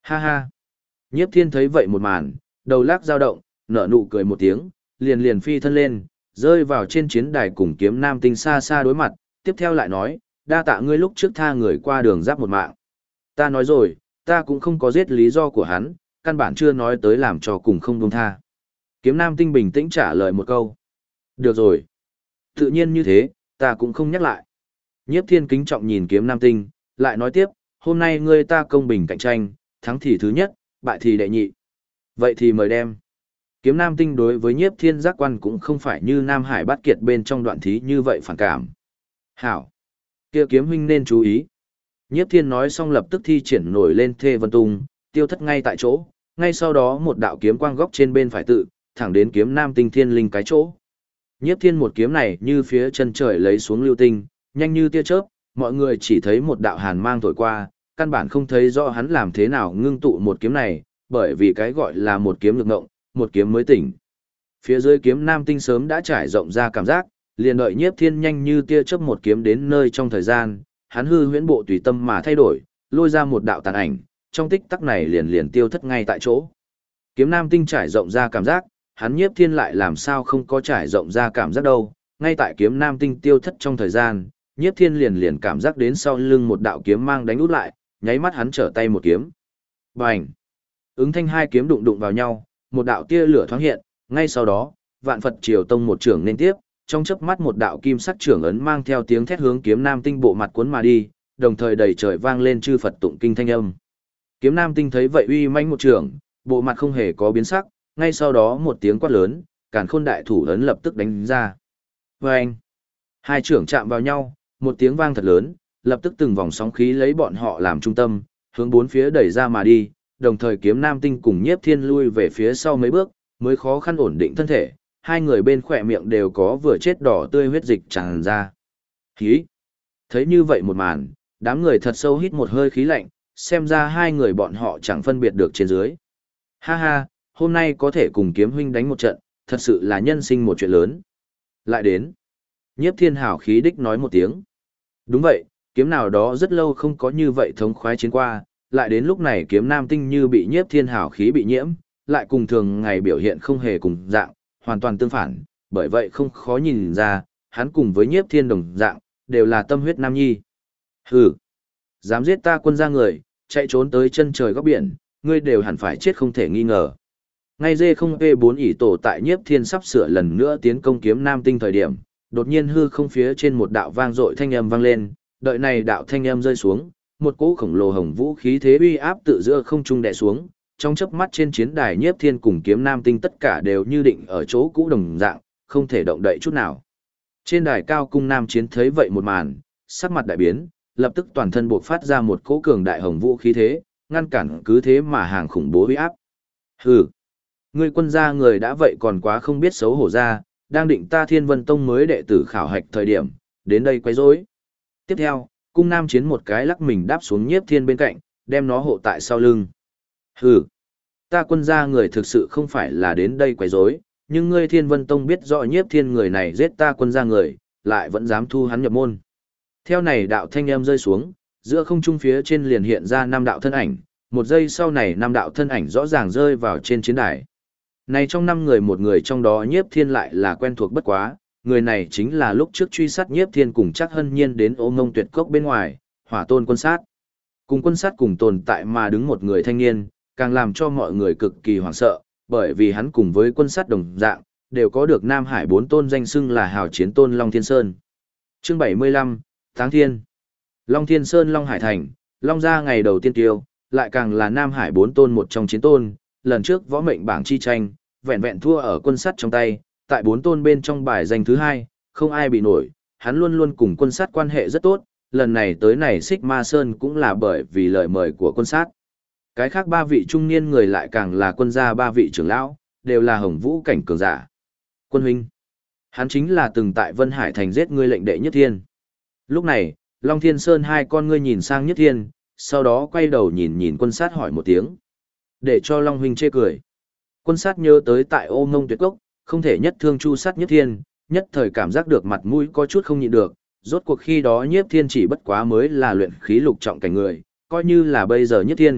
Ha ha. Nhiếp Thiên thấy vậy một màn, đầu lắc dao động, nở nụ cười một tiếng, liền liền phi thân lên, rơi vào trên chiến đài cùng Kiếm Nam Tinh xa xa đối mặt, tiếp theo lại nói, đa tạ ngươi lúc trước tha người qua đường giáp một mạng. Ta nói rồi, ta cũng không có giết lý do của hắn, căn bản chưa nói tới làm cho cùng không buông tha. Kiếm Nam Tinh bình tĩnh trả lời một câu. Được rồi. Tự nhiên như thế, ta cũng không nhắc lại. Nhiếp Thiên kính trọng nhìn Kiếm Nam Tinh, lại nói tiếp, hôm nay ngươi ta công bình cạnh tranh, thắng thì thứ nhất, bại thì đệ nhị. Vậy thì mời đem. Kiếm Nam Tinh đối với Nhiếp Thiên giác quan cũng không phải như Nam Hải Bát Kiệt bên trong đoạn thí như vậy phản cảm. Hảo. Kia Kiếm huynh nên chú ý. Nhiếp Thiên nói xong lập tức thi triển nổi lên Thê Vân Tung, tiêu thất ngay tại chỗ, ngay sau đó một đạo kiếm quang góc trên bên phải tự, thẳng đến Kiếm Nam Tinh thiên linh cái chỗ. Nhiếp Thiên một kiếm này như phía chân trời lấy xuống lưu tinh, nhanh như tia chớp, mọi người chỉ thấy một đạo hàn mang thổi qua, căn bản không thấy rõ hắn làm thế nào ngưng tụ một kiếm này, bởi vì cái gọi là một kiếm lực ngộng, một kiếm mới tỉnh. Phía dưới Kiếm Nam Tinh sớm đã trải rộng ra cảm giác, liền đợi Nhiếp Thiên nhanh như tia chớp một kiếm đến nơi trong thời gian, hắn hư huyễn bộ tùy tâm mà thay đổi, lôi ra một đạo tàn ảnh, trong tích tắc này liền liền tiêu thất ngay tại chỗ. Kiếm Nam Tinh trải rộng ra cảm giác, hắn Nhiếp Thiên lại làm sao không có trải rộng ra cảm giác đâu, ngay tại Kiếm Nam Tinh tiêu thất trong thời gian, Nhiếp Thiên liền liền cảm giác đến sau lưng một đạo kiếm mang đánh út lại, nháy mắt hắn trở tay một kiếm. Bành! Ứng thanh hai kiếm đụng đụng vào nhau, một đạo tia lửa thoáng hiện, ngay sau đó, Vạn Phật Triều Tông một trưởng nên tiếp, trong chớp mắt một đạo kim sắc trưởng ấn mang theo tiếng thét hướng Kiếm Nam Tinh bộ mặt cuốn mà đi, đồng thời đầy trời vang lên chư Phật tụng kinh thanh âm. Kiếm Nam Tinh thấy vậy uy mãnh một trưởng, bộ mặt không hề có biến sắc, ngay sau đó một tiếng quát lớn, Càn Khôn đại thủ ấn lập tức đánh ra. Oeng! Hai trưởng chạm vào nhau, một tiếng vang thật lớn, lập tức từng vòng sóng khí lấy bọn họ làm trung tâm, hướng bốn phía đẩy ra mà đi, đồng thời Kiếm Nam Tinh cùng Nhiếp Thiên lui về phía sau mấy bước, mới khó khăn ổn định thân thể, hai người bên khỏe miệng đều có vừa chết đỏ tươi huyết dịch tràn ra. Khí! Thấy như vậy một màn, đám người thật sâu hít một hơi khí lạnh, xem ra hai người bọn họ chẳng phân biệt được trên dưới. Ha ha, hôm nay có thể cùng Kiếm huynh đánh một trận, thật sự là nhân sinh một chuyện lớn. Lại đến. Nhiếp Thiên hào khí đích nói một tiếng. Đúng vậy, kiếm nào đó rất lâu không có như vậy thống khoái chiến qua, lại đến lúc này Kiếm Nam Tinh như bị Nhiếp Thiên hào khí bị nhiễm, lại cùng thường ngày biểu hiện không hề cùng dạng, hoàn toàn tương phản, bởi vậy không khó nhìn ra, hắn cùng với Nhiếp Thiên đồng dạng, đều là tâm huyết nam nhi. Hừ, dám giết ta quân gia người, chạy trốn tới chân trời góc biển, ngươi đều hẳn phải chết không thể nghi ngờ. Ngay D0P4 ỷ tổ tại Nhiếp Thiên sắp sửa lần nữa tiến công Kiếm Nam Tinh thời điểm, đột nhiên hư không phía trên một đạo vang dội thanh âm vang lên, đợi này đạo thanh âm rơi xuống, một cỗ khổng lồ hồng vũ khí thế uy áp tự giữa không trung đè xuống, trong chớp mắt trên chiến đài Nhiếp Thiên cùng Kiếm Nam Tinh tất cả đều như định ở chỗ cũ đồng dạng, không thể động đậy chút nào. Trên đài cao cung Nam Chiến thấy vậy một màn, sắc mặt đại biến, lập tức toàn thân bộc phát ra một cỗ cường đại hồng vũ khí thế, ngăn cản cứ thế mà hàng khủng bố uy áp. Hừ, ngươi quân gia người đã vậy còn quá không biết xấu hổ ra, đang định ta Thiên Vân Tông mới đệ tử khảo hạch thời điểm, đến đây quấy rối. Tiếp theo, cung Nam Chiến một cái lắc mình đáp xuống Nhiếp Thiên bên cạnh, đem nó hộ tại sau lưng. Hừ, ta quân gia người thực sự không phải là đến đây quấy rối, nhưng ngươi Thiên Vân Tông biết rõ Nhiếp Thiên người này giết ta quân gia người, lại vẫn dám thu hắn nhập môn. Theo này đạo thanh âm rơi xuống, giữa không trung phía trên liền hiện ra năm đạo thân ảnh, một giây sau này năm đạo thân ảnh rõ ràng rơi vào trên chiến đài. Này trong năm người một người trong đó Nhiếp Thiên lại là quen thuộc bất quá, người này chính là lúc trước truy sát Nhiếp Thiên cùng chắc hân nhiên đến Ô Ngông Tuyệt Cốc bên ngoài, Hỏa Tôn Quân Sát. Cùng Quân Sát cùng tồn tại mà đứng một người thanh niên, càng làm cho mọi người cực kỳ hoảng sợ, bởi vì hắn cùng với Quân Sát đồng dạng, đều có được Nam Hải 4 tôn danh xưng là Hào Chiến Tôn Long Thiên Sơn. Chương 75, Táng Thiên. Long Thiên Sơn Long Hải Thành, Long gia ngày đầu tiên tiêu, lại càng là Nam Hải 4 tôn một trong chiến tôn, lần trước võ mệnh bảng chi tranh, vẹn vẹn thua ở Quân Sắt trong tay, tại 4 tôn bên trong bài danh thứ 2, không ai bị nổi, hắn luôn luôn cùng Quân Sắt quan hệ rất tốt, lần này tới này Xích Ma Sơn cũng là bởi vì lời mời của Quân Sắt. Cái khác 3 vị trung niên người lại càng là quân gia 3 vị trưởng lão, đều là hồng vũ cảnh cường giả. Quân huynh, hắn chính là từng tại Vân Hải Thành giết ngươi lệnh đệ Nhất Thiên. Lúc này, Long Thiên Sơn hai con ngươi nhìn sang Nhất Thiên, sau đó quay đầu nhìn nhìn Quân Sát hỏi một tiếng. Để cho Long huynh chê cười. Quân Sát nhớ tới tại Ô Ngông Tuyệt Cốc, không thể nhất thương chu sát Nhất Thiên, nhất thời cảm giác được mặt mũi có chút không nhịn được, rốt cuộc khi đó Nhiếp Thiên chỉ bất quá mới là luyện khí lục trọng cảnh người, coi như là bây giờ Nhất Thiên,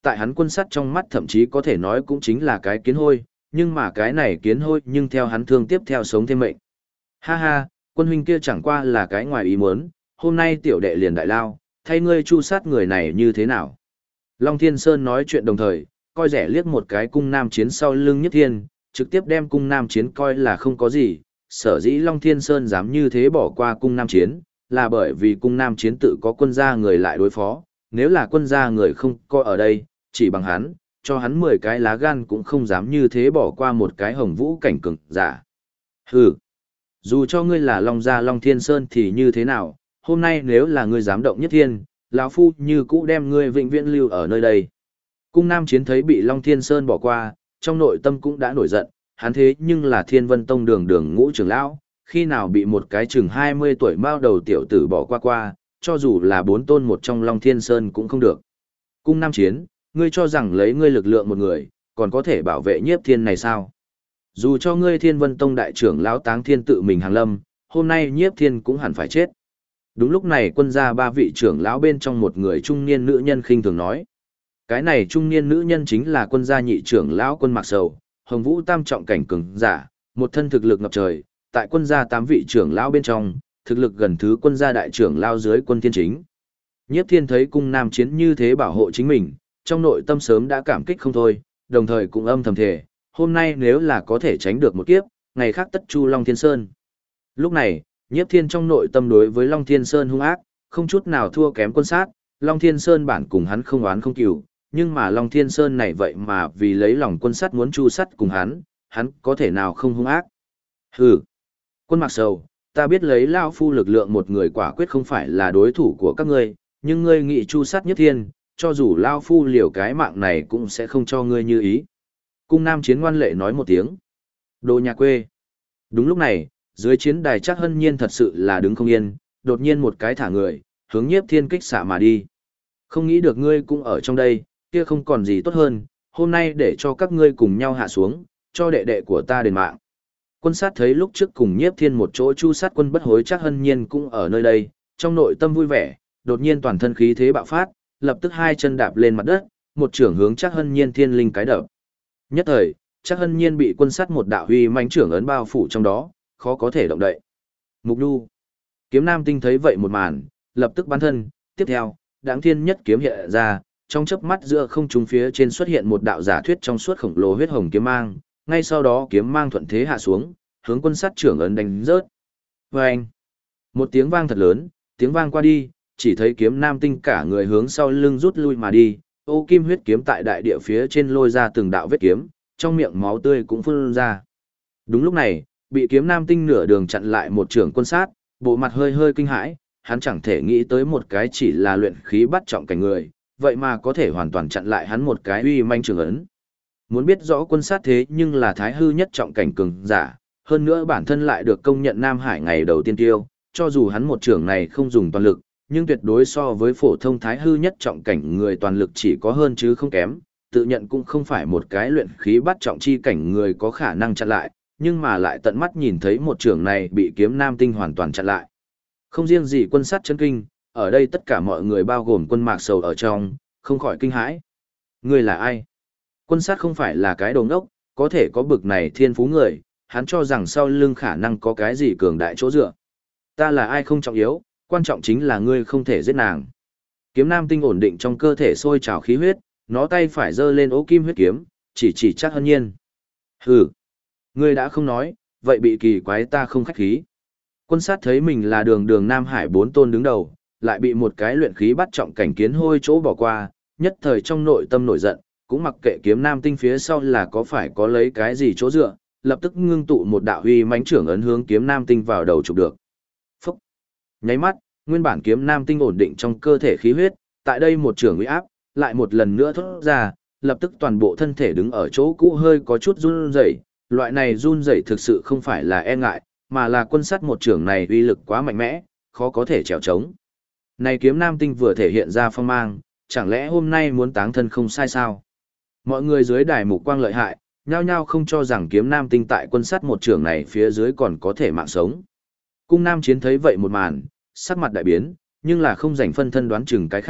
tại hắn quân sắt trong mắt thậm chí có thể nói cũng chính là cái kiến hôi, nhưng mà cái này kiến hôi nhưng theo hắn thương tiếp theo sống thêm mệnh. Ha ha, quân huynh kia chẳng qua là cái ngoài ý muốn, hôm nay tiểu đệ liền đại lao, thay ngươi chu sát người này như thế nào? Long Thiên Sơn nói chuyện đồng thời, coi rẻ liếc một cái cung nam chiến sau lưng Nhiếp Thiên, trực tiếp đem cung nam chiến coi là không có gì, sở dĩ Long Thiên Sơn dám như thế bỏ qua cung nam chiến, là bởi vì cung nam chiến tự có quân gia người lại đối phó, nếu là quân gia người không coi ở đây, chỉ bằng hắn, cho hắn 10 cái lá gan cũng không dám như thế bỏ qua một cái hồng vũ cảnh cường giả. Hừ, dù cho ngươi là Long gia Long Thiên Sơn thì như thế nào, hôm nay nếu là ngươi dám động Nhất Thiên, lão phu như cũ đem ngươi vĩnh viễn lưu ở nơi đây. Cung Nam Chiến thấy bị Long Thiên Sơn bỏ qua, trong nội tâm cũng đã nổi giận, hắn thế nhưng là Thiên Vân Tông đường đường ngũ trưởng lão, khi nào bị một cái chừng 20 tuổi mao đầu tiểu tử bỏ qua, cho dù là 4 tôn một trong Long Thiên Sơn cũng không được. Cung Nam Chiến, ngươi cho rằng lấy ngươi lực lượng một người, còn có thể bảo vệ Nhiếp Thiên này sao? Dù cho ngươi Thiên Vân Tông đại trưởng lão Táng Thiên tự mình hàng lâm, hôm nay Nhiếp Thiên cũng hẳn phải chết. Đúng lúc này quân gia 3 vị trưởng lão bên trong một người trung niên nữ nhân khinh thường nói. Cái này trung niên nữ nhân chính là quân gia nhị trưởng lão Quân Mạc Sầu, Hồng Vũ tam trọng cảnh cường giả, một thân thực lực ngập trời, tại quân gia 8 vị trưởng lão bên trong, thực lực gần thứ quân gia đại trưởng lão dưới Quân Thiên Chính. Nhiếp Thiên thấy cung Nam Chiến như thế bảo hộ chính mình, trong nội tâm sớm đã cảm kích không thôi, đồng thời cũng âm thầm thề, hôm nay nếu là có thể tránh được một kiếp, ngày khác tất chu Long Thiên Sơn. Lúc này, Nhiếp Thiên trong nội tâm đối với Long Thiên Sơn hung ác, không chút nào thua kém quân sát, Long Thiên Sơn bản cùng hắn không oán không cừu, nhưng mà Long Thiên Sơn này vậy mà vì lấy lòng quân sát muốn chu sát cùng hắn có thể nào không hung ác. Hừ, Quân Mạc Sầu, ta biết lấy Lao Phu lực lượng một người quả quyết không phải là đối thủ của các ngươi, nhưng ngươi nghị chu sát Nhiếp Thiên, cho dù Lao Phu liều cái mạng này cũng sẽ không cho ngươi như ý. Cung Nam Chiến ngoan lệ nói một tiếng. Đồ nhà quê. Đúng lúc này, dưới chiến đài Trác Hân Nhiên thật sự là đứng không yên, đột nhiên một cái thả người, hướng Nhiếp Thiên kích xạ mà đi. Không nghĩ được ngươi cũng ở trong đây, kia không còn gì tốt hơn, hôm nay để cho các ngươi cùng nhau hạ xuống, cho đệ đệ của ta đền mạng. Quân sát thấy lúc trước cùng Nhiếp Thiên một chỗ chu sát quân bất hối Trác Hân Nhiên cũng ở nơi đây, trong nội tâm vui vẻ, đột nhiên toàn thân khí thế bạo phát, lập tức hai chân đạp lên mặt đất, một trưởng hướng Trác Hân Nhiên thiên linh cái đập. Nhất thời, Trác Hân Nhiên bị quân sát một đạo huy mãnh trưởng ấn bao phủ trong đó, khó có thể động đậy. Mục Nhu. Kiếm Nam Tinh thấy vậy một màn, lập tức bắn thân, tiếp theo, Đãng Thiên Nhất kiếm hiện ra, trong chớp mắt giữa không trung phía trên xuất hiện một đạo giả thuyết trong suốt khổng lồ huyết hồng kiếm mang, ngay sau đó kiếm mang thuận thế hạ xuống, hướng quân sát trưởng ấn đánh rớt. Oeng! Một tiếng vang thật lớn, tiếng vang qua đi, chỉ thấy Kiếm Nam Tinh cả người hướng sau lưng rút lui mà đi, ô kim huyết kiếm tại đại địa phía trên lôi ra từng đạo vết kiếm, trong miệng máu tươi cũng phun ra. Đúng lúc này, bị Kiếm Nam Tinh nửa đường chặn lại một trưởng quân sát, bộ mặt hơi hơi kinh hãi, hắn chẳng thể nghĩ tới một cái chỉ là luyện khí bắt trọng cảnh người, vậy mà có thể hoàn toàn chặn lại hắn một cái uy manh trường ấn. Muốn biết rõ quân sát thế nhưng là thái hư nhất trọng cảnh cường giả, hơn nữa bản thân lại được công nhận Nam Hải ngày đầu tiên tiêu, cho dù hắn một trưởng này không dùng toàn lực, nhưng tuyệt đối so với phổ thông thái hư nhất trọng cảnh người toàn lực chỉ có hơn chứ không kém, tự nhận cũng không phải một cái luyện khí bắt trọng chi cảnh người có khả năng chặn lại, nhưng mà lại tận mắt nhìn thấy một trưởng này bị Kiếm Nam Tinh hoàn toàn chặn lại. Không riêng gì quân sát chấn kinh, ở đây tất cả mọi người bao gồm Quân Mạc Sầu ở trong, không khỏi kinh hãi. Người là ai? Quân sát không phải là cái đồ ngốc, có thể có bực này thiên phú người, hắn cho rằng sau lưng khả năng có cái gì cường đại chỗ dựa. Ta là ai không trọng yếu, quan trọng chính là ngươi không thể giết nàng. Kiếm Nam Tinh ổn định trong cơ thể sôi trào khí huyết, nó tay phải giơ lên ố kim huyết kiếm, chỉ Trác Hân Nhiên. Hừ, ngươi đã không nói, vậy bị kỳ quái ta không khách khí. Quân sát thấy mình là đường đường Nam Hải 4 tôn đứng đầu, lại bị một cái luyện khí bắt trọng cảnh kiến hôi chỗ bỏ qua, nhất thời trong nội tâm nổi giận, cũng mặc kệ Kiếm Nam Tinh phía sau là có phải có lấy cái gì chỗ dựa, lập tức ngưng tụ một đạo huy mãnh trưởng ấn hướng Kiếm Nam Tinh vào đầu chụp được. Phúc! Nháy mắt, nguyên bản Kiếm Nam Tinh ổn định trong cơ thể khí huyết, tại đây một trưởng uy áp, lại một lần nữa thốt ra, lập tức toàn bộ thân thể đứng ở chỗ cũ hơi có chút run rẩy, loại này run rẩy thực sự không phải là e ngại, mà là quân sát một trưởng này uy lực quá mạnh mẽ, khó có thể trèo trống. Này Kiếm Nam Tinh vừa thể hiện ra phong mang, chẳng lẽ hôm nay muốn táng thân không sai sao? Mọi người dưới đài mục quang lợi hại, nhao nhao không cho rằng Kiếm Nam Tinh tại quân sát một trưởng này phía dưới còn có thể mạng sống. Cung Nam Chiến thấy vậy một màn, sắc mặt đại biến, nhưng là không rảnh phân thân đoán chừng cái khác,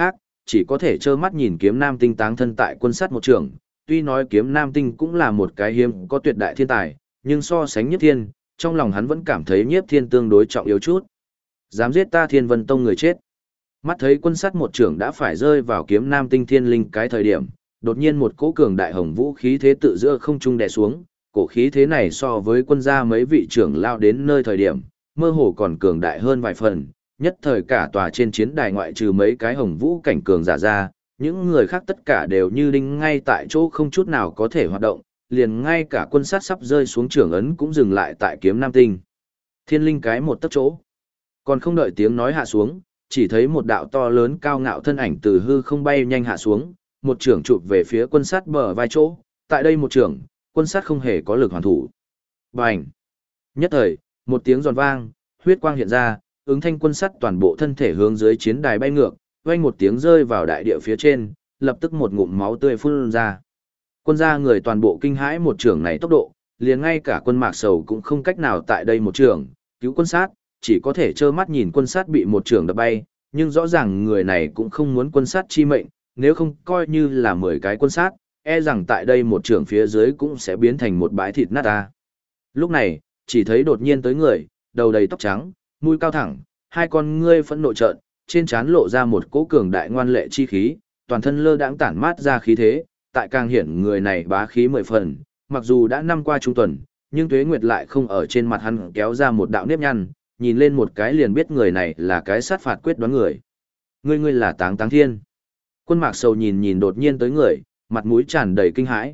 chỉ có thể trơ mắt nhìn kiếm nam tinh táng thân tại quân sát một trường. Tuy nói kiếm nam tinh cũng là một cái hiếm có tuyệt đại thiên tài, nhưng so sánh Nhiếp Thiên, trong lòng hắn vẫn cảm thấy Nhiếp Thiên tương đối trọng yếu chút. Dám giết ta Thiên Vân Tông người chết. Mắt thấy quân sát một trưởng đã phải rơi vào kiếm nam tinh thiên linh cái thời điểm, đột nhiên một cỗ cường đại hồng vũ khí thế tự giữa không trung đè xuống, cổ khí thế này so với quân gia mấy vị trưởng lao đến nơi thời điểm, mơ hồ còn cường đại hơn vài phần, nhất thời cả tòa trên chiến đài ngoại trừ mấy cái hồng vũ cảnh cường giả ra, những người khác tất cả đều như đinh ngay tại chỗ không chút nào có thể hoạt động, liền ngay cả quân sát sắp rơi xuống trưởng ấn cũng dừng lại tại kiếm nam tinh. Thiên linh cái một tấc chỗ. Còn không đợi tiếng nói hạ xuống, chỉ thấy một đạo to lớn cao ngạo thân ảnh từ hư không bay nhanh hạ xuống, một trưởng chụp về phía quân sát bờ vai chỗ, tại đây một trưởng, quân sát không hề có lực hoàn thủ. Bành! Nhất thời, một tiếng giòn vang, huyết quang hiện ra, ứng thanh quân sát toàn bộ thân thể hướng dưới chiến đài bay ngược, vang một tiếng rơi vào đại địa phía trên, lập tức một ngụm máu tươi phun ra. Quân gia người toàn bộ kinh hãi một trưởng này tốc độ, liền ngay cả quân Mạc Sầu cũng không cách nào tại đây một trưởng cứu quân sát, chỉ có thể trơ mắt nhìn quân sát bị một trưởng đập bay, nhưng rõ ràng người này cũng không muốn quân sát chi mệnh, nếu không coi như là 10 cái quân sát, e rằng tại đây một trưởng phía dưới cũng sẽ biến thành một bãi thịt nát ta. Lúc này, chỉ thấy đột nhiên tới người, đầu đầy tóc trắng, mũi cao thẳng, hai con ngươi phẫn nộ trợn, trên trán lộ ra một cỗ cường đại ngoan lệ chi khí, toàn thân lơ đãng tản mát ra khí thế, tại càng hiển người này bá khí 10 phần, mặc dù đã năm qua trung tuần, nhưng Tuế Nguyệt lại không ở trên mặt hắn kéo ra một đạo nếp nhăn, nhìn lên một cái liền biết người này là cái sát phạt quyết đoán người. Ngươi là Táng Thiên. Quân Mạc Sầu nhìn đột nhiên tới người, mặt mũi tràn đầy kinh hãi.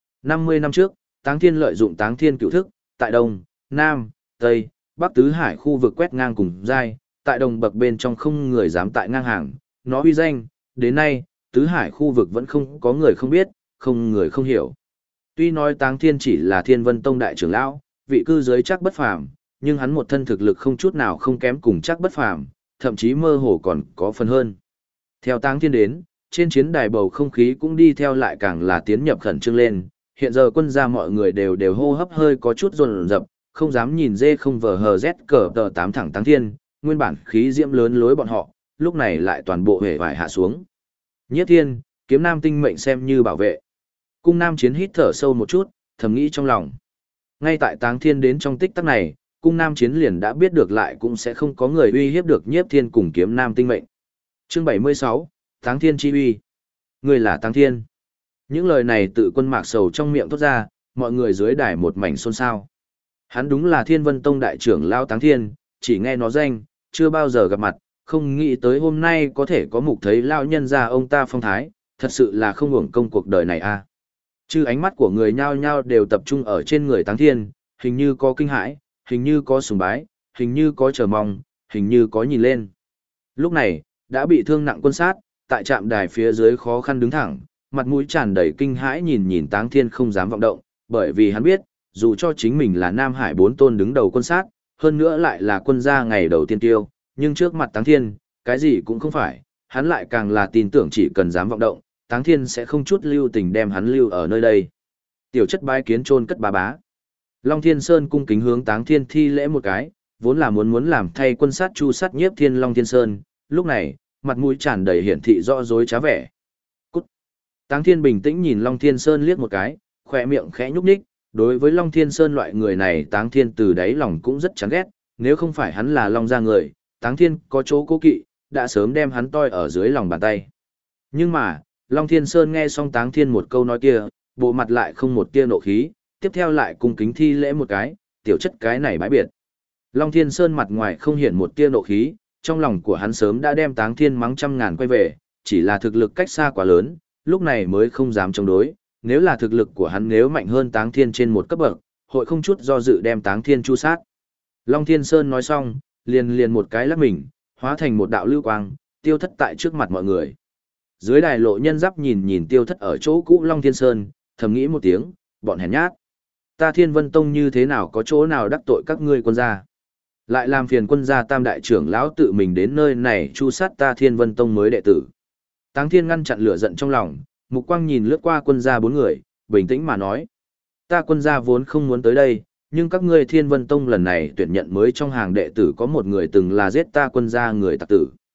50 năm trước, Táng Thiên lợi dụng Táng Thiên cựu thức, tại Đông, Nam, Tây, Bắc Tứ Hải khu vực quét ngang cùng giai, tại đồng bậc bên trong không người dám tại ngang hàng, nó uy danh, đến nay, Tứ Hải khu vực vẫn không có người không biết, không người không hiểu. Tuy nói Táng Thiên chỉ là Thiên Vân Tông đại trưởng lão, vị cư giới chắc bất phàm, nhưng hắn một thân thực lực không chút nào không kém cùng chắc bất phàm, thậm chí mơ hồ còn có phần hơn. Theo Táng Thiên đến, trên chiến đài bầu không khí cũng đi theo lại càng là tiến nhập khẩn trương lên, hiện giờ quân gia mọi người đều hô hấp hơi có chút run rập, không dám nhìn dê không vờ hờ z cờ tờ 8 thẳng Táng Thiên, nguyên bản khí diễm lớn lối bọn họ, lúc này lại toàn bộ hề vải hạ xuống. Nhiếp Thiên, kiếm nam tinh mệnh xem như bảo vệ. Cung Nam Chiến hít thở sâu một chút, thầm nghĩ trong lòng. Ngay tại Táng Thiên đến trong tích tắc này, Cung Nam Chiến liền đã biết được lại cũng sẽ không có người uy hiếp được Nhiếp Thiên cùng kiếm nam tinh mệnh. Chương 76, Táng Thiên chi uy. Người là Táng Thiên. Những lời này tự quân Mạc Sầu trong miệng thốt ra, mọi người dưới đài một mảnh xôn xao. Hắn đúng là Thiên Vân Tông đại trưởng lão Táng Thiên, chỉ nghe nó danh, chưa bao giờ gặp mặt, không nghĩ tới hôm nay có thể có mục thấy lão nhân gia ông ta phong thái, thật sự là không uổng công cuộc đời này a. Chứ ánh mắt của người nhao nhao đều tập trung ở trên người Táng Thiên, hình như có kinh hãi, hình như có sùng bái, hình như có chờ mong, hình như có nhìn lên. Lúc này, đã bị thương nặng quân sát, tại trạm đài phía dưới khó khăn đứng thẳng, mặt mũi tràn đầy kinh hãi nhìn Táng Thiên không dám vọng động, bởi vì hắn biết, dù cho chính mình là Nam Hải 4 tôn đứng đầu quân sát, hơn nữa lại là quân gia ngày đầu tiên tiêu, nhưng trước mặt Táng Thiên, cái gì cũng không phải, hắn lại càng là tin tưởng chỉ cần dám vọng động, Táng Thiên sẽ không chút lưu tình đem hắn lưu ở nơi đây. Tiểu chất bái kiến chôn cất bá bá. Long Thiên Sơn cung kính hướng Táng Thiên thi lễ một cái, vốn là muốn làm thay quân sát chu sát Nhiếp Thiên Long Thiên Sơn, lúc này, mặt mũi tràn đầy hiển thị rõ dối trá vẻ. Cút. Táng Thiên bình tĩnh nhìn Long Thiên Sơn liếc một cái, khỏe miệng khẽ nhúc nhích, đối với Long Thiên Sơn loại người này Táng Thiên từ đáy lòng cũng rất chán ghét, nếu không phải hắn là Long gia người, Táng Thiên có chỗ cố kỵ, đã sớm đem hắn toi ở dưới lòng bàn tay. Nhưng mà, Long Thiên Sơn nghe xong Táng Thiên một câu nói kia, bộ mặt lại không một tia nộ khí, tiếp theo lại cung kính thi lễ một cái, tiểu chất cái này bái biệt. Long Thiên Sơn mặt ngoài không hiện một tia nộ khí, trong lòng của hắn sớm đã đem Táng Thiên mắng trăm ngàn quay về, chỉ là thực lực cách xa quá lớn, lúc này mới không dám chống đối, nếu là thực lực của hắn nếu mạnh hơn Táng Thiên trên một cấp bậc, hội không chút do dự đem Táng Thiên chu sát. Long Thiên Sơn nói xong, liền một cái lắc mình, hóa thành một đạo lưu quang, tiêu thất tại trước mặt mọi người. Dưới đài lộ nhân giáp nhìn tiêu thất ở chỗ cũ Long Thiên Sơn, thầm nghĩ một tiếng, bọn hèn nhát. Ta Thiên Vân Tông như thế nào có chỗ nào đắc tội các ngươi quân gia? Lại làm phiền quân gia tam đại trưởng lão tự mình đến nơi này chu sát ta Thiên Vân Tông mới đệ tử. Táng Thiên ngăn chặn lửa giận trong lòng, mục quang nhìn lướt qua quân gia 4 người, bình tĩnh mà nói. Ta quân gia vốn không muốn tới đây, nhưng các ngươi Thiên Vân Tông lần này tuyển nhận mới trong hàng đệ tử có một người từng là giết ta quân gia người tặc tử.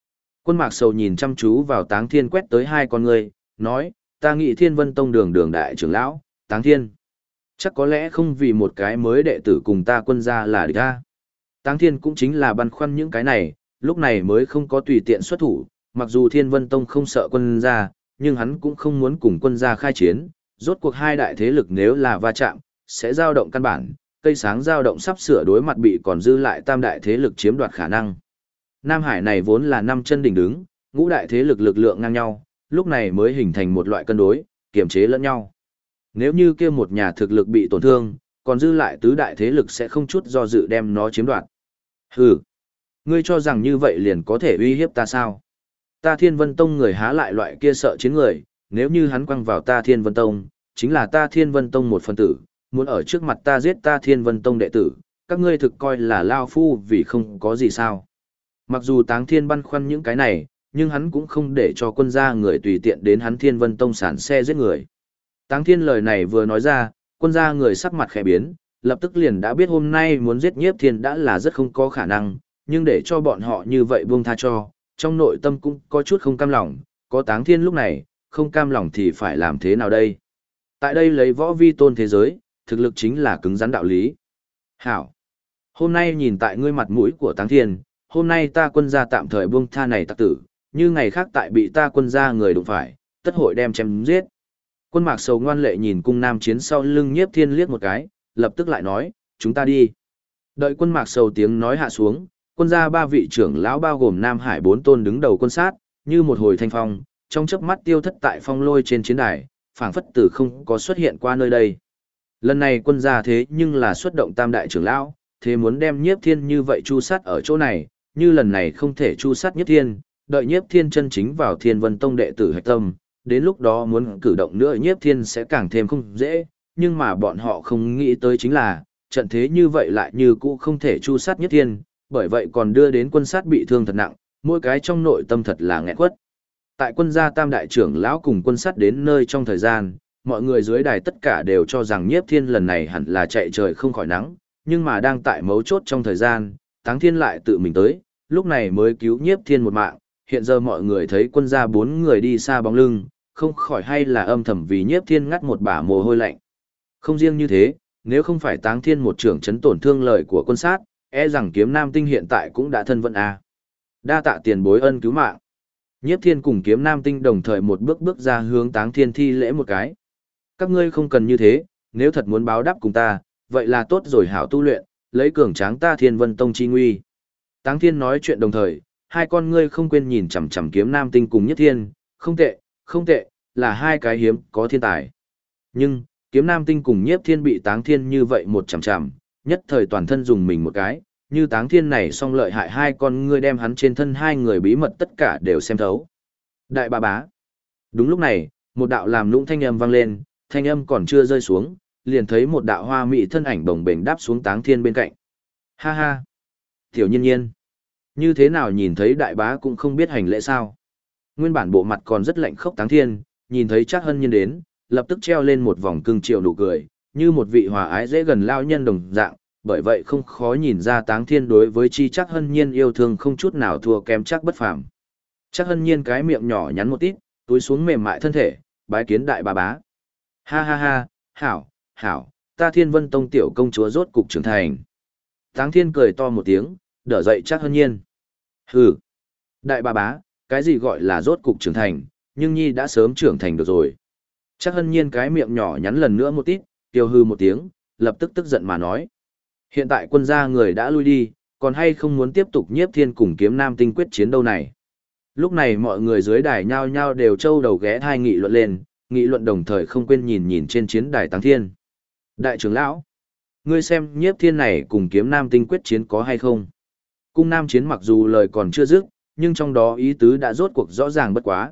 Quân Mạc Sầu nhìn chăm chú vào Táng Thiên quét tới hai con người, nói, ta nghĩ Thiên Vân Tông đường đại trưởng lão, Táng Thiên. Chắc có lẽ không vì một cái mới đệ tử cùng ta quân gia là địch ta. Táng Thiên cũng chính là băn khoăn những cái này, lúc này mới không có tùy tiện xuất thủ, mặc dù Thiên Vân Tông không sợ quân gia, nhưng hắn cũng không muốn cùng quân gia khai chiến, rốt cuộc hai đại thế lực nếu là va chạm, sẽ dao động căn bản, cây sáng dao động sắp sửa đối mặt bị còn dư lại tam đại thế lực chiếm đoạt khả năng. Nam Hải này vốn là năm chân đỉnh đứng, ngũ đại thế lực lực lượng ngang nhau, lúc này mới hình thành một loại cân đối, kiềm chế lẫn nhau. Nếu như kia một nhà thực lực bị tổn thương, còn dư lại tứ đại thế lực sẽ không chút do dự đem nó chiếm đoạt. Hừ, ngươi cho rằng như vậy liền có thể uy hiếp ta sao? Ta Thiên Vân Tông người há lại loại kia sợ chiến người, nếu như hắn quăng vào ta Thiên Vân Tông, chính là ta Thiên Vân Tông một phần tử, muốn ở trước mặt ta giết ta Thiên Vân Tông đệ tử, các ngươi thực coi là lao phu vì không có gì sao. Mặc dù Táng Thiên băn khoăn những cái này, nhưng hắn cũng không để cho quân gia người tùy tiện đến hắn Thiên Vân Tông sản xe giết người. Táng Thiên lời này vừa nói ra, quân gia người sắc mặt khẽ biến, lập tức liền đã biết hôm nay muốn giết Nhiếp Thiên đã là rất không có khả năng, nhưng để cho bọn họ như vậy buông tha cho, trong nội tâm cũng có chút không cam lòng, có Táng Thiên lúc này, không cam lòng thì phải làm thế nào đây? Tại đây lấy võ vi tôn thế giới, thực lực chính là cứng rắn đạo lý. Hảo! Hôm nay nhìn tại ngươi mặt mũi của Táng Thiên, hôm nay ta quân gia tạm thời buông tha này tặc tử, như ngày khác tại bị ta quân gia người đụng phải, tất hội đem chém giết. Quân Mạc Sầu ngoan lệ nhìn cung nam chiến sau lưng Nhiếp Thiên liếc một cái, lập tức lại nói, chúng ta đi. Đợi quân Mạc Sầu tiếng nói hạ xuống, quân gia ba vị trưởng lão bao gồm Nam Hải bốn tôn đứng đầu quân sát, như một hồi thanh phong, trong chớp mắt tiêu thất tại phong lôi trên chiến đài, phảng phất tử không có xuất hiện qua nơi đây. Lần này quân gia thế nhưng là xuất động tam đại trưởng lão, thế muốn đem Nhiếp Thiên như vậy chu sát ở chỗ này, như lần này không thể chu sát Nhiếp Thiên, đợi Nhiếp Thiên chân chính vào Thiên Vân Tông đệ tử hạch tâm, đến lúc đó muốn cử động nữa Nhiếp Thiên sẽ càng thêm không dễ, nhưng mà bọn họ không nghĩ tới chính là, trận thế như vậy lại như cũ không thể chu sát Nhiếp Thiên, bởi vậy còn đưa đến quân sát bị thương thật nặng, mỗi cái trong nội tâm thật là nghẹn quất. Tại quân gia tam đại trưởng lão cùng quân sát đến nơi trong thời gian, mọi người dưới đài tất cả đều cho rằng Nhiếp Thiên lần này hẳn là chạy trời không khỏi nắng, nhưng mà đang tại mấu chốt trong thời gian, Táng Thiên lại tự mình tới, lúc này mới cứu Nhiếp Thiên một mạng, hiện giờ mọi người thấy quân gia bốn người đi xa bóng lưng, không khỏi hay là âm thầm vì Nhiếp Thiên ngắt một bả mồ hôi lạnh. Không riêng như thế, nếu không phải Táng Thiên một trưởng chấn tổn thương lời của quân sát, e rằng Kiếm Nam Tinh hiện tại cũng đã thân vận a. Đa tạ tiền bối ân cứu mạng. Nhiếp Thiên cùng Kiếm Nam Tinh đồng thời một bước bước ra hướng Táng Thiên thi lễ một cái. Các ngươi không cần như thế, nếu thật muốn báo đáp cùng ta, vậy là tốt rồi hảo tu luyện, lấy cường tráng ta Thiên Vân Tông chi nguy. Táng Thiên nói chuyện đồng thời, hai con ngươi không quên nhìn chằm chằm Kiếm Nam Tinh cùng Nhiếp Thiên, không tệ, không tệ, là hai cái hiếm có thiên tài. Nhưng, Kiếm Nam Tinh cùng Nhiếp Thiên bị Táng Thiên như vậy một chằm chằm, nhất thời toàn thân dùng mình một cái, như Táng Thiên này song lợi hại hai con ngươi đem hắn trên thân hai người bí mật tất cả đều xem thấu. Đại bà bá. Đúng lúc này, một đạo làm nũng thanh âm vang lên, thanh âm còn chưa rơi xuống, liền thấy một đạo hoa mỹ thân ảnh bồng bềnh đáp xuống Táng Thiên bên cạnh. Ha ha. Tiểu Nhiên Nhiên. Như thế nào nhìn thấy đại bá cũng không biết hành lễ sao? Nguyên bản bộ mặt còn rất lạnh khốc Táng Thiên, nhìn thấy Trác Hân Nhiên đến, lập tức treo lên một vòng cưng chiều nụ cười, như một vị hòa ái dễ gần lao nhân đồng dạng, bởi vậy không khó nhìn ra Táng Thiên đối với Trác Hân Nhiên yêu thương không chút nào thua kém Trác Bất Phàm. Trác Hân Nhiên cái miệng nhỏ nhắn một tít, túi xuống mềm mại thân thể, bái kiến đại bà bá. Ha ha ha, hảo, hảo, ta Thiên Vân Tông tiểu công chúa rốt cục trưởng thành. Táng Thiên cười to một tiếng, đỡ dậy Trác Hân Nhiên. Hừ, đại bà bá, cái gì gọi là rốt cục trưởng thành, nhưng Nhi đã sớm trưởng thành được rồi. Trác Hân Nhiên cái miệng nhỏ nhắn lần nữa một tít, tiêu hư một tiếng, lập tức tức giận mà nói. Hiện tại quân gia người đã lui đi, còn hay không muốn tiếp tục Nhiếp Thiên cùng Kiếm Nam Tinh quyết chiến đâu này. Lúc này mọi người dưới đài nhao nhao đều trâu đầu ghé thai nghị luận lên, nghị luận đồng thời không quên nhìn nhìn trên chiến đài Táng Thiên. Đại trưởng lão, ngươi xem Nhiếp Thiên này cùng Kiếm Nam Tinh quyết chiến có hay không? Cung Nam chiến mặc dù lời còn chưa dứt, nhưng trong đó ý tứ đã rốt cuộc rõ ràng bất quá.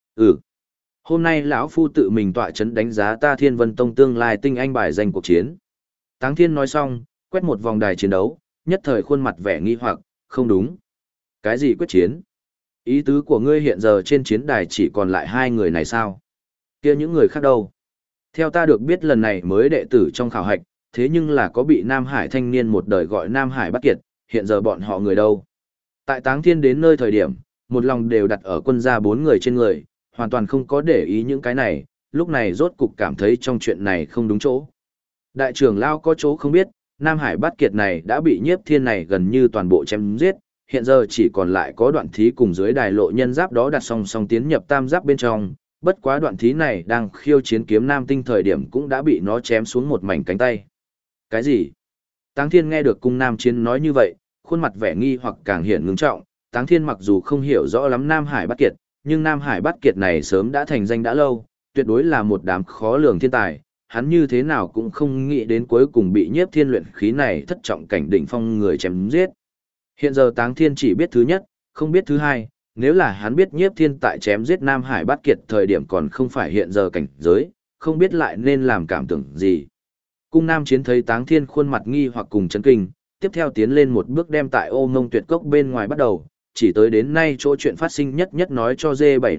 Hôm nay lão phu tự mình tọa chấn đánh giá ta Thiên Vân Tông tương lai tinh anh bài danh cuộc chiến. Táng Thiên nói xong, quét một vòng đài chiến đấu, nhất thời khuôn mặt vẻ nghi hoặc, không đúng. Cái gì quyết chiến? Ý tứ của ngươi hiện giờ trên chiến đài chỉ còn lại hai người này sao? Kia những người khác đâu? Theo ta được biết lần này mới đệ tử trong khảo hạch, thế nhưng là có bị Nam Hải thanh niên một đời gọi Nam Hải Bất Kiệt, hiện giờ bọn họ người đâu? Tại Táng Thiên đến nơi thời điểm, một lòng đều đặt ở quân gia 4 người trên người, hoàn toàn không có để ý những cái này, lúc này rốt cục cảm thấy trong chuyện này không đúng chỗ. Đại trưởng lão có chỗ không biết, Nam Hải Bát Kiệt này đã bị Nhiếp Thiên này gần như toàn bộ chém giết, hiện giờ chỉ còn lại có Đoạn Thí cùng dưới đài lộ nhân giáp đó đặt song song tiến nhập tam giáp bên trong, bất quá Đoạn Thí này đang khiêu chiến kiếm nam tinh thời điểm cũng đã bị nó chém xuống một mảnh cánh tay. Cái gì? Táng Thiên nghe được cung nam chiến nói như vậy, khuôn mặt vẻ nghi hoặc càng hiện ngưng trọng. Táng Thiên mặc dù không hiểu rõ lắm Nam Hải Bát Kiệt, nhưng Nam Hải Bát Kiệt này sớm đã thành danh đã lâu, tuyệt đối là một đám khó lường thiên tài, hắn như thế nào cũng không nghĩ đến cuối cùng bị Nhiếp Thiên luyện khí này thất trọng cảnh đỉnh phong người chém giết. Hiện giờ Táng Thiên chỉ biết thứ nhất, không biết thứ hai, nếu là hắn biết Nhiếp Thiên tại chém giết Nam Hải Bát Kiệt thời điểm còn không phải hiện giờ cảnh giới, không biết lại nên làm cảm tưởng gì. Cung Nam Chiến thấy Táng Thiên khuôn mặt nghi hoặc cùng chấn kinh, tiếp theo tiến lên một bước đem tại Ô Mông Tuyệt Cốc bên ngoài bắt đầu, chỉ tới đến nay chỗ chuyện phát sinh nhất nhất nói cho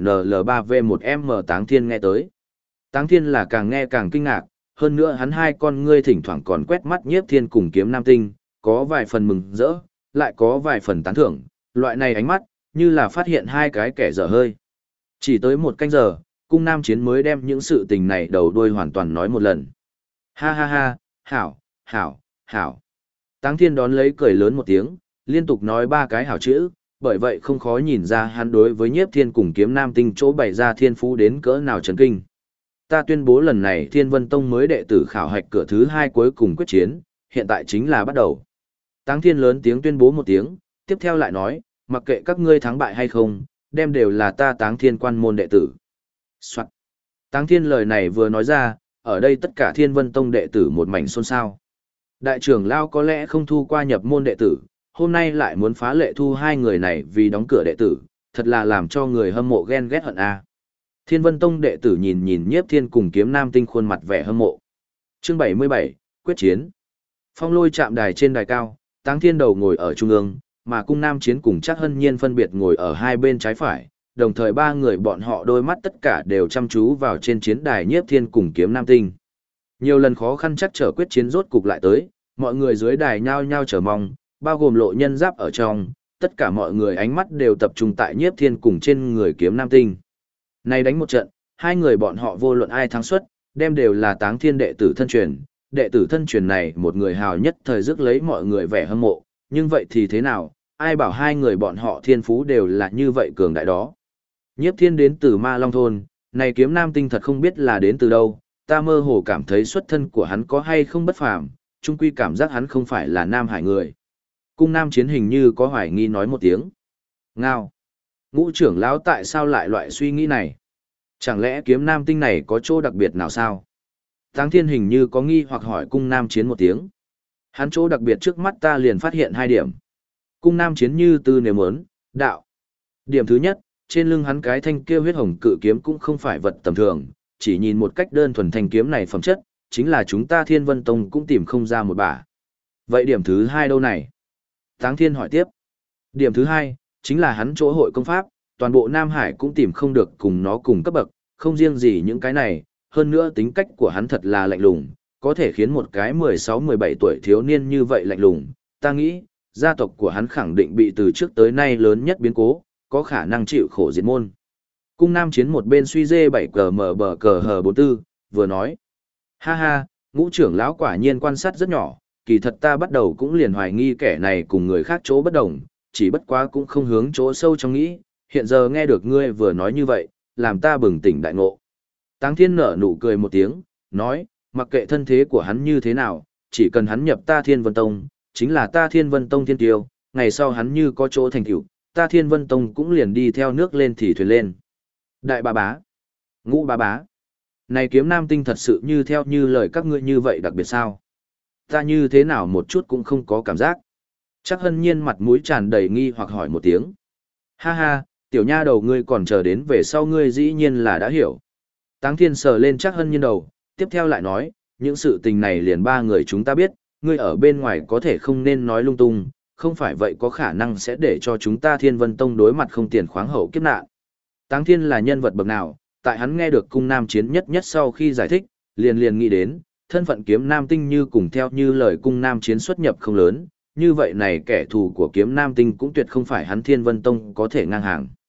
D7NL3V1M Táng Thiên nghe tới. Táng Thiên là càng nghe càng kinh ngạc, hơn nữa hắn hai con ngươi thỉnh thoảng còn quét mắt Nhiếp Thiên cùng kiếm nam tinh, có vài phần mừng rỡ, lại có vài phần tán thưởng, loại này ánh mắt, như là phát hiện hai cái kẻ dở hơi. Chỉ tới một canh giờ, Cung Nam Chiến mới đem những sự tình này đầu đuôi hoàn toàn nói một lần. Ha ha ha, hảo, hảo, hảo. Táng Thiên đón lấy cười lớn một tiếng, liên tục nói 3 cái hảo chữ, bởi vậy không khó nhìn ra hắn đối với Nhiếp Thiên cùng kiếm nam tinh chỗ bày ra thiên phú đến cỡ nào chấn kinh. Ta tuyên bố lần này Thiên Vân Tông mới đệ tử khảo hạch cửa thứ 2 cuối cùng quyết chiến, hiện tại chính là bắt đầu. Táng Thiên lớn tiếng tuyên bố một tiếng, tiếp theo lại nói, mặc kệ các ngươi thắng bại hay không, đem đều là ta Táng Thiên quan môn đệ tử. Soạn. Táng Thiên lời này vừa nói ra, ở đây tất cả Thiên Vân Tông đệ tử một mảnh xôn xao. Đại trưởng lão có lẽ không thu qua nhập môn đệ tử, hôm nay lại muốn phá lệ thu 2 người này vì đóng cửa đệ tử, thật là làm cho người hâm mộ ghen ghét hận a. Thiên Vân Tông đệ tử nhìn Nhiếp Thiên cùng kiếm nam tinh khuôn mặt vẻ hâm mộ. Chương 77, quyết chiến. Phong Lôi chạm đài trên đài cao, Táng Thiên đầu ngồi ở trung ương, mà Cung Nam Chiến cùng Trác Hân Nhiên phân biệt ngồi ở hai bên trái phải, đồng thời 3 người bọn họ đôi mắt tất cả đều chăm chú vào trên chiến đài Nhiếp Thiên cùng kiếm nam tinh. Nhiều lần khó khăn chắc trở quyết chiến rốt cục lại tới, mọi người dưới đài nhao nhao chờ mong, bao gồm lộ nhân giáp ở trong, tất cả mọi người ánh mắt đều tập trung tại Nhiếp Thiên cùng trên người kiếm nam tinh. Nay đánh một trận, 2 người bọn họ vô luận ai thắng suất, đem đều là Táng Thiên đệ tử thân truyền. Đệ tử thân truyền này một người hào nhất thời rước lấy mọi người vẻ hâm mộ, nhưng vậy thì thế nào, ai bảo 2 người bọn họ thiên phú đều là như vậy cường đại đó. Nhiếp Thiên đến từ Ma Long Thôn, này kiếm nam tinh thật không biết là đến từ đâu, ta mơ hồ cảm thấy xuất thân của hắn có hay không bất phàm, chung quy cảm giác hắn không phải là Nam Hải người. Cung Nam Chiến hình như có hoài nghi nói một tiếng. Ngao. Ngũ trưởng lão tại sao lại loại suy nghĩ này? Chẳng lẽ kiếm nam tinh này có chỗ đặc biệt nào sao? Táng Thiên hình như có nghi hoặc hỏi Cung Nam Chiến một tiếng. Hắn chỗ đặc biệt trước mắt ta liền phát hiện 2 điểm. Cung Nam Chiến như tư nếu muốn, đạo. Điểm thứ nhất, trên lưng hắn cái thanh kia huyết hồng cự kiếm cũng không phải vật tầm thường, chỉ nhìn một cách đơn thuần thanh kiếm này phẩm chất, chính là chúng ta Thiên Vân Tông cũng tìm không ra một bả. Vậy điểm thứ 2 đâu này? Táng Thiên hỏi tiếp. Điểm thứ 2, chính là hắn chỗ hội công pháp, toàn bộ Nam Hải cũng tìm không được cùng nó cùng cấp bậc, không riêng gì những cái này, hơn nữa tính cách của hắn thật là lạnh lùng, có thể khiến một cái 16-17 tuổi thiếu niên như vậy lạnh lùng. Ta nghĩ, gia tộc của hắn khẳng định bị từ trước tới nay lớn nhất biến cố, có khả năng chịu khổ diệt môn. Cung Nam Chiến một bên suy dê 7 cờ mở bờ cờ hờ 44, vừa nói. Ha ha, Ngũ trưởng lão quả nhiên quan sát rất nhỏ, kỳ thật ta bắt đầu cũng liền hoài nghi kẻ này cùng người khác chỗ bất đồng, chỉ bất quá cũng không hướng chỗ sâu trong nghĩ, hiện giờ nghe được ngươi vừa nói như vậy, làm ta bừng tỉnh đại ngộ. Táng Thiên nở nụ cười một tiếng, nói, mặc kệ thân thế của hắn như thế nào, chỉ cần hắn nhập ta Thiên Vân Tông, chính là ta Thiên Vân Tông thiên tiêu, ngày sau hắn như có chỗ thành tựu, ta Thiên Vân Tông cũng liền đi theo nước lên thì thuyền lên. Đại bá bá, Ngũ bá bá, này kiếm nam tinh thật sự như theo như lời các ngươi như vậy đặc biệt sao? Ta như thế nào một chút cũng không có cảm giác. Chắc Hân Nhiên mặt mũi tràn đầy nghi hoặc hỏi một tiếng. Ha ha, tiểu nha đầu ngươi còn chờ đến về sau ngươi dĩ nhiên là đã hiểu. Táng Thiên sờ lên Chắc Hân Nhiên đầu, tiếp theo lại nói, những sự tình này liền 3 người chúng ta biết, ngươi ở bên ngoài có thể không nên nói lung tung, không phải vậy có khả năng sẽ để cho chúng ta Thiên Vân Tông đối mặt không tiền khoáng hậu kiếp nạn. Táng Thiên là nhân vật bậc nào, tại hắn nghe được Cung Nam Chiến nhất sau khi giải thích, liền nghĩ đến, thân phận kiếm nam tinh như cùng theo như lời Cung Nam Chiến xuất nhập không lớn, như vậy này kẻ thù của kiếm nam tinh cũng tuyệt không phải hắn Thiên Vân Tông có thể ngang hàng.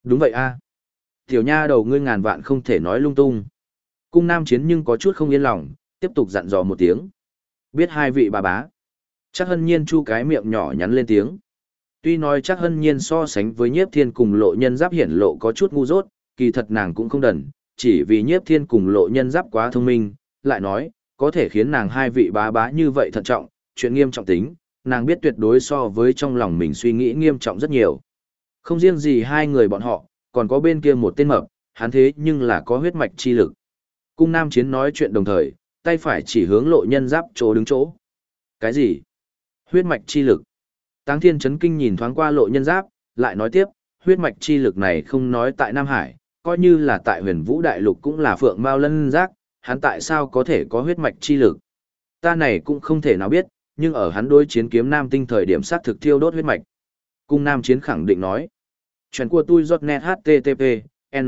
Đúng vậy a. Tiểu nha đầu ngươi ngàn vạn không thể nói lung tung. Cung nam chiến nhưng có chút không yên lòng, tiếp tục dặn dò một tiếng. Biết hai vị bà bá. Chắc hân nhiên chu cái miệng nhỏ nhắn lên tiếng. Tuy nói chắc hân nhiên so sánh với nhiếp thiên cùng lộ nhân giáp hiển lộ có chút ngu dốt, kỳ thật nàng cũng không đần, chỉ vì nhiếp thiên cùng lộ nhân giáp quá thông minh, lại nói, có thể khiến nàng hai vị bá bá như vậy thận trọng, chuyện nghiêm trọng tính, nàng biết tuyệt đối so với trong lòng mình suy nghĩ nghiêm trọng rất nhiều. Không riêng gì hai người bọn họ, còn có bên kia một tên mập, hắn thế nhưng là có huyết mạch chi lực. Cung nam chiến nói chuyện đồng thời, tay phải chỉ hướng lộ nhân giáp chỗ đứng chỗ. Cái gì? Huyết mạch chi lực. Táng Thiên chấn kinh nhìn thoáng qua lộ nhân giáp, lại nói tiếp, huyết mạch chi lực này không nói tại Nam Hải, coi như là tại huyền vũ đại lục cũng là phượng mao lân giác, hắn tại sao có thể có huyết mạch chi lực? Ta này cũng không thể nào biết, nhưng ở hắn đối chiến kiếm nam tinh thời điểm sát thực thiêu đốt huyết mạch. Cung nam chiến khẳng định nói. Chuyện của tôi giọt net http, n.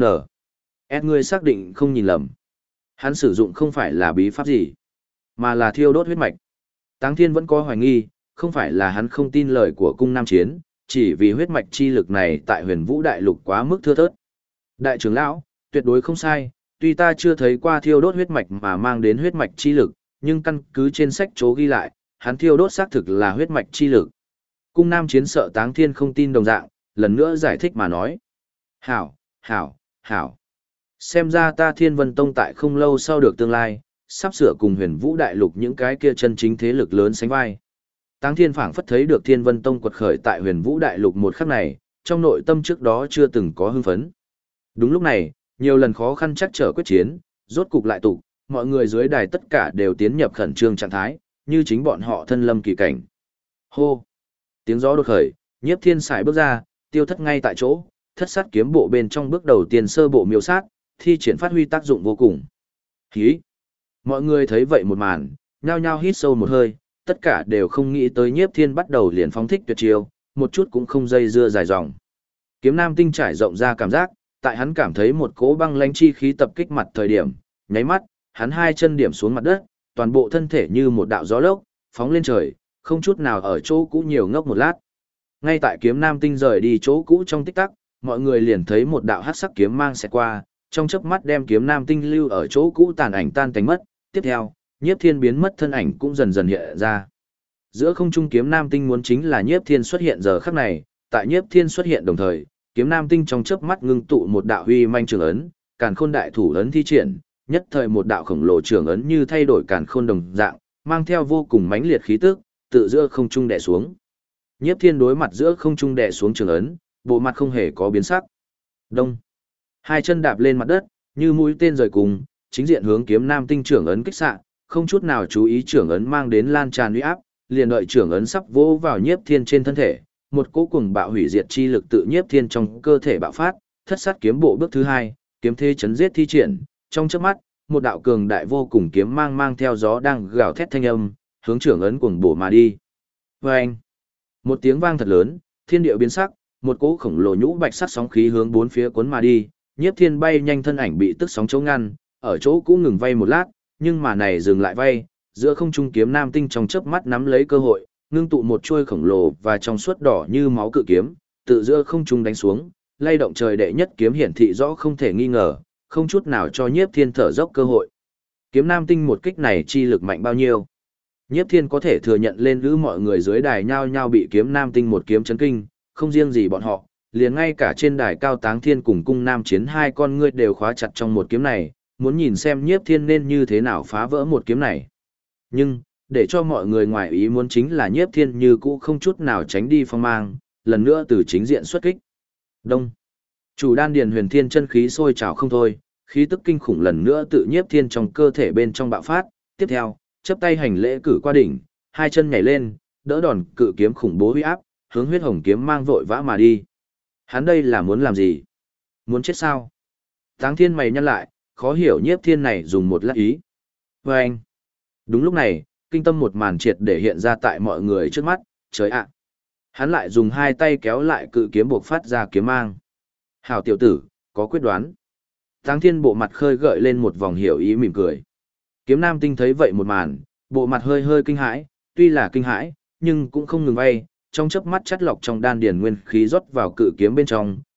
S ngươi xác định không nhìn lầm. Hắn sử dụng không phải là bí pháp gì, mà là thiêu đốt huyết mạch. Táng Thiên vẫn có hoài nghi, không phải là hắn không tin lời của cung nam chiến, chỉ vì huyết mạch chi lực này tại huyền vũ đại lục quá mức thưa thớt. Đại trưởng lão, tuyệt đối không sai, tuy ta chưa thấy qua thiêu đốt huyết mạch mà mang đến huyết mạch chi lực, nhưng căn cứ trên sách chố ghi lại, hắn thiêu đốt xác thực là huyết mạch chi lực. Cung nam chiến sợ Táng Thiên không tin đồng dạng, lần nữa giải thích mà nói. Hảo, hảo, hảo. Xem ra ta Thiên Vân Tông tại không lâu sau được tương lai, sắp sửa cùng huyền vũ đại lục những cái kia chân chính thế lực lớn sánh vai. Táng Thiên phảng phất thấy được Thiên Vân Tông quật khởi tại huyền vũ đại lục một khắc này, trong nội tâm trước đó chưa từng có hưng phấn. Đúng lúc này, nhiều lần khó khăn chắc trở quyết chiến, rốt cục lại tụ, mọi người dưới đài tất cả đều tiến nhập khẩn trương trạng thái, như chính bọn họ thân lâm kỳ cảnh. Hô! Tiếng gió đột khởi, Nhiếp Thiên xài bước ra, tiêu thất ngay tại chỗ, thất sát kiếm bộ bên trong bước đầu tiên sơ bộ miêu sát, thi triển phát huy tác dụng vô cùng. Hí! Mọi người thấy vậy một màn, nhao nhao hít sâu một hơi, tất cả đều không nghĩ tới Nhiếp Thiên bắt đầu liền phóng thích tuyệt chiêu, một chút cũng không dây dưa dài dòng. Kiếm Nam Tinh trải rộng ra cảm giác, tại hắn cảm thấy một cỗ băng lãnh chi khí tập kích mặt thời điểm, nháy mắt, hắn hai chân điểm xuống mặt đất, toàn bộ thân thể như một đạo gió lốc, phóng lên trời, không chút nào ở chỗ cũ nhiều ngốc một lát. Ngay tại Kiếm Nam Tinh rời đi chỗ cũ trong tích tắc, mọi người liền thấy một đạo hắc sắc kiếm mang xẹt qua, trong chớp mắt đem Kiếm Nam Tinh lưu ở chỗ cũ tàn ảnh tan tành mất, tiếp theo, Nhiếp Thiên biến mất thân ảnh cũng dần dần hiện ra. Giữa không trung Kiếm Nam Tinh muốn chính là Nhiếp Thiên xuất hiện giờ khắc này, tại Nhiếp Thiên xuất hiện đồng thời, Kiếm Nam Tinh trong chớp mắt ngưng tụ một đạo huy manh trường ấn, Càn Khôn đại thủ ấn thi triển, nhất thời một đạo khổng lồ trường ấn như thay đổi Càn Khôn đồng dạng, mang theo vô cùng mãnh liệt khí tức, tự giữa không trung đè xuống. Nhiếp Thiên đối mặt giữa không trung đè xuống trường ấn, bộ mặt không hề có biến sắc. Đông. Hai chân đạp lên mặt đất, như mũi tên rời cùng, chính diện hướng Kiếm Nam Tinh trưởng ấn kích xạ, không chút nào chú ý trưởng ấn mang đến lan tràn uy áp, liền đợi trưởng ấn sắp vỗ vào Nhiếp Thiên trên thân thể, một cỗ cuồng bạo hủy diệt chi lực tự Nhiếp Thiên trong cơ thể bạo phát, thất sát kiếm bộ bước thứ hai, kiếm thế chấn giết thi triển, trong chớp mắt, một đạo cường đại vô cùng kiếm mang theo gió đang gào thét thanh âm, hướng trưởng ấn cuồng bổ mà đi. Oeng! Một tiếng vang thật lớn, thiên địa biến sắc, một cỗ khổng lồ nhũ bạch sắc sóng khí hướng bốn phía cuốn mà đi, Nhiếp Thiên bay nhanh thân ảnh bị tức sóng chống ngăn, ở chỗ cũ ngừng vay một lát, nhưng mà này dừng lại vay, giữa không trung Kiếm Nam Tinh trong chớp mắt nắm lấy cơ hội, ngưng tụ một chuôi khổng lồ và trong suốt đỏ như máu cự kiếm, tự giữa không trung đánh xuống, lay động trời đệ nhất kiếm hiển thị rõ không thể nghi ngờ, không chút nào cho Nhiếp Thiên thở dốc cơ hội. Kiếm Nam Tinh một kích này chi lực mạnh bao nhiêu? Nhiếp Thiên có thể thừa nhận lên lữ mọi người dưới đài nhao nhao bị Kiếm Nam Tinh một kiếm chấn kinh, không riêng gì bọn họ, liền ngay cả trên đài cao Táng Thiên cùng Cung Nam Chiến hai con ngươi đều khóa chặt trong một kiếm này, muốn nhìn xem Nhiếp Thiên nên như thế nào phá vỡ một kiếm này. Nhưng, để cho mọi người ngoài ý muốn chính là Nhiếp Thiên như cũ không chút nào tránh đi phong mang, lần nữa từ chính diện xuất kích. Đông. Chủ đan điền huyền thiên chân khí sôi trào không thôi, khí tức kinh khủng lần nữa tự Nhiếp Thiên trong cơ thể bên trong bạo phát, tiếp theo, chắp tay hành lễ cử qua đỉnh, hai chân nhảy lên, đỡ đòn cự kiếm khủng bố uy áp, hướng huyết hồng kiếm mang vội vã mà đi. Hắn đây là muốn làm gì? Muốn chết sao? Táng Thiên mày nhăn lại, khó hiểu Nhiếp Thiên này dùng một lát ý. Vâng! Đúng lúc này, kinh tâm một màn triệt để hiện ra tại mọi người trước mắt, trời ạ! Hắn lại dùng hai tay kéo lại cự kiếm buộc phát ra kiếm mang. Hảo tiểu tử, có quyết đoán. Táng Thiên bộ mặt khơi gợi lên một vòng hiểu ý mỉm cười. Kiếm Nam Tinh thấy vậy một màn, bộ mặt hơi hơi kinh hãi, tuy là kinh hãi, nhưng cũng không ngừng vay, trong chớp mắt chắt lọc trong đan điền nguyên khí rót vào cự kiếm bên trong,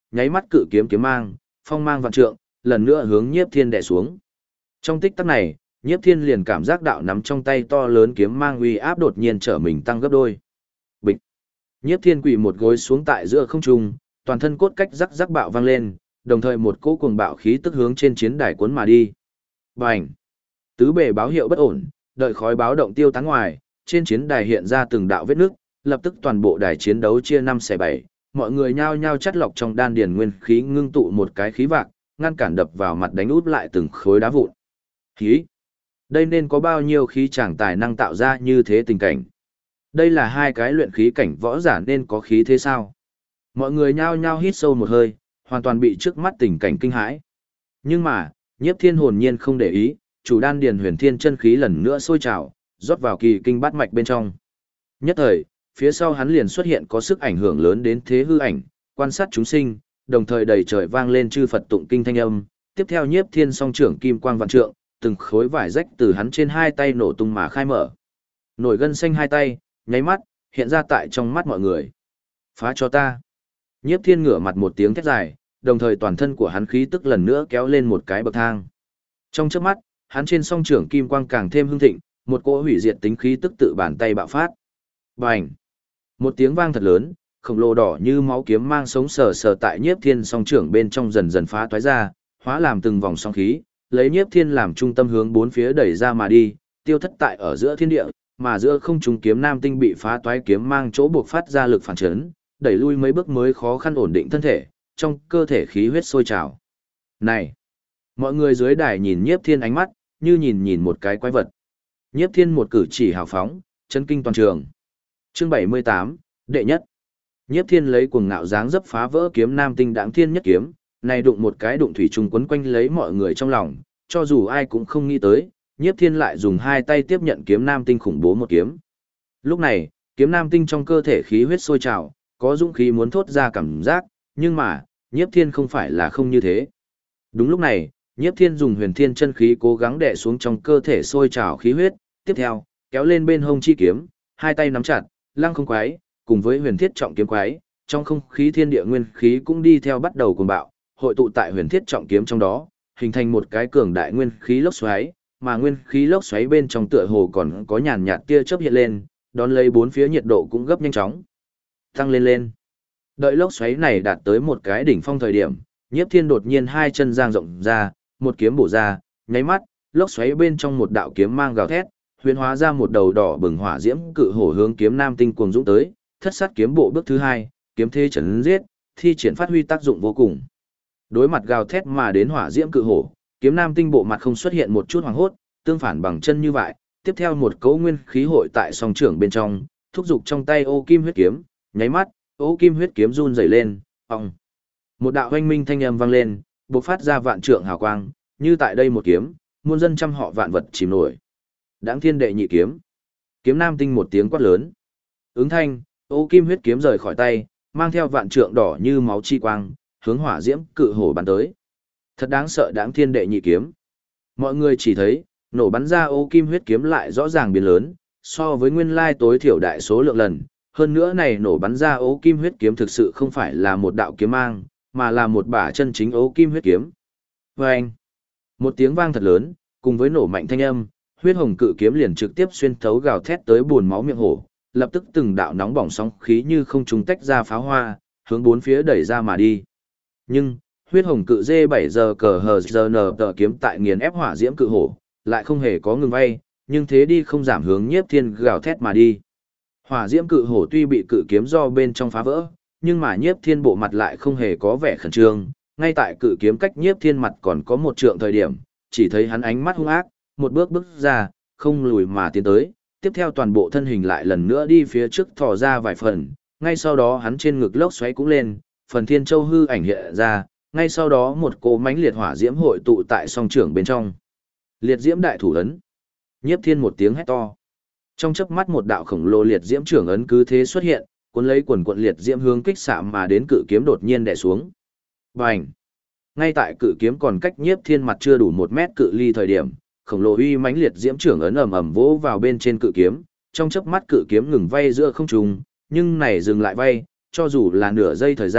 nháy mắt cự kiếm kiếm mang, phong mang vạn trượng, lần nữa hướng Nhiếp Thiên đè xuống. Trong tích tắc này, Nhiếp Thiên liền cảm giác đạo nắm trong tay to lớn kiếm mang uy áp đột nhiên trở mình tăng gấp đôi. Bịch. Nhiếp Thiên quỳ một gối xuống tại giữa không trung, toàn thân cốt cách rắc rắc bạo vang lên, đồng thời một cỗ cuồng bạo khí tức hướng trên chiến đài cuốn mà đi. Bành. Tứ bề báo hiệu bất ổn, đợi khói báo động tiêu tán ngoài, trên chiến đài hiện ra từng đạo vết nước, lập tức toàn bộ đài chiến đấu chia 5/7, mọi người nhao nhao chắt lọc trong đan điền nguyên khí ngưng tụ một cái khí vạc, ngăn cản đập vào mặt đánh út lại từng khối đá vụn. Khí. Đây nên có bao nhiêu khí chàng tài năng tạo ra như thế tình cảnh. Đây là hai cái luyện khí cảnh võ giả nên có khí thế sao? Mọi người nhao nhao hít sâu một hơi, hoàn toàn bị trước mắt tình cảnh kinh hãi. Nhưng mà, Nhiếp Thiên hồn nhiên không để ý, chủ đan điền huyền thiên chân khí lần nữa sôi trào, rót vào kỳ kinh bát mạch bên trong. Nhất thời, phía sau hắn liền xuất hiện có sức ảnh hưởng lớn đến thế hư ảnh, quan sát chúng sinh, đồng thời đầy trời vang lên chư Phật tụng kinh thanh âm. Tiếp theo Nhiếp Thiên song trưởng kim quang vạn trượng, từng khối vải rách từ hắn trên hai tay nổ tung mà khai mở. Nổi gân xanh hai tay, nháy mắt, hiện ra tại trong mắt mọi người. Phá cho ta. Nhiếp Thiên ngửa mặt một tiếng thét dài, đồng thời toàn thân của hắn khí tức lần nữa kéo lên một cái bậc thang. Trong chớp mắt, hắn trên song trưởng kim quang càng thêm hưng thịnh, một cỗ hủy diệt tính khí tức tự bàn tay bạo phát. Bành! Một tiếng vang thật lớn, khổng lồ đỏ như máu kiếm mang sống sờ sờ tại Nhiếp Thiên song trưởng bên trong dần dần phá toái ra, hóa làm từng vòng song khí, lấy Nhiếp Thiên làm trung tâm hướng bốn phía đẩy ra mà đi, tiêu thất tại ở giữa thiên địa, mà giữa không trung kiếm nam tinh bị phá toái kiếm mang chỗ buộc phát ra lực phản chấn, đẩy lui mấy bước mới khó khăn ổn định thân thể, trong cơ thể khí huyết sôi trào. Này! Mọi người dưới đài nhìn Nhiếp Thiên ánh mắt, như nhìn một cái quái vật. Nhiếp Thiên một cử chỉ hào phóng, chấn kinh toàn trường. Chương 78, đệ nhất. Nhiếp Thiên lấy cuồng ngạo dáng dấp phá vỡ kiếm nam tinh đãng thiên nhất kiếm, này đụng một cái đụng thủy trùng quấn quanh lấy mọi người trong lòng, cho dù ai cũng không nghĩ tới, Nhiếp Thiên lại dùng hai tay tiếp nhận kiếm nam tinh khủng bố một kiếm. Lúc này, kiếm nam tinh trong cơ thể khí huyết sôi trào, có dũng khí muốn thốt ra cảm giác, nhưng mà, Nhiếp Thiên không phải là không như thế. Đúng lúc này, Nhiếp Thiên dùng huyền thiên chân khí cố gắng đè xuống trong cơ thể sôi trào khí huyết, tiếp theo, kéo lên bên hông chi kiếm, hai tay nắm chặt, lăng không quái, cùng với huyền thiết trọng kiếm quái, trong không khí thiên địa nguyên khí cũng đi theo bắt đầu cuồng bạo, hội tụ tại huyền thiết trọng kiếm trong đó, hình thành một cái cường đại nguyên khí lốc xoáy, mà nguyên khí lốc xoáy bên trong tựa hồ còn có nhàn nhạt tia chớp hiện lên, đón lấy bốn phía nhiệt độ cũng gấp nhanh chóng tăng lên. Đợi lốc xoáy này đạt tới một cái đỉnh phong thời điểm, Nhiếp Thiên đột nhiên hai chân giang rộng ra, một kiếm bổ ra, nháy mắt, lốc xoáy bên trong một đạo kiếm mang gào thét, huyễn hóa ra một đầu đỏ bừng hỏa diễm cự hổ hướng kiếm nam tinh cuồng dũng tới, thất sát kiếm bộ bước thứ hai, kiếm thế chấn giết, thi triển phát huy tác dụng vô cùng. Đối mặt gào thét mà đến hỏa diễm cự hổ, kiếm nam tinh bộ mặt không xuất hiện một chút hoảng hốt, tương phản bằng chân như vậy, tiếp theo một cấu nguyên khí hội tại song trưởng bên trong, thúc giục trong tay ô kim huyết kiếm, nháy mắt, ô kim huyết kiếm run rẩy lên, ong. Một đạo hoanh minh thanh âm vang lên, bộc phát ra vạn trượng hào quang, như tại đây một kiếm, muôn dân trăm họ vạn vật chìm nổi. Đãng thiên đệ nhị kiếm. Kiếm nam tinh một tiếng quát lớn. Ứng thanh, ô kim huyết kiếm rời khỏi tay, mang theo vạn trượng đỏ như máu chi quang, hướng hỏa diễm cự hổ bắn tới. Thật đáng sợ đãng thiên đệ nhị kiếm. Mọi người chỉ thấy, nổ bắn ra ô kim huyết kiếm lại rõ ràng biến lớn, so với nguyên lai tối thiểu đại số lượng lần. Hơn nữa này nổ bắn ra ô kim huyết kiếm thực sự không phải là một đạo kiếm mang, mà là một bả chân chính ô kim huyết kiếm. Vâng! Một tiếng vang thật lớn, cùng với nổ mạnh thanh âm, huyết hồng cự kiếm liền trực tiếp xuyên thấu gào thét tới buồn máu miệng hổ, lập tức từng đạo nóng bỏng sóng khí như không trung tách ra pháo hoa, hướng bốn phía đẩy ra mà đi. Nhưng, huyết hồng cự D7 giờ cờ hờ giờ nờ tờ kiếm tại nghiền ép hỏa diễm cự hổ, lại không hề có ngừng vay, nhưng thế đi không giảm hướng Nhiếp Thiên gào thét mà đi. Hỏa diễm cự hổ tuy bị cự kiếm do bên trong phá vỡ, nhưng mà Nhiếp Thiên bộ mặt lại không hề có vẻ khẩn trương, ngay tại cự kiếm cách Nhiếp Thiên mặt còn có một trượng thời điểm, chỉ thấy hắn ánh mắt hung ác, một bước bước ra, không lùi mà tiến tới, tiếp theo toàn bộ thân hình lại lần nữa đi phía trước thò ra vài phần, ngay sau đó hắn trên ngực lốc xoáy cũng lên, phần thiên châu hư ảnh hiện ra, ngay sau đó một cỗ mãnh liệt hỏa diễm hội tụ tại song trưởng bên trong. Liệt diễm đại thủ ấn. Nhiếp Thiên một tiếng hét to. Trong chớp mắt một đạo khổng lồ liệt diễm trưởng ấn cứ thế xuất hiện, cuốn lấy quần quận liệt diễm hướng kích xạ mà đến cự kiếm đột nhiên đè xuống. Bành! Ngay tại cự kiếm còn cách Nhiếp Thiên mặt chưa đủ 1 mét cự ly thời điểm, khổng lồ uy mãnh liệt diễm trưởng ấn ầm ầm vỗ vào bên trên cự kiếm, trong chớp mắt cự kiếm ngừng vay giữa không trung, nhưng này dừng lại vay, cho dù là nửa giây thời gian,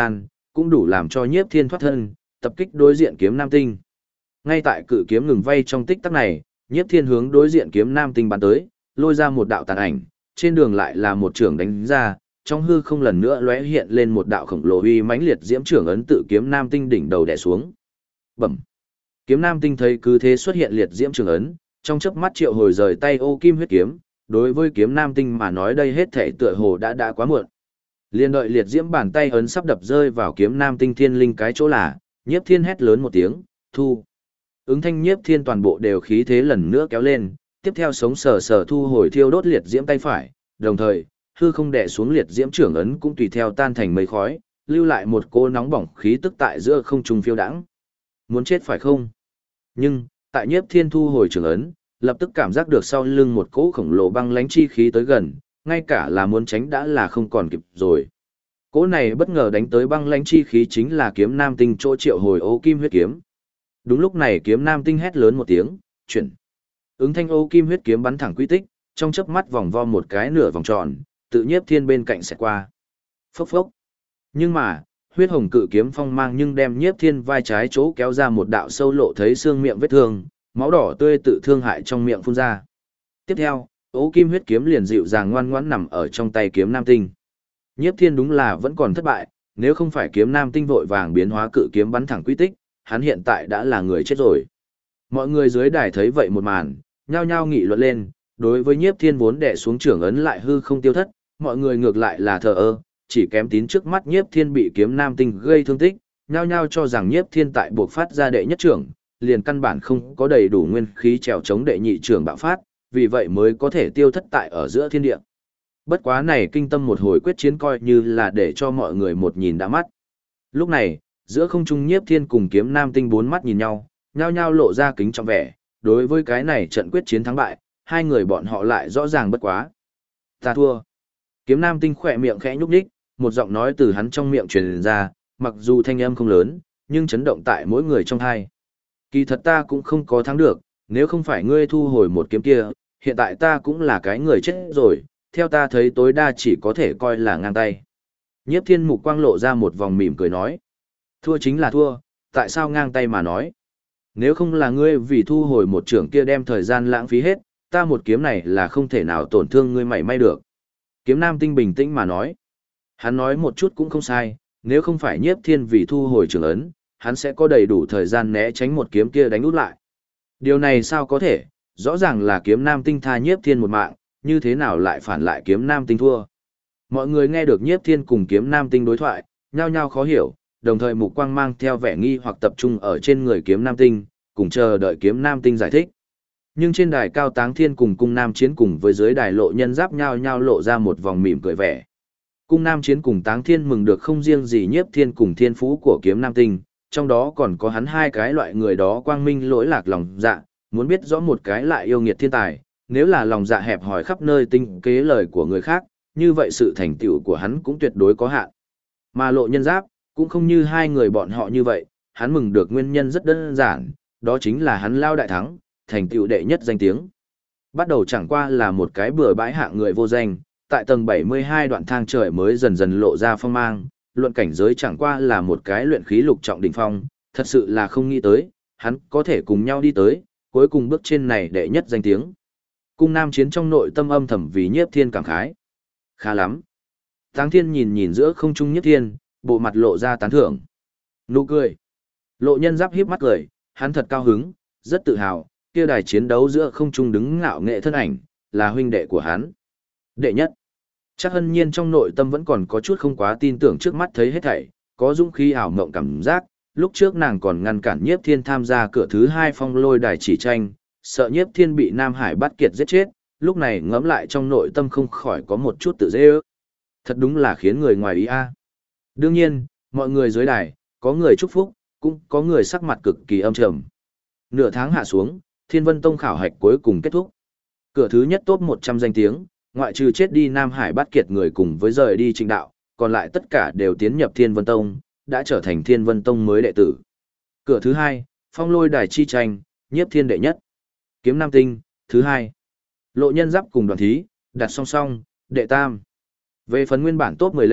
cũng đủ làm cho Nhiếp Thiên thoát thân, tập kích đối diện kiếm nam tinh. Ngay tại cự kiếm ngừng vay trong tích tắc này, Nhiếp Thiên hướng đối diện kiếm nam tinh bắn tới, lôi ra một đạo tàn ảnh, trên đường lại là một trường đánh ra, trong hư không lần nữa lóe hiện lên một đạo khổng lồ uy mãnh liệt diễm trưởng ấn tự kiếm nam tinh đỉnh đầu đè xuống. Bẩm. Kiếm nam tinh thấy cứ thế xuất hiện liệt diễm trưởng ấn, trong chớp mắt triệu hồi rời tay ô kim huyết kiếm, đối với kiếm nam tinh mà nói đây hết thể tựa hồ đã quá muộn. Liên đợi liệt diễm bàn tay ấn sắp đập rơi vào kiếm nam tinh thiên linh cái chỗ là, Nhiếp Thiên hét lớn một tiếng, thu. Ứng thanh Nhiếp Thiên toàn bộ đều khí thế lần nữa kéo lên, tiếp theo sống sờ sờ thu hồi thiêu đốt liệt diễm tay phải, đồng thời, hư không đè xuống liệt diễm trưởng ấn cũng tùy theo tan thành mây khói, lưu lại một cô nóng bỏng khí tức tại giữa không trung phiêu đãng. Muốn chết phải không? Nhưng, tại Nhiếp Thiên thu hồi trưởng ấn, lập tức cảm giác được sau lưng một cỗ khổng lồ băng lãnh chi khí tới gần, ngay cả là muốn tránh đã là không còn kịp rồi. Cỗ này bất ngờ đánh tới băng lãnh chi khí chính là kiếm nam tinh chỗ triệu hồi ô kim huyết kiếm. Đúng lúc này kiếm nam tinh hét lớn một tiếng, chuyển. Ứng thanh ô kim huyết kiếm bắn thẳng quy tích, trong chớp mắt vòng vo một cái nửa vòng tròn, tự Nhiếp Thiên bên cạnh sẽ qua. Phốc phốc. Nhưng mà, huyết hồng cự kiếm phong mang nhưng đem Nhiếp Thiên vai trái chỗ kéo ra một đạo sâu lộ thấy xương miệng vết thương, máu đỏ tươi tự thương hại trong miệng phun ra. Tiếp theo, ô kim huyết kiếm liền dịu dàng ngoan ngoãn nằm ở trong tay kiếm nam tinh. Nhiếp Thiên đúng là vẫn còn thất bại, nếu không phải kiếm nam tinh vội vàng biến hóa cự kiếm bắn thẳng quy tích, hắn hiện tại đã là người chết rồi. Mọi người dưới đài thấy vậy một màn, nhao nhao nghị luận lên, đối với Nhiếp Thiên vốn đè xuống trưởng ấn lại hư không tiêu thất, mọi người ngược lại là thờ ơ, chỉ kém tín trước mắt Nhiếp Thiên bị kiếm nam tinh gây thương tích, nhao nhao cho rằng Nhiếp Thiên tại buộc phát ra đệ nhất trưởng, liền căn bản không có đầy đủ nguyên khí trèo chống đệ nhị trưởng bạo phát, vì vậy mới có thể tiêu thất tại ở giữa thiên địa. Bất quá này kinh tâm một hồi quyết chiến coi như là để cho mọi người một nhìn đã mắt. Lúc này, giữa không trung Nhiếp Thiên cùng kiếm nam tinh bốn mắt nhìn nhau, nhao nhao lộ ra kính trọng vẻ, đối với cái này trận quyết chiến thắng bại, hai người bọn họ lại rõ ràng bất quá. Ta thua. Kiếm nam tinh khỏe miệng khẽ nhúc nhích, một giọng nói từ hắn trong miệng truyền ra, mặc dù thanh âm không lớn, nhưng chấn động tại mỗi người trong hai. Kỳ thật ta cũng không có thắng được, nếu không phải ngươi thu hồi một kiếm kia, hiện tại ta cũng là cái người chết rồi, theo ta thấy tối đa chỉ có thể coi là ngang tay. Nhiếp Thiên mục quang lộ ra một vòng mỉm cười nói. Thua chính là thua, tại sao ngang tay mà nói? Nếu không là ngươi vì thu hồi một trưởng kia đem thời gian lãng phí hết, ta một kiếm này là không thể nào tổn thương ngươi mảy may được. Kiếm nam tinh bình tĩnh mà nói. Hắn nói một chút cũng không sai, nếu không phải Nhiếp Thiên vì thu hồi trưởng ấn, hắn sẽ có đầy đủ thời gian né tránh một kiếm kia đánh út lại. Điều này sao có thể, rõ ràng là kiếm nam tinh tha Nhiếp Thiên một mạng, như thế nào lại phản lại kiếm nam tinh thua. Mọi người nghe được Nhiếp Thiên cùng kiếm nam tinh đối thoại, nhao nhao khó hiểu, đồng thời mục quang mang theo vẻ nghi hoặc tập trung ở trên người kiếm nam tinh, cùng chờ đợi kiếm nam tinh giải thích. Nhưng trên đài cao Táng Thiên cùng cung nam chiến cùng với dưới đài lộ nhân giáp nhao nhao lộ ra một vòng mỉm cười vẻ. Cung nam chiến cùng Táng Thiên mừng được không riêng gì Nhiếp Thiên cùng thiên phú của kiếm nam tinh, trong đó còn có hắn hai cái loại người đó quang minh lỗi lạc lòng dạ, muốn biết rõ một cái lại yêu nghiệt thiên tài, nếu là lòng dạ hẹp hòi khắp nơi tinh kế lời của người khác, như vậy sự thành tựu của hắn cũng tuyệt đối có hạn. Mà lộ nhân giáp, cũng không như hai người bọn họ như vậy, hắn mừng được nguyên nhân rất đơn giản, đó chính là hắn lao đại thắng, thành tựu đệ nhất danh tiếng. Bắt đầu chẳng qua là một cái bừa bãi hạng người vô danh, tại tầng 72 đoạn thang trời mới dần dần lộ ra phong mang, luận cảnh giới chẳng qua là một cái luyện khí lục trọng đỉnh phong, thật sự là không nghĩ tới, hắn có thể cùng nhau đi tới, cuối cùng bước trên này đệ nhất danh tiếng. Cung nam chiến trong nội tâm âm thầm vì Nhiếp Thiên cảm khái. Khá lắm. Táng Thiên nhìn nhìn giữa không trung Nhiếp Thiên, bộ mặt lộ ra tán thưởng. Nụ cười. Lộ nhân giáp híp mắt cười, hắn thật cao hứng, rất tự hào, kia đài chiến đấu giữa không trung đứng ngạo nghệ thân ảnh, là huynh đệ của hắn. Đệ nhất. Chắc Hân Nhiên trong nội tâm vẫn còn có chút không quá tin tưởng trước mắt thấy hết thảy, có dũng khí ảo mộng cảm giác, lúc trước nàng còn ngăn cản Nhiếp Thiên tham gia cửa thứ 2 phong lôi đài chỉ tranh, sợ Nhiếp Thiên bị Nam Hải bắt kiệt giết chết, lúc này ngẫm lại trong nội tâm không khỏi có một chút tự dễ ước. Thật đúng là khiến người ngoài ý a. Đương nhiên, mọi người dưới đài, có người chúc phúc, cũng có người sắc mặt cực kỳ âm trầm. Nửa tháng hạ xuống, Thiên Vân Tông khảo hạch cuối cùng kết thúc. Cửa thứ nhất top 100 danh tiếng, ngoại trừ chết đi Nam Hải bắt kiệt người cùng với rời đi Trịnh Đạo, còn lại tất cả đều tiến nhập Thiên Vân Tông, đã trở thành Thiên Vân Tông mới đệ tử. Cửa thứ hai, phong lôi đài chi tranh, Nhiếp Thiên đệ nhất. Kiếm Nam Tinh, thứ hai. Lộ nhân giáp cùng đoàn thí, đặt song song, đệ tam. Về phần nguyên bản top 10 lệ,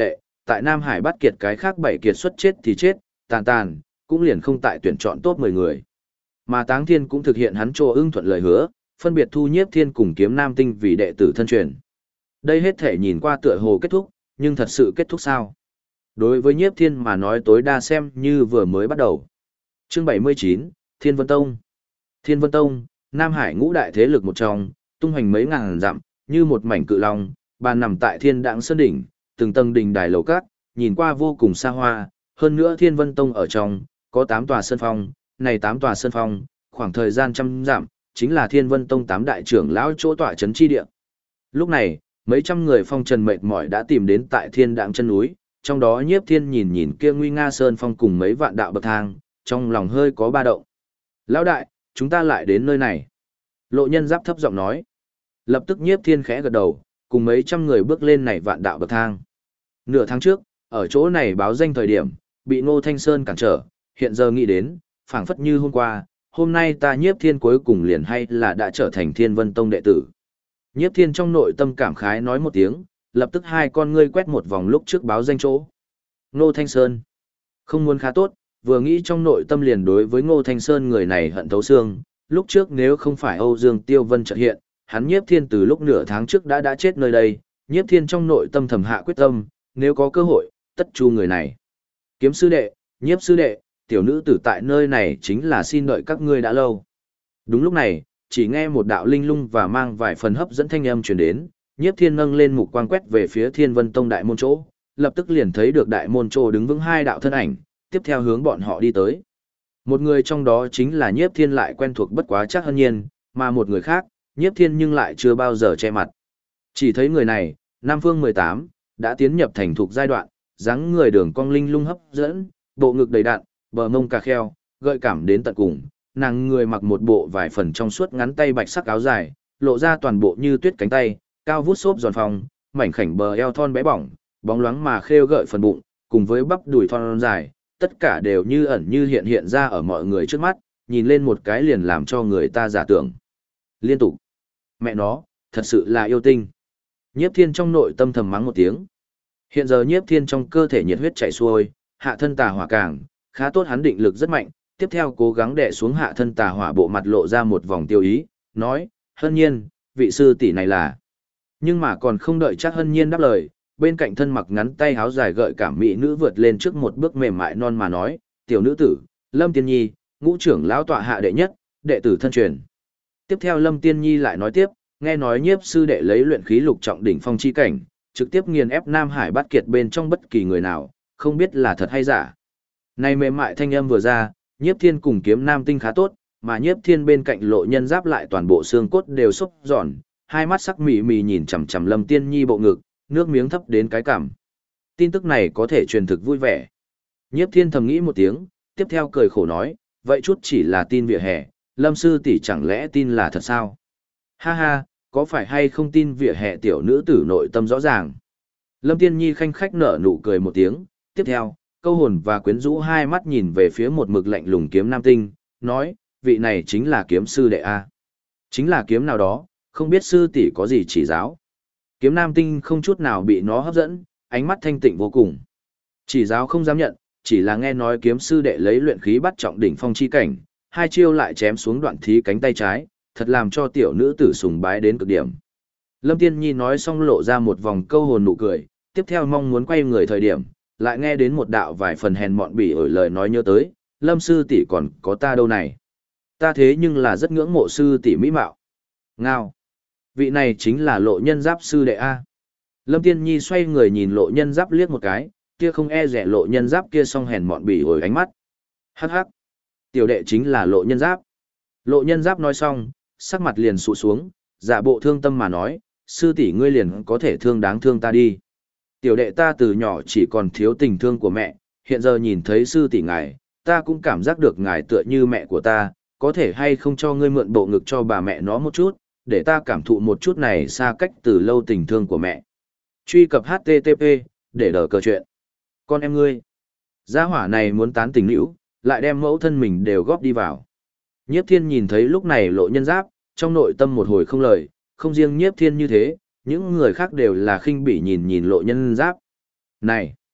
tại Nam Hải bắt kiệt cái khác 7 kiệt xuất chết thì chết, tàn tàn, cũng liền không tại tuyển chọn top 10 người. Mà Táng Thiên cũng thực hiện hắn Trô ưng thuận lời hứa, phân biệt thu Nhiếp Thiên cùng Kiếm Nam Tinh vì đệ tử thân truyền. Đây hết thể nhìn qua tựa hồ kết thúc, nhưng thật sự kết thúc sao? Đối với Nhiếp Thiên mà nói tối đa xem như vừa mới bắt đầu. Chương 79, Thiên Vân Tông. Thiên Vân Tông, Nam Hải ngũ đại thế lực một trong, tung hoành mấy ngàn dặm, như một mảnh cự long, bàn nằm tại Thiên Đãng Sơn đỉnh, từng tầng đình đài lầu cát, nhìn qua vô cùng xa hoa, hơn nữa Thiên Vân Tông ở trong, có 8 tòa sơn phong, này 8 tòa sơn phong, khoảng thời gian trăm dặm, chính là Thiên Vân Tông 8 đại trưởng lão chỗ tọa trấn chi địa. Lúc này, mấy trăm người phong trần mệt mỏi đã tìm đến tại Thiên Đãng chân núi, trong đó Nhiếp Thiên nhìn nhìn kia nguy nga sơn phong cùng mấy vạn đạo bậc thang, trong lòng hơi có ba động. Lão đại, chúng ta lại đến nơi này. Lộ Nhân Giáp thấp giọng nói. Lập tức Nhiếp Thiên khẽ gật đầu, cùng mấy trăm người bước lên này vạn đạo bậc thang. Nửa tháng trước, ở chỗ này báo danh thời điểm, bị Ngô Thanh Sơn cản trở, hiện giờ nghĩ đến, phảng phất như hôm qua, hôm nay ta Nhiếp Thiên cuối cùng liền hay là đã trở thành Thiên Vân Tông đệ tử. Nhiếp Thiên trong nội tâm cảm khái nói một tiếng, lập tức hai con ngươi quét một vòng lúc trước báo danh chỗ. Ngô Thanh Sơn. Không muốn khá tốt, vừa nghĩ trong nội tâm liền đối với Ngô Thanh Sơn người này hận thấu xương, lúc trước nếu không phải Âu Dương Tiêu Vân chợt hiện, hắn Nhiếp Thiên từ lúc nửa tháng trước đã chết nơi đây, Nhiếp Thiên trong nội tâm thầm hạ quyết tâm, nếu có cơ hội, tất chu người này. Kiếm sư đệ, Nhiếp sư đệ, tiểu nữ tử tại nơi này chính là xin đợi các ngươi đã lâu. Đúng lúc này, chỉ nghe một đạo linh lung và mang vài phần hấp dẫn thanh âm truyền đến, Nhiếp Thiên nâng lên mục quang quét về phía Thiên Vân Tông đại môn chỗ, lập tức liền thấy được đại môn chỗ đứng vững hai đạo thân ảnh, tiếp theo hướng bọn họ đi tới. Một người trong đó chính là Nhiếp Thiên lại quen thuộc bất quá Trác Hân Nhiên, mà một người khác, Nhiếp Thiên nhưng lại chưa bao giờ che mặt. Chỉ thấy người này, Nam Phương 18, đã tiến nhập thành thục giai đoạn, dáng người đường cong linh lung hấp dẫn, bộ ngực đầy đặn, bờ mông cà kheo, gợi cảm đến tận cùng. Nàng người mặc một bộ vài phần trong suốt ngắn tay bạch sắc áo dài, lộ ra toàn bộ như tuyết cánh tay, cao vút xốp giòn phong, mảnh khảnh bờ eo thon bé bỏng, bóng loáng mà khêu gợi phần bụng, cùng với bắp đùi thon dài, tất cả đều như ẩn như hiện ra ở mọi người trước mắt, nhìn lên một cái liền làm cho người ta giả tưởng. Liên tục. Mẹ nó, thật sự là yêu tinh. Nhiếp Thiên trong nội tâm thầm mắng một tiếng. Hiện giờ Nhiếp Thiên trong cơ thể nhiệt huyết chảy xuôi, hạ thân tà hỏa càng, khá tốt hắn định lực rất mạnh, tiếp theo cố gắng đè xuống hạ thân tà hỏa bộ mặt lộ ra một vòng tiêu ý, nói, Hân Nhiên, vị sư tỷ này là. Nhưng mà còn không đợi chắc Hân Nhiên đáp lời, bên cạnh thân mặc ngắn tay áo dài gợi cảm mỹ nữ vượt lên trước một bước mềm mại non mà nói, tiểu nữ tử, Lâm Tiên Nhi, ngũ trưởng lão tọa hạ đệ nhất, đệ tử thân truyền. Tiếp theo Lâm Tiên Nhi lại nói tiếp, nghe nói Nhiếp sư đệ lấy luyện khí lục trọng đỉnh phong chi cảnh, trực tiếp nghiền ép Nam Hải Bát Kiệt bên trong bất kỳ người nào, không biết là thật hay giả. Này mềm mại thanh âm vừa ra, Nhiếp Thiên cùng Kiếm Nam Tinh khá tốt, mà Nhiếp Thiên bên cạnh Lộ Nhân Giáp lại toàn bộ xương cốt đều xúc giòn, hai mắt sắc mị mị nhìn chằm chằm Lâm Tiên Nhi bộ ngực, nước miếng thấp đến cái cằm. Tin tức này có thể truyền thực vui vẻ. Nhiếp Thiên thầm nghĩ một tiếng, tiếp theo cười khổ nói, vậy chút chỉ là tin vỉa hè, Lâm sư tỷ chẳng lẽ tin là thật sao? Ha ha, có phải hay không tin vỉa hè tiểu nữ tử nội tâm rõ ràng? Lâm Tiên Nhi khanh khách nở nụ cười một tiếng, tiếp theo, câu hồn và quyến rũ hai mắt nhìn về phía một mực lạnh lùng Kiếm Nam Tinh, nói, vị này chính là kiếm sư đệ A. Chính là kiếm nào đó, không biết sư tỷ có gì chỉ giáo. Kiếm Nam Tinh không chút nào bị nó hấp dẫn, ánh mắt thanh tịnh vô cùng. Chỉ giáo không dám nhận, chỉ là nghe nói kiếm sư đệ lấy luyện khí bắt trọng đỉnh phong chi cảnh, hai chiêu lại chém xuống đoạn thí cánh tay trái, thật làm cho tiểu nữ tử sùng bái đến cực điểm. Lâm Tiên Nhi nói xong lộ ra một vòng câu hồn nụ cười, tiếp theo mong muốn quay người thời điểm, lại nghe đến một đạo vài phần hèn mọn bỉ ổi lời nói nhớ tới, Lâm sư tỷ còn có ta đâu này. Ta thế nhưng là rất ngưỡng mộ sư tỷ mỹ mạo. Ngao. Vị này chính là Lộ Nhân Giáp sư đệ A. Lâm Tiên Nhi xoay người nhìn Lộ Nhân Giáp liếc một cái, kia không e rẻ Lộ Nhân Giáp kia song hèn mọn bỉ ổi ánh mắt. Hắc hắc. Tiểu đệ chính là Lộ Nhân Giáp. Lộ Nhân Giáp nói xong, sắc mặt liền sụ xuống, giả bộ thương tâm mà nói, sư tỷ ngươi liền có thể thương đáng thương ta đi. Tiểu đệ ta từ nhỏ chỉ còn thiếu tình thương của mẹ, hiện giờ nhìn thấy sư tỷ ngài, ta cũng cảm giác được ngài tựa như mẹ của ta, có thể hay không cho ngươi mượn bộ ngực cho bà mẹ nó một chút, để ta cảm thụ một chút này xa cách từ lâu tình thương của mẹ. Truy cập HTTP, để đỡ cờ chuyện. Con em ngươi, gia hỏa này muốn tán tình nữ, lại đem mẫu thân mình đều góp đi vào. Nhiếp Thiên nhìn thấy lúc này Lộ Nhân Giáp, trong nội tâm một hồi không lời, không riêng Nhiếp Thiên như thế, những người khác đều là khinh bỉ nhìn nhìn Lộ Nhân Giáp. Này,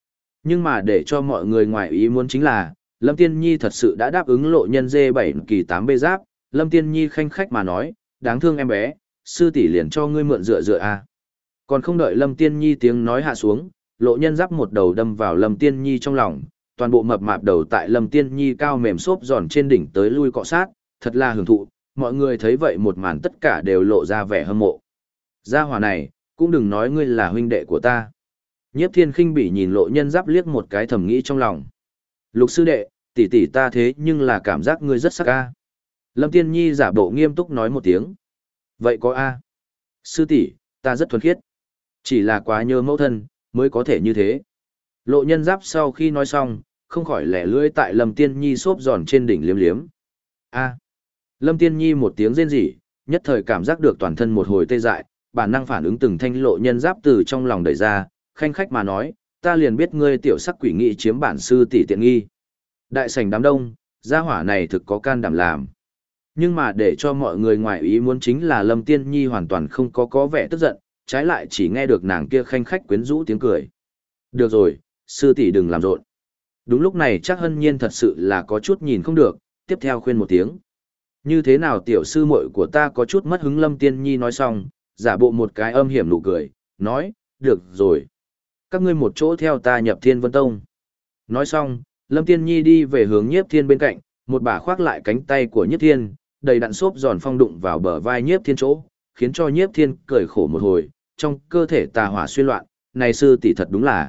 Nhưng mà để cho mọi người ngoài ý muốn chính là, Lâm Tiên Nhi thật sự đã đáp ứng Lộ Nhân dê 7 kỳ 8 bê giáp. Lâm Tiên Nhi khanh khách mà nói, đáng thương em bé, sư tỷ liền cho ngươi mượn dựa a. Còn không đợi Lâm Tiên Nhi tiếng nói hạ xuống, Lộ Nhân giáp một đầu đâm vào Lâm Tiên Nhi trong lòng, toàn bộ mập mạp đầu tại Lâm Tiên Nhi cao mềm xốp giòn trên đỉnh tới lui cọ sát, thật là hưởng thụ. Mọi người thấy vậy một màn tất cả đều lộ ra vẻ hâm mộ. Gia hỏa này, cũng đừng nói ngươi là huynh đệ của ta. Nhiếp Thiên khinh bỉ nhìn Lộ Nhân giáp liếc một cái thầm nghĩ trong lòng. Lục sư đệ, tỷ tỷ ta thế nhưng là cảm giác ngươi rất sắc a. Lâm Tiên Nhi giả bộ nghiêm túc nói một tiếng. Vậy có a. Sư tỷ, ta rất thuần khiết. Chỉ là quá nhớ mẫu thân, mới có thể như thế. Lộ Nhân giáp sau khi nói xong, không khỏi lẻ lưỡi tại Lâm Tiên Nhi xốp giòn trên đỉnh liếm liếm. A. Lâm Tiên Nhi một tiếng rên rỉ, nhất thời cảm giác được toàn thân một hồi tê dại, bản năng phản ứng từng thanh Lộ Nhân giáp từ trong lòng đẩy ra, khanh khách mà nói, ta liền biết ngươi tiểu sắc quỷ nghị chiếm bản sư tỷ tiện nghi. Đại sảnh đám đông, gia hỏa này thực có can đảm làm. Nhưng mà để cho mọi người ngoài ý muốn chính là Lâm Tiên Nhi hoàn toàn không có vẻ tức giận, trái lại chỉ nghe được nàng kia khanh khách quyến rũ tiếng cười. Được rồi, sư tỷ đừng làm rộn. Đúng lúc này chắc Hân Nhiên thật sự là có chút nhìn không được, tiếp theo khuyên một tiếng. Như thế nào tiểu sư muội của ta có chút mất hứng. Lâm Tiên Nhi nói xong, giả bộ một cái âm hiểm nụ cười, nói, được rồi. Các ngươi một chỗ theo ta nhập Thiên Vân Tông. Nói xong, Lâm Tiên Nhi đi về hướng Nhiếp Thiên bên cạnh, một bà khoác lại cánh tay của Nhiếp Thiên, đầy đặn xốp giòn phong đụng vào bờ vai Nhiếp Thiên chỗ, khiến cho Nhiếp Thiên cười khổ một hồi, trong cơ thể tà hỏa xuyên loạn, này sư tỷ thật đúng là.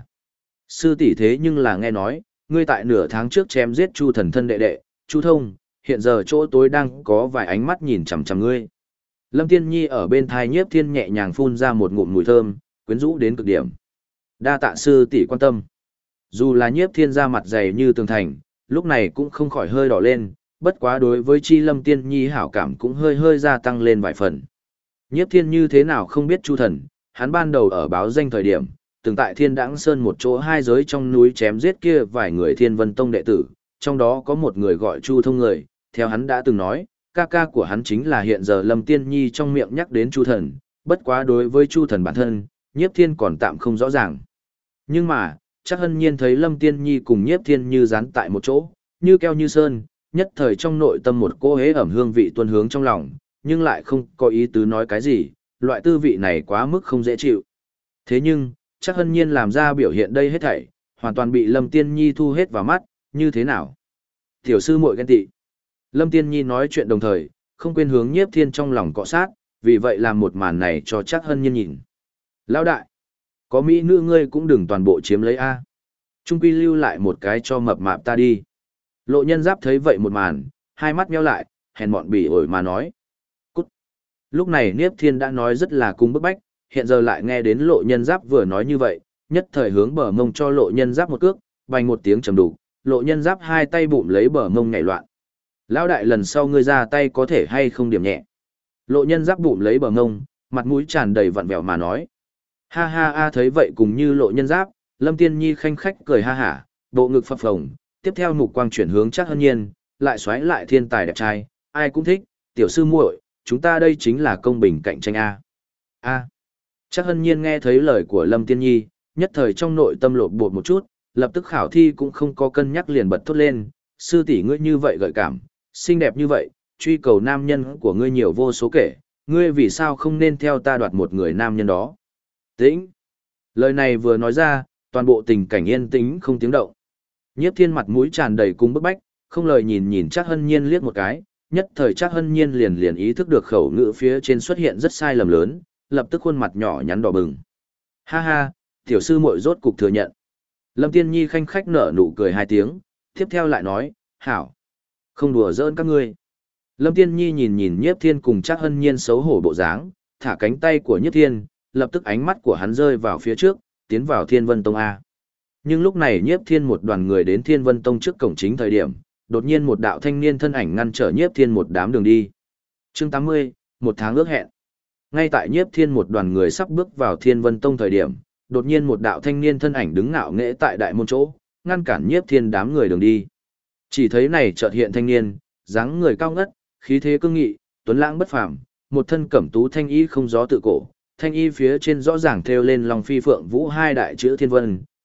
Sư tỷ thế nhưng là nghe nói, ngươi tại nửa tháng trước chém giết Chu Thần thân đệ đệ, Chu Thông, hiện giờ chỗ tối đang có vài ánh mắt nhìn chằm chằm ngươi. Lâm Tiên Nhi ở bên thai Nhiếp Thiên nhẹ nhàng phun ra một ngụm mùi thơm, quyến rũ đến cực điểm. Đa tạ sư tỷ quan tâm. Dù là Nhiếp Thiên ra mặt dày như tường thành, lúc này cũng không khỏi hơi đỏ lên, bất quá đối với chi Lâm Tiên Nhi hảo cảm cũng hơi gia tăng lên vài phần. Nhiếp Thiên như thế nào không biết Chu Thần, hắn ban đầu ở báo danh thời điểm, từng tại Thiên Đãng Sơn một chỗ hai giới trong núi chém giết kia vài người Thiên Vân Tông đệ tử, trong đó có một người gọi Chu Thông người, theo hắn đã từng nói, ca ca của hắn chính là hiện giờ Lâm Tiên Nhi trong miệng nhắc đến Chu Thần, bất quá đối với Chu Thần bản thân, Nhiếp Thiên còn tạm không rõ ràng. Nhưng mà, chắc Hân Nhiên thấy Lâm Tiên Nhi cùng Nhiếp Thiên như dán tại một chỗ, như keo như sơn, nhất thời trong nội tâm một cô hế ẩm hương vị tuôn hướng trong lòng, nhưng lại không có ý tứ nói cái gì, loại tư vị này quá mức không dễ chịu. Thế nhưng, chắc Hân Nhiên làm ra biểu hiện đây hết thảy, hoàn toàn bị Lâm Tiên Nhi thu hết vào mắt, như thế nào? Tiểu sư muội ghen tị. Lâm Tiên Nhi nói chuyện đồng thời, không quên hướng Nhiếp Thiên trong lòng cọ sát, vì vậy làm một màn này cho chắc Hân Nhiên nhìn. Lão đại, có mỹ nữ ngươi cũng đừng toàn bộ chiếm lấy a. Trung quy lưu lại một cái cho mập mạp ta đi. Lộ Nhân giáp thấy vậy một màn, hai mắt nheo lại, hèn mọn bỉ ổi mà nói. Cút. Lúc này Niếp Thiên đã nói rất là cung bức bách, hiện giờ lại nghe đến Lộ Nhân giáp vừa nói như vậy, nhất thời hướng bờ mông cho Lộ Nhân giáp một cước, bành một tiếng trầm đục, Lộ Nhân giáp hai tay bụm lấy bờ mông nhảy loạn. Lão đại lần sau ngươi ra tay có thể hay không điểm nhẹ. Lộ Nhân giáp bụm lấy bờ mông, mặt mũi tràn đầy vặn vẹo mà nói. Ha ha ha thấy vậy cùng như Lộ Nhân giáp, Lâm Tiên Nhi khanh khách cười ha hả, bộ ngực phập phồng, tiếp theo mục quang chuyển hướng chắc Hân Nhiên, lại xoáy lại thiên tài đẹp trai, ai cũng thích, tiểu sư muội, chúng ta đây chính là công bình cạnh tranh a. A. Chắc Hân Nhiên nghe thấy lời của Lâm Tiên Nhi, nhất thời trong nội tâm lột bột một chút, lập tức khảo thi cũng không có cân nhắc liền bật thốt lên, sư tỷ ngươi như vậy gợi cảm, xinh đẹp như vậy, truy cầu nam nhân của ngươi nhiều vô số kể, ngươi vì sao không nên theo ta đoạt một người nam nhân đó. Tĩnh. Lời này vừa nói ra, toàn bộ tình cảnh yên tĩnh không tiếng động. Nhiếp Thiên mặt mũi tràn đầy cung bức bách, không lời nhìn nhìn Trác Hân Nhiên liếc một cái, nhất thời Trác Hân Nhiên liền ý thức được khẩu ngữ phía trên xuất hiện rất sai lầm lớn, lập tức khuôn mặt nhỏ nhắn đỏ bừng. Ha ha, tiểu sư muội rốt cục thừa nhận. Lâm Tiên Nhi khanh khách nở nụ cười hai tiếng, tiếp theo lại nói, hảo, không đùa giỡn các ngươi. Lâm Tiên Nhi nhìn nhìn Nhiếp Thiên cùng Trác Hân Nhiên xấu hổ bộ dáng, thả cánh tay của Nhiếp Thiên, lập tức ánh mắt của hắn rơi vào phía trước, tiến vào Thiên Vân Tông A. Nhưng lúc này Nhiếp Thiên một đoàn người đến Thiên Vân Tông trước cổng chính thời điểm, đột nhiên một đạo thanh niên thân ảnh ngăn trở Nhiếp Thiên một đám đường đi. Chương 80, một tháng ước hẹn. Ngay tại Nhiếp Thiên một đoàn người sắp bước vào Thiên Vân Tông thời điểm, đột nhiên một đạo thanh niên thân ảnh đứng ngạo nghễ tại đại môn chỗ, ngăn cản Nhiếp Thiên đám người đường đi. Chỉ thấy này chợt hiện thanh niên, dáng người cao ngất, khí thế cương nghị, tuấn lãng bất phàm, một thân cẩm tú thanh y không gió tự cổ, thanh y phía trên rõ ràng thêu lên Long Phi Phượng Vũ hai đại chữ Thiên Vân,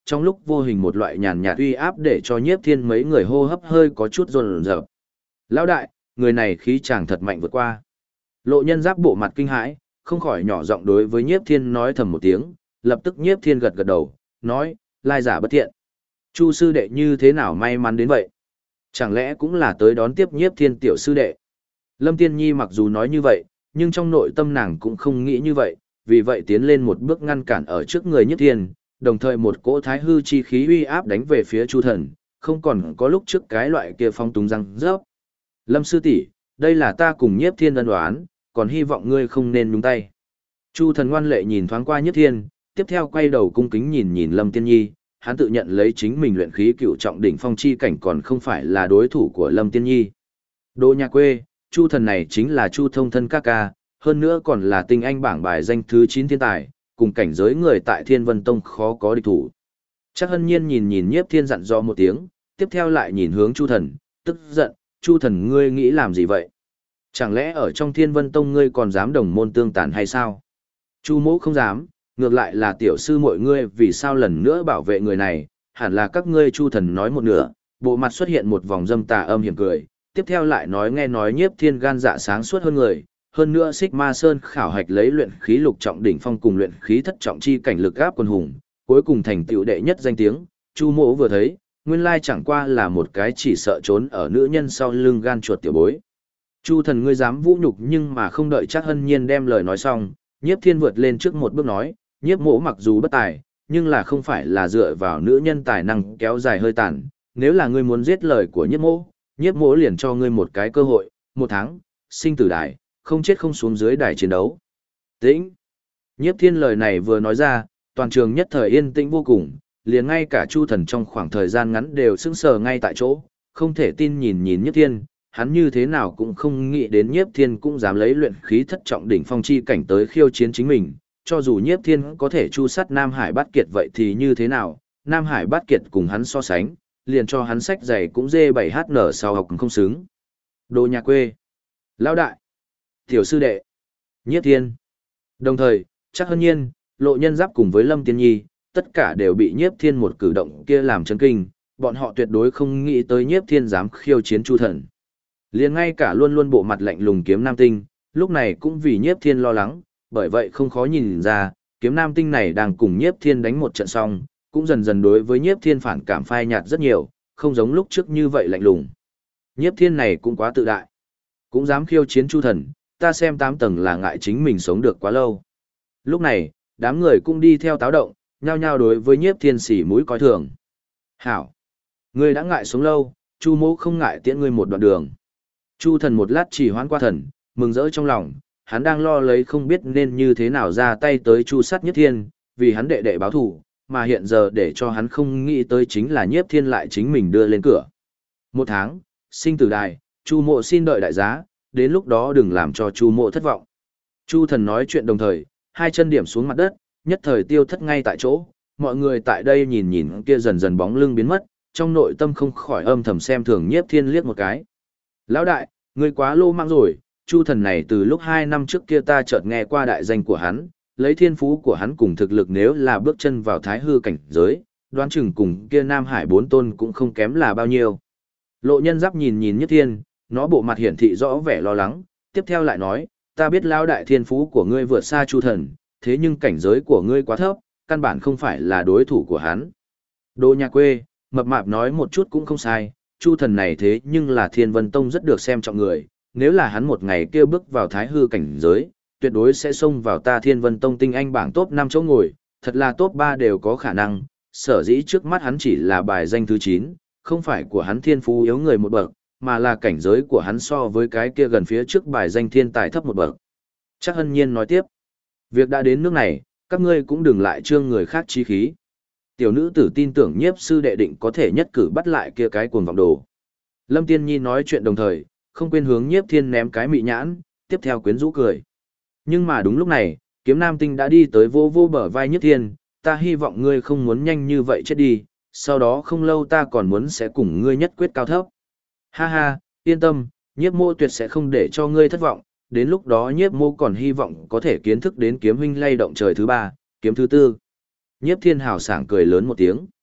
trong lúc vô hình một loại nhàn nhạt uy áp để cho Nhiếp Thiên mấy người hô hấp hơi có chút run rợn. Lão đại, người này khí chàng thật mạnh vượt qua. Lộ Nhân Giáp bộ mặt kinh hãi, không khỏi nhỏ giọng đối với Nhiếp Thiên nói thầm một tiếng, lập tức Nhiếp Thiên gật gật đầu, nói, lai giả bất thiện. Chu sư đệ như thế nào may mắn đến vậy? Chẳng lẽ cũng là tới đón tiếp Nhiếp Thiên tiểu sư đệ? Lâm Tiên Nhi mặc dù nói như vậy, nhưng trong nội tâm nàng cũng không nghĩ như vậy, vì vậy tiến lên một bước ngăn cản ở trước người Nhiếp Thiên, đồng thời một cỗ thái hư chi khí uy áp đánh về phía Chu Thần, không còn có lúc trước cái loại kia phong túng răng rớp. Lâm sư tỷ, đây là ta cùng Nhiếp Thiên ân đoán, còn hy vọng ngươi không nên nhúng tay. Chu Thần ngoan lệ nhìn thoáng qua Nhiếp Thiên, tiếp theo quay đầu cung kính nhìn nhìn Lâm Tiên Nhi, hắn tự nhận lấy chính mình luyện khí cựu trọng đỉnh phong chi cảnh còn không phải là đối thủ của Lâm Tiên Nhi. Đồ nhà quê, Chu Thần này chính là Chu Thông thân ca ca, hơn nữa còn là tinh anh bảng bài danh thứ 9 thiên tài, cùng cảnh giới người tại Thiên Vân Tông khó có địch thủ. Chắc Hân Nhiên nhìn nhìn Nhiếp Thiên dặn dò một tiếng, tiếp theo lại nhìn hướng Chu Thần, tức giận, Chu Thần ngươi nghĩ làm gì vậy? Chẳng lẽ ở trong Thiên Vân Tông ngươi còn dám đồng môn tương tàn hay sao? Chu mỗ không dám, ngược lại là tiểu sư mọi ngươi vì sao lần nữa bảo vệ người này, hẳn là các ngươi. Chu Thần nói một nửa, bộ mặt xuất hiện một vòng dâm tà âm hiểm cười, tiếp theo lại nói nghe nói Nhiếp Thiên gan dạ sáng suốt hơn người, hơn nữa Xích Ma Sơn khảo hạch lấy luyện khí lục trọng đỉnh phong cùng luyện khí thất trọng chi cảnh lực áp quân hùng, cuối cùng thành tựu đệ nhất danh tiếng. Chu mỗ vừa thấy, nguyên lai chẳng qua là một cái chỉ sợ trốn ở nữ nhân sau lưng gan chuột tiểu bối. Chu Thần ngươi dám vũ nhục, nhưng mà không đợi Trác Hân Nhiên đem lời nói xong, Nhiếp Thiên vượt lên trước một bước nói, Nhiếp mỗ mặc dù bất tài, nhưng là không phải là dựa vào nữ nhân tài năng kéo dài hơi tàn, nếu là ngươi muốn giết lời của Nhiếp mỗ liền cho ngươi một cái cơ hội, 1 tháng, sinh tử đài, không chết không xuống dưới đài chiến đấu. Tĩnh. Nhiếp Thiên lời này vừa nói ra, toàn trường nhất thời yên tĩnh vô cùng, liền ngay cả Chu Thần trong khoảng thời gian ngắn đều sững sờ ngay tại chỗ, không thể tin nhìn nhìn Nhiếp Thiên, hắn như thế nào cũng không nghĩ đến Nhiếp Thiên cũng dám lấy luyện khí thất trọng đỉnh phong chi cảnh tới khiêu chiến chính mình, cho dù Nhiếp Thiên có thể chu sát Nam Hải Bát Kiệt vậy thì như thế nào, Nam Hải Bát Kiệt cùng hắn so sánh, liền cho hắn sách giày cũng D7HN sau học không xứng. Đồ nhà quê. Lão đại. Tiểu sư đệ. Nhiếp Thiên. Đồng thời, Trác Hân Nhiên, Lộ Nhân Giáp cùng với Lâm Tiên Nhi, tất cả đều bị Nhiếp Thiên một cử động kia làm chấn kinh, bọn họ tuyệt đối không nghĩ tới Nhiếp Thiên dám khiêu chiến Chu Thần. Liền ngay cả luôn luôn bộ mặt lạnh lùng Kiếm Nam Tinh, lúc này cũng vì Nhiếp Thiên lo lắng, bởi vậy không khó nhìn ra, Kiếm Nam Tinh này đang cùng Nhiếp Thiên đánh một trận xong, cũng dần dần đối với Nhiếp Thiên phản cảm phai nhạt rất nhiều, không giống lúc trước như vậy lạnh lùng. Nhiếp Thiên này cũng quá tự đại, cũng dám khiêu chiến Chu Thần, ta xem 8 tầng là ngại chính mình sống được quá lâu. Lúc này, đám người cũng đi theo táo động, nhao nhao đối với Nhiếp Thiên xỉ mũi coi thường. Hảo! Ngươi đã ngại sống lâu, Chu mỗ không ngại tiễn ngươi một đoạn đường. Chu Thần một lát chỉ hoãn qua thần, mừng rỡ trong lòng, hắn đang lo lấy không biết nên như thế nào ra tay tới chu sát Nhiếp Thiên, vì hắn đệ đệ báo thù, mà hiện giờ để cho hắn không nghĩ tới chính là Nhiếp Thiên lại chính mình đưa lên cửa. 1 tháng, sinh tử đài, Chu mộ xin đợi đại giá, đến lúc đó đừng làm cho Chu mộ thất vọng. Chu Thần nói chuyện đồng thời, 2 chân điểm xuống mặt đất, nhất thời tiêu thất ngay tại chỗ, mọi người tại đây nhìn nhìn kia dần dần bóng lưng biến mất, trong nội tâm không khỏi âm thầm xem thường Nhiếp Thiên liếc một cái. Lão đại, ngươi quá lô mang rồi, Chu Thần này từ lúc 2 năm trước kia ta chợt nghe qua đại danh của hắn, lấy thiên phú của hắn cùng thực lực nếu là bước chân vào thái hư cảnh giới, đoán chừng cùng kia Nam Hải 4 tôn cũng không kém là bao nhiêu. Lộ Nhân Giáp nhìn nhìn Nhiếp Thiên, nó bộ mặt hiển thị rõ vẻ lo lắng, tiếp theo lại nói, ta biết lão đại thiên phú của ngươi vượt xa Chu Thần, thế nhưng cảnh giới của ngươi quá thấp, căn bản không phải là đối thủ của hắn. Đồ nhà quê, mập mạp nói một chút cũng không sai, Chu Thần này thế nhưng là Thiên Vân Tông rất được xem trọng người, nếu là hắn một ngày kia bước vào thái hư cảnh giới, tuyệt đối sẽ xông vào ta Thiên Vân Tông tinh anh bảng top 5 chỗ ngồi, thật là top 3 đều có khả năng, sở dĩ trước mắt hắn chỉ là bài danh thứ 9, không phải của hắn thiên phú yếu người một bậc, mà là cảnh giới của hắn so với cái kia gần phía trước bài danh thiên tài thấp một bậc. Trác Hân Nhiên nói tiếp, việc đã đến nước này, các ngươi cũng đừng lại trương người khác chí khí. Tiểu nữ tử tin tưởng Nhiếp sư đệ định có thể nhất cử bắt lại kia cái cuồng vọng đồ. Lâm Tiên Nhi nói chuyện đồng thời, không quên hướng Nhiếp Thiên ném cái mị nhãn, tiếp theo quyến rũ cười. Nhưng mà đúng lúc này, Kiếm Nam Tinh đã đi tới vô vô bờ vai Nhiếp Thiên, ta hy vọng ngươi không muốn nhanh như vậy chết đi, sau đó không lâu ta còn muốn sẽ cùng ngươi nhất quyết cao thấp. Ha ha, yên tâm, Nhiếp mô tuyệt sẽ không để cho ngươi thất vọng, đến lúc đó Nhiếp mô còn hy vọng có thể kiến thức đến kiếm huynh lay động trời thứ 3, kiếm thứ 4. Nhiếp Thiên hào sảng cười lớn một tiếng.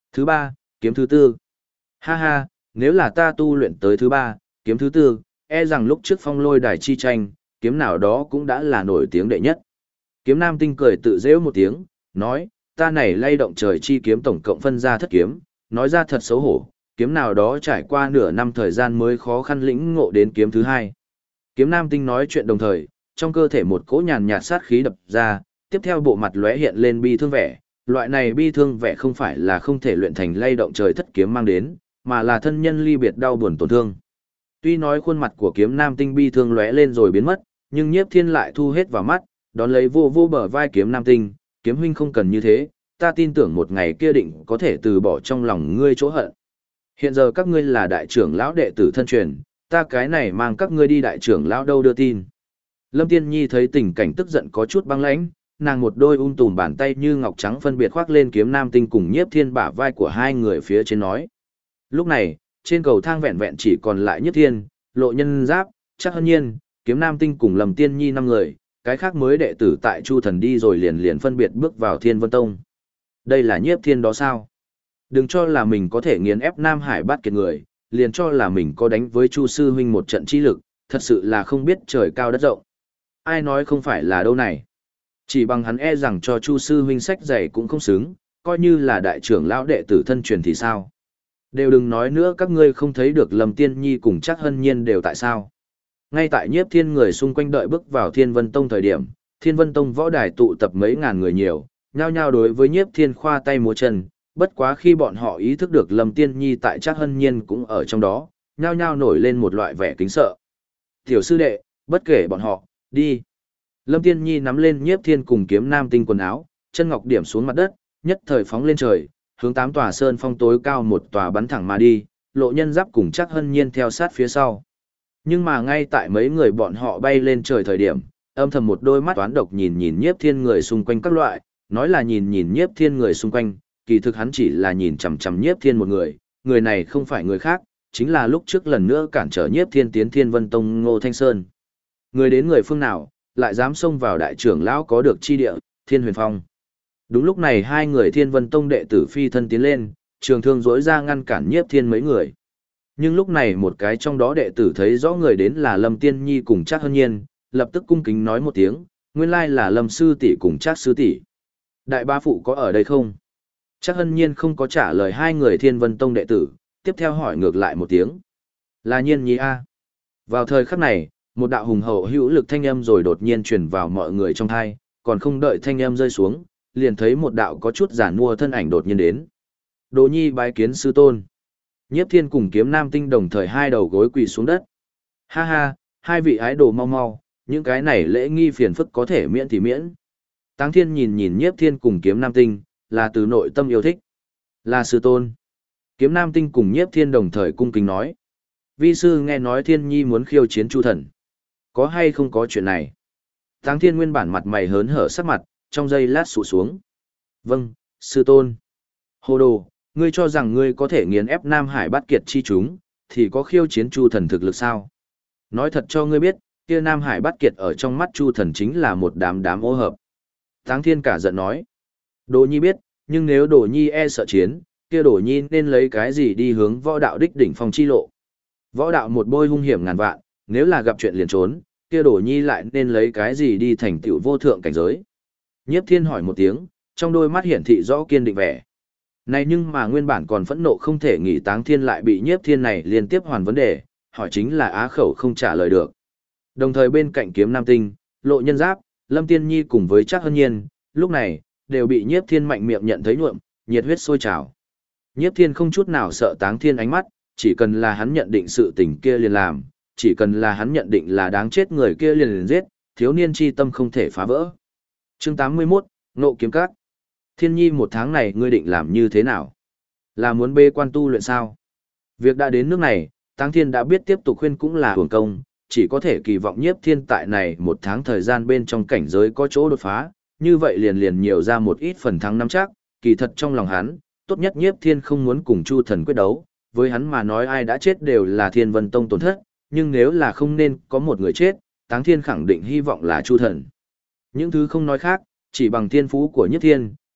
Thứ ba, kiếm thứ tư. Ha ha, nếu là ta tu luyện tới thứ ba, kiếm thứ tư, e rằng lúc trước phong lôi đài chi tranh, kiếm nào đó cũng đã là nổi tiếng đệ nhất. Kiếm Nam Tinh cười tự giễu một tiếng, nói, ta này lay động trời chi kiếm tổng cộng phân ra thất kiếm, nói ra thật xấu hổ, kiếm nào đó trải qua nửa năm thời gian mới khó khăn lĩnh ngộ đến kiếm thứ hai. Kiếm Nam Tinh nói chuyện đồng thời, trong cơ thể một cỗ nhàn nhạt sát khí đập ra, tiếp theo bộ mặt lóe hiện lên bi thương vẻ, loại này bi thương vẻ không phải là không thể luyện thành lay động trời thất kiếm mang đến, mà là thân nhân ly biệt đau buồn tổn thương. Tuy nói khuôn mặt của Kiếm Nam Tinh bi thương lóe lên rồi biến mất, nhưng Nhiếp Thiên lại thu hết vào mắt, đón lấy vô vô bờ vai Kiếm Nam Tinh, kiếm huynh không cần như thế, ta tin tưởng một ngày kia định có thể từ bỏ trong lòng ngươi chỗ hận. Hiện giờ các ngươi là đại trưởng lão đệ tử thân truyền, ta cái này mang các ngươi đi đại trưởng lão đâu đưa tin. Lâm Tiên Nhi thấy tình cảnh tức giận có chút băng lãnh, nàng một đôi tùm bàn tay như ngọc trắng phân biệt khoác lên Kiếm Nam Tinh cùng Nhiếp Thiên bả vai của hai người phía trên nói. Lúc này, trên cầu thang vẹn vẹn chỉ còn lại Nhiếp Thiên, Lộ Nhân Giáp, Trác Hân Nhiên, Kiếm Nam Tinh cùng Lâm Tiên Nhi 5 người, cái khác mới đệ tử tại Chu Thần đi rồi liền liền phân biệt bước vào Thiên Vân Tông. Đây là Nhiếp Thiên đó sao? Đừng cho là mình có thể nghiền ép Nam Hải Bát Kiệt người, liền cho là mình có đánh với Chu sư huynh một trận chi lực, thật sự là không biết trời cao đất rộng. Ai nói không phải là đâu này? Chỉ bằng hắn e rằng cho Chu sư huynh sách giày cũng không xứng, coi như là đại trưởng lão đệ tử thân truyền thì sao? Đều đừng nói nữa, các ngươi không thấy được Lâm Tiên Nhi cùng Trác Hân Nhiên đều tại sao? Ngay tại Nhiếp Thiên người xung quanh đợi bước vào Thiên Vân Tông thời điểm, Thiên Vân Tông võ đài tụ tập mấy ngàn người nhiều, nhao nhao đối với Nhiếp Thiên khoa tay múa chân, bất quá khi bọn họ ý thức được Lâm Tiên Nhi tại Trác Hân Nhiên cũng ở trong đó, nhao nhao nổi lên một loại vẻ kính sợ. Tiểu sư đệ, bất kể bọn họ, đi. Lâm Tiên Nhi nắm lên Nhiếp Thiên cùng Kiếm Nam Tinh quần áo, chân ngọc điểm xuống mặt đất, nhất thời phóng lên trời, hướng 8 tòa sơn phong tối cao một tòa bắn thẳng mà đi, Lộ Nhân Giáp cùng Trác Hân Nhiên theo sát phía sau. Nhưng mà ngay tại mấy người bọn họ bay lên trời thời điểm, âm thầm một đôi mắt toán độc nhìn nhìn Nhiếp Thiên người xung quanh các loại, nói là nhìn nhìn Nhiếp Thiên người xung quanh, kỳ thực hắn chỉ là nhìn chằm chằm Nhiếp Thiên một người, người này không phải người khác, chính là lúc trước lần nữa cản trở Nhiếp Thiên tiến Thiên Vân Tông Ngô Thanh Sơn. Người đến người phương nào, lại dám xông vào đại trưởng lão có được chi địa, Thiên Huyền Phong. Đúng lúc này hai người Thiên Vân Tông đệ tử phi thân tiến lên, trường thương rỗi ra ngăn cản Nhiếp Thiên mấy người. Nhưng lúc này một cái trong đó đệ tử thấy rõ người đến là Lâm Tiên Nhi cùng Trác Hân Nhiên, lập tức cung kính nói một tiếng, nguyên lai là Lâm sư tỷ cùng Trác sư tỷ. Đại bá phụ có ở đây không? Trác Hân Nhiên không có trả lời hai người Thiên Vân Tông đệ tử, tiếp theo hỏi ngược lại một tiếng. Là Nhiên Nhi a. Vào thời khắc này, một đạo hùng hậu hữu lực thanh âm rồi đột nhiên truyền vào mọi người trong tai, còn không đợi thanh âm rơi xuống, liền thấy một đạo có chút giản mua thân ảnh đột nhiên đến. Đồ Nhi bái kiến sư tôn. Nhiếp Thiên cùng Kiếm Nam Tinh đồng thời hai đầu gối quỳ xuống đất. Ha ha, hai vị ái đồ mau mau, những cái này lễ nghi phiền phức có thể miễn thì miễn. Táng Thiên nhìn nhìn Nhiếp Thiên cùng Kiếm Nam Tinh, là từ nội tâm yêu thích. Là sư tôn. Kiếm Nam Tinh cùng Nhiếp Thiên đồng thời cung kính nói. Vi sư nghe nói Thiên Nhi muốn khiêu chiến Chu Thần. Có hay không có chuyện này? Táng Thiên nguyên bản mặt mày hớn hở sắc mặt, trong giây lát sụ xuống. Vâng, sư tôn. Hồ đồ, ngươi cho rằng ngươi có thể nghiền ép Nam Hải Bát Kiệt chi chúng, thì có khiêu chiến Chu Thần thực lực sao? Nói thật cho ngươi biết, kia Nam Hải Bát Kiệt ở trong mắt Chu Thần chính là một đám ô hợp. Táng Thiên cả giận nói. Đồ Nhi biết, nhưng nếu Đồ Nhi e sợ chiến, kia Đồ Nhi nên lấy cái gì đi hướng võ đạo đích đỉnh phong chi lộ? Võ đạo một bôi hung hiểm ngàn vạn, nếu là gặp chuyện liền trốn, kia Đồ Nhi lại nên lấy cái gì đi thành tựu vô thượng cảnh giới? Nhiếp Thiên hỏi một tiếng, trong đôi mắt hiển thị rõ kiên định vẻ. Này nhưng mà nguyên bản còn phẫn nộ không thể nghĩ Táng Thiên lại bị Nhiếp Thiên này liên tiếp hoàn vấn đề, hỏi chính là á khẩu không trả lời được. Đồng thời bên cạnh Kiếm Nam Tinh, Lộ Nhân Giáp, Lâm Tiên Nhi cùng với Trác Hân Nhiên, lúc này đều bị Nhiếp Thiên mạnh miệng nhận thấy nhuộm, nhiệt huyết sôi trào. Nhiếp Thiên không chút nào sợ Táng Thiên ánh mắt, chỉ cần là hắn nhận định sự tình kia liền làm, chỉ cần là hắn nhận định là đáng chết người kia liền giết, thiếu niên chi tâm không thể phá vỡ. Chương 81, Ngộ Kiếm Các. Thiên Nhi một tháng này ngươi định làm như thế nào? Là muốn bê quan tu luyện sao? Việc đã đến nước này, Táng Thiên đã biết tiếp tục khuyên cũng là hưởng công, chỉ có thể kỳ vọng Nhiếp Thiên tại này một tháng thời gian bên trong cảnh giới có chỗ đột phá, như vậy liền liền nhiều ra một ít phần thắng nắm chắc, kỳ thật trong lòng hắn, tốt nhất Nhiếp Thiên không muốn cùng Chu Thần quyết đấu, với hắn mà nói ai đã chết đều là Thiên Vân Tông tổn thất, nhưng nếu là không nên có một người chết, Táng Thiên khẳng định hy vọng là Chu Thần. Những thứ không nói khác, chỉ bằng thiên phú của Nhiếp Thiên,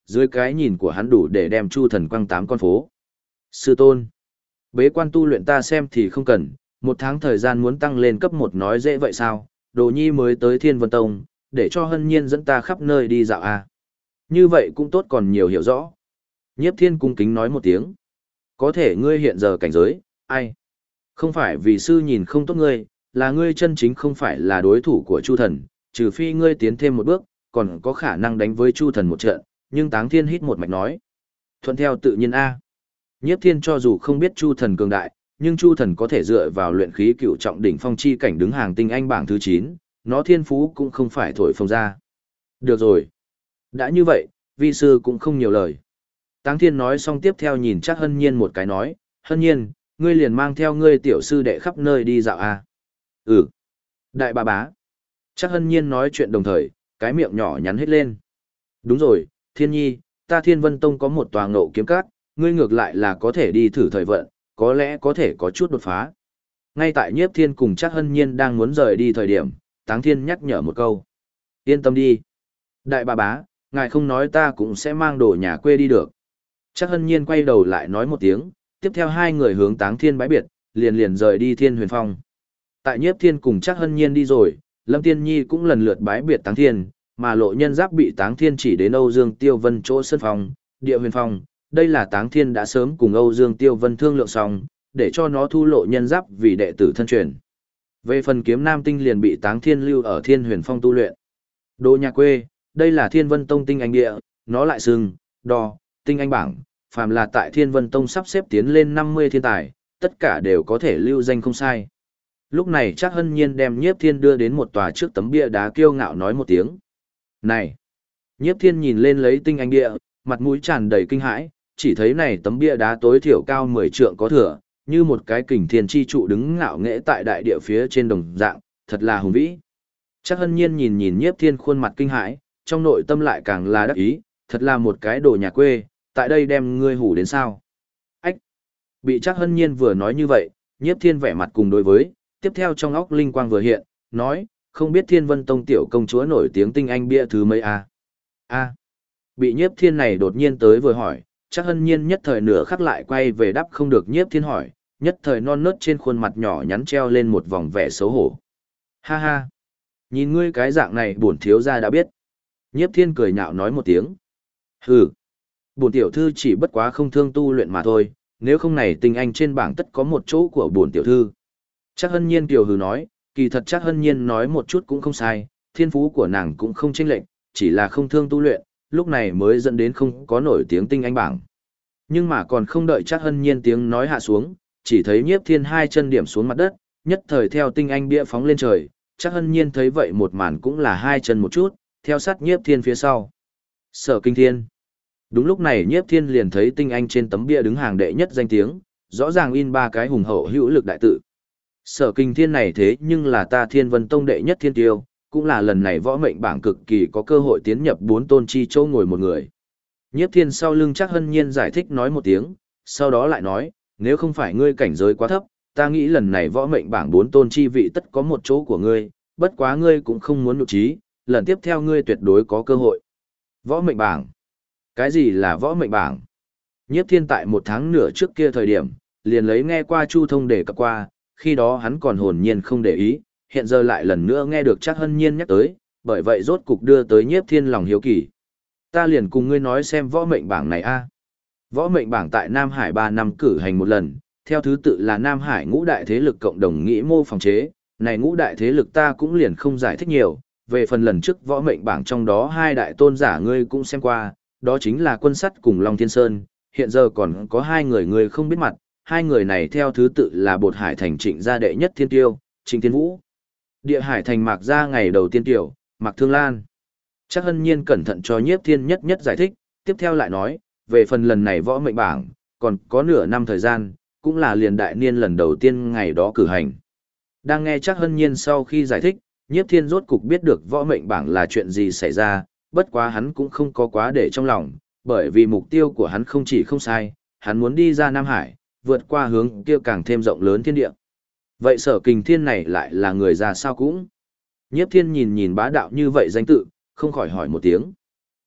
dưới cái nhìn của hắn đủ để đem Chu Thần quăng 8 con phố. Sư tôn, bế quan tu luyện ta xem thì không cần, 1 tháng thời gian muốn tăng lên cấp 1 nói dễ vậy sao, Đồ Nhi mới tới Thiên Vân Tông, để cho Hân Nhiên dẫn ta khắp nơi đi dạo à. Như vậy cũng tốt còn nhiều hiểu rõ. Nhiếp Thiên cung kính nói một tiếng. Có thể ngươi hiện giờ cảnh giới, ai? Không phải vì sư nhìn không tốt ngươi, là ngươi chân chính không phải là đối thủ của Chu Thần, trừ phi ngươi tiến thêm một bước, còn có khả năng đánh với Chu Thần một trận, nhưng Táng Thiên hít một mạch nói. Thuận theo tự nhiên A. Nhiếp Thiên cho dù không biết Chu Thần cường đại, nhưng Chu Thần có thể dựa vào luyện khí cựu trọng đỉnh phong chi cảnh đứng hàng tinh anh bảng thứ 9, nó thiên phú cũng không phải thổi phồng ra. Được rồi. Đã như vậy, vi sư cũng không nhiều lời. Táng Thiên nói xong tiếp theo nhìn chắc Hân Nhiên một cái nói, Hân Nhiên, ngươi liền mang theo ngươi tiểu sư đệ khắp nơi đi dạo à. Ừ. Đại bà bá. Chắc Hân Nhiên nói chuyện đồng thời, cái miệng nhỏ nhắn hết lên. Đúng rồi, Thiên Nhi, ta Thiên Vân Tông có một tòa ngộ kiếm cát, ngươi ngược lại là có thể đi thử thời vận, có lẽ có thể có chút đột phá. Ngay tại Nhiếp Thiên cùng chắc Hân Nhiên đang muốn rời đi thời điểm, Táng Thiên nhắc nhở một câu. Yên tâm đi. Đại bà bá, ngài không nói ta cũng sẽ mang đồ nhà quê đi được. Chắc Hân Nhiên quay đầu lại nói một tiếng, tiếp theo hai người hướng Táng Thiên bái biệt, liền liền rời đi Thiên Huyền Phong. Tại Nhiếp Thiên cùng chắc Hân Nhiên đi rồi, Lâm Tiên Nhi cũng lần lượt bái biệt Táng Thiên, mà Lộ Nhân Giáp bị Táng Thiên chỉ đến Âu Dương Tiêu Vân chỗ sân phòng, Địa Huyền Phong. Đây là Táng Thiên đã sớm cùng Âu Dương Tiêu Vân thương lượng xong, để cho nó thu Lộ Nhân Giáp vì đệ tử thân truyền. Về phần kiếm Nam Tinh liền bị Táng Thiên lưu ở Thiên Huyền Phong tu luyện. Đồ nhà quê, đây là Thiên Vân Tông tinh anh địa, nó lại xưng, đo, tinh anh bảng, phàm là tại Thiên Vân Tông sắp xếp tiến lên 50 thiên tài, tất cả đều có thể lưu danh không sai. Lúc này chắc Hân Nhiên đem Nhiếp Thiên đưa đến một tòa trước tấm bia đá kiêu ngạo nói một tiếng. Này! Nhiếp Thiên nhìn lên lấy tinh anh địa, mặt mũi tràn đầy kinh hãi, chỉ thấy này tấm bia đá tối thiểu cao 10 trượng có thừa, như một cái kình thiên chi trụ đứng ngạo nghễ tại đại địa phía trên đồng dạng, thật là hùng vĩ. Chắc Hân Nhiên nhìn nhìn Nhiếp Thiên khuôn mặt kinh hãi, trong nội tâm lại càng là đắc ý, thật là một cái đồ nhà quê, tại đây đem ngươi hủ đến sao? Ách! Bị chắc Hân Nhiên vừa nói như vậy, Nhiếp Thiên vẻ mặt cùng đối với, tiếp theo trong óc linh quang vừa hiện, nói, không biết Thiên Vân Tông tiểu công chúa nổi tiếng tinh anh bia thứ mấy à? A! Bị Nhiếp Thiên này đột nhiên tới vừa hỏi, chắc Hân Nhiên nhất thời nửa khắc lại quay về đáp không được Nhiếp Thiên hỏi, nhất thời non nớt trên khuôn mặt nhỏ nhắn treo lên một vòng vẻ xấu hổ. Ha ha! Nhìn ngươi cái dạng này bổn thiếu gia đã biết. Nhiếp Thiên cười nhạo nói một tiếng. Hừ! Bổn tiểu thư chỉ bất quá không thương tu luyện mà thôi, nếu không này tinh anh trên bảng tất có một chỗ của bổn tiểu thư. Chắc Hân Nhiên tiểu hừ nói, kỳ thật chắc Hân Nhiên nói một chút cũng không sai, thiên phú của nàng cũng không chênh lệch, chỉ là không thương tu luyện, lúc này mới dẫn đến không có nổi tiếng tinh anh bảng. Nhưng mà còn không đợi chắc Hân Nhiên tiếng nói hạ xuống, chỉ thấy Nhiếp Thiên hai chân điểm xuống mặt đất, nhất thời theo tinh anh bia phóng lên trời, chắc Hân Nhiên thấy vậy một màn cũng là hai chân một chút, theo sát Nhiếp Thiên phía sau. Sở Kinh Thiên. Đúng lúc này Nhiếp Thiên liền thấy tinh anh trên tấm bia đứng hàng đệ nhất danh tiếng, rõ ràng in 3 cái hùng hậu hữu lực đại tự. Sở Kinh Thiên này thế nhưng là ta Thiên Vân Tông đệ nhất thiên tiêu, cũng là lần này võ mệnh bảng cực kỳ có cơ hội tiến nhập 4 tôn chi châu ngồi một người. Nhiếp Thiên sau lưng chắc Hân Nhiên giải thích nói một tiếng, sau đó lại nói, nếu không phải ngươi cảnh giới quá thấp, ta nghĩ lần này võ mệnh bảng 4 tôn chi vị tất có một chỗ của ngươi, bất quá ngươi cũng không muốn nhục trí, lần tiếp theo ngươi tuyệt đối có cơ hội. Võ mệnh bảng? Cái gì là võ mệnh bảng? Nhiếp Thiên tại 1 tháng nửa trước kia thời điểm, liền lấy nghe qua Chu Thông đề cập qua, khi đó hắn còn hồn nhiên không để ý, hiện giờ lại lần nữa nghe được chắc Hân Nhiên nhắc tới, bởi vậy rốt cục đưa tới Nhiếp Thiên lòng hiếu kỳ. Ta liền cùng ngươi nói xem võ mệnh bảng này a. Võ mệnh bảng tại Nam Hải 3 năm cử hành một lần, theo thứ tự là Nam Hải ngũ đại thế lực cộng đồng nghĩ mô phòng chế, này ngũ đại thế lực ta cũng liền không giải thích nhiều, về phần lần trước võ mệnh bảng trong đó 2 đại tôn giả ngươi cũng xem qua, đó chính là Quân Sắt cùng Long Thiên Sơn, hiện giờ còn có 2 người ngươi không biết mặt, 2 người này theo thứ tự là Bột Hải Thành Trịnh gia đệ nhất thiên tiêu, Trịnh Thiên Vũ. Địa Hải Thành Mạc gia ngày đầu tiên tiểu, Mạc Thương Lan. Chắc Hân Nhiên cẩn thận cho Nhiếp Thiên nhất nhất giải thích, tiếp theo lại nói, về phần lần này võ mệnh bảng, còn có nửa năm thời gian, cũng là liền đại niên lần đầu tiên ngày đó cử hành. Đang nghe chắc Hân Nhiên sau khi giải thích, Nhiếp Thiên rốt cục biết được võ mệnh bảng là chuyện gì xảy ra, bất quá hắn cũng không có quá để trong lòng, bởi vì mục tiêu của hắn không chỉ không sai, hắn muốn đi ra Nam Hải, vượt qua hướng kia càng thêm rộng lớn thiên địa. Vậy Sở Kình Thiên này lại là người ra sao cũng? Nhiếp Thiên nhìn nhìn bá đạo như vậy danh tự, không khỏi hỏi một tiếng.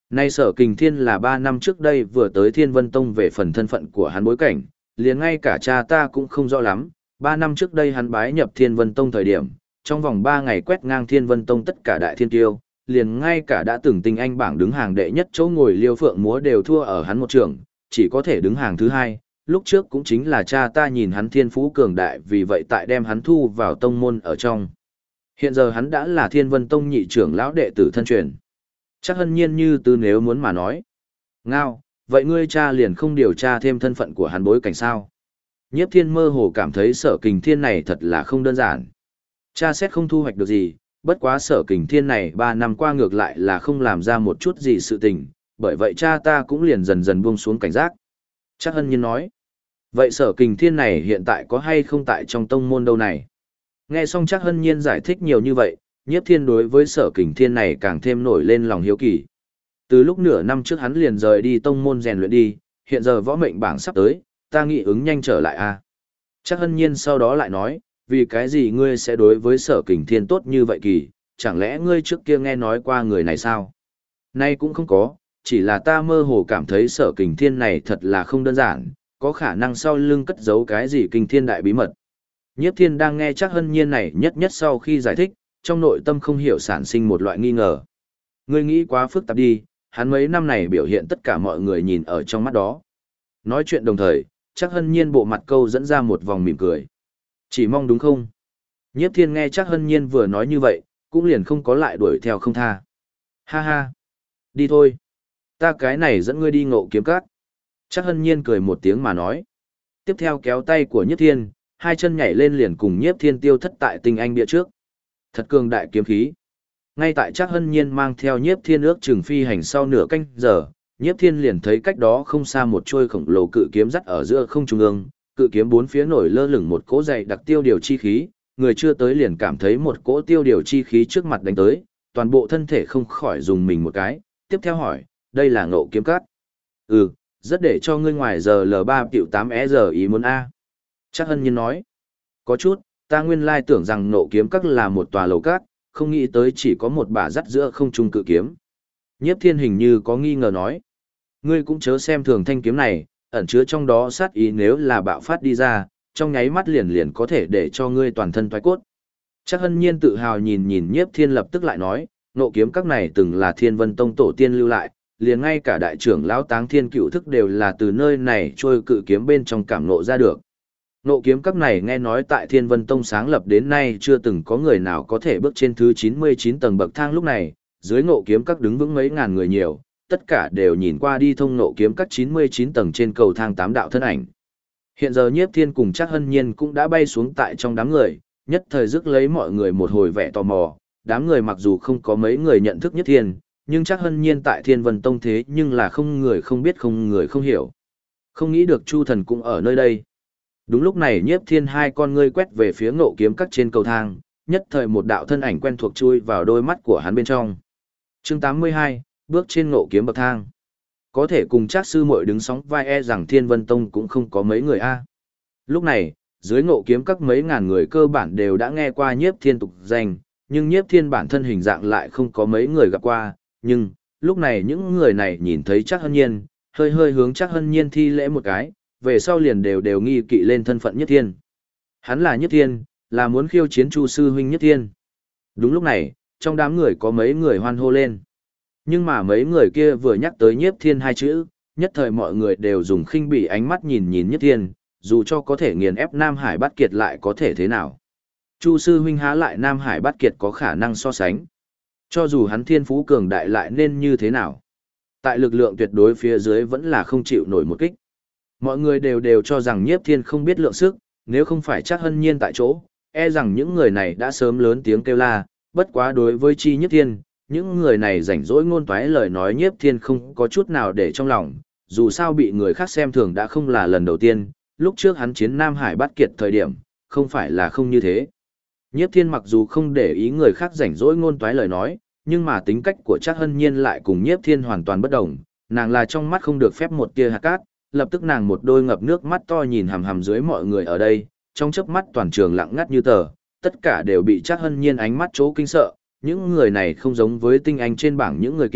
Nay Sở Kình Thiên là 3 năm trước đây vừa tới Thiên Vân Tông về phần thân phận của hắn bối cảnh, liền ngay cả cha ta cũng không rõ lắm. 3 năm trước đây hắn bái nhập Thiên Vân Tông thời điểm, trong vòng 3 ngày quét ngang Thiên Vân Tông tất cả đại thiên tiêu, liền ngay cả đã từng tinh anh bảng đứng hàng đệ nhất chỗ ngồi Liêu Phượng Múa đều thua ở hắn một trường, chỉ có thể đứng hàng thứ hai. Lúc trước cũng chính là cha ta nhìn hắn thiên phú cường đại vì vậy tại đem hắn thu vào tông môn ở trong. Hiện giờ hắn đã là Thiên Vân Tông nhị trưởng lão đệ tử thân truyền. Chắc Hân Nhiên như từ nếu muốn mà nói. Ngao, vậy ngươi cha liền không điều tra thêm thân phận của hắn bối cảnh sao? Nhiếp Thiên mơ hồ cảm thấy Sở Kình Thiên này thật là không đơn giản. Cha xét không thu hoạch được gì, bất quá Sở Kình Thiên này 3 năm qua ngược lại là không làm ra một chút gì sự tình, bởi vậy cha ta cũng liền dần dần buông xuống cảnh giác. Chắc Hân Nhiên nói. Vậy Sở Kình Thiên này hiện tại có hay không tại trong tông môn đâu này? Nghe xong Chắc Hân Nhiên giải thích nhiều như vậy, Nhiếp Thiên đối với Sở Kình Thiên này càng thêm nổi lên lòng hiếu kỳ. Từ lúc nửa năm trước hắn liền rời đi tông môn rèn luyện đi, hiện giờ võ mệnh bảng sắp tới, ta nghĩ ứng nhanh trở lại a. Chắc Hân Nhiên sau đó lại nói, vì cái gì ngươi sẽ đối với Sở Kình Thiên tốt như vậy kỳ, chẳng lẽ ngươi trước kia nghe nói qua người này sao? Nay cũng không có, chỉ là ta mơ hồ cảm thấy Sở Kình Thiên này thật là không đơn giản, có khả năng sau lưng cất giấu cái gì kinh thiên đại bí mật. Nhiếp Thiên đang nghe Chắc Hân Nhiên này nhất nhất sau khi giải thích, trong nội tâm không hiểu sản sinh một loại nghi ngờ. Ngươi nghĩ quá phức tạp đi, hắn mấy năm này biểu hiện tất cả mọi người nhìn ở trong mắt đó. Nói chuyện đồng thời, Chắc Hân Nhiên bộ mặt câu dẫn ra một vòng mỉm cười. Chỉ mong đúng không? Nhiếp Thiên nghe Chắc Hân Nhiên vừa nói như vậy, cũng liền không có lại đuổi theo không tha. Ha ha! Đi thôi! Ta cái này dẫn ngươi đi Ngộ Kiếm Các. Chắc Hân Nhiên cười một tiếng mà nói. Tiếp theo kéo tay của Nhiếp Thiên, hai chân nhảy lên liền cùng Nhiếp Thiên tiêu thất tại tinh anh bia trước. Thật cường đại kiếm khí. Ngay tại Chắc Hân Nhiên mang theo Nhiếp Thiên ước chừng phi hành sau nửa canh giờ, Nhiếp Thiên liền thấy cách đó không xa một trôi khổng lồ cự kiếm dắt ở giữa không trung ương, cự kiếm bốn phía nổi lơ lửng một cỗ dày đặc tiêu điều chi khí, người chưa tới liền cảm thấy một cỗ tiêu điều chi khí trước mặt đánh tới, toàn bộ thân thể không khỏi dùng mình một cái, tiếp theo hỏi, đây là Ngộ Kiếm Các. Ừ, rất để cho ngươi ngoài giờ L3-8 giờ ý muốn A. Chắc Hân Nhiên nói, có chút, ta nguyên lai tưởng rằng Ngộ Kiếm Các là một tòa lầu các, không nghĩ tới chỉ có một bả dắt giữa không trung cự kiếm. Nhiếp Thiên hình như có nghi ngờ nói, ngươi cũng chớ xem thường thanh kiếm này, ẩn chứa trong đó sát ý nếu là bạo phát đi ra, trong nháy mắt liền liền có thể để cho ngươi toàn thân thoái cốt. Chắc Hân Nhiên tự hào nhìn nhìn Nhiếp Thiên lập tức lại nói, Ngộ Kiếm Các này từng là Thiên Vân Tông tổ tiên lưu lại, liền ngay cả đại trưởng lão Táng Thiên Cựu Thức đều là từ nơi này trôi cự kiếm bên trong cảm ngộ ra được. Ngộ Kiếm Các này nghe nói tại Thiên Vân Tông sáng lập đến nay chưa từng có người nào có thể bước trên thứ 99 tầng bậc thang lúc này, dưới Ngộ Kiếm Các đứng vững mấy ngàn người nhiều, tất cả đều nhìn qua đi thông Ngộ Kiếm Các 99 tầng trên cầu thang 8 đạo thân ảnh. Hiện giờ Nhiếp Thiên cùng Chắc Hân Nhiên cũng đã bay xuống tại trong đám người, nhất thời rước lấy mọi người một hồi vẻ tò mò, đám người mặc dù không có mấy người nhận thức Nhiếp Thiên, nhưng Chắc Hân Nhiên tại Thiên Vân Tông thế nhưng là không người không biết không người không hiểu. Không nghĩ được Chu Thần cũng ở nơi đây. Đúng lúc này Nhiếp Thiên hai con ngươi quét về phía Ngộ Kiếm Các trên cầu thang, nhất thời một đạo thân ảnh quen thuộc chui vào đôi mắt của hắn bên trong. Chương 82, bước trên Ngộ Kiếm bậc thang. Có thể cùng Trác sư muội đứng sóng vai e rằng Thiên Vân Tông cũng không có mấy người a. Lúc này, dưới Ngộ Kiếm Các mấy ngàn người cơ bản đều đã nghe qua Nhiếp Thiên tục danh, nhưng Nhiếp Thiên bản thân hình dạng lại không có mấy người gặp qua, nhưng lúc này những người này nhìn thấy Trác Hân Nhiên, hơi hơi hướng Trác Hân Nhiên thi lễ một cái, về sau liền đều nghi kỵ lên thân phận Nhiếp Thiên. Hắn là Nhiếp Thiên, là muốn khiêu chiến Chu sư huynh Nhiếp Thiên. Đúng lúc này, trong đám người có mấy người hoan hô lên. Nhưng mà mấy người kia vừa nhắc tới Nhiếp Thiên hai chữ, nhất thời mọi người đều dùng khinh bỉ ánh mắt nhìn nhìn Nhiếp Thiên, dù cho có thể nghiền ép Nam Hải Bát Kiệt lại có thể thế nào. Chu sư huynh há lại Nam Hải Bát Kiệt có khả năng so sánh. Cho dù hắn thiên phú cường đại lại nên như thế nào. Tại lực lượng tuyệt đối phía dưới vẫn là không chịu nổi một kích. Mọi người đều cho rằng Nhiếp Thiên không biết lượng sức, nếu không phải Trác Hân Nhiên tại chỗ, e rằng những người này đã sớm lớn tiếng kêu la, bất quá đối với chi Nhiếp Thiên, những người này rảnh rỗi ngôn toái lời nói Nhiếp Thiên không có chút nào để trong lòng, dù sao bị người khác xem thường đã không là lần đầu tiên, lúc trước hắn chiến Nam Hải Bát Kiệt thời điểm, không phải là không như thế. Nhiếp Thiên mặc dù không để ý người khác rảnh rỗi ngôn toái lời nói, nhưng mà tính cách của Trác Hân Nhiên lại cùng Nhiếp Thiên hoàn toàn bất đồng, nàng là trong mắt không được phép một tia hạt cát, lập tức nàng một đôi ngập nước mắt to nhìn hằm hằm dưới mọi người ở đây, trong chớp mắt toàn trường lặng ngắt như tờ, tất cả đều bị Trác Hân Nhiên ánh mắt chỗ kinh sợ, những người này không giống với tinh anh trên bảng những người kia,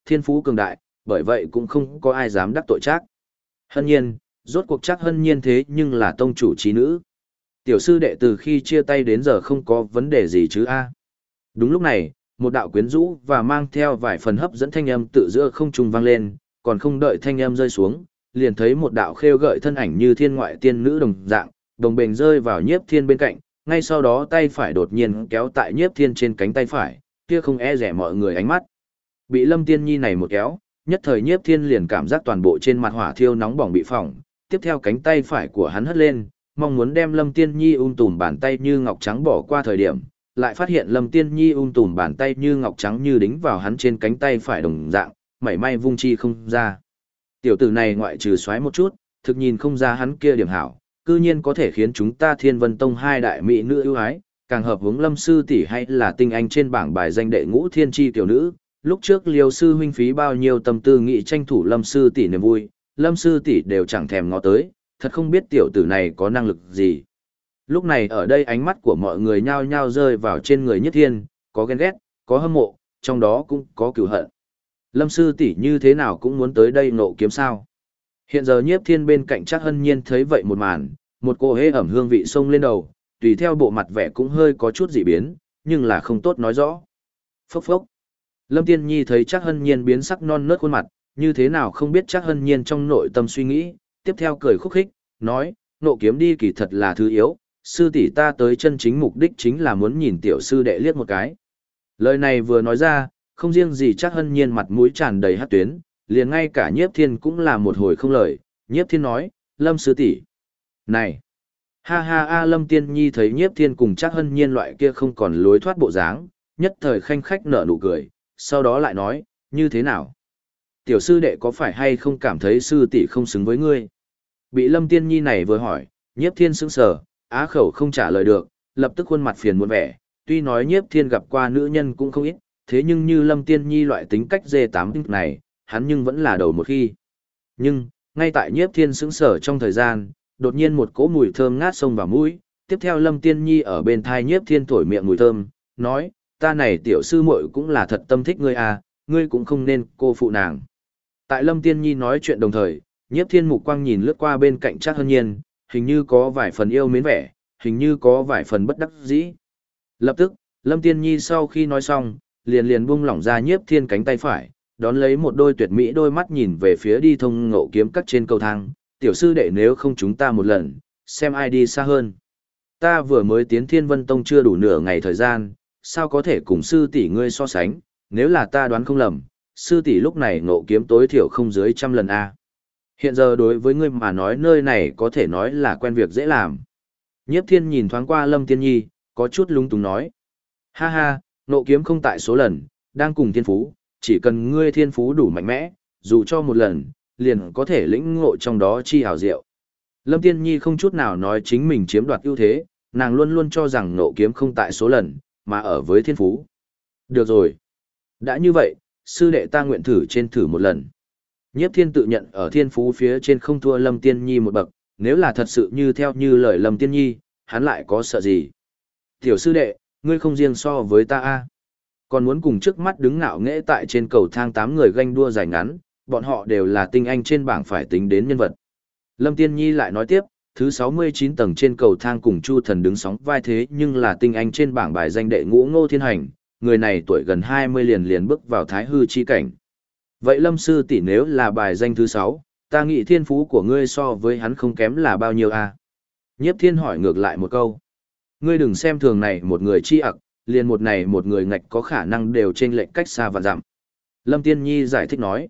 thiên phú cường đại, bởi vậy cũng không có ai dám đắc tội Trác Hân Nhiên, rốt cuộc Trác Hân Nhiên thế nhưng là tông chủ trí nữ. Tiểu sư đệ từ khi chia tay đến giờ không có vấn đề gì chứ a? Đúng lúc này, một đạo quyến rũ và mang theo vài phần hấp dẫn thanh âm tự giữa không trung vang lên, còn không đợi thanh âm rơi xuống, liền thấy một đạo khêu gợi thân ảnh như thiên ngoại tiên nữ đồng dạng, đồng bền rơi vào Nhiếp Thiên bên cạnh, ngay sau đó tay phải đột nhiên kéo tại Nhiếp Thiên trên cánh tay phải, kia không e rẻ mọi người ánh mắt. Bị Lâm Tiên Nhi này một kéo, nhất thời Nhiếp Thiên liền cảm giác toàn bộ trên mặt hỏa thiêu nóng bỏng bị phỏng, tiếp theo cánh tay phải của hắn hất lên, mong muốn đem Lâm Tiên Nhi tùm bàn tay như ngọc trắng bỏ qua thời điểm, lại phát hiện Lâm Tiên Nhi tùm bàn tay như ngọc trắng như đính vào hắn trên cánh tay phải đồng dạng, mảy may vung chi không ra. Tiểu tử này ngoại trừ xoáy một chút, thực nhìn không ra hắn kia điểm hảo, cư nhiên có thể khiến chúng ta Thiên Vân Tông hai đại mỹ nữ ưu ái, càng hợp hướng Lâm sư tỷ hay là tinh anh trên bảng bài danh đệ ngũ thiên chi tiểu nữ. Lúc trước Liêu sư huynh phí bao nhiêu tâm tư nghị tranh thủ Lâm sư tỷ niềm vui, Lâm sư tỷ đều chẳng thèm ngó tới, thật không biết tiểu tử này có năng lực gì. Lúc này ở đây ánh mắt của mọi người nhao nhao rơi vào trên người Nhất Thiên, có ghen ghét, có hâm mộ, trong đó cũng có cừu hận. Lâm sư tỷ như thế nào cũng muốn tới đây nộ kiếm sao? Hiện giờ Nhiếp Thiên bên cạnh Trác Hân Nhiên thấy vậy một màn, một cô hế ẩm hương vị xông lên đầu, tùy theo bộ mặt vẻ cũng hơi có chút dị biến, nhưng là không tốt nói rõ. Phốc phốc. Lâm Tiên Nhi thấy Trác Hân Nhiên biến sắc non nớt khuôn mặt, như thế nào không biết Trác Hân Nhiên trong nội tâm suy nghĩ, tiếp theo cười khúc khích, nói, nộ kiếm đi kỳ thật là thứ yếu, sư tỷ ta tới chân chính mục đích chính là muốn nhìn tiểu sư đệ liếc một cái. Lời này vừa nói ra, không riêng gì Trác Hân Nhiên mặt mũi tràn đầy hắc tuyến, liền ngay cả Nhiếp Thiên cũng là một hồi không lời. Nhiếp Thiên nói, Lâm sư tỷ, này, ha ha a. Lâm Tiên Nhi thấy Nhiếp Thiên cùng Trác Hân Nhiên loại kia không còn lối thoát bộ dáng, nhất thời khanh khách nở nụ cười, sau đó lại nói, như thế nào? Tiểu sư đệ có phải hay không cảm thấy sư tỷ không xứng với ngươi? Bị Lâm Tiên Nhi này vừa hỏi, Nhiếp Thiên sững sờ, á khẩu không trả lời được, lập tức khuôn mặt phiền muộn vẻ, tuy nói Nhiếp Thiên gặp qua nữ nhân cũng không ít, thế nhưng như Lâm Tiên Nhi loại tính cách dê tám này, hắn nhưng vẫn là đầu một khi. Nhưng, ngay tại Nhiếp Thiên sững sờ trong thời gian, đột nhiên một cỗ mùi thơm ngát xông vào mũi, tiếp theo Lâm Tiên Nhi ở bên thai Nhiếp Thiên thổi miệng mùi thơm, nói, ta này tiểu sư muội cũng là thật tâm thích ngươi à, ngươi cũng không nên cô phụ nàng. Tại Lâm Tiên Nhi nói chuyện đồng thời, Nhiếp Thiên mục quang nhìn lướt qua bên cạnh Trác Hân Nhiên, hình như có vài phần yêu mến vẻ, hình như có vài phần bất đắc dĩ. Lập tức, Lâm Tiên Nhi sau khi nói xong, liền buông lỏng ra Nhiếp Thiên cánh tay phải, đón lấy một đôi tuyệt mỹ đôi mắt nhìn về phía đi thông ngộ kiếm các trên cầu thang, tiểu sư đệ nếu không chúng ta một lần, xem ai đi xa hơn. Ta vừa mới tiến Thiên Vân Tông chưa đủ nửa ngày thời gian, sao có thể cùng sư tỷ ngươi so sánh, nếu là ta đoán không lầm, sư tỷ lúc này ngộ kiếm tối thiểu không dưới 100 lần a. Hiện giờ đối với ngươi mà nói nơi này có thể nói là quen việc dễ làm. Nhiếp Thiên nhìn thoáng qua Lâm Tiên Nhi, có chút lúng túng nói. Ha ha, ngộ kiếm không tại số lần, đang cùng thiên phú, chỉ cần ngươi thiên phú đủ mạnh mẽ, dù cho một lần, liền có thể lĩnh ngộ trong đó chi hào diệu. Lâm Tiên Nhi không chút nào nói chính mình chiếm đoạt ưu thế, nàng luôn luôn cho rằng ngộ kiếm không tại số lần, mà ở với thiên phú. Được rồi. Đã như vậy, sư đệ ta nguyện thử một lần. Nhiếp Thiên tự nhận ở thiên phú phía trên không thua Lâm Tiên Nhi một bậc, nếu là thật sự như theo như lời Lâm Tiên Nhi, hắn lại có sợ gì? Tiểu sư đệ, ngươi không riêng so với ta a, còn muốn cùng trước mắt đứng ngạo nghễ tại trên cầu thang 8 người ganh đua dài ngắn, bọn họ đều là tinh anh trên bảng phải tính đến nhân vật. Lâm Tiên Nhi lại nói tiếp, thứ 69 tầng trên cầu thang cùng Chu Thần đứng sóng vai thế nhưng là tinh anh trên bảng bài danh đệ ngũ Ngô Thiên Hành, người này tuổi gần 20 liền bước vào thái hư chi cảnh. Vậy Lâm sư tỷ nếu là bài danh thứ 6, ta nghĩ thiên phú của ngươi so với hắn không kém là bao nhiêu a? Nhiếp Thiên hỏi ngược lại một câu. Ngươi đừng xem thường này một người chi ặc, liền một này một người ngạch có khả năng đều trên lệnh cách xa và dặm. Lâm Tiên Nhi giải thích nói.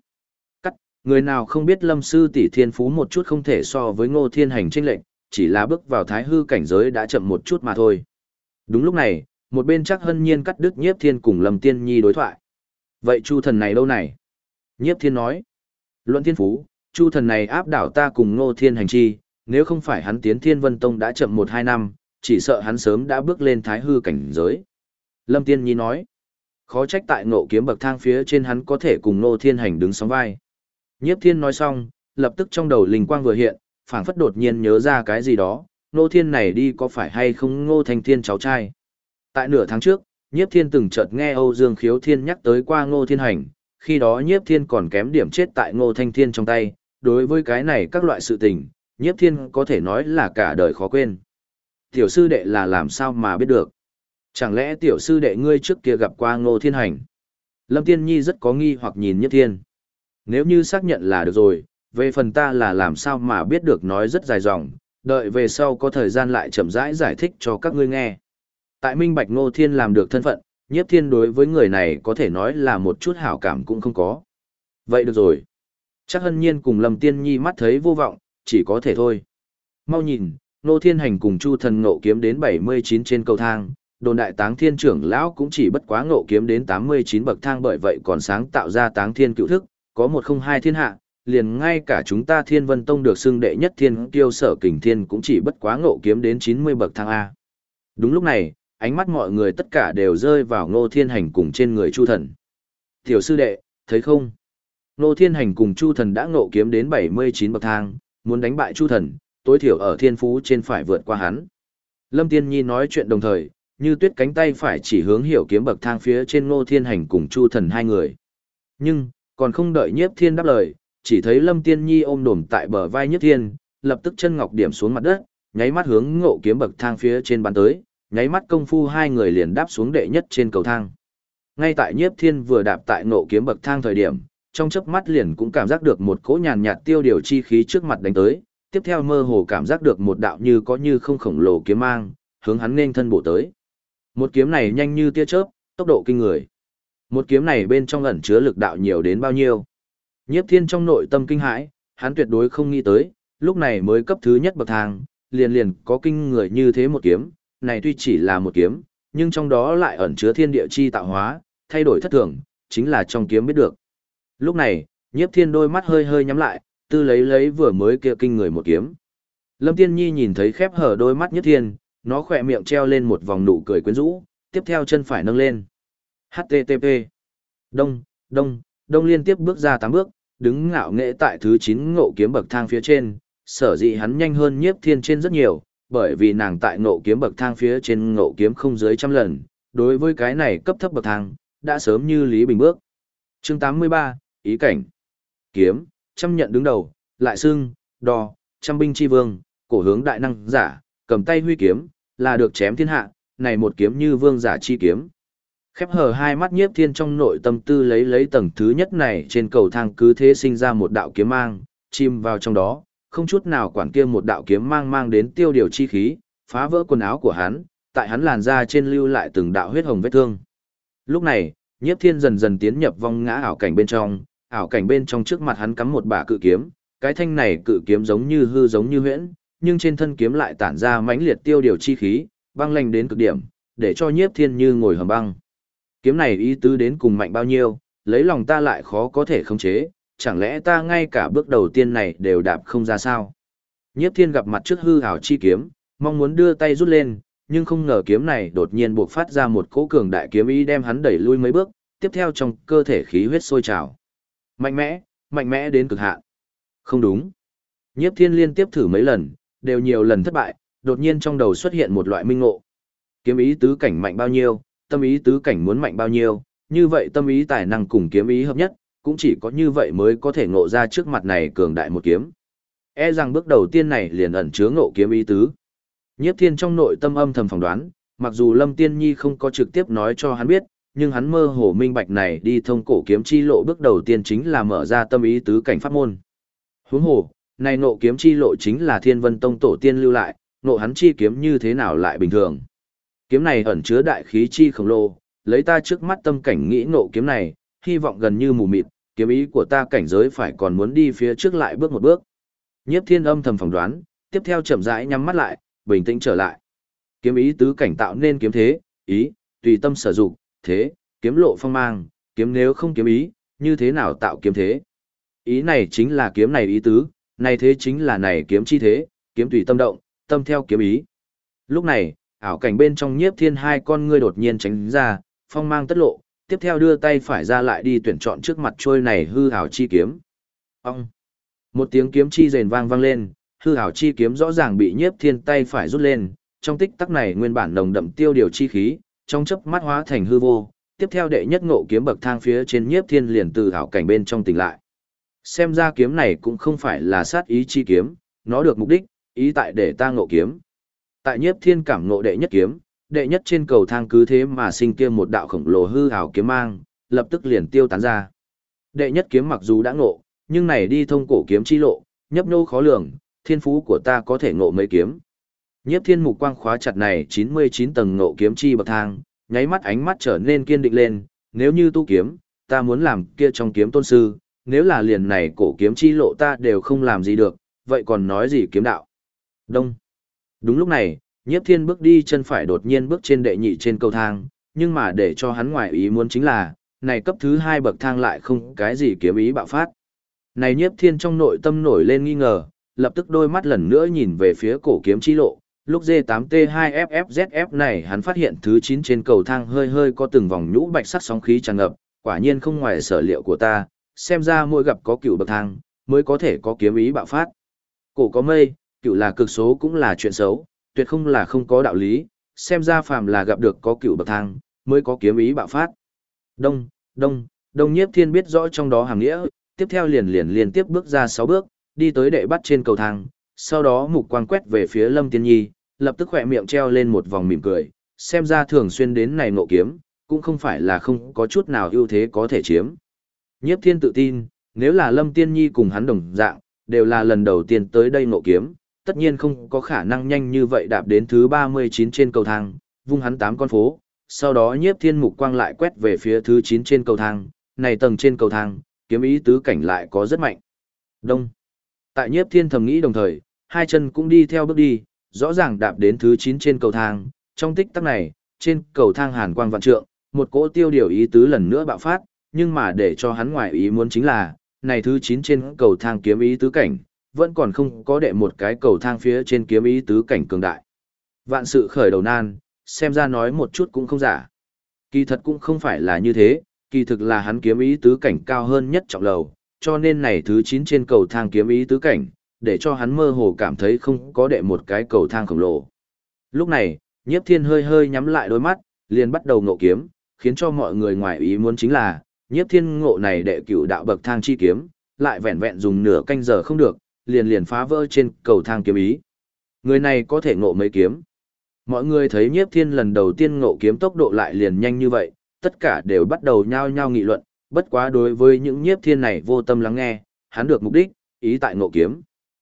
Người nào không biết Lâm sư tỷ thiên phú một chút không thể so với Ngô Thiên Hành chênh lệnh, chỉ là bước vào thái hư cảnh giới đã chậm một chút mà thôi. Đúng lúc này, một bên Trác Hân Nhiên cắt đứt Nhiếp Thiên cùng Lâm Tiên Nhi đối thoại. Vậy Chu thần này đâu này? Nhiếp Thiên nói. Luận thiên phú, Chu thần này áp đảo ta cùng Ngô Thiên Hành chi, nếu không phải hắn tiến Thiên Vân Tông đã chậm 1-2 năm, chỉ sợ hắn sớm đã bước lên thái hư cảnh giới. Lâm Tiên Nhi nói. Khó trách tại ngộ kiếm bậc thang phía trên hắn có thể cùng Ngô Thiên Hành đứng sóng vai. Nhiếp Thiên nói xong, lập tức trong đầu linh quang vừa hiện, phảng phất đột nhiên nhớ ra cái gì đó, Ngô Thiên này đi có phải hay không Ngô Thanh Thiên cháu trai. Tại nửa tháng trước, Nhiếp Thiên từng chợt nghe Âu Dương Khiếu Thiên nhắc tới qua Ngô Thiên Hành, khi đó Nhiếp Thiên còn kém điểm chết tại Ngô Thanh Thiên trong tay, đối với cái này các loại sự tình, Nhiếp Thiên có thể nói là cả đời khó quên. Tiểu sư đệ là làm sao mà biết được? Chẳng lẽ tiểu sư đệ ngươi trước kia gặp qua Ngô Thiên Hành? Lâm Tiên Nhi rất có nghi hoặc nhìn Nhiếp Thiên. Nếu như xác nhận là được rồi, về phần ta là làm sao mà biết được nói rất dài dòng, đợi về sau có thời gian lại chậm rãi giải thích cho các ngươi nghe. Tại minh bạch Ngô Thiên làm được thân phận, Nhiếp Thiên đối với người này có thể nói là một chút hảo cảm cũng không có. Vậy được rồi. Chắc Hân Nhiên cùng Lâm Tiên Nhi mắt thấy vô vọng, chỉ có thể thôi. Mau nhìn, Ngô Thiên Hành cùng Chu Thần ngộ kiếm đến 79 trên cầu thang, đồn đại Táng Thiên trưởng lão cũng chỉ bất quá ngộ kiếm đến 89 bậc thang, bởi vậy còn sáng tạo ra Táng Thiên cựu thức, có 102 thiên hạ, liền ngay cả chúng ta Thiên Vân Tông được xưng đệ nhất thiên kiêu Sở Kình Thiên cũng chỉ bất quá ngộ kiếm đến 90 bậc thang A. Đúng lúc này, ánh mắt mọi người tất cả đều rơi vào Ngô Thiên Hành cùng trên người Chu Thần. Tiểu sư đệ, thấy không? Ngô Thiên Hành cùng Chu Thần đã ngộ kiếm đến 79 bậc thang, muốn đánh bại Chu Thần, tối thiểu ở thiên phú trên phải vượt qua hắn. Lâm Tiên Nhi nói chuyện đồng thời, như tuyết cánh tay phải chỉ hướng hiểu kiếm bậc thang phía trên Ngô Thiên Hành cùng Chu Thần hai người. Nhưng, còn không đợi Nhiếp Thiên đáp lời, chỉ thấy Lâm Tiên Nhi ôm đồm tại bờ vai Nhiếp Thiên, lập tức chân ngọc điểm xuống mặt đất, nháy mắt hướng ngộ kiếm bậc thang phía trên bắn tới, nháy mắt công phu hai người liền đáp xuống đệ nhất trên cầu thang. Ngay tại Nhiếp Thiên vừa đạp tại ngộ kiếm bậc thang thời điểm, trong chớp mắt liền cũng cảm giác được một cỗ nhàn nhạt tiêu điều chi khí trước mặt đánh tới, tiếp theo mơ hồ cảm giác được một đạo như có như không khổng lồ kiếm mang, hướng hắn nên thân bổ tới. Một kiếm này nhanh như tia chớp, tốc độ kinh người. Một kiếm này bên trong ẩn chứa lực đạo nhiều đến bao nhiêu? Nhiếp Thiên trong nội tâm kinh hãi, hắn tuyệt đối không nghĩ tới, lúc này mới cấp thứ nhất bậc thang, liền có kinh người như thế một kiếm, này tuy chỉ là một kiếm, nhưng trong đó lại ẩn chứa thiên địa chi tạo hóa, thay đổi thất thường, chính là trong kiếm biết được. Lúc này, Nhiếp Thiên đôi mắt hơi hơi nhắm lại, tư lấy vừa mới kia kinh người một kiếm. Lâm Tiên Nhi nhìn thấy khép hở đôi mắt Nhiếp Thiên, nó khỏe miệng treo lên một vòng nụ cười quyến rũ, tiếp theo chân phải nâng lên. HTTP. Đông liên tiếp bước ra 8 bước, đứng ngạo nghễ tại thứ 9 ngộ kiếm bậc thang phía trên, sở dĩ hắn nhanh hơn Nhiếp Thiên trên rất nhiều, bởi vì nàng tại ngộ kiếm bậc thang phía trên ngộ kiếm không dưới trăm lần, đối với cái này cấp thấp bậc thang, đã sớm như Lý Bình bước. Chương 83, ý cảnh. Kiếm, trăm nhận đứng đầu, lại xưng, đo, trăm binh chi vương, cổ hướng đại năng giả, cầm tay huy kiếm, là được chém thiên hạ, này một kiếm như vương giả chi kiếm. Khép hờ hai mắt Nhiếp Thiên trong nội tâm tư lấy tầng thứ nhất này trên cầu thang cứ thế sinh ra một đạo kiếm mang, chìm vào trong đó, không chút nào quản kia một đạo kiếm mang đến tiêu điều chi khí, phá vỡ quần áo của hắn, tại hắn làn da trên lưu lại từng đạo huyết hồng vết thương. Lúc này, Nhiếp Thiên dần dần tiến nhập vong ngã ảo cảnh bên trong trước mặt hắn cắm một bả cự kiếm, cái thanh này cự kiếm giống như hư giống như huyễn, nhưng trên thân kiếm lại tản ra mãnh liệt tiêu điều chi khí, băng lạnh đến cực điểm, để cho Nhiếp Thiên như ngồi hầm băng. Kiếm này ý tứ đến cùng mạnh bao nhiêu, lấy lòng ta lại khó có thể khống chế, chẳng lẽ ta ngay cả bước đầu tiên này đều đạp không ra sao? Nhiếp Thiên gặp mặt trước hư ảo chi kiếm, mong muốn đưa tay rút lên, nhưng không ngờ kiếm này đột nhiên buộc phát ra một cỗ cường đại kiếm ý đem hắn đẩy lui mấy bước, tiếp theo trong cơ thể khí huyết sôi trào. Mạnh mẽ đến cực hạn. Không đúng. Nhiếp Thiên liên tiếp thử mấy lần, đều nhiều lần thất bại, đột nhiên trong đầu xuất hiện một loại minh ngộ. Kiếm ý tứ cảnh mạnh bao nhiêu, tâm ý tứ cảnh muốn mạnh bao nhiêu, như vậy tâm ý tài năng cùng kiếm ý hợp nhất, cũng chỉ có như vậy mới có thể ngộ ra trước mặt này cường đại một kiếm. E rằng bước đầu tiên này liền ẩn chứa ngộ kiếm ý tứ. Nhiếp Thiên trong nội tâm âm thầm phỏng đoán, mặc dù Lâm Tiên Nhi không có trực tiếp nói cho hắn biết, nhưng hắn mơ hồ minh bạch này đi thông cổ kiếm chi lộ bước đầu tiên chính là mở ra tâm ý tứ cảnh pháp môn. Huống hồ, này ngộ kiếm chi lộ chính là Thiên Vân Tông tổ tiên lưu lại, ngộ hắn chi kiếm như thế nào lại bình thường. Kiếm này ẩn chứa đại khí chi khổng lồ, lấy ta trước mắt tâm cảnh nghĩ ngộ kiếm này, hy vọng gần như mù mịt, kiếm ý của ta cảnh giới phải còn muốn đi phía trước lại bước một bước. Nhiếp Thiên âm thầm phỏng đoán, tiếp theo chậm rãi nhắm mắt lại, bình tĩnh trở lại. Kiếm ý tứ cảnh tạo nên kiếm thế, ý, tùy tâm sử dụng, thế, kiếm lộ phong mang, kiếm nếu không kiếm ý, như thế nào tạo kiếm thế? Ý này chính là kiếm này ý tứ, này thế chính là này kiếm chi thế, kiếm tùy tâm động, tâm theo kiếm ý. Lúc này, ảo cảnh bên trong Nhiếp Thiên hai con ngươi đột nhiên tránh ra, phong mang tất lộ, tiếp theo đưa tay phải ra lại đi tuyển chọn trước mặt trôi này hư ảo chi kiếm. Ông! Một tiếng kiếm chi rền vang lên, hư ảo chi kiếm rõ ràng bị Nhiếp Thiên tay phải rút lên, trong tích tắc này nguyên bản nồng đậm tiêu điều chi khí, trong chớp mắt hóa thành hư vô, tiếp theo đệ nhất ngộ kiếm bậc thang phía trên Nhiếp Thiên liền từ ảo cảnh bên trong tỉnh lại. Xem ra kiếm này cũng không phải là sát ý chi kiếm, nó được mục đích, ý tại để ta ngộ kiếm. Tại Nhiếp Thiên cảm ngộ đệ nhất kiếm, đệ nhất trên cầu thang cứ thế mà sinh kia một đạo khổng lồ hư ảo kiếm mang, lập tức liền tiêu tán ra. Đệ nhất kiếm mặc dù đã ngộ, nhưng này đi thông cổ kiếm chi lộ, nhấp nhô khó lường, thiên phú của ta có thể ngộ mấy kiếm. Nhiếp Thiên mục quang khóa chặt này 99 tầng ngộ kiếm chi bậc thang, nháy mắt ánh mắt trở nên kiên định lên, nếu như tu kiếm, ta muốn làm kia trong kiếm tôn sư, nếu là liền này cổ kiếm chi lộ ta đều không làm gì được, vậy còn nói gì kiếm đạo. Đông. Đúng lúc này, Nhiếp Thiên bước đi chân phải đột nhiên bước trên đệ nhị trên cầu thang, nhưng mà để cho hắn ngoài ý muốn chính là, này cấp thứ 2 bậc thang lại không cái gì kiếm ý bạo phát. Này Nhiếp Thiên trong nội tâm nổi lên nghi ngờ, lập tức đôi mắt lần nữa nhìn về phía cổ kiếm chi lộ, lúc G8T2FFZF này hắn phát hiện thứ 9 trên cầu thang hơi hơi có từng vòng nhũ bạch sắc sóng khí tràn ngập, quả nhiên không ngoài sở liệu của ta, xem ra mỗi gặp có cựu bậc thang, mới có thể có kiếm ý bạo phát. Cổ có mây, cựu là cực số cũng là chuyện xấu, tuyệt không là không có đạo lý, xem ra phàm là gặp được có cựu bậc thang, mới có kiếm ý bạo phát. Đông Nhiếp Thiên biết rõ trong đó hàng nghĩa, tiếp theo liên tiếp bước ra 6 bước, đi tới đệ bắt trên cầu thang, sau đó mục quang quét về phía Lâm Tiên Nhi, lập tức khỏe miệng treo lên một vòng mỉm cười, xem ra thường xuyên đến này ngộ kiếm, cũng không phải là không có chút nào ưu thế có thể chiếm. Nhiếp Thiên tự tin, nếu là Lâm Tiên Nhi cùng hắn đồng dạng, đều là lần đầu tiên tới đây ngộ kiếm, tất nhiên không có khả năng nhanh như vậy đạp đến thứ 39 trên cầu thang, vung hắn 8 con phố, sau đó Nhiếp Thiên mục quang lại quét về phía thứ 9 trên cầu thang, này tầng trên cầu thang, kiếm ý tứ cảnh lại có rất mạnh. Đông. Tại Nhiếp Thiên thầm nghĩ đồng thời, hai chân cũng đi theo bước đi, rõ ràng đạp đến thứ 9 trên cầu thang, trong tích tắc này, trên cầu thang hàn quang vạn trượng, một cỗ tiêu điều ý tứ lần nữa bạo phát, nhưng mà để cho hắn ngoài ý muốn chính là, này thứ 9 trên cầu thang kiếm ý tứ cảnh, vẫn còn không có đệ một cái cầu thang phía trên kiếm ý tứ cảnh cường đại. Vạn sự khởi đầu nan, xem ra nói một chút cũng không giả. Kỳ thật cũng không phải là như thế, kỳ thực là hắn kiếm ý tứ cảnh cao hơn nhất trọng lầu, cho nên này thứ 9 trên cầu thang kiếm ý tứ cảnh, để cho hắn mơ hồ cảm thấy không có đệ một cái cầu thang khổng lồ. Lúc này, Nhiếp Thiên hơi hơi nhắm lại đôi mắt, liền bắt đầu ngộ kiếm, khiến cho mọi người ngoài ý muốn chính là, Nhiếp Thiên ngộ này đệ cửu đạo bậc thang chi kiếm, lại vẹn vẹn dùng nửa canh giờ không được, liền phá vỡ trên cầu thang kiếm ý. Người này có thể ngộ mấy kiếm. Mọi người thấy Nhiếp Thiên lần đầu tiên ngộ kiếm tốc độ lại liền nhanh như vậy, tất cả đều bắt đầu nhao nhao nghị luận, bất quá đối với những Nhiếp Thiên này vô tâm lắng nghe, hắn được mục đích, ý tại ngộ kiếm.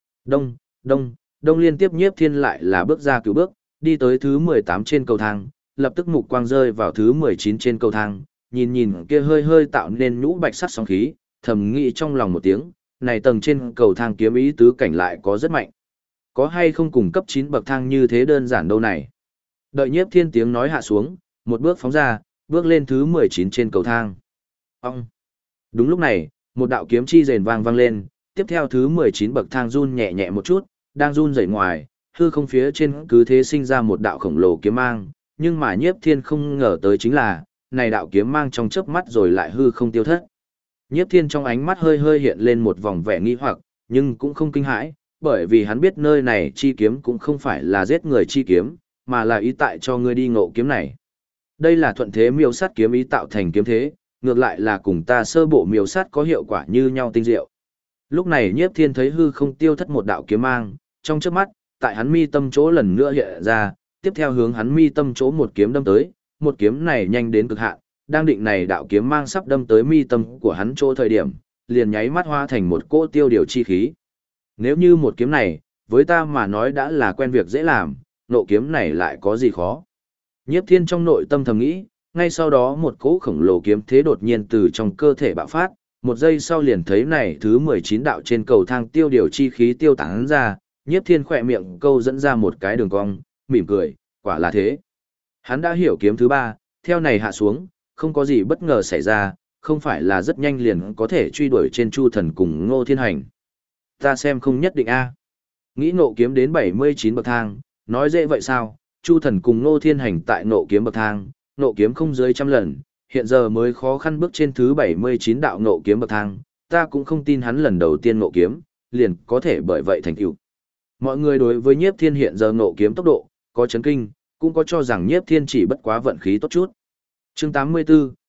Đông liên tiếp Nhiếp Thiên lại là bước ra cửu bước, đi tới thứ 18 trên cầu thang, lập tức mục quang rơi vào thứ 19 trên cầu thang, nhìn kia hơi hơi tạo nên nhũ bạch sắc sóng khí, thầm nghĩ trong lòng một tiếng, này tầng trên cầu thang kiếm ý tứ cảnh lại có rất mạnh. Có hay không cùng cấp 9 bậc thang như thế đơn giản đâu này. Đợi Nhiếp Thiên tiếng nói hạ xuống, một bước phóng ra, bước lên thứ 19 trên cầu thang. Ông! Đúng lúc này, một đạo kiếm chi rền vang lên, tiếp theo thứ 19 bậc thang run nhẹ nhẹ một chút, đang run rẩy ngoài, hư không phía trên cứ thế sinh ra một đạo khổng lồ kiếm mang, nhưng mà Nhiếp Thiên không ngờ tới chính là, này đạo kiếm mang trong chớp mắt rồi lại hư không tiêu thất. Nhiếp Thiên trong ánh mắt hơi hơi hiện lên một vòng vẻ nghi hoặc, nhưng cũng không kinh hãi, bởi vì hắn biết nơi này chi kiếm cũng không phải là giết người chi kiếm, mà là ý tại cho ngươi đi ngộ kiếm này. Đây là thuận thế miêu sát kiếm ý tạo thành kiếm thế, ngược lại là cùng ta sơ bộ miêu sát có hiệu quả như nhau tinh diệu. Lúc này Nhiếp Thiên thấy hư không tiêu thất một đạo kiếm mang, trong chớp mắt, tại hắn mi tâm chỗ lần nữa hiện ra, tiếp theo hướng hắn mi tâm chỗ một kiếm đâm tới, một kiếm này nhanh đến cực hạn, đang định này đạo kiếm mang sắp đâm tới mi tâm của hắn chỗ thời điểm, liền nháy mắt hóa thành một cỗ tiêu điều chi khí. Nếu như một kiếm này, với ta mà nói đã là quen việc dễ làm, nộ kiếm này lại có gì khó. Nhiếp Thiên trong nội tâm thầm nghĩ, ngay sau đó một cỗ khổng lồ kiếm thế đột nhiên từ trong cơ thể bạo phát, một giây sau liền thấy này thứ 19 đạo trên cầu thang tiêu điều chi khí tiêu tán ra, Nhiếp Thiên khỏe miệng câu dẫn ra một cái đường cong, mỉm cười, quả là thế. Hắn đã hiểu kiếm thứ 3, theo này hạ xuống, không có gì bất ngờ xảy ra, không phải là rất nhanh liền có thể truy đuổi trên Chu Thần cùng Ngô Thiên Hành. Ta xem không nhất định a. Nghĩ ngộ kiếm đến 79 bậc thang, nói dễ vậy sao? Chu Thần cùng Ngô Thiên Hành tại ngộ kiếm bậc thang, ngộ kiếm không dưới trăm lần, hiện giờ mới khó khăn bước trên thứ 79 đạo ngộ kiếm bậc thang, ta cũng không tin hắn lần đầu tiên ngộ kiếm, liền có thể bởi vậy thành tựu. Mọi người đối với Nhiếp Thiên hiện giờ ngộ kiếm tốc độ, có chấn kinh, cũng có cho rằng Nhiếp Thiên chỉ bất quá vận khí tốt chút. Chương 84,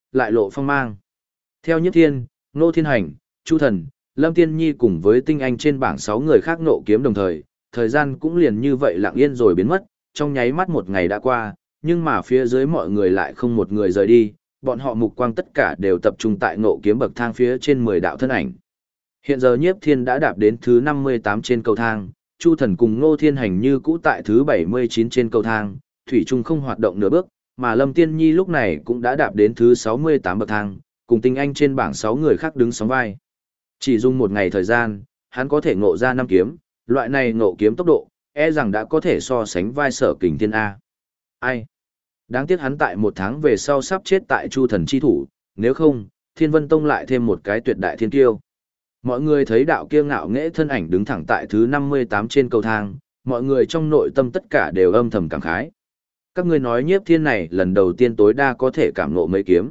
lại lộ phong mang. Theo Nhiếp Thiên, Ngô Thiên Hành, Chu Thần, Lâm Tiên Nhi cùng với tinh anh trên bảng 6 người khác nộ kiếm đồng thời gian cũng liền như vậy lặng yên rồi biến mất, trong nháy mắt một ngày đã qua, nhưng mà phía dưới mọi người lại không một người rời đi, bọn họ mục quang tất cả đều tập trung tại nộ kiếm bậc thang phía trên 10 đạo thân ảnh. Hiện giờ Nhiếp Thiên đã đạp đến thứ 58 trên cầu thang, Chu Thần cùng Ngô Thiên Hành như cũ tại thứ 79 trên cầu thang, thủy chung không hoạt động nửa bước, mà Lâm Tiên Nhi lúc này cũng đã đạp đến thứ 68 bậc thang, cùng tinh anh trên bảng 6 người khác đứng sóng vai. Chỉ dùng một ngày thời gian, hắn có thể ngộ ra 5 kiếm, loại này ngộ kiếm tốc độ, e rằng đã có thể so sánh vai Sở Kình Thiên A. Ai? Đáng tiếc hắn tại một tháng về sau sắp chết tại Chu Thần chi thủ, nếu không, Thiên Vân Tông lại thêm một cái tuyệt đại thiên kiêu. Mọi người thấy đạo kia ngạo nghễ thân ảnh đứng thẳng tại thứ 58 trên cầu thang, mọi người trong nội tâm tất cả đều âm thầm cảm khái. Các ngươi nói Nhiếp Thiên này lần đầu tiên tối đa có thể cảm ngộ mấy kiếm.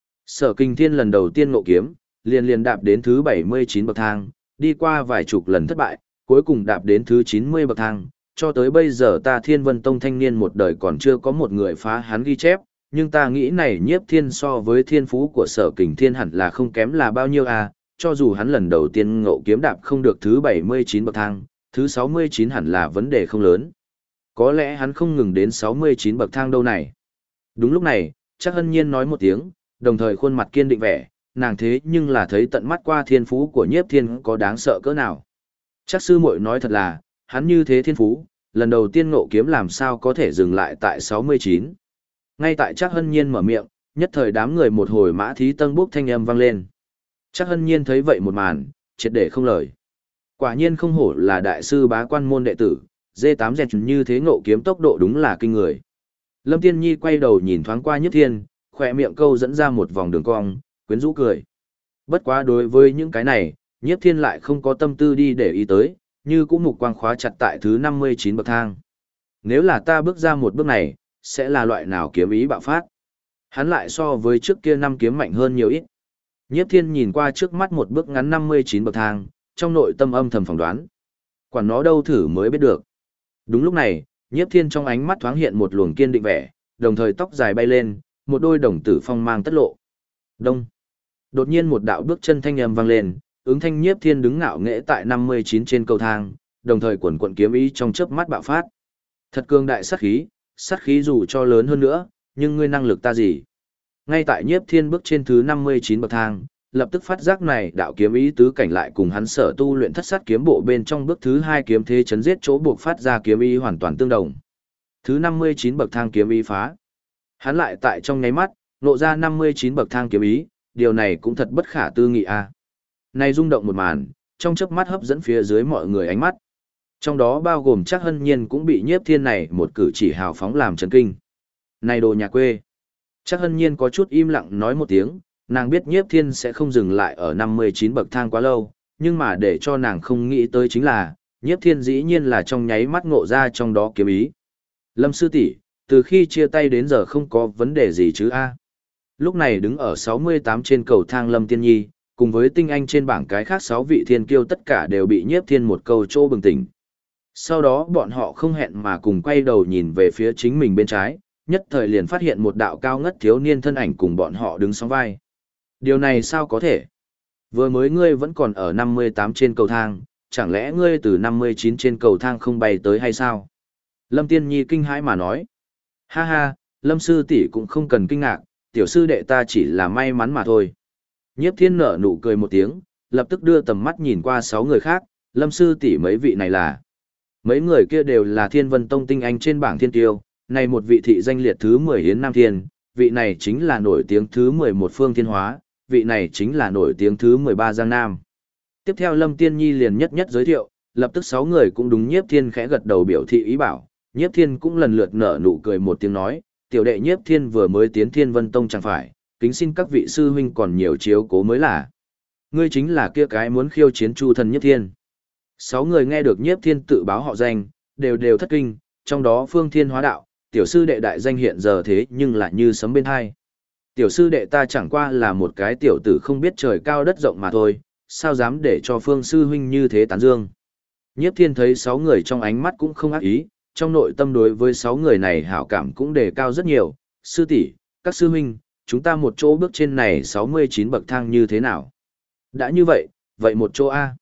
Sở Kình Thiên lần đầu tiên ngộ kiếm, liền đạp đến thứ 79 bậc thang, đi qua vài chục lần thất bại, cuối cùng đạp đến thứ 90 bậc thang, cho tới bây giờ ta Thiên Vân Tông thanh niên một đời còn chưa có một người phá hắn ghi chép, nhưng ta nghĩ này Nhiếp Thiên so với thiên phú của Sở Kình Thiên hẳn là không kém là bao nhiêu à, cho dù hắn lần đầu tiên ngộ kiếm đạp không được thứ 79 bậc thang, thứ 69 hẳn là vấn đề không lớn. Có lẽ hắn không ngừng đến 69 bậc thang đâu này. Đúng lúc này, Trác Hân Nhiên nói một tiếng, đồng thời khuôn mặt kiên định vẻ, nàng thế nhưng là thấy tận mắt qua thiên phú của Nhiếp Thiên có đáng sợ cỡ nào. Trác sư muội nói thật là, hắn như thế thiên phú, lần đầu tiên ngộ kiếm làm sao có thể dừng lại tại 69. Ngay tại Trác Hân Nhiên mở miệng, nhất thời đám người một hồi mã thí tân bốc thanh âm vang lên. Trác Hân Nhiên thấy vậy một màn, triệt để không lời. Quả nhiên không hổ là đại sư bá quan môn đệ tử, D8 dẹt như thế ngộ kiếm tốc độ đúng là kinh người. Lâm Tiên Nhi quay đầu nhìn thoáng qua Nhiếp Thiên, khỏe miệng câu dẫn ra một vòng đường cong, quyến rũ cười. Bất quá đối với những cái này, Nhiếp Thiên lại không có tâm tư đi để ý tới, như cũng mục quang khóa chặt tại thứ 59 bậc thang. Nếu là ta bước ra một bước này, sẽ là loại nào kiếm ý bạo phát? Hắn lại so với trước kia 5 kiếm mạnh hơn nhiều ít. Nhiếp Thiên nhìn qua trước mắt một bước ngắn 59 bậc thang, trong nội tâm âm thầm phỏng đoán. Quản nó đâu thử mới biết được. Đúng lúc này, Nhiếp Thiên trong ánh mắt thoáng hiện một luồng kiên định vẻ, đồng thời tóc dài bay lên, một đôi đồng tử phong mang tất lộ. Đông. Đột nhiên một đạo bước chân thanh âm vang lên, ứng thanh Nhiếp Thiên đứng ngạo nghễ tại 59 trên cầu thang, đồng thời quần quận kiếm ý trong chớp mắt bạo phát. Thật cường đại sát khí dù cho lớn hơn nữa, nhưng ngươi năng lực ta gì? Ngay tại Nhiếp Thiên bước trên thứ 59 bậc thang, lập tức phát giác này đạo kiếm ý tứ cảnh lại cùng hắn sở tu luyện thất sát kiếm bộ bên trong bước thứ 2 kiếm thế chấn giết chỗ buộc phát ra kiếm ý hoàn toàn tương đồng. Thứ 59 bậc thang kiếm ý phá. Hắn lại tại trong nháy mắt, nộ ra 59 bậc thang kiếm ý, điều này cũng thật bất khả tư nghị a. Này rung động một màn, trong chớp mắt hấp dẫn phía dưới mọi người ánh mắt. Trong đó bao gồm Trác Hân Nhiên cũng bị Nhiếp Thiên này một cử chỉ hào phóng làm chấn kinh. Này đồ nhà quê. Trác Hân Nhiên có chút im lặng nói một tiếng, nàng biết Nhiếp Thiên sẽ không dừng lại ở 59 bậc thang quá lâu, nhưng mà để cho nàng không nghĩ tới chính là, Nhiếp Thiên dĩ nhiên là trong nháy mắt ngộ ra trong đó kiếm ý. Lâm sư tỷ, từ khi chia tay đến giờ không có vấn đề gì chứ a? Lúc này đứng ở 68 trên cầu thang Lâm Tiên Nhi, cùng với tinh anh trên bảng cái khác 6 vị thiên kiêu tất cả đều bị Nhiếp Thiên một câu trô bừng tỉnh. Sau đó bọn họ không hẹn mà cùng quay đầu nhìn về phía chính mình bên trái, nhất thời liền phát hiện một đạo cao ngất thiếu niên thân ảnh cùng bọn họ đứng song vai. Điều này sao có thể? Vừa mới ngươi vẫn còn ở 58 trên cầu thang, chẳng lẽ ngươi từ 59 trên cầu thang không bay tới hay sao? Lâm Tiên Nhi kinh hãi mà nói. Ha ha, Lâm sư tỷ cũng không cần kinh ngạc, tiểu sư đệ ta chỉ là may mắn mà thôi. Nhiếp Thiên nở nụ cười một tiếng, lập tức đưa tầm mắt nhìn qua 6 người khác, Lâm sư tỷ mấy vị này là. Mấy người kia đều là Thiên Vân Tông tinh anh trên bảng thiên tiêu, này một vị thị danh liệt thứ 10 Hiến Nam Thiên, vị này chính là nổi tiếng thứ 11 Phương Thiên Hóa, vị này chính là nổi tiếng thứ 13 Giang Nam. Tiếp theo Lâm Tiên Nhi liền nhất nhất giới thiệu, lập tức 6 người cũng đúng Nhiếp Thiên khẽ gật đầu biểu thị ý bảo, Nhiếp Thiên cũng lần lượt nở nụ cười một tiếng nói, tiểu đệ Nhiếp Thiên vừa mới tiến Thiên Vân Tông chẳng phải, kính xin các vị sư huynh còn nhiều chiếu cố mới là. Ngươi chính là kia cái muốn khiêu chiến Chu Thần Nhiếp Thiên. 6 người nghe được Nhiếp Thiên tự báo họ danh, đều thất kinh, trong đó Phương Thiên Hóa đạo, tiểu sư đệ đại danh hiện giờ thế nhưng lại như sấm bên hai. Tiểu sư đệ ta chẳng qua là một cái tiểu tử không biết trời cao đất rộng mà thôi, sao dám để cho Phương sư huynh như thế tán dương. Nhiếp Thiên thấy 6 người trong ánh mắt cũng không ác ý, trong nội tâm đối với 6 người này hảo cảm cũng đề cao rất nhiều. Sư tỷ, các sư huynh, chúng ta một chỗ bước trên này 69 bậc thang như thế nào? Đã như vậy, vậy một chỗ A.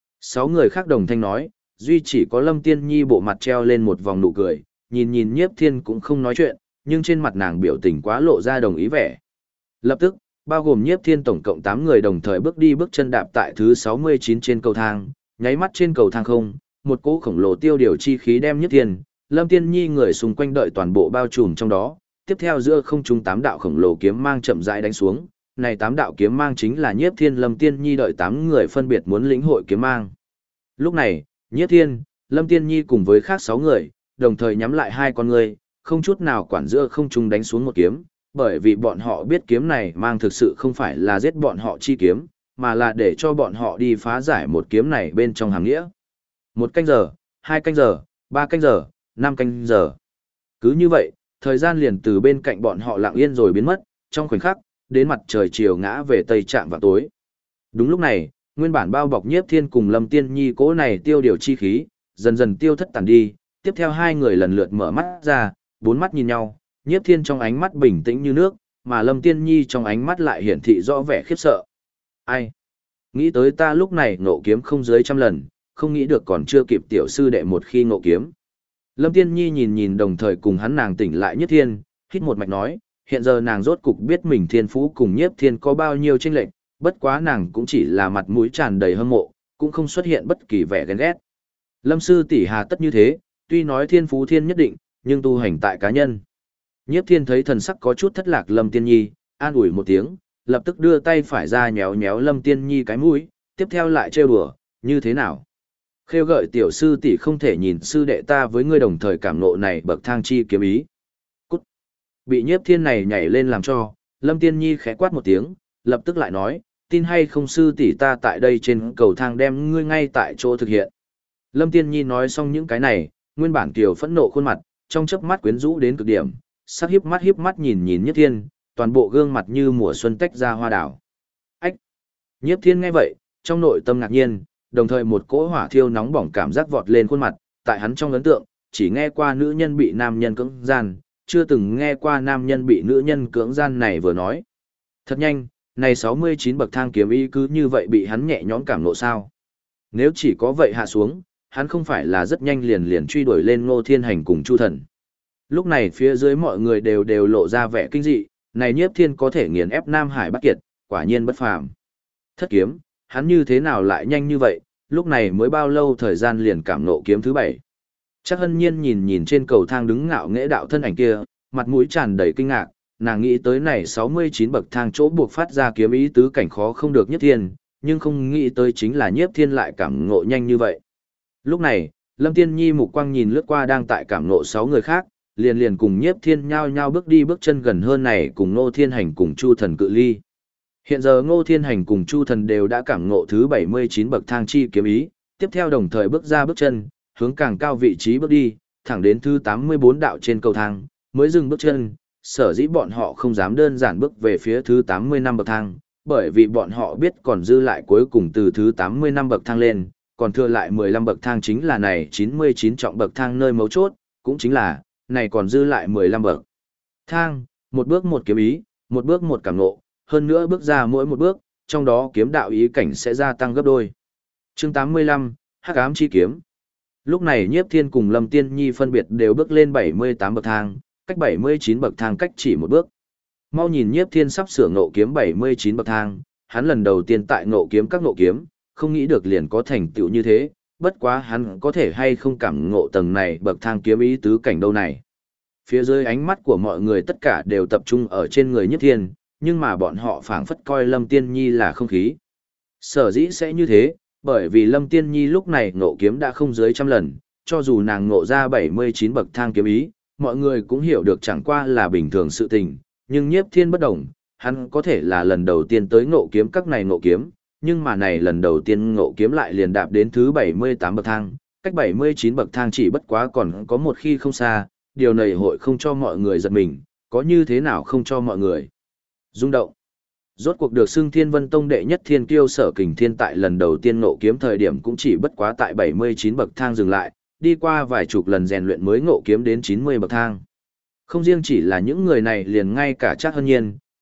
6 người khác đồng thanh nói, duy chỉ có Lâm Tiên Nhi bộ mặt treo lên một vòng nụ cười, nhìn nhìn Nhiếp Thiên cũng không nói chuyện, nhưng trên mặt nàng biểu tình quá lộ ra đồng ý vẻ. Lập tức, bao gồm Nhiếp Thiên tổng cộng 8 người đồng thời bước đi bước chân đạp tại thứ 69 trên cầu thang, nháy mắt trên cầu thang không, một cỗ khổng lồ tiêu điều chi khí đem Nhiếp Thiên, Lâm Tiên Nhi người xung quanh đợi toàn bộ bao trùm trong đó, tiếp theo giữa không trung 8 đạo khổng lồ kiếm mang chậm rãi đánh xuống, này 8 đạo kiếm mang chính là Nhiếp Thiên, Lâm Tiên Nhi đợi 8 người phân biệt muốn lĩnh hội kiếm mang. Lúc này, Nhiếp Thiên, Lâm Tiên Nhi cùng với khác 6 người, đồng thời nhắm lại hai con người, không chút nào quản giữa không trung đánh xuống một kiếm, bởi vì bọn họ biết kiếm này mang thực sự không phải là giết bọn họ chi kiếm, mà là để cho bọn họ đi phá giải một kiếm này bên trong hàng nghĩa. 1 canh giờ, 2 canh giờ, 3 canh giờ, 5 canh giờ. Cứ như vậy, thời gian liền từ bên cạnh bọn họ lặng yên rồi biến mất, trong khoảnh khắc, đến mặt trời chiều ngã về tây trạm vào tối. Đúng lúc này, nguyên bản bao bọc Nhiếp Thiên cùng Lâm Tiên Nhi cỗ này tiêu điều chi khí, dần dần tiêu thất tàn đi, tiếp theo hai người lần lượt mở mắt ra, bốn mắt nhìn nhau, Nhiếp Thiên trong ánh mắt bình tĩnh như nước, mà Lâm Tiên Nhi trong ánh mắt lại hiển thị rõ vẻ khiếp sợ. Ai? Nghĩ tới ta lúc này ngộ kiếm không dưới 100 lần, không nghĩ được còn chưa kịp tiểu sư đệ một khi ngộ kiếm. Lâm Tiên Nhi nhìn nhìn đồng thời cùng hắn nàng tỉnh lại Nhiếp Thiên, hít một mạch nói, hiện giờ nàng rốt cục biết mình thiên phú cùng Nhiếp Thiên có bao nhiêu chênh lệch, bất quá nàng cũng chỉ là mặt mũi tràn đầy hâm mộ, cũng không xuất hiện bất kỳ vẻ ghen ghét. Lâm sư tỷ hà tất như thế, tuy nói thiên phú thiên nhất định, nhưng tu hành tại cá nhân. Nhiếp Thiên thấy thần sắc có chút thất lạc Lâm Tiên Nhi, an ủi một tiếng, lập tức đưa tay phải ra nhéo nhéo Lâm Tiên Nhi cái mũi, tiếp theo lại trêu đùa, như thế nào? Khêu gợi tiểu sư tỷ không thể nhìn sư đệ ta với ngươi đồng thời cảm ngộ này bậc thang chi kiếm ý. Cút. Bị Nhiếp Thiên này nhảy lên làm cho, Lâm Tiên Nhi khẽ quát một tiếng, lập tức lại nói, tin hay không sư tỷ ta tại đây trên cầu thang đem ngươi ngay tại chỗ thực hiện. Lâm Tiên Nhi nói xong những cái này, nguyên bản kiều phẫn nộ khuôn mặt, trong chớp mắt quyến rũ đến cực điểm, sắc hiếp mắt nhìn nhìn Nhiếp Thiên, toàn bộ gương mặt như mùa xuân tách ra hoa đào. Ách! Nhiếp Thiên nghe vậy, trong nội tâm ngạc nhiên, đồng thời một cỗ hỏa thiêu nóng bỏng cảm giác vọt lên khuôn mặt, tại hắn trong ấn tượng, chỉ nghe qua nữ nhân bị nam nhân cưỡng gian, chưa từng nghe qua nam nhân bị nữ nhân cưỡng gian này vừa nói. Thật nhanh, này 69 bậc thang kiếm ý cứ như vậy bị hắn nhẹ nhõm cảm ngộ sao? Nếu chỉ có vậy hạ xuống, hắn không phải là rất nhanh liền truy đuổi lên Ngô Thiên Hành cùng Chu Thần. Lúc này phía dưới mọi người đều lộ ra vẻ kinh dị, này Nhiếp Thiên có thể nghiền ép Nam Hải Bắc Kiệt, quả nhiên bất phàm. Thất kiếm, hắn như thế nào lại nhanh như vậy, lúc này mới bao lâu thời gian liền cảm ngộ kiếm thứ 7. Chắc Hân Nhiên nhìn nhìn trên cầu thang đứng ngạo nghễ đạo thân ảnh kia, mặt mũi tràn đầy kinh ngạc, nàng nghĩ tới này 69 bậc thang chỗ buộc phát ra kiếm ý tứ cảnh khó không được Nhiếp Thiên, nhưng không nghĩ tới chính là Nhiếp Thiên lại cảm ngộ nhanh như vậy. Lúc này, Lâm Tiên Nhi mục quang nhìn lướt qua đang tại cảm ngộ 6 người khác, liền cùng Nhiếp Thiên nhao nhao bước đi bước chân gần hơn này cùng Ngô Thiên Hành cùng Chu Thần cự ly. Hiện giờ Ngô Thiên Hành cùng Chu Thần đều đã cảm ngộ thứ 79 bậc thang chi kiếm ý, tiếp theo đồng thời bước ra bước chân, hướng càng cao vị trí bước đi, thẳng đến thứ 84 đạo trên cầu thang, mới dừng bước chân, sở dĩ bọn họ không dám đơn giản bước về phía thứ 85 bậc thang, bởi vì bọn họ biết còn dư lại cuối cùng từ thứ 85 bậc thang lên, còn thừa lại 15 bậc thang chính là này 99 trọng bậc thang nơi mấu chốt, cũng chính là, này còn dư lại 15 bậc thang, một bước một kiếm ý, một bước một cảm ngộ, hơn nữa bước ra mỗi một bước, trong đó kiếm đạo ý cảnh sẽ gia tăng gấp đôi. Chương 85, Hắc ám chi kiếm. Lúc này Nhiếp Thiên cùng Lâm Tiên Nhi phân biệt đều bước lên 78 bậc thang, cách 79 bậc thang cách chỉ một bước. Mau nhìn Nhiếp Thiên sắp sửa ngộ kiếm 79 bậc thang, hắn lần đầu tiên tại ngộ kiếm các ngộ kiếm, không nghĩ được liền có thành tựu như thế, bất quá hắn có thể hay không cảm ngộ tầng này bậc thang kiếm ý tứ cảnh đâu này. Phía dưới ánh mắt của mọi người tất cả đều tập trung ở trên người Nhiếp Thiên, nhưng mà bọn họ phảng phất coi Lâm Tiên Nhi là không khí. Sở dĩ sẽ như thế, bởi vì Lâm Tiên Nhi lúc này ngộ kiếm đã không dưới 100 lần, cho dù nàng ngộ ra 79 bậc thang kiếm ý, mọi người cũng hiểu được chẳng qua là bình thường sự tình, nhưng Nhiếp Thiên bất đồng, hắn có thể là lần đầu tiên tới ngộ kiếm các này ngộ kiếm, nhưng mà này lần đầu tiên ngộ kiếm lại liền đạp đến thứ 78 bậc thang, cách 79 bậc thang chỉ bất quá còn có một khi không xa, điều này hội không cho mọi người giật mình, có như thế nào không cho mọi người rung động. Rốt cuộc được xưng Thiên Vân Tông đệ nhất thiên kiêu Sở Kình Thiên tại lần đầu tiên ngộ kiếm thời điểm cũng chỉ bất quá tại 79 bậc thang dừng lại, đi qua vài chục lần rèn luyện mới ngộ kiếm đến 90 bậc thang. Không riêng chỉ là những người này liền ngay cả Trác Hân Nhiên,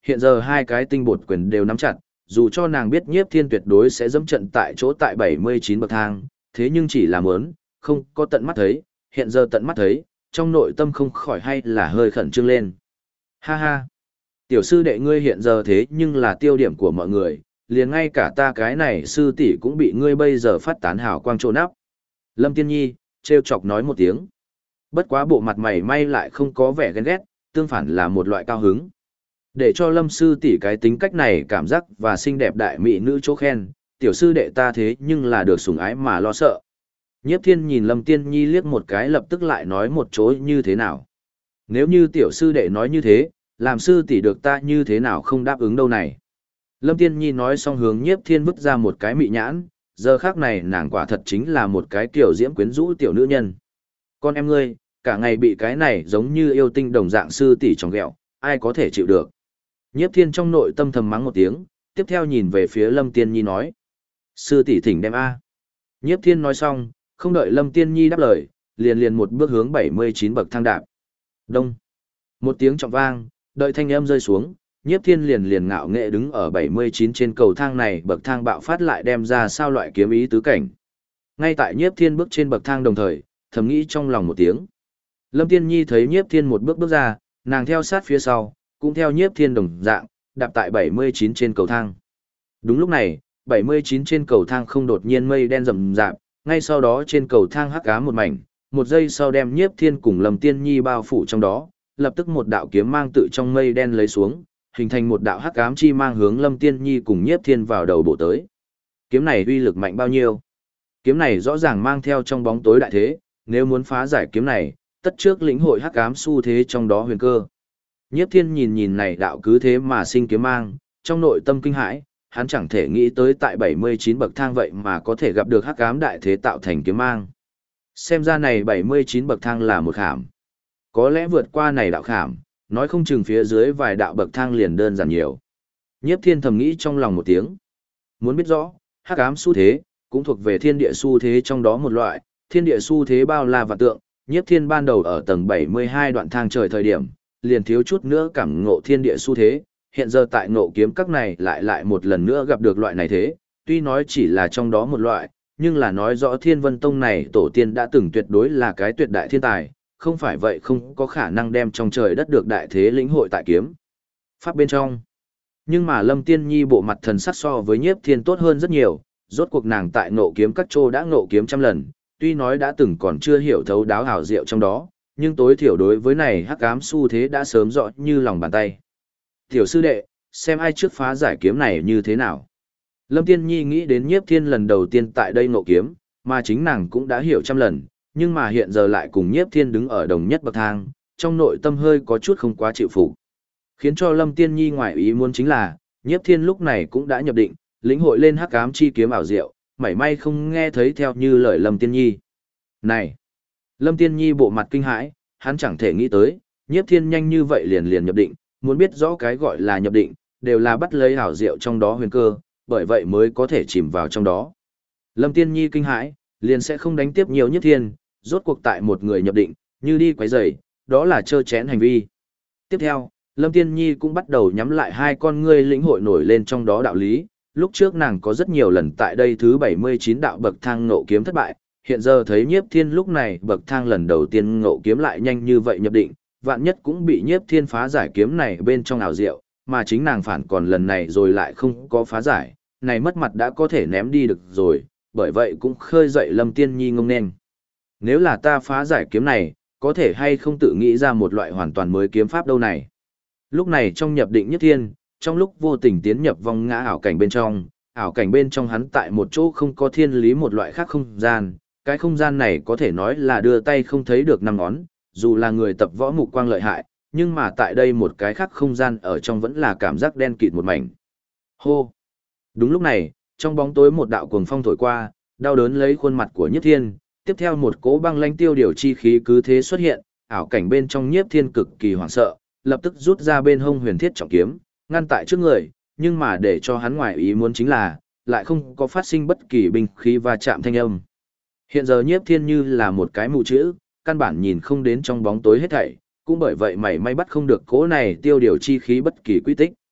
hiện giờ hai cái tinh bột quyền đều nắm chặt, dù cho nàng biết Nhiếp Thiên tuyệt đối sẽ dẫm trận tại chỗ tại 79 bậc thang, thế nhưng chỉ là muốn, không có tận mắt thấy, hiện giờ tận mắt thấy, trong nội tâm không khỏi hay là hơi khẩn trương lên. Ha ha! Tiểu sư đệ ngươi hiện giờ thế nhưng là tiêu điểm của mọi người, liền ngay cả ta cái này sư tỷ cũng bị ngươi bây giờ phát tán hào quang trô nắp. Lâm Tiên Nhi, trêu chọc nói một tiếng. Bất quá bộ mặt mày may lại không có vẻ ghen ghét, tương phản là một loại cao hứng. Để cho Lâm sư tỷ cái tính cách này cảm giác và xinh đẹp đại mỹ nữ chỗ khen, tiểu sư đệ ta thế nhưng là được sủng ái mà lo sợ. Nhiếp Thiên nhìn Lâm Tiên Nhi liếc một cái lập tức lại nói một chỗ như thế nào. Nếu như tiểu sư đệ nói như thế, làm sư tỷ được ta như thế nào không đáp ứng đâu này. Lâm Tiên Nhi nói xong hướng Nhiếp Thiên vứt ra một cái mị nhãn, giờ khác này nàng quả thật chính là một cái kiểu diễm quyến rũ tiểu nữ nhân. Con em ngươi, cả ngày bị cái này giống như yêu tinh đồng dạng sư tỷ tròng ghẹo, ai có thể chịu được. Nhiếp Thiên trong nội tâm thầm mắng một tiếng, tiếp theo nhìn về phía Lâm Tiên Nhi nói. Sư tỷ thỉnh đem A. Nhiếp Thiên nói xong, không đợi Lâm Tiên Nhi đáp lời, liền một bước hướng 79 bậc thang đạp. Đông. Một tiếng trọng vang, đợi thanh âm rơi xuống, Nhiếp Thiên liền ngạo nghệ đứng ở 79 trên cầu thang này, bậc thang bạo phát lại đem ra sao loại kiếm ý tứ cảnh. Ngay tại Nhiếp Thiên bước trên bậc thang đồng thời, thầm nghĩ trong lòng một tiếng. Lâm Tiên Nhi thấy Nhiếp Thiên một bước bước ra, nàng theo sát phía sau, cũng theo Nhiếp Thiên đồng dạng, đạp tại 79 trên cầu thang. Đúng lúc này, 79 trên cầu thang không đột nhiên mây đen rậm rạp, ngay sau đó trên cầu thang hắc ám một mảnh, một giây sau đem Nhiếp Thiên cùng Lâm Tiên Nhi bao phủ trong đó, lập tức một đạo kiếm mang tự trong mây đen lấy xuống, hình thành một đạo hắc ám chi mang hướng Lâm Tiên Nhi cùng Nhiếp Thiên vào đầu bổ tới. Kiếm này uy lực mạnh bao nhiêu? Kiếm này rõ ràng mang theo trong bóng tối đại thế, nếu muốn phá giải kiếm này, tất trước lĩnh hội hắc ám xu thế trong đó huyền cơ. Nhiếp Thiên nhìn này đạo cứ thế mà sinh kiếm mang, trong nội tâm kinh hãi, hắn chẳng thể nghĩ tới tại 79 bậc thang vậy mà có thể gặp được hắc ám đại thế tạo thành kiếm mang. Xem ra này 79 bậc thang là một khảm. Có lẽ vượt qua này đạo khảm, nói không chừng phía dưới vài đạo bậc thang liền đơn giản nhiều. Nhiếp Thiên thầm nghĩ trong lòng một tiếng. Muốn biết rõ, hắc ám xu thế, cũng thuộc về thiên địa xu thế trong đó một loại, thiên địa xu thế bao la vạn tượng, Nhiếp Thiên ban đầu ở tầng 72 đoạn thang trời thời điểm, liền thiếu chút nữa cảm ngộ thiên địa xu thế, hiện giờ tại ngộ kiếm các này lại một lần nữa gặp được loại này thế, tuy nói chỉ là trong đó một loại, nhưng là nói rõ Thiên Vân Tông này tổ tiên đã từng tuyệt đối là cái tuyệt đại thiên tài, không phải vậy không có khả năng đem trong trời đất được đại thế lĩnh hội tại kiếm pháp bên trong. Nhưng mà Lâm Tiên Nhi bộ mặt thần sắc so với Nhiếp Thiên tốt hơn rất nhiều, rốt cuộc nàng tại ngộ kiếm các chỗ đã ngộ kiếm trăm lần, tuy nói đã từng còn chưa hiểu thấu đáo hảo diệu trong đó, nhưng tối thiểu đối với này hắc ám xu thế đã sớm rõ như lòng bàn tay. Tiểu sư đệ, xem ai trước phá giải kiếm này như thế nào. Lâm Tiên Nhi nghĩ đến Nhiếp Thiên lần đầu tiên tại đây ngộ kiếm, mà chính nàng cũng đã hiểu trăm lần, nhưng mà hiện giờ lại cùng Nhiếp Thiên đứng ở đồng nhất bậc thang, trong nội tâm hơi có chút không quá chịu phục. Khiến cho Lâm Tiên Nhi ngoài ý muốn chính là, Nhiếp Thiên lúc này cũng đã nhập định, lĩnh hội lên hắc ám chi kiếm ảo diệu, mảy may không nghe thấy theo như lời Lâm Tiên Nhi. Này! Lâm Tiên Nhi bộ mặt kinh hãi, hắn chẳng thể nghĩ tới, Nhiếp Thiên nhanh như vậy liền nhập định, muốn biết rõ cái gọi là nhập định, đều là bắt lấy ảo diệu trong đó huyền cơ, bởi vậy mới có thể chìm vào trong đó. Lâm Tiên Nhi kinh hãi, liền sẽ không đánh tiếp nhiều Nhiếp Thiên, rốt cuộc tại một người nhập định, như đi quấy rầy, đó là trơ chén hành vi. Tiếp theo, Lâm Tiên Nhi cũng bắt đầu nhắm lại hai con ngươi lĩnh hội nổi lên trong đó đạo lý, lúc trước nàng có rất nhiều lần tại đây thứ 79 đạo bậc thang ngộ kiếm thất bại, hiện giờ thấy Nhiếp Thiên lúc này bậc thang lần đầu tiên ngộ kiếm lại nhanh như vậy nhập định, vạn nhất cũng bị Nhiếp Thiên phá giải kiếm này bên trong ảo diệu, mà chính nàng phản còn lần này rồi lại không có phá giải, này mất mặt đã có thể ném đi được rồi, bởi vậy cũng khơi dậy Lâm Tiên Nhi ngông nên. Nếu là ta phá giải kiếm này, có thể hay không tự nghĩ ra một loại hoàn toàn mới kiếm pháp đâu này. Lúc này trong nhập định Nhiếp Thiên, trong lúc vô tình tiến nhập vong ngã ảo cảnh bên trong hắn tại một chỗ không có thiên lý một loại khác không gian, cái không gian này có thể nói là đưa tay không thấy được năm ngón, dù là người tập võ mục quang lợi hại, nhưng mà tại đây một cái khác không gian ở trong vẫn là cảm giác đen kịt một mảnh. Hô! Đúng lúc này, trong bóng tối một đạo cuồng phong thổi qua, đau đớn lấy khuôn mặt của Nhiếp Thiên, tiếp theo một cỗ băng lãnh tiêu điều chi khí cứ thế xuất hiện, ảo cảnh bên trong Nhiếp Thiên cực kỳ hoảng sợ, lập tức rút ra bên hông huyền thiết trọng kiếm, ngăn tại trước người, nhưng mà để cho hắn ngoài ý muốn chính là, lại không có phát sinh bất kỳ binh khí va chạm thanh âm. Hiện giờ Nhiếp Thiên như là một cái mù chữ, căn bản nhìn không đến trong bóng tối hết thảy, cũng bởi vậy mảy may bắt không được cỗ này tiêu điều chi khí bất kỳ quy tích.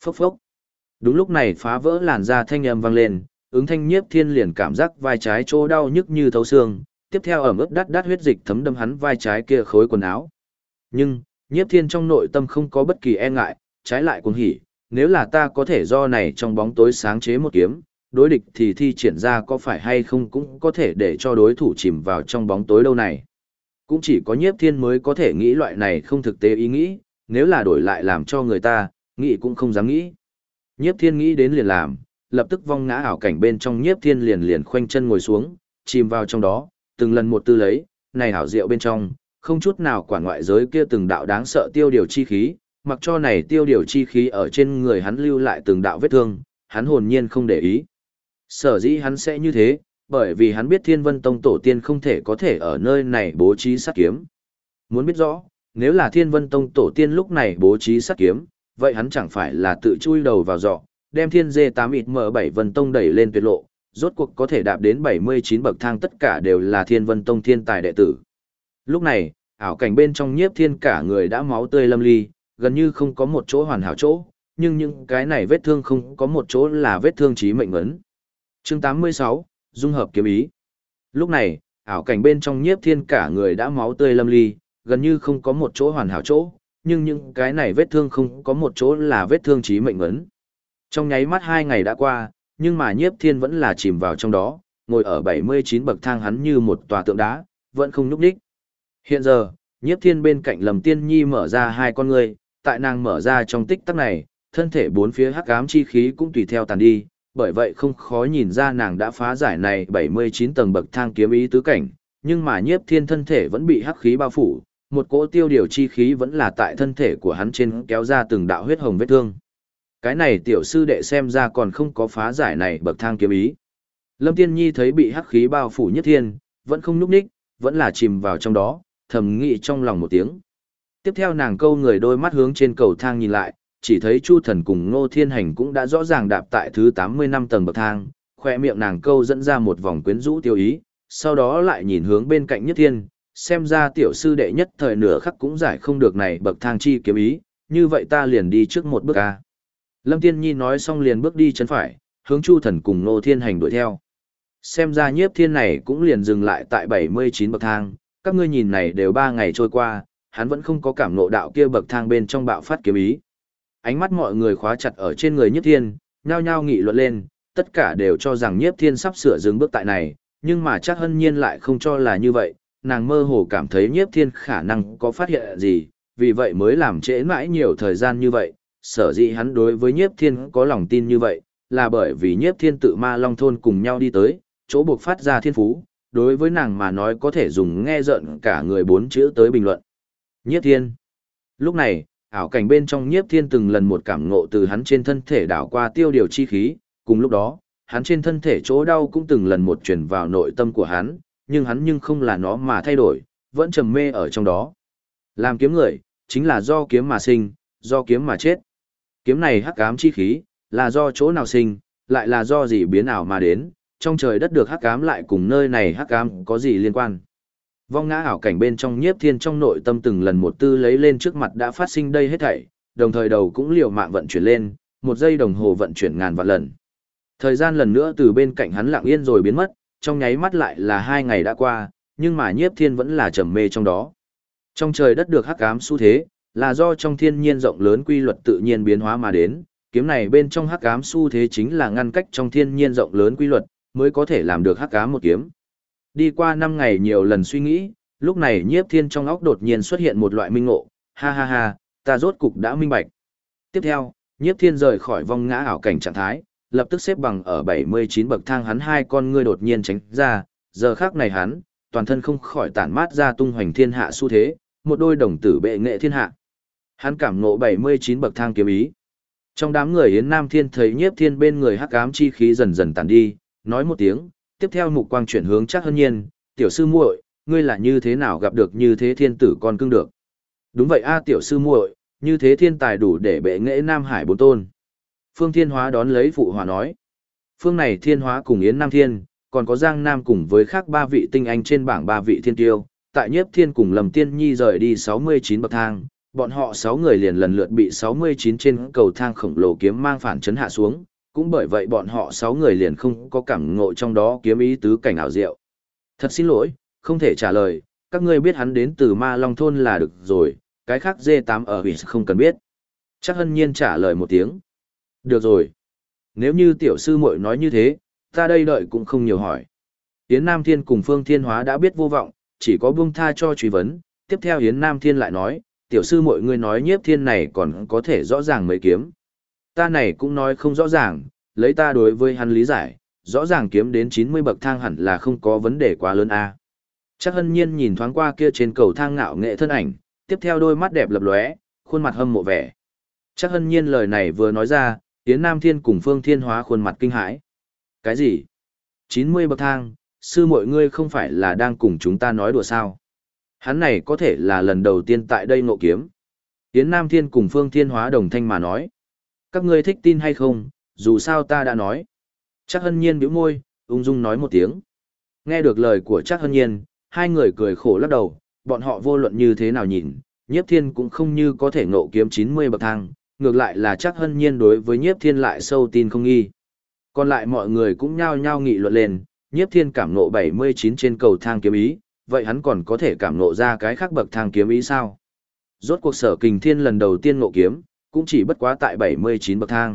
Phốc phốc. Đúng lúc này phá vỡ làn da thanh âm vang lên, ứng thanh nhiếp thiên liền cảm giác vai trái chỗ đau nhức như thấu xương, tiếp theo ẩm ướt đắt đắt huyết dịch thấm đâm hắn vai trái kia khối quần áo. Nhưng, nhiếp thiên trong nội tâm không có bất kỳ e ngại, trái lại cuồng hỉ, nếu là ta có thể do này trong bóng tối sáng chế một kiếm, đối địch thì thi triển ra có phải hay không cũng có thể để cho đối thủ chìm vào trong bóng tối đâu này. Cũng chỉ có nhiếp thiên mới có thể nghĩ loại này không thực tế ý nghĩ, nếu là đổi lại làm cho người ta, nghĩ cũng không dám nghĩ. Nhiếp thiên nghĩ đến liền làm, lập tức vong ngã ảo cảnh bên trong nhiếp thiên liền liền khoanh chân ngồi xuống, chìm vào trong đó, từng lần một tư lấy, này ảo diệu bên trong, không chút nào quản ngoại giới kia từng đạo đáng sợ tiêu điều chi khí, mặc cho này tiêu điều chi khí ở trên người hắn lưu lại từng đạo vết thương, hắn hồn nhiên không để ý. Sở dĩ hắn sẽ như thế, bởi vì hắn biết Thiên Vân Tông tổ tiên không thể có thể ở nơi này bố trí sát kiếm. Muốn biết rõ, nếu là Thiên Vân Tông tổ tiên lúc này bố trí sát kiếm, vậy hắn chẳng phải là tự chui đầu vào giọ, đem Thiên G8XM7 Vân Tông đẩy lên tuyệt lộ, rốt cuộc có thể đạp đến 79 bậc thang tất cả đều là Thiên Vân Tông thiên tài đệ tử. Lúc này, ảo cảnh bên trong nhiếp thiên cả người đã máu tươi lâm ly, gần như không có một chỗ hoàn hảo chỗ, nhưng những cái này vết thương không có một chỗ là vết thương chí mệnh ấn. Chương 86, Dung hợp kiếm ý. Lúc này, ảo cảnh bên trong nhiếp thiên cả người đã máu tươi lâm ly, gần như không có một chỗ hoàn hảo chỗ, nhưng những cái này vết thương không có một chỗ là vết thương chí mệnh ấn. Trong nháy mắt 2 ngày đã qua, nhưng mà nhiếp thiên vẫn là chìm vào trong đó, ngồi ở 79 bậc thang hắn như một tòa tượng đá, vẫn không nhúc nhích. Hiện giờ, nhiếp thiên bên cạnh Lâm Tiên Nhi mở ra hai con ngươi, tại nàng mở ra trong tích tắc này, thân thể bốn phía hắc ám chi khí cũng tùy theo tàn đi, bởi vậy không khó nhìn ra nàng đã phá giải này 79 tầng bậc thang kiếm ý tứ cảnh, nhưng mà nhiếp thiên thân thể vẫn bị hắc khí bao phủ, một cỗ tiêu điều chi khí vẫn là tại thân thể của hắn trên kéo ra từng đạo huyết hồng vết thương. Cái này tiểu sư đệ xem ra còn không có phá giải này bậc thang kiếm ý. Lâm Tiên Nhi thấy bị hắc khí bao phủ nhiếp thiên, vẫn không nhúc nhích, vẫn là chìm vào trong đó, thầm nghĩ trong lòng một tiếng. Tiếp theo nàng câu người đôi mắt hướng trên cầu thang nhìn lại, chỉ thấy Chu Thần cùng Ngô Thiên Hành cũng đã rõ ràng đạp tại thứ 85 tầng bậc thang, khoe miệng nàng câu dẫn ra một vòng quyến rũ tiêu ý, sau đó lại nhìn hướng bên cạnh Nhất Thiên, xem ra tiểu sư đệ nhất thời nửa khắc cũng giải không được này bậc thang chi kiếm ý, như vậy ta liền đi trước một bước a. Lâm Tiên Nhi nói xong liền bước đi chân phải, hướng Chu Thần cùng Ngô Thiên Hành đuổi theo. Xem ra Nhiếp Thiên này cũng liền dừng lại tại 79 bậc thang, các ngươi nhìn này đều 3 ngày trôi qua, hắn vẫn không có cảm ngộ đạo kia bậc thang bên trong bạo phát kiếm ý. Ánh mắt mọi người khóa chặt ở trên người Nhiếp Thiên, nhao nhao nghị luận lên, tất cả đều cho rằng Nhiếp Thiên sắp sửa dừng bước tại này, nhưng mà chắc Hân Nhiên lại không cho là như vậy, nàng mơ hồ cảm thấy Nhiếp Thiên khả năng có phát hiện gì, vì vậy mới làm trễ mãi nhiều thời gian như vậy, sở dĩ hắn đối với Nhiếp Thiên có lòng tin như vậy, là bởi vì Nhiếp Thiên tự Ma Long Thôn cùng nhau đi tới, chỗ buộc phát ra thiên phú, đối với nàng mà nói có thể dùng nghe rợn cả người 4 chữ tới bình luận. Nhiếp Thiên. Lúc này, ảo cảnh bên trong Nhiếp Thiên từng lần một cảm ngộ từ hắn trên thân thể đảo qua tiêu điều chi khí, cùng lúc đó, hắn trên thân thể chỗ đau cũng từng lần một truyền vào nội tâm của hắn, nhưng hắn nhưng không là nó mà thay đổi, vẫn trầm mê ở trong đó. Làm kiếm người, chính là do kiếm mà sinh, do kiếm mà chết. Kiếm này hắc ám chi khí, là do chỗ nào sinh, lại là do gì biến ảo mà đến, trong trời đất được hắc ám lại cùng nơi này hắc ám có gì liên quan. Vong ngã ảo cảnh bên trong Nhiếp Thiên trong nội tâm từng lần một tư lấy lên trước mặt đã phát sinh đây hết thảy, đồng thời đầu cũng liều mạng vận chuyển lên, 1 giây đồng hồ vận chuyển ngàn vạn lần. Thời gian lần nữa từ bên cạnh hắn lặng yên rồi biến mất, trong nháy mắt lại là 2 ngày đã qua, nhưng mà Nhiếp Thiên vẫn là trầm mê trong đó. Trong trời đất được hắc ám xu thế, là do trong thiên nhiên rộng lớn quy luật tự nhiên biến hóa mà đến, kiếm này bên trong hắc ám xu thế chính là ngăn cách trong thiên nhiên rộng lớn quy luật, mới có thể làm được hắc ám một kiếm. Đi qua 5 ngày nhiều lần suy nghĩ, lúc này Nhiếp Thiên trong óc đột nhiên xuất hiện một loại minh ngộ, ha ha ha, ta rốt cục đã minh bạch. Tiếp theo, Nhiếp Thiên rời khỏi vong ngã ảo cảnh trạng thái, lập tức xếp bằng ở 79 bậc thang, hắn hai con ngươi đột nhiên tránh ra, giờ khắc này hắn, toàn thân không khỏi tản mát ra tung hoành thiên hạ xu thế, một đôi đồng tử bệ nghệ thiên hạ. Hắn cảm ngộ 79 bậc thang kiếm ý. Trong đám người Yến Nam Thiên thấy Nhiếp Thiên bên người hắc ám chi khí dần dần tàn đi, nói một tiếng, tiếp theo mục quang chuyển hướng Trác Hân Nhiên, "Tiểu sư muội, ngươi là như thế nào gặp được như thế thiên tử con cưng được?" "Đúng vậy a tiểu sư muội, như thế thiên tài đủ để bệ nghệ Nam Hải 4 tôn." Phương Thiên Hóa đón lấy phụ hòa nói. Phương này Thiên Hóa cùng Yến Nam Thiên, còn có Giang Nam cùng với khác 3 vị tinh anh trên bảng 3 vị thiên tiêu, tại Nhiếp Thiên cùng Lâm Tiên Nhi rời đi 69 bậc thang, Bọn họ 6 người liền lần lượt bị 69 trên cầu thang khổng lồ kiếm mang phản chấn hạ xuống, cũng bởi vậy bọn họ 6 người liền không có cảm ngộ trong đó kiếm ý tứ cảnh ảo diệu. Thật xin lỗi, không thể trả lời, các ngươi biết hắn đến từ Ma Long Thôn là được rồi, cái khác D8 ở Hủy không cần biết. Chắc Hân Nhiên trả lời một tiếng. Được rồi. Nếu như tiểu sư muội nói như thế, ta đây đợi cũng không nhiều hỏi. Yến Nam Thiên cùng Phương Thiên Hóa đã biết vô vọng, chỉ có buông tha cho truy vấn. Tiếp theo Yến Nam Thiên lại nói, tiểu sư muội ngươi nói Nhiếp Thiên này còn có thể rõ ràng mấy kiếm. Ta này cũng nói không rõ ràng, lấy ta đối với hắn lý giải, rõ ràng kiếm đến 90 bậc thang hẳn là không có vấn đề quá lớn a. Chắc Hân Nhiên nhìn thoáng qua kia trên cầu thang ngạo nghệ thân ảnh, tiếp theo đôi mắt đẹp lập lóe, khuôn mặt hâm mộ vẻ. Chắc Hân Nhiên lời này vừa nói ra, Yến Nam Thiên cùng Phương Thiên Hóa khuôn mặt kinh hãi. Cái gì? 90 bậc thang, sư muội ngươi không phải là đang cùng chúng ta nói đùa sao? Hắn này có thể là lần đầu tiên tại đây ngộ kiếm. Yến Nam Thiên cùng Phương Thiên Hóa đồng thanh mà nói. Các ngươi thích tin hay không, dù sao ta đã nói. Chắc Hân Nhiên bĩu môi, ung dung nói một tiếng. Nghe được lời của Chắc Hân Nhiên, hai người cười khổ lắc đầu, bọn họ vô luận như thế nào nhìn, Nhiếp Thiên cũng không như có thể ngộ kiếm 90 bậc thang, ngược lại là Chắc Hân Nhiên đối với Nhiếp Thiên lại sâu tin không nghi. Còn lại mọi người cũng nhao nhao nghị luận lên, Nhiếp Thiên cảm ngộ 79 trên cầu thang kiếm ý, vậy hắn còn có thể cảm ngộ ra cái khác bậc thang kiếm ý sao? Rốt cuộc Sở Kình Thiên lần đầu tiên ngộ kiếm, cũng chỉ bất quá tại 79 bậc thang.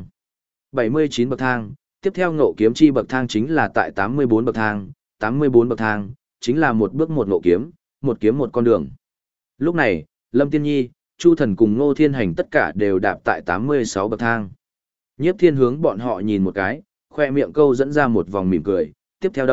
79 bậc thang, tiếp theo ngộ kiếm chi bậc thang chính là tại 84 bậc thang, 84 bậc thang, chính là một bước một ngộ kiếm một con đường. Lúc này, Lâm Tiên Nhi, Chu Thần cùng Ngô Thiên Hành tất cả đều đạp tại 86 bậc thang. Nhiếp Thiên hướng bọn họ nhìn một cái, khoe miệng câu dẫn ra một vòng mỉm cười, tiếp theo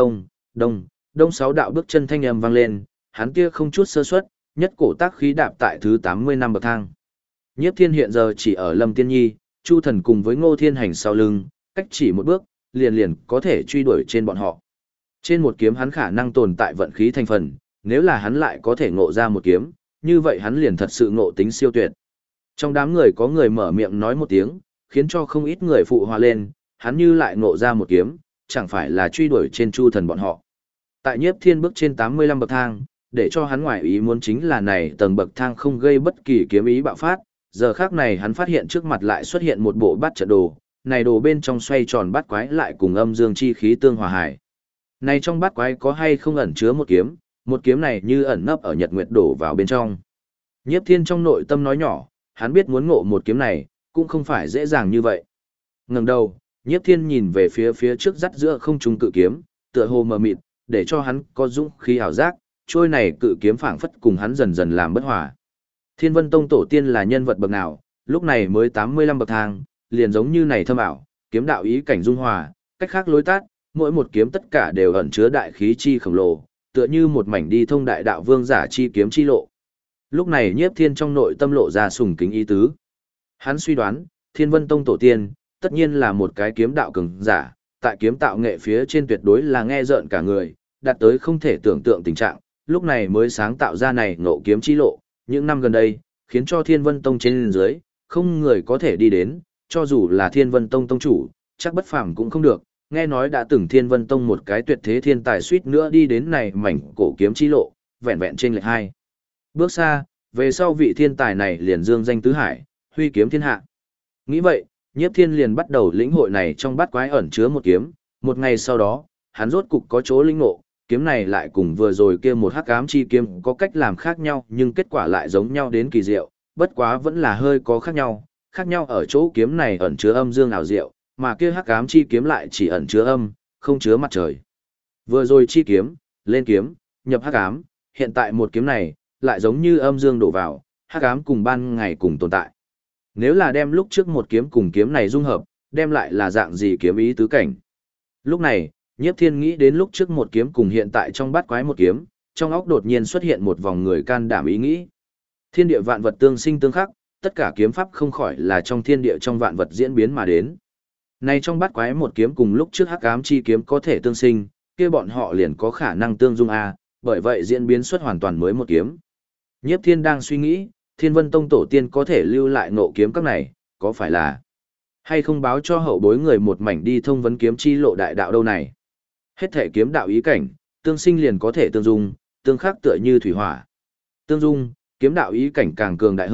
đông 6 đạo bước chân thanh âm vang lên, hắn kia không chút sơ suất, nhất cổ tác khí đạp tại thứ 85 bậc thang. Nhiếp Thiên hiện giờ chỉ ở Lâm Tiên Nhi, Chu Thần cùng với Ngô Thiên Hành sau lưng, cách chỉ một bước, liền có thể truy đuổi trên bọn họ. Trên một kiếm hắn khả năng tồn tại vận khí thành phần, nếu là hắn lại có thể ngộ ra một kiếm, như vậy hắn liền thật sự ngộ tính siêu tuyệt. Trong đám người có người mở miệng nói một tiếng, khiến cho không ít người phụ hòa lên, hắn như lại ngộ ra một kiếm, chẳng phải là truy đuổi trên Chu Thần bọn họ. Tại Nhiếp Thiên bước trên 85 bậc thang, để cho hắn ngoài ý muốn chính là này tầng bậc thang không gây bất kỳ kiếm ý bạo phát, giờ khác này hắn phát hiện trước mặt lại xuất hiện một bộ bát trận đồ, này đồ bên trong xoay tròn bát quái lại cùng âm dương chi khí tương hòa hải. Này trong bát quái có hay không ẩn chứa một kiếm này như ẩn nấp ở nhật nguyệt đổ vào bên trong. Nhiếp Thiên trong nội tâm nói nhỏ, hắn biết muốn ngộ một kiếm này, cũng không phải dễ dàng như vậy. Ngẩng đầu, Nhiếp Thiên nhìn về phía trước dắt giữa không trung cự kiếm, tựa hồ mờ mịt, để cho hắn có dũng khí ảo giác, trôi này cự kiếm phảng phất cùng hắn dần dần làm bất hòa. Thiên Vân Tông tổ tiên là nhân vật bậc nào, lúc này mới 85 bậc thang, liền giống như này thâm ảo, kiếm đạo ý cảnh dung hòa, cách khác lối tát, mỗi một kiếm tất cả đều ẩn chứa đại khí chi khổng lồ, tựa như một mảnh đi thông đại đạo vương giả chi kiếm chi lộ. Lúc này Nhiếp Thiên trong nội tâm lộ ra sùng kính ý tứ. Hắn suy đoán, Thiên Vân Tông tổ tiên, tất nhiên là một cái kiếm đạo cường giả, tại kiếm tạo nghệ phía trên tuyệt đối là nghe rợn cả người, đạt tới không thể tưởng tượng tình trạng, lúc này mới sáng tạo ra này ngộ kiếm chi lộ, những năm gần đây, khiến cho Thiên Vân Tông trên dưới, không người có thể đi đến, cho dù là Thiên Vân Tông tông chủ, chắc bất phàm cũng không được, nghe nói đã từng Thiên Vân Tông một cái tuyệt thế thiên tài suýt nữa đi đến này mảnh cổ kiếm chi lộ, vẹn vẹn trên lệch hai bước xa, về sau vị thiên tài này liền dương danh tứ hải, huy kiếm thiên hạ. Nghĩ vậy, Nhiếp Thiên liền bắt đầu lĩnh hội này trong bát quái ẩn chứa một kiếm, một ngày sau đó, hắn rốt cục có chỗ lĩnh ngộ, kiếm này lại cùng vừa rồi kia một hắc ám chi kiếm có cách làm khác nhau, nhưng kết quả lại giống nhau đến kỳ diệu, bất quá vẫn là hơi có khác nhau ở chỗ kiếm này ẩn chứa âm dương ảo diệu, mà kia hắc ám chi kiếm lại chỉ ẩn chứa âm, không chứa mặt trời. Vừa rồi chi kiếm, lên kiếm, nhập hắc ám, hiện tại một kiếm này, lại giống như âm dương đổ vào, hắc ám cùng ban ngày cùng tồn tại. Nếu là đem lúc trước một kiếm cùng kiếm này dung hợp, đem lại là dạng gì kiếm ý tứ cảnh. Lúc này, Nhiếp Thiên nghĩ đến lúc trước một kiếm cùng hiện tại trong bát quái một kiếm, trong óc đột nhiên xuất hiện một vòng người can đảm ý nghĩ. Thiên địa vạn vật tương sinh tương khắc, tất cả kiếm pháp không khỏi là trong thiên địa trong vạn vật diễn biến mà đến. Này trong bát quái một kiếm cùng lúc trước hắc ám chi kiếm có thể tương sinh, kia bọn họ liền có khả năng tương dung bởi vậy diễn biến xuất hoàn toàn mới một kiếm. Nhiếp Thiên đang suy nghĩ, Thiên Vân Tông tổ tiên có thể lưu lại ngộ kiếm các này, có phải là hay không báo cho hậu bối người một mảnh đi thông vấn kiếm chi lộ đại đạo đâu này. Hết thể kiếm đạo ý cảnh, tương sinh liền có thể tương dung, tương khắc tựa như thủy hỏa. Tương dung, kiếm đạo ý cảnh càng cường đại hơn,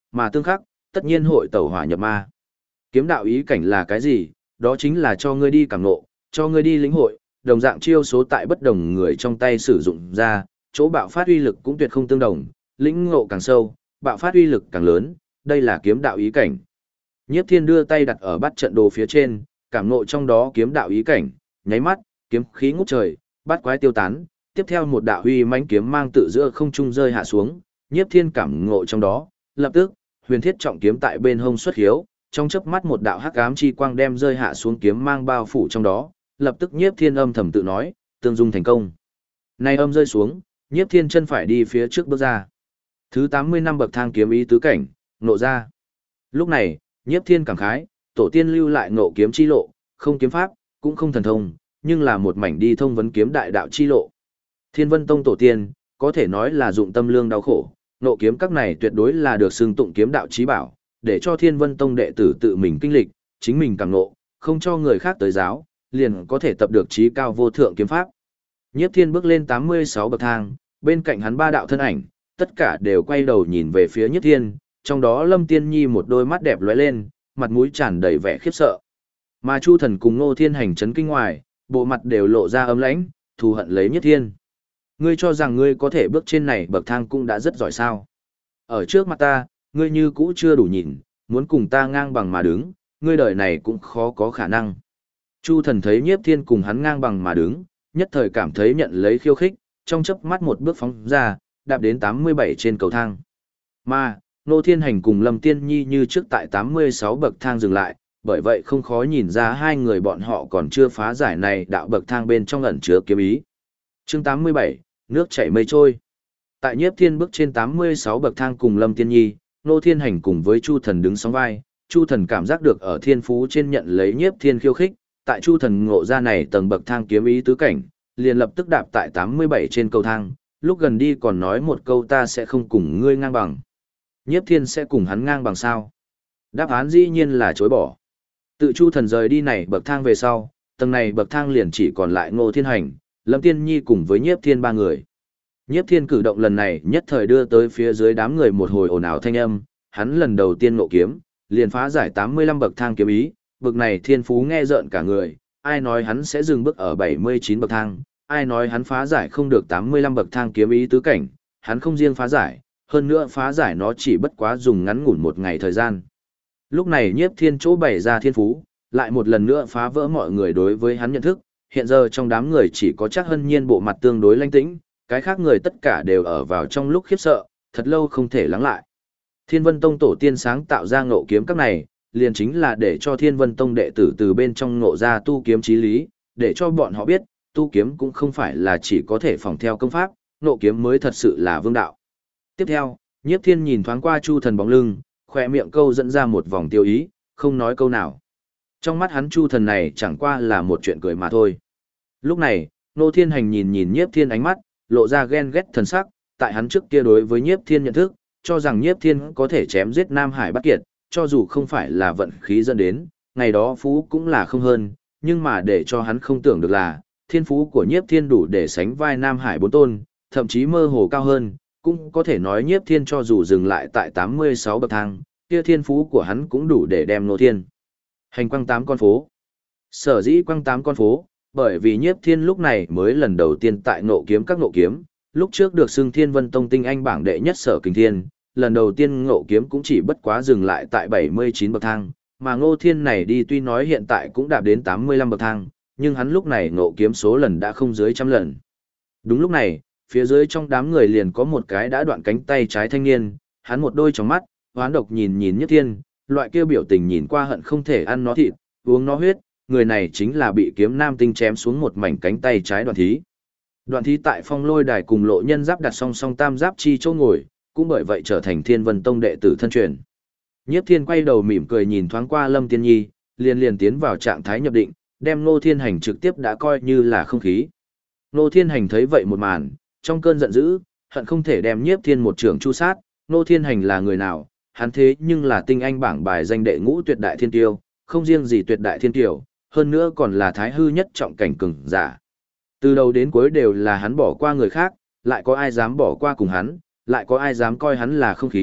mà tương khắc, tất nhiên hội tẩu hỏa nhập ma. Kiếm đạo ý cảnh là cái gì? Đó chính là cho ngươi đi cảm ngộ, cho ngươi đi lĩnh hội, đồng dạng chiêu số tại bất đồng người trong tay sử dụng ra, chỗ bạo phát uy lực cũng tuyệt không tương đồng, lĩnh ngộ càng sâu, bạo phát uy lực càng lớn, đây là kiếm đạo ý cảnh. Nhiếp Thiên đưa tay đặt ở bát trận đồ phía trên, cảm ngộ trong đó kiếm đạo ý cảnh, nháy mắt, kiếm khí ngút trời, bát quái tiêu tán, tiếp theo một đạo huy mãnh kiếm mang tự giữa không trung rơi hạ xuống, Nhiếp Thiên cảm ngộ trong đó, lập tức, huyền thiết trọng kiếm tại bên hông xuất hiếu, trong chớp mắt một đạo hắc ám chi quang đem rơi hạ xuống kiếm mang bao phủ trong đó, lập tức Nhiếp Thiên âm thầm tự nói, tương dung thành công. Nay âm rơi xuống, Nhiếp Thiên chân phải đi phía trước bước ra. Thứ 80 năm bậc thang kiếm ý tứ cảnh, ngộ ra. Lúc này, Nhiếp Thiên cảm khái, tổ tiên lưu lại ngộ kiếm chi lộ, không kiếm pháp, cũng không thần thông, nhưng là một mảnh đi thông vấn kiếm đại đạo chi lộ. Thiên Vân Tông tổ tiên, có thể nói là dụng tâm lương đau khổ, ngộ kiếm các này tuyệt đối là được xưng tụng kiếm đạo chí bảo, để cho Thiên Vân Tông đệ tử tự mình kinh lịch, chính mình cảm ngộ, không cho người khác tới giáo, liền có thể tập được chí cao vô thượng kiếm pháp. Nhiếp Thiên bước lên 86 bậc thang, bên cạnh hắn ba đạo thân ảnh, tất cả đều quay đầu nhìn về phía Nhiếp Thiên, trong đó Lâm Tiên Nhi một đôi mắt đẹp lóe lên, mặt mũi tràn đầy vẻ khiếp sợ. Mà Chu Thần cùng Ngô Thiên Hành chấn kinh ngoài, bộ mặt đều lộ ra ấm lãnh, thù hận lấy Nhiếp Thiên. Ngươi cho rằng ngươi có thể bước trên này bậc thang cũng đã rất giỏi sao? Ở trước mặt ta, ngươi như cũ chưa đủ nhìn, muốn cùng ta ngang bằng mà đứng, ngươi đời này cũng khó có khả năng. Chu Thần thấy Nhiếp Thiên cùng hắn ngang bằng mà đứng, nhất thời cảm thấy nhận lấy khiêu khích, trong chớp mắt một bước phóng ra, đạp đến 87 trên cầu thang. Mà, Ngô Thiên Hành cùng Lâm Tiên Nhi như trước tại 86 bậc thang dừng lại, bởi vậy không khó nhìn ra hai người bọn họ còn chưa phá giải này đạo bậc thang bên trong ẩn chứa kiếm ý. Chương 87, nước chảy mây trôi. Tại Nhiếp Thiên bước trên 86 bậc thang cùng Lâm Tiên Nhi, Ngô Thiên Hành cùng với Chu Thần đứng sóng vai, Chu Thần cảm giác được ở thiên phú trên nhận lấy Nhiếp Thiên khiêu khích, tại Chu Thần ngộ ra này tầng bậc thang kiếm ý tứ cảnh, liền lập tức đạp tại 87 trên cầu thang, lúc gần đi còn nói một câu ta sẽ không cùng ngươi ngang bằng. Nhiếp Thiên sẽ cùng hắn ngang bằng sao? Đáp án dĩ nhiên là chối bỏ. Tự Chu Thần rời đi này bậc thang về sau, tầng này bậc thang liền chỉ còn lại Ngô Thiên Hành, Lâm Tiên Nhi cùng với Nhiếp Thiên ba người. Nhiếp Thiên cử động lần này nhất thời đưa tới phía dưới đám người một hồi ồn ào thanh âm, hắn lần đầu tiên ngộ kiếm, liền phá giải 85 bậc thang kiếm ý, bậc này thiên phú nghe rợn cả người, ai nói hắn sẽ dừng bước ở 79 bậc thang, ai nói hắn phá giải không được 85 bậc thang kiếm ý tứ cảnh, hắn không riêng phá giải, hơn nữa phá giải nó chỉ bất quá dùng ngắn ngủn một ngày thời gian. Lúc này Nhiếp Thiên chỗ bày ra thiên phú, lại một lần nữa phá vỡ mọi người đối với hắn nhận thức, hiện giờ trong đám người chỉ có Trác Hân Nhiên bộ mặt tương đối lãnh tĩnh, cái khác người tất cả đều ở vào trong lúc khiếp sợ, thật lâu không thể lắng lại. Thiên Vân Tông tổ tiên sáng tạo ra ngộ kiếm các này, liền chính là để cho Thiên Vân Tông đệ tử từ bên trong ngộ ra tu kiếm chí lý, để cho bọn họ biết, tu kiếm cũng không phải là chỉ có thể phỏng theo công pháp, ngộ kiếm mới thật sự là vương đạo. Tiếp theo, Nhiếp Thiên nhìn thoáng qua Chu Thần bóng lưng, khỏe miệng câu dẫn ra một vòng tiêu ý, không nói câu nào. Trong mắt hắn Chu Thần này chẳng qua là một chuyện cười mà thôi. Lúc này, Ngô Thiên Hành nhìn nhìn Nhiếp Thiên ánh mắt, lộ ra ghen ghét thần sắc, tại hắn trước kia đối với Nhiếp Thiên nhận thức, cho rằng Nhiếp Thiên có thể chém giết Nam Hải Bát Kiệt, cho dù không phải là vận khí dẫn đến, ngày đó phú cũng là không hơn, nhưng mà để cho hắn không tưởng được là, thiên phú của Nhiếp Thiên đủ để sánh vai Nam Hải bốn tôn, thậm chí mơ hồ cao hơn, cũng có thể nói Nhiếp Thiên cho dù dừng lại tại 86 bậc thang, kia thiên phú của hắn cũng đủ để đem Ngô Thiên Hành quăng 8 con phố. Sở dĩ quăng 8 con phố, bởi vì Nhiếp Thiên lúc này mới lần đầu tiên tại ngộ kiếm các ngộ kiếm, lúc trước được xưng Thiên Vân Tông tinh anh bảng đệ nhất Sở Kình Thiên, lần đầu tiên ngộ kiếm cũng chỉ bất quá dừng lại tại 79 bậc thang, mà Ngô Thiên này đi tuy nói hiện tại cũng đạt đến 85 bậc thang, nhưng hắn lúc này ngộ kiếm số lần đã không dưới 100 lần. Đúng lúc này, phía dưới trong đám người liền có một cái đã đoạn cánh tay trái thanh niên, hắn một đôi tròng mắt, hoán độc nhìn nhìn Nhiếp Thiên, loại kia biểu tình nhìn qua hận không thể ăn nó thịt, uống nó huyết, người này chính là bị kiếm nam tinh chém xuống một mảnh cánh tay trái Đoạn Thí. Đoạn Thí tại Phong Lôi Đài cùng Lộ Nhân Giáp đặt song song tam giáp chi chỗ ngồi, cũng bởi vậy trở thành Thiên Vân Tông đệ tử thân truyền. Nhiếp Thiên quay đầu mỉm cười nhìn thoáng qua Lâm Tiên Nhi, liền tiến vào trạng thái nhập định, đem Ngô Thiên Hành trực tiếp đã coi như là không khí. Ngô Thiên Hành thấy vậy một màn, trong cơn giận dữ, hận không thể đem Nhiếp Thiên một trường chu sát. Ngô Thiên Hành là người nào? Hắn thế nhưng là tinh anh bảng bài danh đệ ngũ tuyệt đại thiên tiêu, không riêng gì tuyệt đại thiên tiêu, hơn nữa còn là thái hư nhất trọng cảnh cường giả. Từ đầu đến cuối đều là hắn bỏ qua người khác, lại có ai dám bỏ qua cùng hắn, lại có ai dám coi hắn là không khí,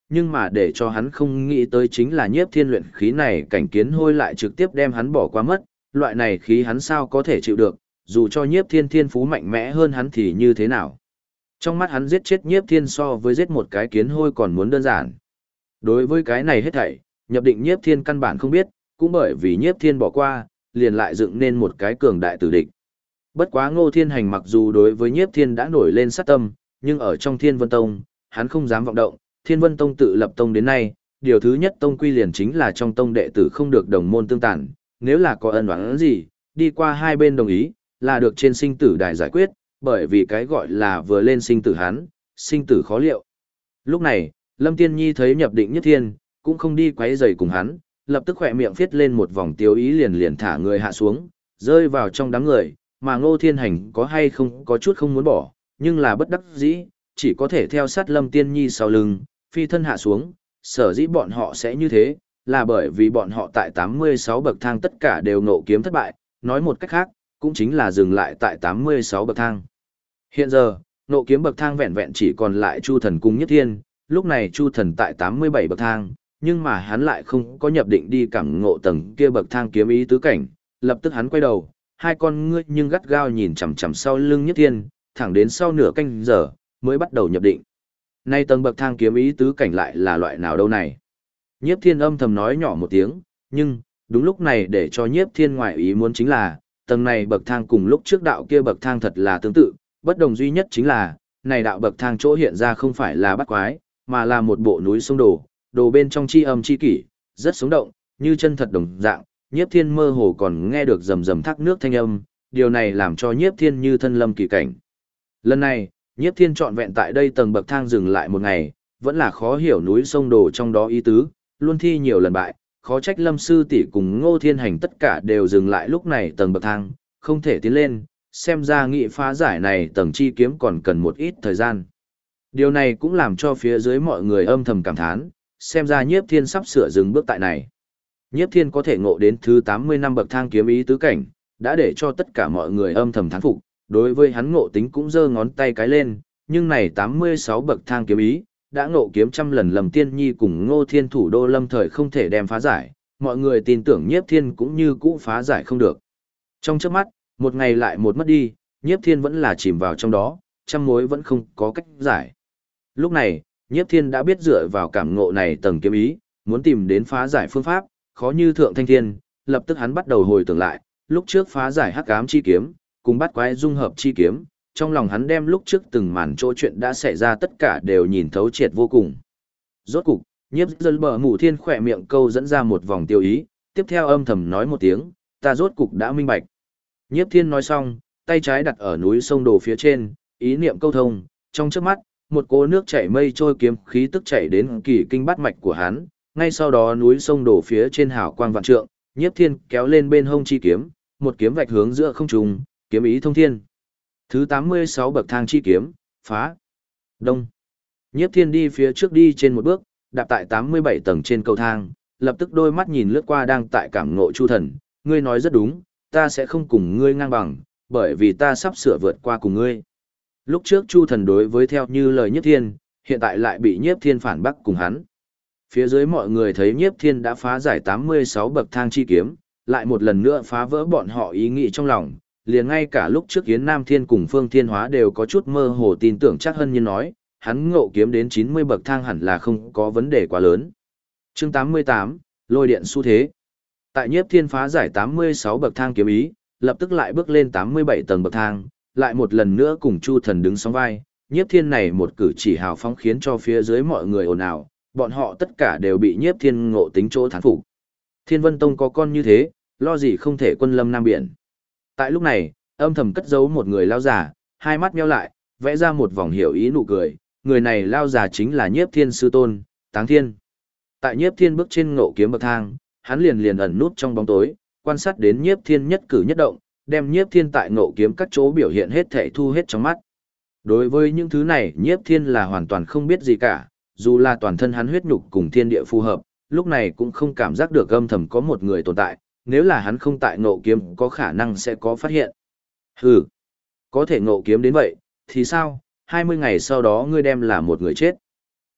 nhưng mà để cho hắn không nghĩ tới chính là nhiếp thiên luyện khí này cảnh kiến hôi lại trực tiếp đem hắn bỏ qua mất, loại này khí hắn sao có thể chịu được, dù cho nhiếp thiên thiên phú mạnh mẽ hơn hắn thì như thế nào. Trong mắt hắn giết chết nhiếp thiên so với giết một cái kiến hôi còn muốn đơn giản. Đối với cái này hết thảy, nhập định nhiếp thiên căn bản không biết, cũng bởi vì nhiếp thiên bỏ qua, liền lại dựng nên một cái cường đại tử địch. Bất quá Ngô Thiên Hành mặc dù đối với nhiếp thiên đã nổi lên sát tâm, nhưng ở trong Thiên Vân Tông, hắn không dám vọng động. Thiên Vân Tông tự lập tông đến nay, điều thứ nhất tông quy liền chính là trong tông đệ tử không được đồng môn tương tàn, nếu là có ân oán gì, đi qua hai bên đồng ý, là được trên sinh tử đài giải quyết, bởi vì cái gọi là vừa lên sinh tử hắn, sinh tử khó liệu. Lúc này, Lâm Tiên Nhi thấy nhập định nhất thiên, cũng không đi quấy rầy cùng hắn, lập tức khỏe miệng viết lên một vòng tiêu ý liền liền thả người hạ xuống, rơi vào trong đám người, mà Ngô Thiên Hành có hay không có chút không muốn bỏ, nhưng là bất đắc dĩ, chỉ có thể theo sát Lâm Tiên Nhi sau lưng, phi thân hạ xuống, sở dĩ bọn họ sẽ như thế, là bởi vì bọn họ tại 86 bậc thang tất cả đều ngộ kiếm thất bại, nói một cách khác, cũng chính là dừng lại tại 86 bậc thang. Hiện giờ, ngộ kiếm bậc thang vẹn vẹn chỉ còn lại Chu Thần cùng Nhất Thiên, lúc này Chu Thần tại 87 bậc thang, nhưng mà hắn lại không có nhập định đi cảm ngộ tầng kia bậc thang kiếm ý tứ cảnh, lập tức hắn quay đầu, hai con ngươi nhưng gắt gao nhìn chằm chằm sau lưng Nhất Thiên, thẳng đến sau nửa canh giờ mới bắt đầu nhập định. Nay tầng bậc thang kiếm ý tứ cảnh lại là loại nào đâu này? Nhiếp Thiên âm thầm nói nhỏ một tiếng, nhưng đúng lúc này để cho Nhiếp Thiên ngoại ý muốn chính là, tầng này bậc thang cùng lúc trước đạo kia bậc thang thật là tương tự, bất đồng duy nhất chính là, này đạo bậc thang chỗ hiện ra không phải là bắt quái, mà là một bộ núi sông đồ bên trong chi âm chi kỷ, rất sống động, như chân thật đồng dạng, Nhiếp Thiên mơ hồ còn nghe được rầm rầm thác nước thanh âm, điều này làm cho Nhiếp Thiên như thân lâm kỳ cảnh. Lần này, Nhiếp Thiên trọn vẹn tại đây tầng bậc thang dừng lại một ngày, vẫn là khó hiểu núi sông đồ trong đó ý tứ, luôn thi nhiều lần bại, khó trách Lâm sư tỷ cùng Ngô Thiên Hành tất cả đều dừng lại lúc này tầng bậc thang, không thể tiến lên, xem ra nghị phá giải này tầng chi kiếm còn cần một ít thời gian. Điều này cũng làm cho phía dưới mọi người âm thầm cảm thán, xem ra Nhiếp Thiên sắp sửa dừng bước tại này. Nhiếp Thiên có thể ngộ đến thứ 80 năm bậc thang kiếm ý tứ cảnh, đã để cho tất cả mọi người âm thầm thán phục, đối với hắn ngộ tính cũng giơ ngón tay cái lên, nhưng này 86 bậc thang kiếm ý, đã ngộ kiếm trăm lần Lâm Tiên Nhi cùng Ngô Thiên thủ đô lâm thời không thể đem phá giải, mọi người tin tưởng Nhiếp Thiên cũng như cũ phá giải không được. Trong chớp mắt, một ngày lại một mất đi, Nhiếp Thiên vẫn là chìm vào trong đó, trăm mối vẫn không có cách giải. Lúc này, Nhiếp Thiên đã biết dựa vào cảm ngộ này tầng kiếm ý, muốn tìm đến phá giải phương pháp, khó như thượng thanh thiên, lập tức hắn bắt đầu hồi tưởng lại, lúc trước phá giải hắc ám chi kiếm, cùng bắt quái dung hợp chi kiếm, trong lòng hắn đem lúc trước từng màn chỗ chuyện đã xảy ra tất cả đều nhìn thấu triệt vô cùng. Rốt cục, Nhiếp Dân bờ mù thiên khỏe miệng câu dẫn ra một vòng tiêu ý, tiếp theo âm thầm nói một tiếng, ta rốt cục đã minh bạch. Nhiếp Thiên nói xong, tay trái đặt ở núi sông đồ phía trên, ý niệm câu thông, trong chớp mắt, một cỗ nước chảy mây trôi kiếm khí tức chảy đến kỳ kinh bát mạch của hắn, ngay sau đó núi sông đổ phía trên hào quang vạn trượng, Nhiếp Thiên kéo lên bên hông chi kiếm, một kiếm vạch hướng giữa không trung, kiếm ý thông thiên. Thứ 86 bậc thang chi kiếm, phá. Đông. Nhiếp Thiên đi phía trước đi trên một bước, đạp tại 87 tầng trên cầu thang, lập tức đôi mắt nhìn lướt qua đang tại cảm ngộ Chu Thần, ngươi nói rất đúng, ta sẽ không cùng ngươi ngang bằng, bởi vì ta sắp sửa vượt qua cùng ngươi. Lúc trước Chu Thần đối với theo như lời Nhiếp Thiên, hiện tại lại bị Nhiếp Thiên phản bác cùng hắn. Phía dưới mọi người thấy Nhiếp Thiên đã phá giải 86 bậc thang chi kiếm, lại một lần nữa phá vỡ bọn họ ý nghĩ trong lòng, liền ngay cả lúc trước Yến Nam Thiên cùng Phương Thiên Hóa đều có chút mơ hồ tin tưởng chắc Hân Nhiên nói, hắn ngộ kiếm đến 90 bậc thang hẳn là không có vấn đề quá lớn. Chương 88, Lôi điện xu thế. Tại Nhiếp Thiên phá giải 86 bậc thang kiếm ý, lập tức lại bước lên 87 tầng bậc thang, lại một lần nữa cùng Chu Thần đứng song vai, Nhiếp Thiên này một cử chỉ hào phóng khiến cho phía dưới mọi người ồn ào, bọn họ tất cả đều bị Nhiếp Thiên ngộ tính chỗ thán phục. Thiên Vân Tông có con như thế, lo gì không thể quân lâm Nam Biển. Tại lúc này, âm thầm cất giấu một người lao giả, hai mắt nheo lại, vẽ ra một vòng hiểu ý nụ cười, người này lao giả chính là Nhiếp Thiên sư tôn, Táng Thiên. Tại Nhiếp Thiên bước trên ngộ kiếm bậc thang, hắn liền liền ẩn nút trong bóng tối, quan sát đến Nhiếp Thiên nhất cử nhất động, đem Nhiếp Thiên tại ngộ kiếm các chỗ biểu hiện hết thảy thu hết trong mắt. Đối với những thứ này, Nhiếp Thiên là hoàn toàn không biết gì cả, dù là toàn thân hắn huyết nhục cùng thiên địa phù hợp, lúc này cũng không cảm giác được âm thầm có một người tồn tại, nếu là hắn không tại ngộ kiếm có khả năng sẽ có phát hiện. Hừ, có thể ngộ kiếm đến vậy, thì sao, 20 ngày sau đó ngươi đem là một người chết.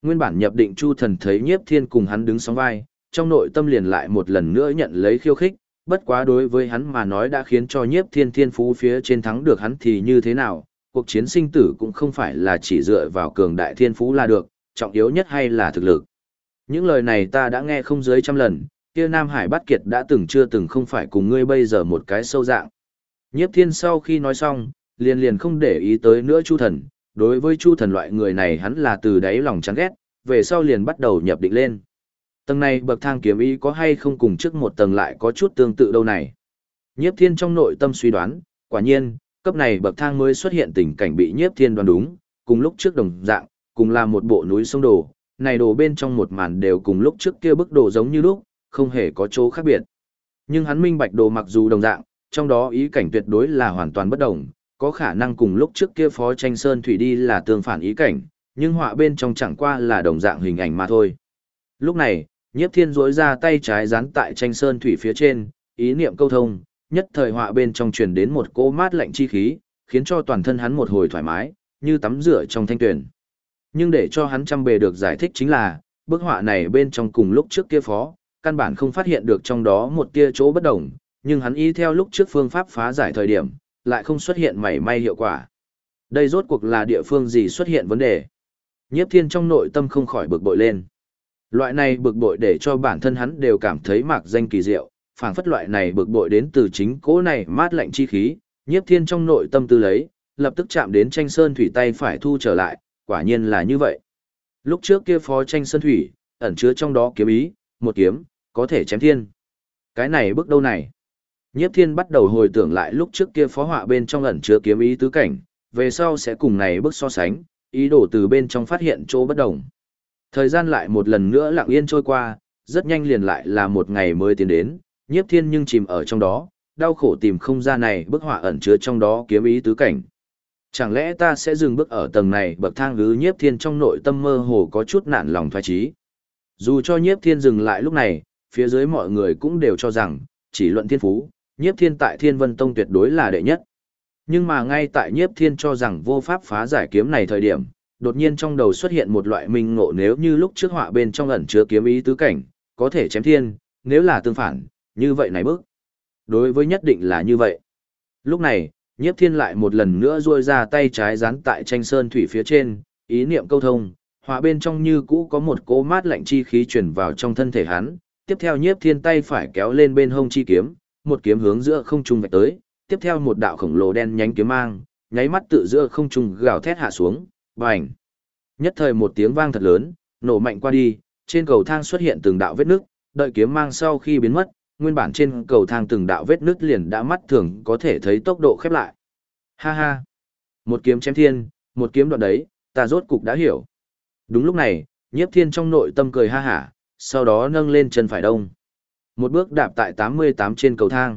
Nguyên bản nhập định Chu Thần thấy Nhiếp Thiên cùng hắn đứng sóng vai, trong nội tâm liền lại một lần nữa nhận lấy khiêu khích, bất quá đối với hắn mà nói đã khiến cho Nhiếp Thiên thiên phú phía trên thắng được hắn thì như thế nào, cuộc chiến sinh tử cũng không phải là chỉ dựa vào cường đại thiên phú là được, trọng yếu nhất hay là thực lực. Những lời này ta đã nghe không dưới trăm lần, kia Nam Hải Bát Kiệt đã từng chưa từng không phải cùng ngươi bây giờ một cái sâu dạng. Nhiếp Thiên sau khi nói xong, liền không để ý tới nữa Chu Thần, đối với Chu Thần loại người này hắn là từ đáy lòng chán ghét, về sau liền bắt đầu nhập định lên. Tầng này bậc thang kiếm ý có hay không cùng trước một tầng lại có chút tương tự đâu này. Nhiếp Thiên trong nội tâm suy đoán, quả nhiên, cấp này bậc thang mới xuất hiện tình cảnh bị Nhiếp Thiên đoán đúng, cùng lúc trước đồng dạng, cùng là một bộ núi sông đồ, này đồ bên trong một màn đều cùng lúc trước kia bức đồ giống như lúc, không hề có chỗ khác biệt. Nhưng hắn minh bạch đồ mặc dù đồng dạng, trong đó ý cảnh tuyệt đối là hoàn toàn bất đồng, có khả năng cùng lúc trước kia Phó Tranh Sơn Thủy đi là tương phản ý cảnh, nhưng họa bên trong chẳng qua là đồng dạng hình ảnh mà thôi. Lúc này, Nhiếp Thiên duỗi ra tay trái dán tại Tranh Sơn Thủy phía trên, ý niệm câu thông, nhất thời họa bên trong truyền đến một cỗ mát lạnh chi khí, khiến cho toàn thân hắn một hồi thoải mái, như tắm rửa trong thanh tuyền. Nhưng để cho hắn trăm bề được giải thích chính là, bức họa này bên trong cùng lúc trước kia Phó, căn bản không phát hiện được trong đó một tia chỗ bất đồng, nhưng hắn y theo lúc trước phương pháp phá giải thời điểm, lại không xuất hiện mảy may hiệu quả. Đây rốt cuộc là địa phương gì xuất hiện vấn đề? Nhiếp Thiên trong nội tâm không khỏi bực bội lên. Loại này bực bội để cho bản thân hắn đều cảm thấy mạc danh kỳ diệu, phảng phất loại này bực bội đến từ chính cỗ này mát lạnh chi khí, Nhiếp Thiên trong nội tâm tư lấy, lập tức chạm đến Tranh Sơn Thủy tay phải thu trở lại, quả nhiên là như vậy. Lúc trước kia Phó Tranh Sơn Thủy, ẩn chứa trong đó kiếm ý, một kiếm, có thể chém thiên. Cái này bước đâu này? Nhiếp Thiên bắt đầu hồi tưởng lại lúc trước kia phó họa bên trong ẩn chứa kiếm ý tứ cảnh, về sau sẽ cùng này bước so sánh, ý đồ từ bên trong phát hiện chỗ bất đồng. Thời gian lại một lần nữa lặng yên trôi qua, rất nhanh liền lại là một ngày mới tiến đến, Nhiếp Thiên nhưng chìm ở trong đó, đau khổ tìm không ra này bức họa ẩn chứa trong đó kiếm ý tứ cảnh. Chẳng lẽ ta sẽ dừng bước ở tầng này bậc thang ư? Nhiếp Thiên trong nội tâm mơ hồ có chút nản lòng thoái chí. Dù cho Nhiếp Thiên dừng lại lúc này, phía dưới mọi người cũng đều cho rằng, chỉ luận thiên phú, Nhiếp Thiên tại Thiên Vân Tông tuyệt đối là đệ nhất. Nhưng mà ngay tại Nhiếp Thiên cho rằng vô pháp phá giải kiếm này thời điểm, đột nhiên trong đầu xuất hiện một loại minh ngộ, nếu như lúc trước họa bên trong ẩn chứa kiếm ý tứ cảnh, có thể chém thiên, nếu là tương phản, như vậy này bước. Đối với nhất định là như vậy. Lúc này, Nhiếp Thiên lại một lần nữa duỗi ra tay trái dán tại Tranh Sơn Thủy phía trên, ý niệm câu thông, họa bên trong như cũ có một cỗ mát lạnh chi khí truyền vào trong thân thể hắn. Tiếp theo Nhiếp Thiên tay phải kéo lên bên hông chi kiếm, một kiếm hướng giữa không trung vạch tới, tiếp theo một đạo khổng lồ đen nhánh kiếm mang, nháy mắt tự giữa không trung gào thét hạ xuống, bành. Nhất thời một tiếng vang thật lớn, nổ mạnh qua đi, trên cầu thang xuất hiện từng đạo vết nứt, đợi kiếm mang sau khi biến mất, nguyên bản trên cầu thang từng đạo vết nứt liền đã mắt thường có thể thấy tốc độ khép lại. Ha ha, một kiếm chém thiên, một kiếm đoạn đấy, ta rốt cục đã hiểu. Đúng lúc này, Nhiếp Thiên trong nội tâm cười ha hả, sau đó nâng lên chân phải đông. Một bước đạp tại 88 trên cầu thang.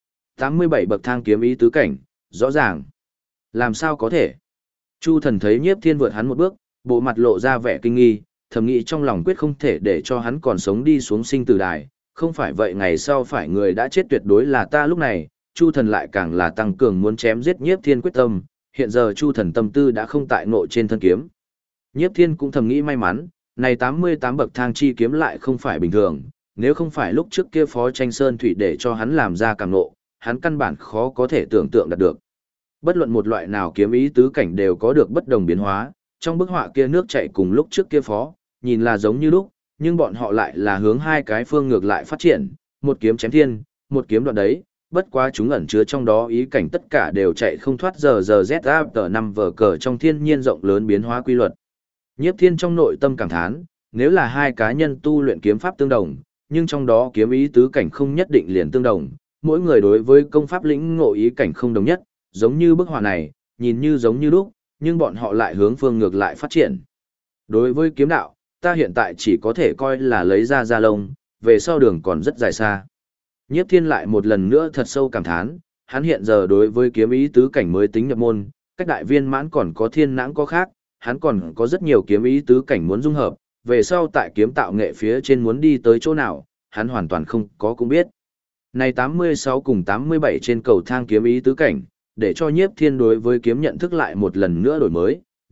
87 bậc thang kiếm ý tứ cảnh, rõ ràng. Làm sao có thể? Chu Thần thấy Nhiếp Thiên vượt hắn một bước, bộ mặt lộ ra vẻ kinh nghi, thầm nghĩ trong lòng quyết không thể để cho hắn còn sống đi xuống sinh tử đài, không phải vậy ngày sau phải người đã chết tuyệt đối là ta. Lúc này, Chu Thần lại càng là tăng cường muốn chém giết Nhiếp Thiên quyết tâm, hiện giờ Chu Thần tâm tư đã không tại ngộ trên thân kiếm. Nhiếp Thiên cũng thầm nghĩ may mắn, này 88 bậc thang chi kiếm lại không phải bình thường, nếu không phải lúc trước kia Phó Tranh Sơn Thủy để cho hắn làm ra càng ngộ, hắn căn bản khó có thể tưởng tượng đạt được. Bất luận một loại nào kiếm ý tứ cảnh đều có được bất đồng biến hóa, trong bức họa kia nước chảy cùng lúc trước kia Phó, nhìn là giống như lúc, nhưng bọn họ lại là hướng hai cái phương ngược lại phát triển, một kiếm chém thiên, một kiếm đoạn đấy, bất quá chúng ẩn chứa trong đó ý cảnh tất cả đều chạy không thoát giờ ZA tờ 5 vở cờ trong thiên nhiên rộng lớn biến hóa quy luật. Nhiếp Thiên trong nội tâm cảm thán, nếu là hai cá nhân tu luyện kiếm pháp tương đồng, nhưng trong đó kiếm ý tứ cảnh không nhất định liền tương đồng, mỗi người đối với công pháp lĩnh ngộ ý cảnh không đồng nhất, giống như bức họa này, nhìn như giống như lúc, nhưng bọn họ lại hướng phương ngược lại phát triển. Đối với kiếm đạo, ta hiện tại chỉ có thể coi là lấy ra da lông, về sau đường còn rất dài xa. Nhiếp Thiên lại một lần nữa thật sâu cảm thán, hắn hiện giờ đối với kiếm ý tứ cảnh mới tính nhập môn, cách đại viên mãn còn có thiên nãng có khác, hắn còn có rất nhiều kiếm ý tứ cảnh muốn dung hợp, về sau tại kiếm tạo nghệ phía trên muốn đi tới chỗ nào, hắn hoàn toàn không có cũng biết. Này 86 cùng 87 trên cầu thang kiếm ý tứ cảnh, để cho Nhiếp Thiên đối với kiếm nhận thức lại một lần nữa đổi mới,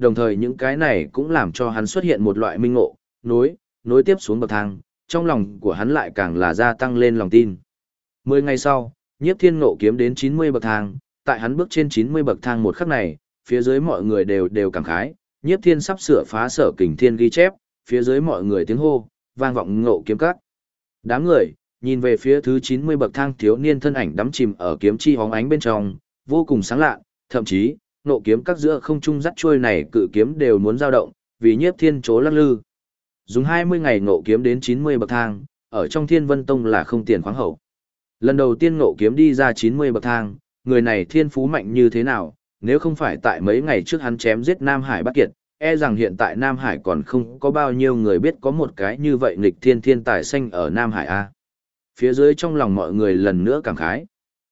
đồng thời những cái này cũng làm cho hắn xuất hiện một loại minh ngộ, nối tiếp xuống bậc thang, trong lòng của hắn lại càng là gia tăng lên lòng tin. 10 ngày sau, Nhiếp Thiên ngộ kiếm đến 90 bậc thang, tại hắn bước trên 90 bậc thang một khắc này, phía dưới mọi người đều cảm khái, Nhiếp Thiên sắp sửa phá Sở Kình Thiên ghi chép, phía dưới mọi người tiếng hô, vang vọng ngộ kiếm các. Đám người, nhìn về phía thứ 90 bậc thang thiếu niên thân ảnh đắm chìm ở kiếm chi hóng ánh bên trong, vô cùng sáng lạ, thậm chí, ngộ kiếm các giữa không trung dắt chuôi này cự kiếm đều muốn dao động, vì Nhiếp Thiên chố lắc lư. Dùng 20 ngày ngộ kiếm đến 90 bậc thang, ở trong Thiên Vân Tông là không tiền khoáng hậu. Lần đầu tiên ngộ kiếm đi ra 90 bậc thang, người này thiên phú mạnh như thế nào, nếu không phải tại mấy ngày trước hắn chém giết Nam Hải Bát Kiệt, e rằng hiện tại Nam Hải còn không có bao nhiêu người biết có một cái như vậy nghịch thiên thiên tài xanh ở Nam Hải A. Phía dưới trong lòng mọi người lần nữa cảm khái.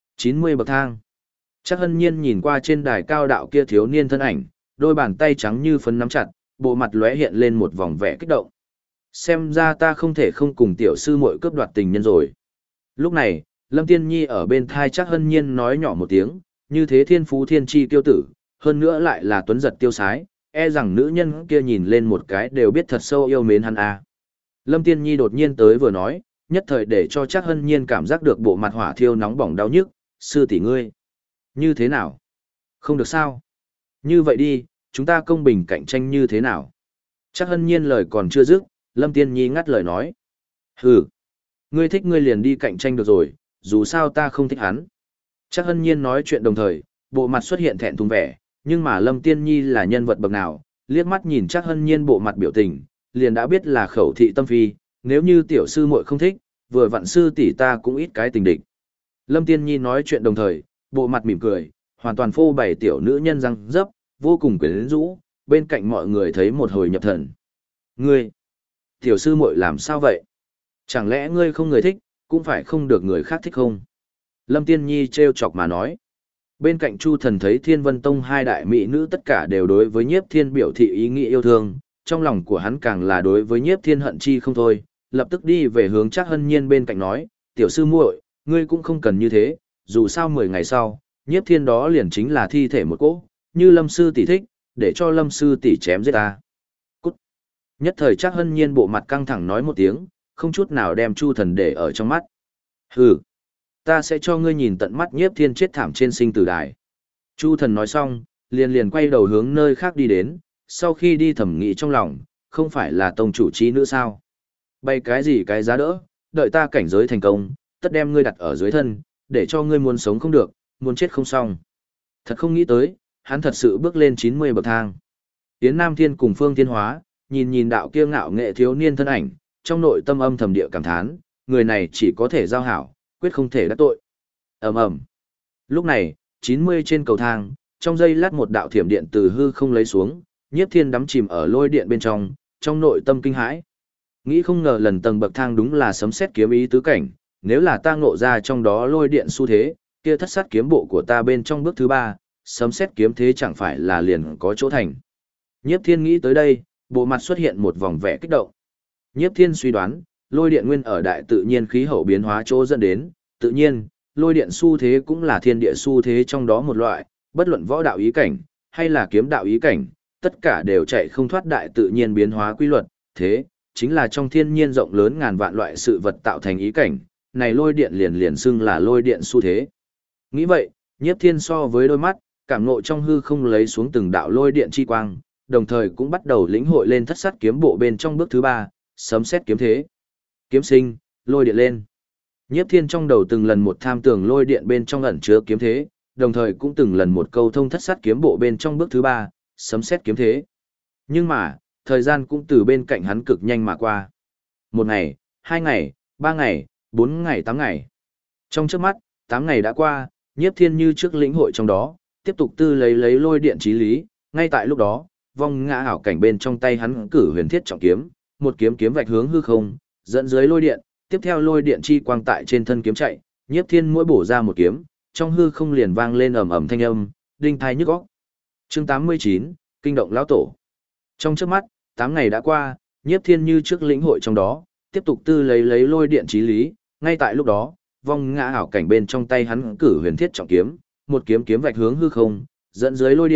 90 bậc thang. Chắc Hân Nhiên nhìn qua trên đài cao đạo kia thiếu niên thân ảnh, đôi bàn tay trắng như phấn nắm chặt, bộ mặt lóe hiện lên một vòng vẻ kích động. Xem ra ta không thể không cùng tiểu sư muội cướp đoạt tình nhân rồi. Lúc này, Lâm Tiên Nhi ở bên thai Chắc Hân Nhiên nói nhỏ một tiếng, như thế thiên phú thiên chi tiêu tử, hơn nữa lại là tuấn giật tiêu sái, e rằng nữ nhân kia nhìn lên một cái đều biết thật sâu yêu mến hắn a. Lâm Tiên Nhi đột nhiên tới vừa nói, nhất thời để cho Chắc Hân Nhiên cảm giác được bộ mặt hỏa thiêu nóng bỏng đau nhức, sư tỷ ngươi. Như thế nào? Không được sao? Như vậy đi, chúng ta công bình cạnh tranh như thế nào? Chắc Hân Nhiên lời còn chưa dứt, Lâm Tiên Nhi ngắt lời nói. Hừ, ngươi thích ngươi liền đi cạnh tranh được rồi, dù sao ta không thích hắn. Chắc Hân Nhiên nói chuyện đồng thời, bộ mặt xuất hiện thẹn thùng vẻ, nhưng mà Lâm Tiên Nhi là nhân vật bậc nào, liếc mắt nhìn Chắc Hân Nhiên bộ mặt biểu tình, liền đã biết là khẩu thị tâm phi, nếu như tiểu sư muội không thích, vừa vặn sư tỷ ta cũng ít cái tình địch. Lâm Tiên Nhi nói chuyện đồng thời, bộ mặt mỉm cười, hoàn toàn phô bày tiểu nữ nhân răng dấp, vô cùng quyến rũ, bên cạnh mọi người thấy một hồi nhập thần. Ngươi, tiểu sư muội làm sao vậy? Chẳng lẽ ngươi không người thích, cũng phải không được người khác thích không? Lâm Tiên Nhi trêu chọc mà nói. Bên cạnh Chu Thần thấy Thiên Vân Tông hai đại mỹ nữ tất cả đều đối với Nhiếp Thiên biểu thị ý nghĩ yêu thương, trong lòng của hắn càng là đối với Nhiếp Thiên hận chi không thôi, lập tức đi về hướng Trác Hân Nhiên bên cạnh nói, tiểu sư muội, ngươi cũng không cần như thế, dù sao 10 ngày sau, Nhiếp Thiên đó liền chính là thi thể một cỗ, như Lâm sư tỷ thích, để cho Lâm sư tỷ chém giết ta. Cút. Nhất thời Trác Hân Nhiên bộ mặt căng thẳng nói một tiếng, không chút nào đem Chu Thần để ở trong mắt. Hừ, ta sẽ cho ngươi nhìn tận mắt Nhiếp Thiên chết thảm trên sinh tử đài. Chu Thần nói xong, liền quay đầu hướng nơi khác đi đến, sau khi đi thẩm nghĩ trong lòng, không phải là tông chủ trí nữa sao? Bay cái gì cái giá đỡ, đợi ta cảnh giới thành công, tất đem ngươi đặt ở dưới thân, để cho ngươi muốn sống không được, muốn chết không xong. Thật không nghĩ tới, hắn thật sự bước lên 90 bậc thang. Yến Nam Thiên cùng Phương Thiên Hóa, nhìn đạo kia ngạo nghệ thiếu niên thân ảnh, trong nội tâm âm thầm địa cảm thán, người này chỉ có thể giao hảo, quyết không thể đắc tội. Ầm ầm. Lúc này, 90 trên cầu thang, trong giây lát một đạo thiểm điện từ hư không lấy xuống, Nhiếp Thiên đắm chìm ở lôi điện bên trong nội tâm kinh hãi. Nghĩ không ngờ lần tầng bậc thang đúng là sấm sét kiếm ý tứ cảnh, nếu là ta ngộ ra trong đó lôi điện xu thế, kia thất sát kiếm bộ của ta bên trong bước thứ 3, sấm sét kiếm thế chẳng phải là liền có chỗ thành. Nhiếp Thiên nghĩ tới đây, bộ mặt xuất hiện một vòng vẻ kích động. Nhiếp Thiên suy đoán, lôi điện nguyên ở đại tự nhiên khí hậu biến hóa chỗ dẫn đến, tự nhiên, lôi điện xu thế cũng là thiên địa xu thế trong đó một loại, bất luận võ đạo ý cảnh, hay là kiếm đạo ý cảnh, tất cả đều chạy không thoát đại tự nhiên biến hóa quy luật, thế, chính là trong thiên nhiên rộng lớn ngàn vạn loại sự vật tạo thành ý cảnh, này lôi điện liền xưng là lôi điện xu thế. Nghĩ vậy, Nhiếp Thiên so với đôi mắt, cảm ngộ trong hư không lấy xuống từng đạo lôi điện chi quang, đồng thời cũng bắt đầu lĩnh hội lên thất sát kiếm bộ bên trong bước thứ 3, sấm sét kiếm thế. Kiếm sinh, lôi điện lên. Nhiếp Thiên trong đầu từng lần một tham tưởng lôi điện bên trong ẩn chứa kiếm thế, đồng thời cũng từng lần một câu thông thất sát kiếm bộ bên trong bước thứ 3, sấm sét kiếm thế. Nhưng mà, thời gian cũng từ bên cạnh hắn cực nhanh mà qua. 1 ngày, 2 ngày, 3 ngày, 4 ngày, 8 ngày. Trong chớp mắt, 8 ngày đã qua, Nhiếp Thiên như trước lĩnh hội trong đó, tiếp tục tư lấy lôi điện chí lý, ngay tại lúc đó, vong ngã ảo cảnh bên trong tay hắn cử huyền thiết trọng kiếm, một kiếm vạch hướng hư không, dẫn dưới lôi điện, tiếp theo lôi điện chi quang tại trên thân kiếm chạy, Nhiếp Thiên mỗi bổ ra một kiếm, trong hư không liền vang lên ầm ầm thanh âm, đinh tai nhức óc. Chương 89, kinh động lão tổ. Trong chớp mắt, 8 ngày đã qua, Nhiếp Thiên như trước lĩnh hội trong đó, tiếp tục tư lấy lôi điện chí lý, ngay tại lúc đó, vong ngã ảo cảnh bên trong tay hắn cử huyền thiết trọng kiếm, một kiếm vạch hướng hư không, dẫn dưới lôi điện,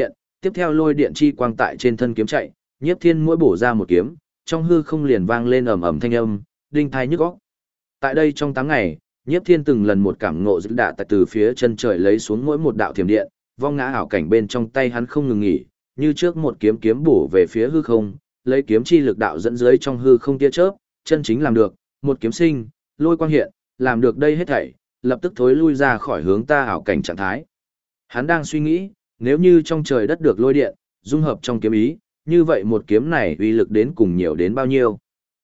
Tiếp theo lôi điện chi quang tại trên thân kiếm chạy, Nhiếp Thiên mỗi bổ ra một kiếm, trong hư không liền vang lên ầm ầm thanh âm, đinh tai nhức óc. Tại đây trong 8 ngày, Nhiếp Thiên từng lần một cảm ngộ dữ đạ tại từ phía chân trời lấy xuống mỗi một đạo thiểm điện, vong ngã ảo cảnh bên trong tay hắn không ngừng nghỉ, như trước một kiếm kiếm bổ về phía hư không, lấy kiếm chi lực đạo dẫn dưới trong hư không tia chớp, chân chính làm được, một kiếm sinh, lôi quang hiện, làm được đây hết thảy, lập tức thối lui ra khỏi hướng ta ảo cảnh trạng thái. Hắn đang suy nghĩ, nếu như trong trời đất được lôi điện, dung hợp trong kiếm ý, như vậy một kiếm này uy lực đến cùng nhiều đến bao nhiêu?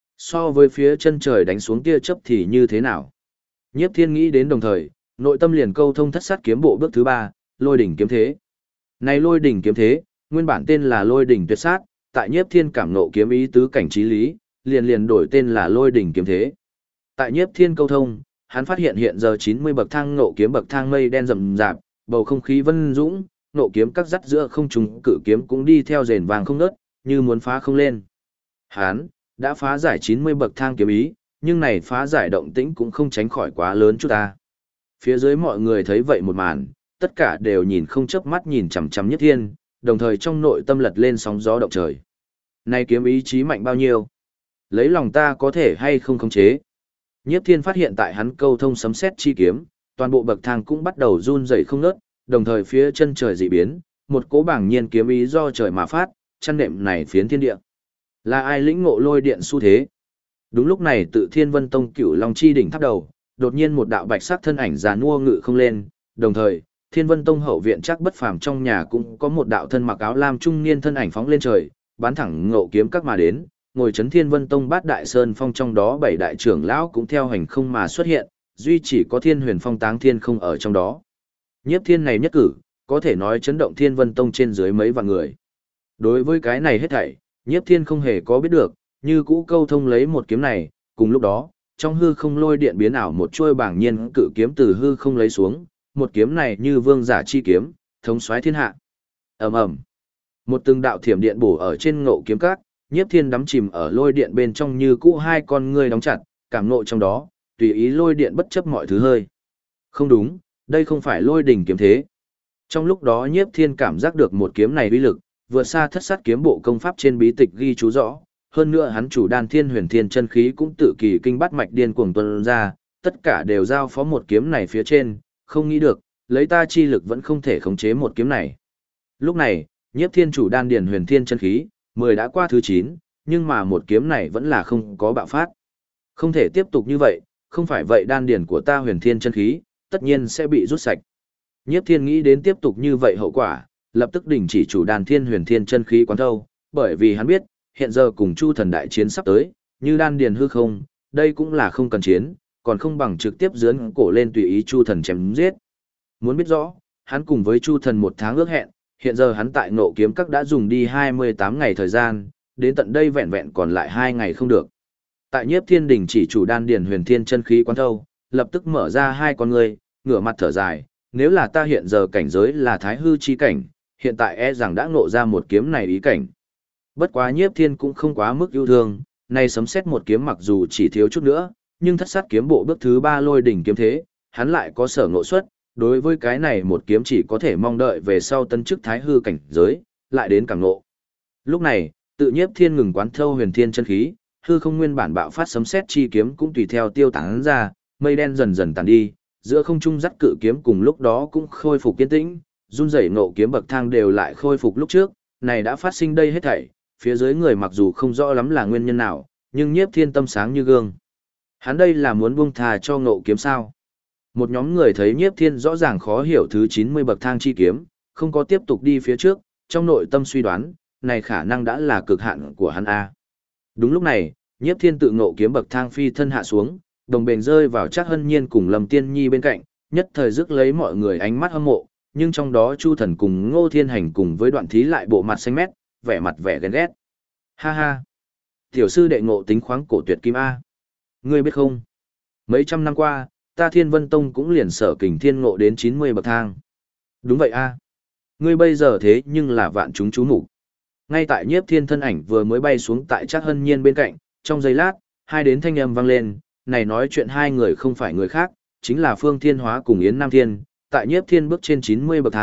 So với phía chân trời đánh xuống tia chớp thì như thế nào? Nhiếp Thiên nghĩ đến đồng thời, nội tâm liền câu thông thất sát kiếm bộ bước thứ 3, lôi đỉnh kiếm thế. Này lôi đỉnh kiếm thế, nguyên bản tên là lôi đỉnh tuyệt sát, tại Nhiếp Thiên cảm ngộ kiếm ý tứ cảnh trí lý, liền đổi tên là lôi đỉnh kiếm thế. Tại Nhiếp Thiên câu thông, hắn phát hiện hiện giờ 90 bậc thang ngộ kiếm bậc thang mây đen rậm rạp, bầu không khí vân dũng, ngộ kiếm các dắt giữa không trung cự kiếm cũng đi theo rền vàng không ngớt, như muốn phá không lên. Hắn đã phá giải 90 bậc thang kiếm ý, nhưng này phá giải động tĩnh cũng không tránh khỏi quá lớn chút ta. Phía dưới mọi người thấy vậy một màn, tất cả đều nhìn không chớp mắt nhìn chằm chằm Nhiếp Thiên, đồng thời trong nội tâm lật lên sóng gió động trời. Này kiếm ý chí mạnh bao nhiêu? Lấy lòng ta có thể hay không khống chế? Nhiếp Thiên phát hiện tại hắn câu thông sấm sét chi kiếm, toàn bộ bậc thang cũng bắt đầu run rẩy không ngớt, đồng thời phía chân trời dị biến, một cỗ bảng nhiên kiếm ý do trời mà phát, chăn nệm này phiến thiên địa. Là ai lĩnh ngộ lôi điện xu thế? Đúng lúc này tự Thiên Vân Tông Cửu Long chi đỉnh tháp đầu, đột nhiên một đạo bạch sắc thân ảnh già nua ngự không lên, đồng thời, Thiên Vân Tông hậu viện chắc bất phàm trong nhà cũng có một đạo thân mặc áo lam trung niên thân ảnh phóng lên trời, bắn thẳng ngộ kiếm các mà đến, ngồi chấn Thiên Vân Tông Bát Đại Sơn Phong trong đó 7 đại trưởng lão cũng theo hành không mà xuất hiện, duy chỉ có Thiên Huyền Phong Táng Thiên không ở trong đó. Nhiếp Thiên này nhất cử, có thể nói chấn động Thiên Vân Tông trên dưới mấy vạn người. Đối với cái này hết thảy, Nhiếp Thiên không hề có biết được, như cũ câu thông lấy một kiếm này, cùng lúc đó, trong hư không lôi điện biến ảo một chuôi bảng nhiên cự kiếm từ hư không lấy xuống, một kiếm này như vương giả chi kiếm, thống soái thiên hạ. Ầm ầm. Một từng đạo thiểm điện bổ ở trên ngộ kiếm các, Nhiếp Thiên đắm chìm ở lôi điện bên trong như cũ hai con ngươi đóng chặt, cảm ngộ trong đó, tùy ý lôi điện bất chấp mọi thứ hơi. Không đúng, đây không phải lôi đỉnh kiếm thế. Trong lúc đó Nhiếp Thiên cảm giác được một kiếm này uy lực, vượt xa thất sát kiếm bộ công pháp trên bí tịch ghi chú rõ, hơn nữa hắn chủ đan thiên huyền thiên chân khí cũng tự kỳ kinh bát mạch điên cuồng tuôn ra, tất cả đều giao phó một kiếm này phía trên, không nghĩ được, lấy ta chi lực vẫn không thể khống chế một kiếm này. Lúc này, Nhiếp Thiên chủ đan điền huyền thiên chân khí, 10 đã qua thứ 9, nhưng mà một kiếm này vẫn là không có bạo phát. Không thể tiếp tục như vậy, không phải vậy đan điền của ta huyền thiên chân khí, tất nhiên sẽ bị rút sạch. Nhiếp Thiên nghĩ đến tiếp tục như vậy hậu quả, lập tức đình chỉ chủ đan thiên huyền thiên chân khí quán thâu, bởi vì hắn biết, hiện giờ cùng Chu Thần đại chiến sắp tới, như đan điền hư không, đây cũng là không cần chiến, còn không bằng trực tiếp dướn cổ lên tùy ý Chu Thần chém giết. Muốn biết rõ, hắn cùng với Chu Thần 1 tháng ước hẹn, hiện giờ hắn tại Ngộ Kiếm Các đã dùng đi 28 ngày thời gian, đến tận đây vẹn vẹn còn lại 2 ngày không được. Tại Nhiếp Thiên đình chỉ chủ đan điền huyền thiên chân khí quán thâu, lập tức mở ra hai con ngươi, ngửa mặt thở dài, nếu là ta hiện giờ cảnh giới là Thái hư chi cảnh, hiện tại e rằng đã ngộ ra một kiếm này ý cảnh. Bất quá Nhiếp Thiên cũng không quá mức yêu thương, nay sấm xét một kiếm mặc dù chỉ thiếu chút nữa, nhưng thất sát kiếm bộ bước thứ 3 lôi đỉnh kiếm thế, hắn lại có sở ngộ xuất, đối với cái này một kiếm chỉ có thể mong đợi về sau tân chức Thái hư cảnh giới, lại đến càng ngộ. Lúc này, tự Nhiếp Thiên ngừng quán thâu huyền thiên chân khí, hư không nguyên bản bạo phát sấm xét chi kiếm cũng tùy theo tiêu tán ra, mây đen dần dần tàn đi, giữa không trung dắt cự kiếm cùng lúc đó cũng khôi phục kiên tĩnh, run rẩy ngộ kiếm bậc thang đều lại khôi phục lúc trước, này đã phát sinh đây hết thảy, phía dưới người mặc dù không rõ lắm là nguyên nhân nào, nhưng Nhiếp Thiên tâm sáng như gương. Hắn đây là muốn buông thà cho ngộ kiếm sao? Một nhóm người thấy Nhiếp Thiên rõ ràng khó hiểu thứ 90 bậc thang chi kiếm, không có tiếp tục đi phía trước, trong nội tâm suy đoán, này khả năng đã là cực hạn của hắn a. Đúng lúc này, Nhiếp Thiên tự ngộ kiếm bậc thang phi thân hạ xuống, đồng bền rơi vào Trác Hân Nhiên cùng Lâm Tiên Nhi bên cạnh, nhất thời rước lấy mọi người ánh mắt hâm mộ, nhưng trong đó Chu Thần cùng Ngô Thiên Hành cùng với Đoạn Thí lại bộ mặt xanh mét, vẻ mặt vẻ ghen ghét. Ha ha! Tiểu sư đệ ngộ tính khoáng cổ tuyệt kim A. Ngươi biết không? Mấy trăm năm qua, ta Thiên Vân Tông cũng liền sở kình thiên ngộ đến 90 bậc thang. Đúng vậy A. Ngươi bây giờ thế nhưng là vạn chúng chú mục. Ngay tại Nhiếp Thiên thân ảnh vừa mới bay xuống tại Trác Hân Nhiên bên cạnh, trong giây lát, hai đến thanh âm vang lên, này nói chuyện hai người không phải người khác, chính là Phương Thiên Hóa cùng Yến Nam Thiên, tại Nhiếp Thiên bước trên 90 bậc thang,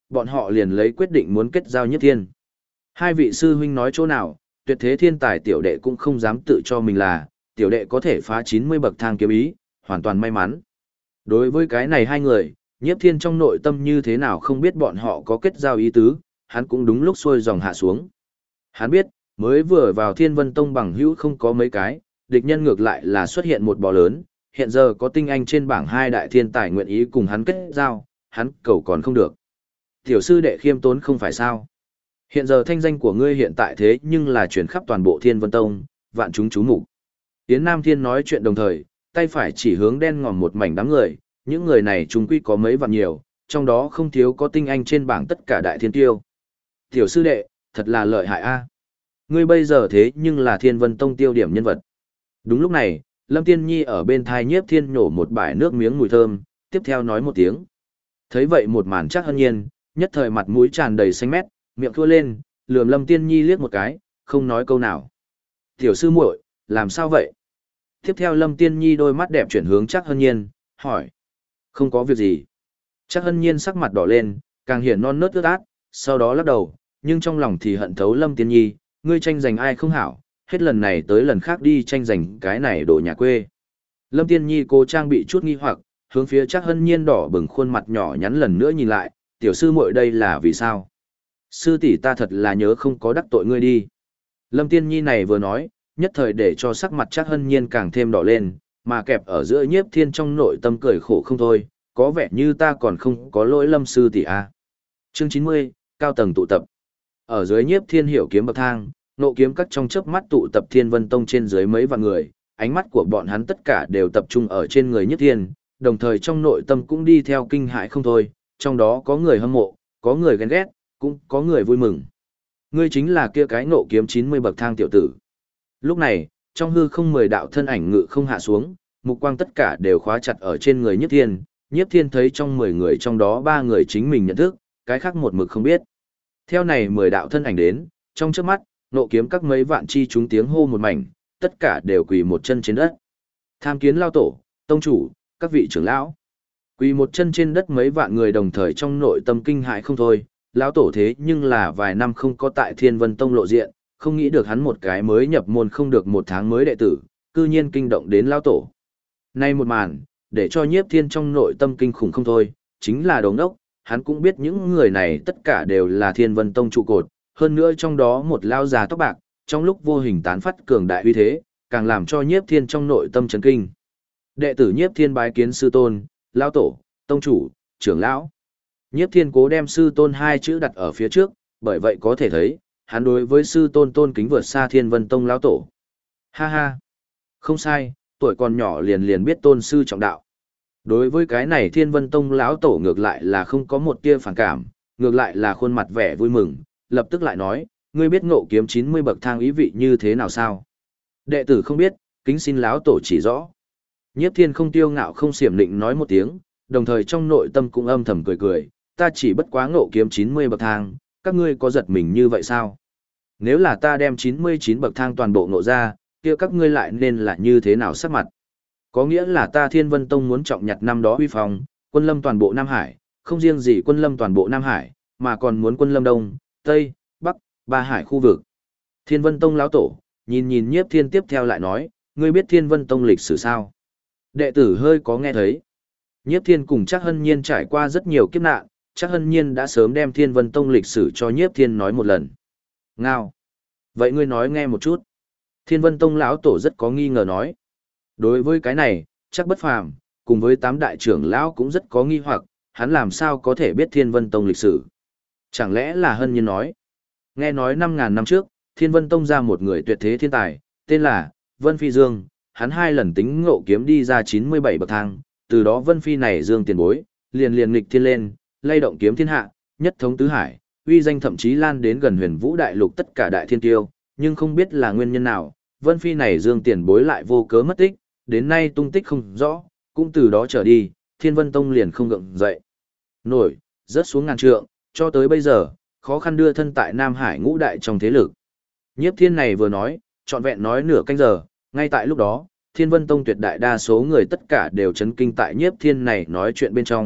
bọn họ liền lấy quyết định muốn kết giao Nhiếp Thiên. Hai vị sư huynh nói chỗ nào, tuyệt thế thiên tài tiểu đệ cũng không dám tự cho mình là, tiểu đệ có thể phá 90 bậc thang kiếm ý, hoàn toàn may mắn. Đối với cái này hai người, Nhiếp Thiên trong nội tâm như thế nào không biết bọn họ có kết giao ý tứ, hắn cũng đúng lúc xuôi dòng hạ xuống. Hắn biết, mới vừa vào Thiên Vân Tông bằng hữu không có mấy cái, địch nhân ngược lại là xuất hiện một bò lớn, hiện giờ có tinh anh trên bảng hai đại thiên tài nguyện ý cùng hắn kết giao, hắn cầu còn không được. Tiểu sư đệ khiêm tốn không phải sao? Hiện giờ thanh danh của ngươi hiện tại thế nhưng là chuyển khắp toàn bộ Thiên Vân Tông, vạn chúng chú mục. Yến Nam Thiên nói chuyện đồng thời, tay phải chỉ hướng đen ngòm một mảnh đám người, những người này chúng quy có mấy vạn nhiều, trong đó không thiếu có tinh anh trên bảng tất cả đại thiên tiêu. Tiểu sư đệ, thật là lợi hại a. Ngươi bây giờ thế nhưng là Thiên Vân Tông tiêu điểm nhân vật. Đúng lúc này, Lâm Tiên Nhi ở bên thai Nhiếp Thiên nhổ một bãi nước miếng mùi thơm, tiếp theo nói một tiếng. Thấy vậy một màn chắc hân nhiên, nhất thời mặt mũi tràn đầy xanh mét, miệng thua lên, lườm Lâm Tiên Nhi liếc một cái, không nói câu nào. Tiểu sư muội, làm sao vậy? Tiếp theo Lâm Tiên Nhi đôi mắt đẹp chuyển hướng chắc hân nhiên, hỏi. Không có việc gì. Chắc hân nhiên sắc mặt đỏ lên, càng hiển non nớt ướt át, sau đó lắc đầu, nhưng trong lòng thì hận thấu Lâm Tiên Nhi, ngươi tranh giành ai không hảo, hết lần này tới lần khác đi tranh giành cái này đồ nhà quê. Lâm Tiên Nhi cố trang bị chút nghi hoặc, hướng phía chắc hân nhiên đỏ bừng khuôn mặt nhỏ nhắn lần nữa nhìn lại, tiểu sư muội đây là vì sao? Sư tỷ ta thật là nhớ không có đắc tội ngươi đi. Lâm Tiên Nhi này vừa nói, nhất thời để cho sắc mặt chắc hân nhiên càng thêm đỏ lên, mà kẹp ở giữa Nhiếp Thiên trong nội tâm cười khổ không thôi, có vẻ như ta còn không có lỗi Lâm sư tỷ a. Chương 90, cao tầng tụ tập. Ở dưới Nhiếp Thiên hiểu kiếm bậc thang, nộ kiếm các trong chớp mắt tụ tập Thiên Vân Tông trên dưới mấy vạn người, ánh mắt của bọn hắn tất cả đều tập trung ở trên người Nhiếp Thiên, đồng thời trong nội tâm cũng đi theo kinh hãi không thôi, trong đó có người hâm mộ, có người ghen ghét, cũng có người vui mừng. Ngươi chính là kia cái nộ kiếm 90 bậc thang tiểu tử. Lúc này, trong hư không 10 đạo thân ảnh ngự không hạ xuống, mục quang tất cả đều khóa chặt ở trên người Nhiếp Thiên. Nhiếp Thiên thấy trong 10 người trong đó 3 người chính mình nhận thức, cái khác một mực không biết. Theo này 10 đạo thân ảnh đến, trong chớp mắt, nộ kiếm các mấy vạn chi chúng tiếng hô một mảnh, tất cả đều quỳ một chân trên đất. Tham kiến lao tổ, tông chủ, các vị trưởng lão. Quỳ một chân trên đất mấy vạn người đồng thời trong nội tâm kinh hãi không thôi, lão tổ thế nhưng là vài năm không có tại Thiên Vân Tông lộ diện, không nghĩ được hắn một cái mới nhập môn không được một tháng mới đệ tử, cư nhiên kinh động đến lão tổ. Nay một màn, để cho Nhiếp Thiên trong nội tâm kinh khủng không thôi, chính là đồng đốc, hắn cũng biết những người này tất cả đều là Thiên Vân Tông trụ cột, hơn nữa trong đó một lão già tóc bạc, trong lúc vô hình tán phát cường đại uy thế, càng làm cho Nhiếp Thiên trong nội tâm chấn kinh. Đệ tử Nhiếp Thiên bái kiến sư tôn, lão tổ, tông chủ, trưởng lão. Nhiếp Thiên cố đem sư tôn hai chữ đặt ở phía trước, bởi vậy có thể thấy, hắn đối với sư tôn tôn kính vượt xa Thiên Vân Tông lão tổ. Ha ha, không sai, tuổi còn nhỏ liền liền biết tôn sư trọng đạo. Đối với cái này Thiên Vân Tông lão tổ ngược lại là không có một tia phản cảm, ngược lại là khuôn mặt vẻ vui mừng, lập tức lại nói, ngươi biết ngộ kiếm 90 bậc thang ý vị như thế nào sao? Đệ tử không biết, kính xin lão tổ chỉ rõ. Nhiếp Thiên không tiêu ngạo không xiểm định nói một tiếng, đồng thời trong nội tâm cũng âm thầm cười cười, ta chỉ bất quá ngộ kiếm 90 bậc thang, các ngươi có giật mình như vậy sao? Nếu là ta đem 99 bậc thang toàn bộ ngộ ra, kia các ngươi lại nên là như thế nào sắc mặt? Có nghĩa là ta Thiên Vân Tông muốn trọng nhặt năm đó uy phong, quân lâm toàn bộ Nam Hải, không riêng gì quân lâm toàn bộ Nam Hải, mà còn muốn quân lâm Đông, Tây, Bắc, ba hải khu vực. Thiên Vân Tông lão tổ, nhìn nhìn Nhiếp Thiên tiếp theo lại nói, ngươi biết Thiên Vân Tông lịch sử sao? Đệ tử hơi có nghe thấy. Nhiếp Thiên cùng Trác Hân Nhiên trải qua rất nhiều kiếp nạn, Trác Hân Nhiên đã sớm đem Thiên Vân Tông lịch sử cho Nhiếp Thiên nói một lần. Ngao. Vậy ngươi nói nghe một chút. Thiên Vân Tông lão tổ rất có nghi ngờ nói. Đối với cái này, Trác Bất Phàm cùng với 8 đại trưởng lão cũng rất có nghi hoặc, hắn làm sao có thể biết Thiên Vân Tông lịch sử? Chẳng lẽ là Hân Nhiên nói? Nghe nói 5.000 năm trước, Thiên Vân Tông ra một người tuyệt thế thiên tài, tên là Vân Phi Dương, hắn 2 lần tính ngộ kiếm đi ra 97 bậc thang, từ đó Vân Phi này Dương tiền bối, liền liền nghịch thiên lên, lay động kiếm thiên hạ, nhất thống tứ hải, uy danh thậm chí lan đến gần Huyền Vũ đại lục tất cả đại thiên tiêu, nhưng không biết là nguyên nhân nào, Vân Phi này Dương tiền bối lại vô cớ mất tích, đến nay tung tích không rõ, cũng từ đó trở đi, Thiên Vân Tông liền không gượng dậy nổi, rớt xuống ngàn trượng, cho tới bây giờ, khó khăn đưa thân tại Nam Hải ngũ đại trong thế lực. Nhiếp Thiên này vừa nói, trọn vẹn nói nửa canh giờ, ngay tại lúc đó, Thiên Vân Tông tuyệt đại đa số người tất cả đều chấn kinh tại Nhiếp Thiên này nói chuyện bên trong,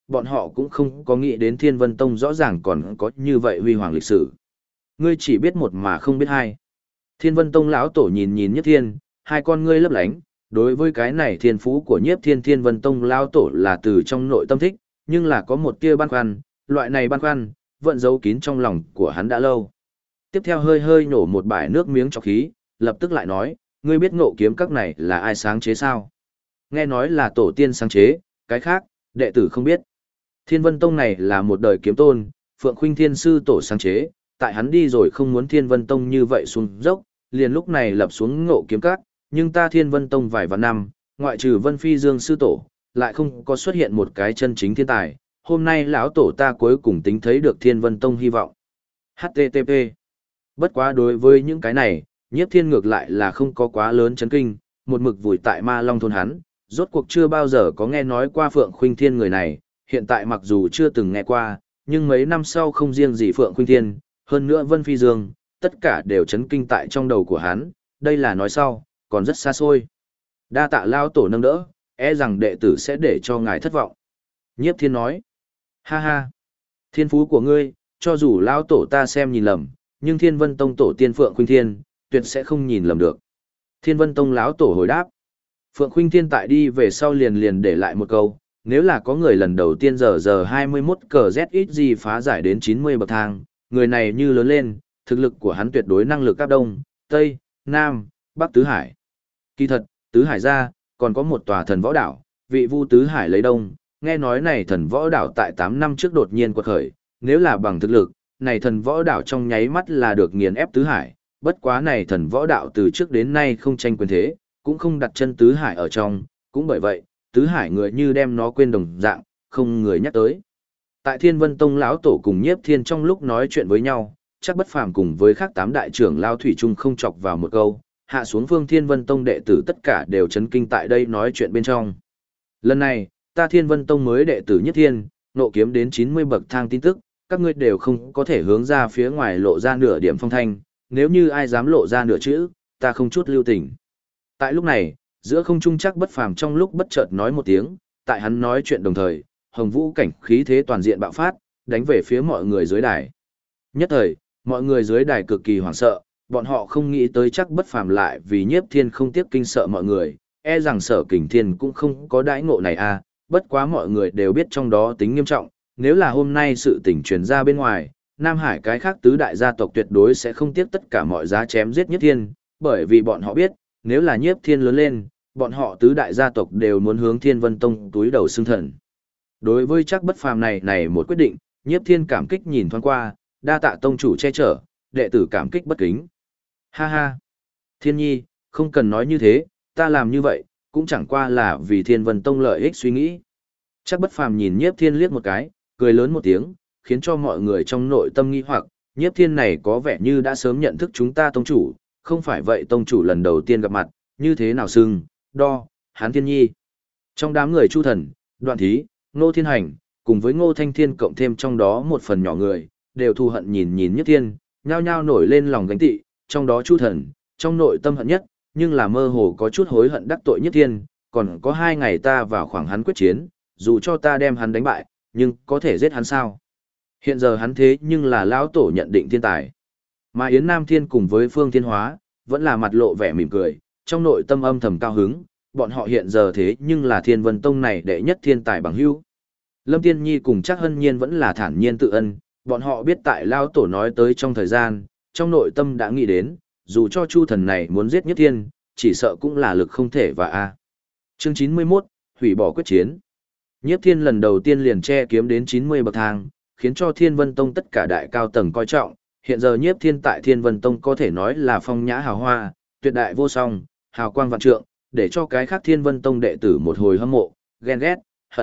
bọn họ cũng không có nghĩ đến Thiên Vân Tông rõ ràng còn có như vậy huy hoàng lịch sử. Ngươi chỉ biết một mà không biết hai. Thiên Vân Tông lão tổ nhìn nhìn Nhiếp Thiên, hai con ngươi lấp lánh, đối với cái này thiên phú của Nhiếp Thiên, Thiên Vân Tông lão tổ là từ trong nội tâm thích, nhưng là có một tia băn khoăn, loại này băn khoăn vẫn giấu kín trong lòng của hắn đã lâu. Tiếp theo hơi hơi nổ một bãi nước miếng trọc khí, lập tức lại nói, ngươi biết Ngộ Kiếm Các này là ai sáng chế sao? Nghe nói là tổ tiên sáng chế, cái khác, đệ tử không biết. Thiên Vân Tông này là một đời kiếm tôn, Phượng Khuynh Thiên sư tổ sáng chế, tại hắn đi rồi không muốn Thiên Vân Tông như vậy xuống dốc, liền lúc này lập xuống Ngộ Kiếm Các, nhưng ta Thiên Vân Tông vài vạn năm, ngoại trừ Vân Phi Dương sư tổ, lại không có xuất hiện một cái chân chính thiên tài. Hôm nay lão tổ ta cuối cùng tính thấy được Thiên Vân Tông hy vọng. HTTP. Bất quá đối với những cái này, Nhiếp Thiên ngược lại là không có quá lớn chấn kinh, một mực vùi tại Ma Long thôn hắn, rốt cuộc chưa bao giờ có nghe nói qua Phượng Khuynh Thiên người này, hiện tại mặc dù chưa từng nghe qua, nhưng mấy năm sau không riêng gì Phượng Khuynh Thiên, hơn nữa Vân Phi Dương, tất cả đều chấn kinh tại trong đầu của hắn, đây là nói sau, còn rất xa xôi. Đa tạ lao tổ nâng đỡ, e rằng đệ tử sẽ để cho ngài thất vọng. Nhiếp Thiên nói, ha ha, thiên phú của ngươi, cho dù lao tổ ta xem nhìn lầm, nhưng Thiên Vân Tông tổ tiên Phượng Khuynh Thiên, tuyệt sẽ không nhìn lầm được. Thiên Vân Tông lão tổ hồi đáp, Phượng Khuynh Thiên tại đi về sau liền để lại một câu, nếu là có người lần đầu tiên giờ 21 cờ ZXG phá giải đến 90 bậc thang, người này như lớn lên, thực lực của hắn tuyệt đối năng lực áp Đông, Tây, Nam, Bắc Tứ Hải. Kỳ thật, Tứ Hải ra, còn có một tòa thần võ đảo, vị Vu Tứ Hải lấy Đông, nghe nói này thần võ đảo tại 8 năm trước đột nhiên quật khởi, nếu là bằng thực lực, này thần võ đảo trong nháy mắt là được nghiền ép Tứ Hải, bất quá này thần võ đạo từ trước đến nay không tranh quyền thế, cũng không đặt chân Tứ Hải ở trong, cũng bởi vậy, Tứ Hải người như đem nó quên đồng dạng, không người nhắc tới. Tại Thiên Vân Tông lão tổ cùng Nhiếp Thiên trong lúc nói chuyện với nhau, chắc Bất Phàm cùng với các 8 đại trưởng lao thủy chung không chọc vào một câu, hạ xuống phương Thiên Vân Tông đệ tử tất cả đều chấn kinh tại đây nói chuyện bên trong. Lần này, ta Thiên Vân Tông mới đệ tử Nhiếp Thiên, nộ kiếm đến 90 bậc thang tin tức, các ngươi đều không có thể hướng ra phía ngoài lộ ra nửa điểm phong thanh, nếu như ai dám lộ ra nửa chữ, ta không chút lưu tình. Tại lúc này, giữa không trung chắc Bất Phàm trong lúc bất chợt nói một tiếng, tại hắn nói chuyện đồng thời, Hồng Vũ cảnh khí thế toàn diện bạo phát, đánh về phía mọi người dưới đài. Nhất thời, mọi người dưới đài cực kỳ hoảng sợ, bọn họ không nghĩ tới chắc Bất Phàm lại vì Nhiếp Thiên không tiếc kinh sợ mọi người, e rằng Sở Kình Thiên cũng không có đãi ngộ này à, bất quá mọi người đều biết trong đó tính nghiêm trọng, nếu là hôm nay sự tình truyền ra bên ngoài, Nam Hải cái khác tứ đại gia tộc tuyệt đối sẽ không tiếc tất cả mọi giá chém giết Nhiếp Thiên, bởi vì bọn họ biết, nếu là Nhiếp Thiên lớn lên, bọn họ tứ đại gia tộc đều muốn hướng Thiên Vân Tông túi đầu xưng thần. Đối với chắc Bất Phàm này một quyết định, Nhiếp Thiên cảm kích nhìn thoáng qua, đa tạ tông chủ che chở, đệ tử cảm kích bất kính. Ha ha, Thiên Nhi, không cần nói như thế, ta làm như vậy, cũng chẳng qua là vì Thiên Vân Tông lợi ích suy nghĩ. Chắc Bất Phàm nhìn Nhiếp Thiên liếc một cái, cười lớn một tiếng, khiến cho mọi người trong nội tâm nghi hoặc, Nhiếp Thiên này có vẻ như đã sớm nhận thức chúng ta tông chủ, không phải vậy tông chủ lần đầu tiên gặp mặt, như thế nào xưng, đo, hán Thiên Nhi. Trong đám người Chu Thần, Đoạn Thí, Ngô Thiên Hành, cùng với Ngô Thanh Thiên cộng thêm trong đó một phần nhỏ người, đều thù hận nhìn Nhiếp Thiên, nhao nhao nổi lên lòng gánh tị, trong đó Chu Thần, trong nội tâm hận nhất, nhưng là mơ hồ có chút hối hận đắc tội Nhiếp Thiên, còn có 2 ngày ta vào khoảng hắn quyết chiến, dù cho ta đem hắn đánh bại, nhưng có thể giết hắn sao? Hiện giờ hắn thế nhưng là lão tổ nhận định thiên tài. Mà Yến Nam Thiên cùng với Phương Thiên Hóa, vẫn là mặt lộ vẻ mỉm cười, trong nội tâm âm thầm cao hứng, bọn họ hiện giờ thế nhưng là Thiên Vân Tông này đệ nhất thiên tài bằng hữu. Lâm Tiên Nhi cùng Trác Hân Nhiên vẫn là thản nhiên tự ân, bọn họ biết tại lão tổ nói tới trong thời gian, trong nội tâm đã nghĩ đến, dù cho Chu Thần này muốn giết Nhất Thiên, chỉ sợ cũng là lực không thể và a. Chương 91, hủy bỏ quyết chiến. Nhiếp Thiên lần đầu tiên liền che kiếm đến 90 bậc thang, khiến cho Thiên Vân Tông tất cả đại cao tầng coi trọng, hiện giờ Nhiếp Thiên tại Thiên Vân Tông có thể nói là phong nhã hào hoa, tuyệt đại vô song, hào quang vạn trượng, để cho cái khác Thiên Vân Tông đệ tử một hồi hâm mộ, ghen ghét, hận.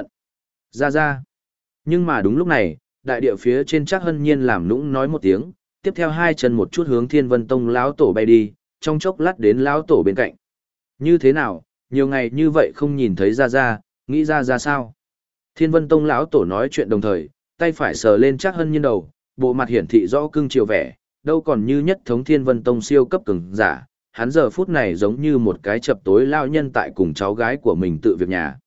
Ra. Nhưng mà đúng lúc này, đại địa phía trên Trác Hân Nhiên làm nũng nói một tiếng, tiếp theo 2 chân một chút hướng Thiên Vân Tông lão tổ bay đi, trong chốc lát đến lão tổ bên cạnh. Như thế nào, nhiều ngày như vậy không nhìn thấy ra, nghĩ ra sao? Thiên Vân Tông lão tổ nói chuyện đồng thời, tay phải sờ lên Trác Hân Nhiên đầu, bộ mặt hiển thị rõ cưng chiều vẻ, đâu còn như nhất thống Thiên Vân Tông siêu cấp cường giả, hắn giờ phút này giống như một cái chập tối lao nhân tại cùng cháu gái của mình tự việc nhà.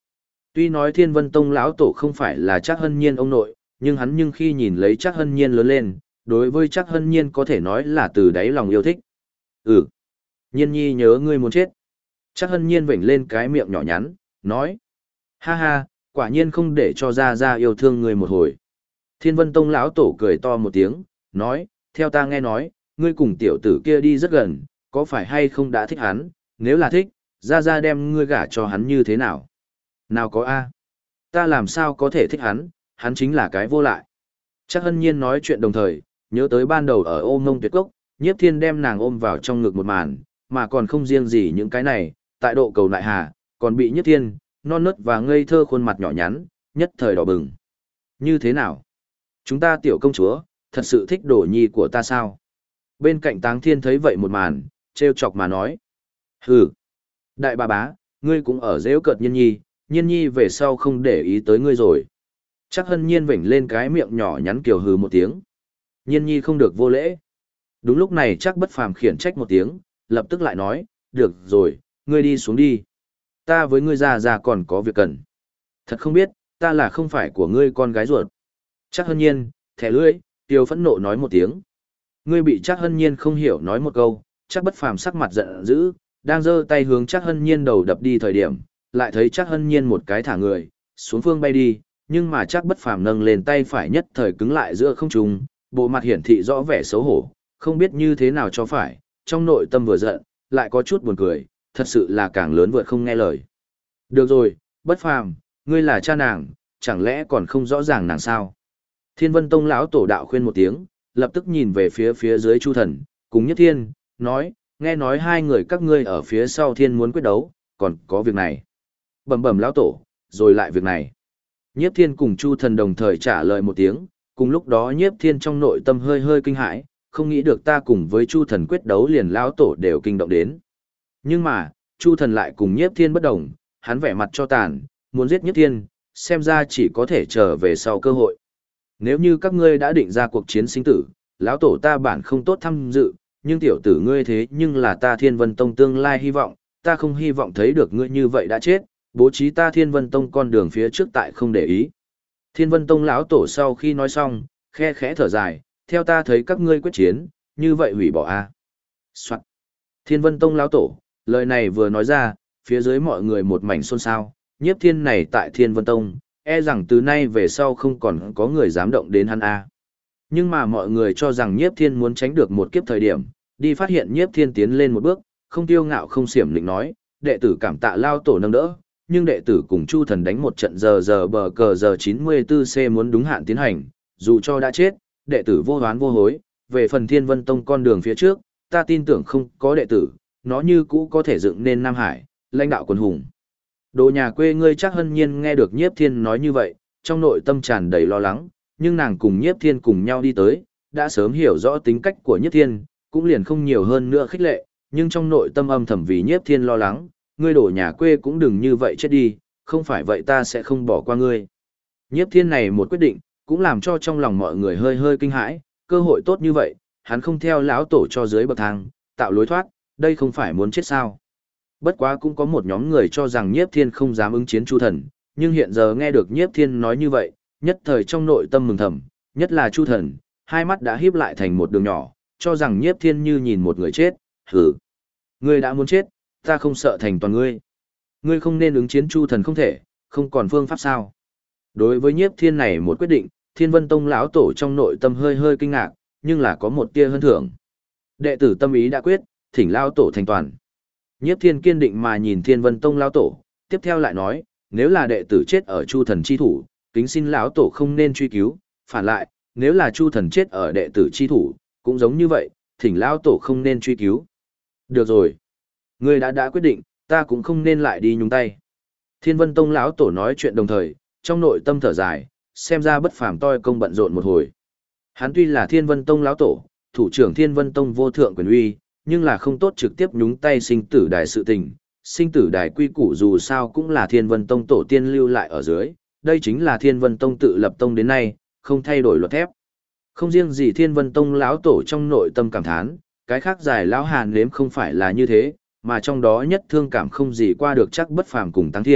Tuy nói Thiên Vân Tông lão tổ không phải là Trác Hân Nhiên ông nội, nhưng khi nhìn lấy Trác Hân Nhiên lớn lên, đối với Trác Hân Nhiên có thể nói là từ đáy lòng yêu thích. Ừ, Nhiên nhi nhớ ngươi muốn chết. Trác Hân Nhiên vểnh lên cái miệng nhỏ nhắn, nói. Ha ha, quả nhiên không để cho ra ra yêu thương ngươi một hồi. Thiên Vân Tông lão tổ cười to một tiếng, nói, theo ta nghe nói, ngươi cùng tiểu tử kia đi rất gần, có phải hay không đã thích hắn, nếu là thích, ra đem ngươi gả cho hắn như thế nào? Nào có a, ta làm sao có thể thích hắn, hắn chính là cái vô lại. Chắc Hân Nhiên nói chuyện đồng thời, nhớ tới ban đầu ở Ô Mông Tuyệt Cốc, Nhiếp Thiên đem nàng ôm vào trong ngực một màn, mà còn không riêng gì những cái này, tại độ cầu nại hà, còn bị Nhiếp Thiên, non nớt và ngây thơ khuôn mặt nhỏ nhắn, nhất thời đỏ bừng. Như thế nào? Chúng ta tiểu công chúa, thật sự thích đồ nhi của ta sao? Bên cạnh Táng Thiên thấy vậy một màn, trêu chọc mà nói. Hừ, đại bà bá, ngươi cũng ở dễ cợt Nhiên nhi về sau không để ý tới ngươi rồi. Chắc Hân Nhiên vểnh lên cái miệng nhỏ nhắn kiều hừ một tiếng. Nhiên nhi không được vô lễ. Đúng lúc này chắc Bất Phàm khiển trách một tiếng, lập tức lại nói, được rồi, ngươi đi xuống đi. Ta với ngươi già còn có việc cần. Thật không biết, ta là không phải của ngươi con gái ruột. Chắc Hân Nhiên, thẻ lưỡi, Tiêu phẫn nộ nói một tiếng. Ngươi bị Chắc Hân Nhiên không hiểu nói một câu, chắc Bất Phàm sắc mặt giận dữ, đang giơ tay hướng Chắc Hân Nhiên đầu đập đi thời điểm, lại thấy Chắc Hân Nhiên một cái thả người, xuống phương bay đi, nhưng mà Chắc Bất Phàm nâng lên tay phải nhất thời cứng lại giữa không trung, bộ mặt hiển thị rõ vẻ xấu hổ, không biết như thế nào cho phải, trong nội tâm vừa giận, lại có chút buồn cười, thật sự là càng lớn vượt không nghe lời. Được rồi, Bất Phàm, ngươi là cha nàng, chẳng lẽ còn không rõ ràng nàng sao? Thiên Vân Tông lão tổ đạo khuyên một tiếng, lập tức nhìn về phía dưới Chu Thần, cùng Nhất Thiên, nói, nghe nói hai người các ngươi ở phía sau thiên muốn quyết đấu, còn có việc này. Bẩm bẩm lão tổ, rồi lại việc này. Nhiếp Thiên cùng Chu Thần đồng thời trả lời một tiếng, cùng lúc đó Nhiếp Thiên trong nội tâm hơi hơi kinh hãi, không nghĩ được ta cùng với Chu Thần quyết đấu liền lão tổ đều kinh động đến. Nhưng mà, Chu Thần lại cùng Nhiếp Thiên bất đồng, hắn vẻ mặt cho tàn, muốn giết Nhiếp Thiên, xem ra chỉ có thể chờ về sau cơ hội. Nếu như các ngươi đã định ra cuộc chiến sinh tử, lão tổ ta bản không tốt tham dự, nhưng tiểu tử ngươi thế nhưng là ta Thiên Vân Tông tương lai hy vọng, ta không hy vọng thấy được ngươi như vậy đã chết, bố trí ta Thiên Vân Tông con đường phía trước tại không để ý. Thiên Vân Tông lão tổ sau khi nói xong, khe khẽ thở dài, theo ta thấy các ngươi quyết chiến, như vậy hủy bỏ a. Soạn. Thiên Vân Tông lão tổ, lời này vừa nói ra, phía dưới mọi người một mảnh xôn xao, Nhiếp Thiên này tại Thiên Vân Tông, e rằng từ nay về sau không còn có người dám động đến hắn a. Nhưng mà mọi người cho rằng Nhiếp Thiên muốn tránh được một kiếp thời điểm, đi phát hiện Nhiếp Thiên tiến lên một bước, không tiêu ngạo không xiểm lĩnh nói, đệ tử cảm tạ lao tổ nâng đỡ, nhưng đệ tử cùng Chu Thần đánh một trận giờ bờ cờ giờ 94C muốn đúng hạn tiến hành, dù cho đã chết, đệ tử vô oán vô hối, về phần Thiên Vân Tông con đường phía trước, ta tin tưởng không có đệ tử, nó như cũ có thể dựng nên Nam Hải, lãnh đạo quần hùng. Đồ nhà quê ngươi Chắc Hân Nhiên nghe được Nhiếp Thiên nói như vậy, trong nội tâm tràn đầy lo lắng, nhưng nàng cùng Nhiếp Thiên cùng nhau đi tới, đã sớm hiểu rõ tính cách của Nhiếp Thiên, cũng liền không nhiều hơn nữa khích lệ, nhưng trong nội tâm âm thầm vì Nhiếp Thiên lo lắng, ngươi đổ nhà quê cũng đừng như vậy chết đi, không phải vậy ta sẽ không bỏ qua ngươi. Nhiếp Thiên này một quyết định, cũng làm cho trong lòng mọi người hơi hơi kinh hãi, cơ hội tốt như vậy, hắn không theo lão tổ cho dưới bậc thang, tạo lối thoát, đây không phải muốn chết sao. Bất quá cũng có một nhóm người cho rằng Nhiếp Thiên không dám ứng chiến Chu Thần, nhưng hiện giờ nghe được Nhiếp Thiên nói như vậy, nhất thời trong nội tâm mừng thầm, nhất là Chu Thần, hai mắt đã híp lại thành một đường nhỏ, cho rằng Nhiếp Thiên như nhìn một người chết, hừ. Ngươi đã muốn chết, ta không sợ thành toàn ngươi. Ngươi không nên ứng chiến Chu Thần không thể, không còn phương pháp sao. Đối với Nhiếp Thiên này một quyết định, Thiên Vân Tông lão tổ trong nội tâm hơi hơi kinh ngạc, nhưng là có một tia hơn thưởng. Đệ tử tâm ý đã quyết, thỉnh lão tổ thành toàn. Nhiếp Thiên kiên định mà nhìn Thiên Vân Tông lão tổ, tiếp theo lại nói, nếu là đệ tử chết ở Chu Thần chi thủ, kính xin lão tổ không nên truy cứu, phản lại, nếu là Chu Thần chết ở đệ tử chi thủ, cũng giống như vậy, thỉnh lão tổ không nên truy cứu. Được rồi, ngươi đã quyết định, ta cũng không nên lại đi nhúng tay. Thiên Vân Tông lão tổ nói chuyện đồng thời, trong nội tâm thở dài, xem ra Bất Phàm toi công bận rộn một hồi. Hắn tuy là Thiên Vân Tông lão tổ, thủ trưởng Thiên Vân Tông vô thượng quyền uy, nhưng là không tốt trực tiếp nhúng tay sinh tử đài sự tình. Sinh tử đài quy củ dù sao cũng là Thiên Vân Tông tổ tiên lưu lại ở dưới, đây chính là Thiên Vân Tông tự lập tông đến nay, không thay đổi luật thép. Không riêng gì Thiên Vân Tông lão tổ trong nội tâm cảm thán, cái khác giải lão Hàn nếm không phải là như thế, mà trong đó nhất thương cảm không gì qua được chắc Bất Phàm cùng Tăng Thiên,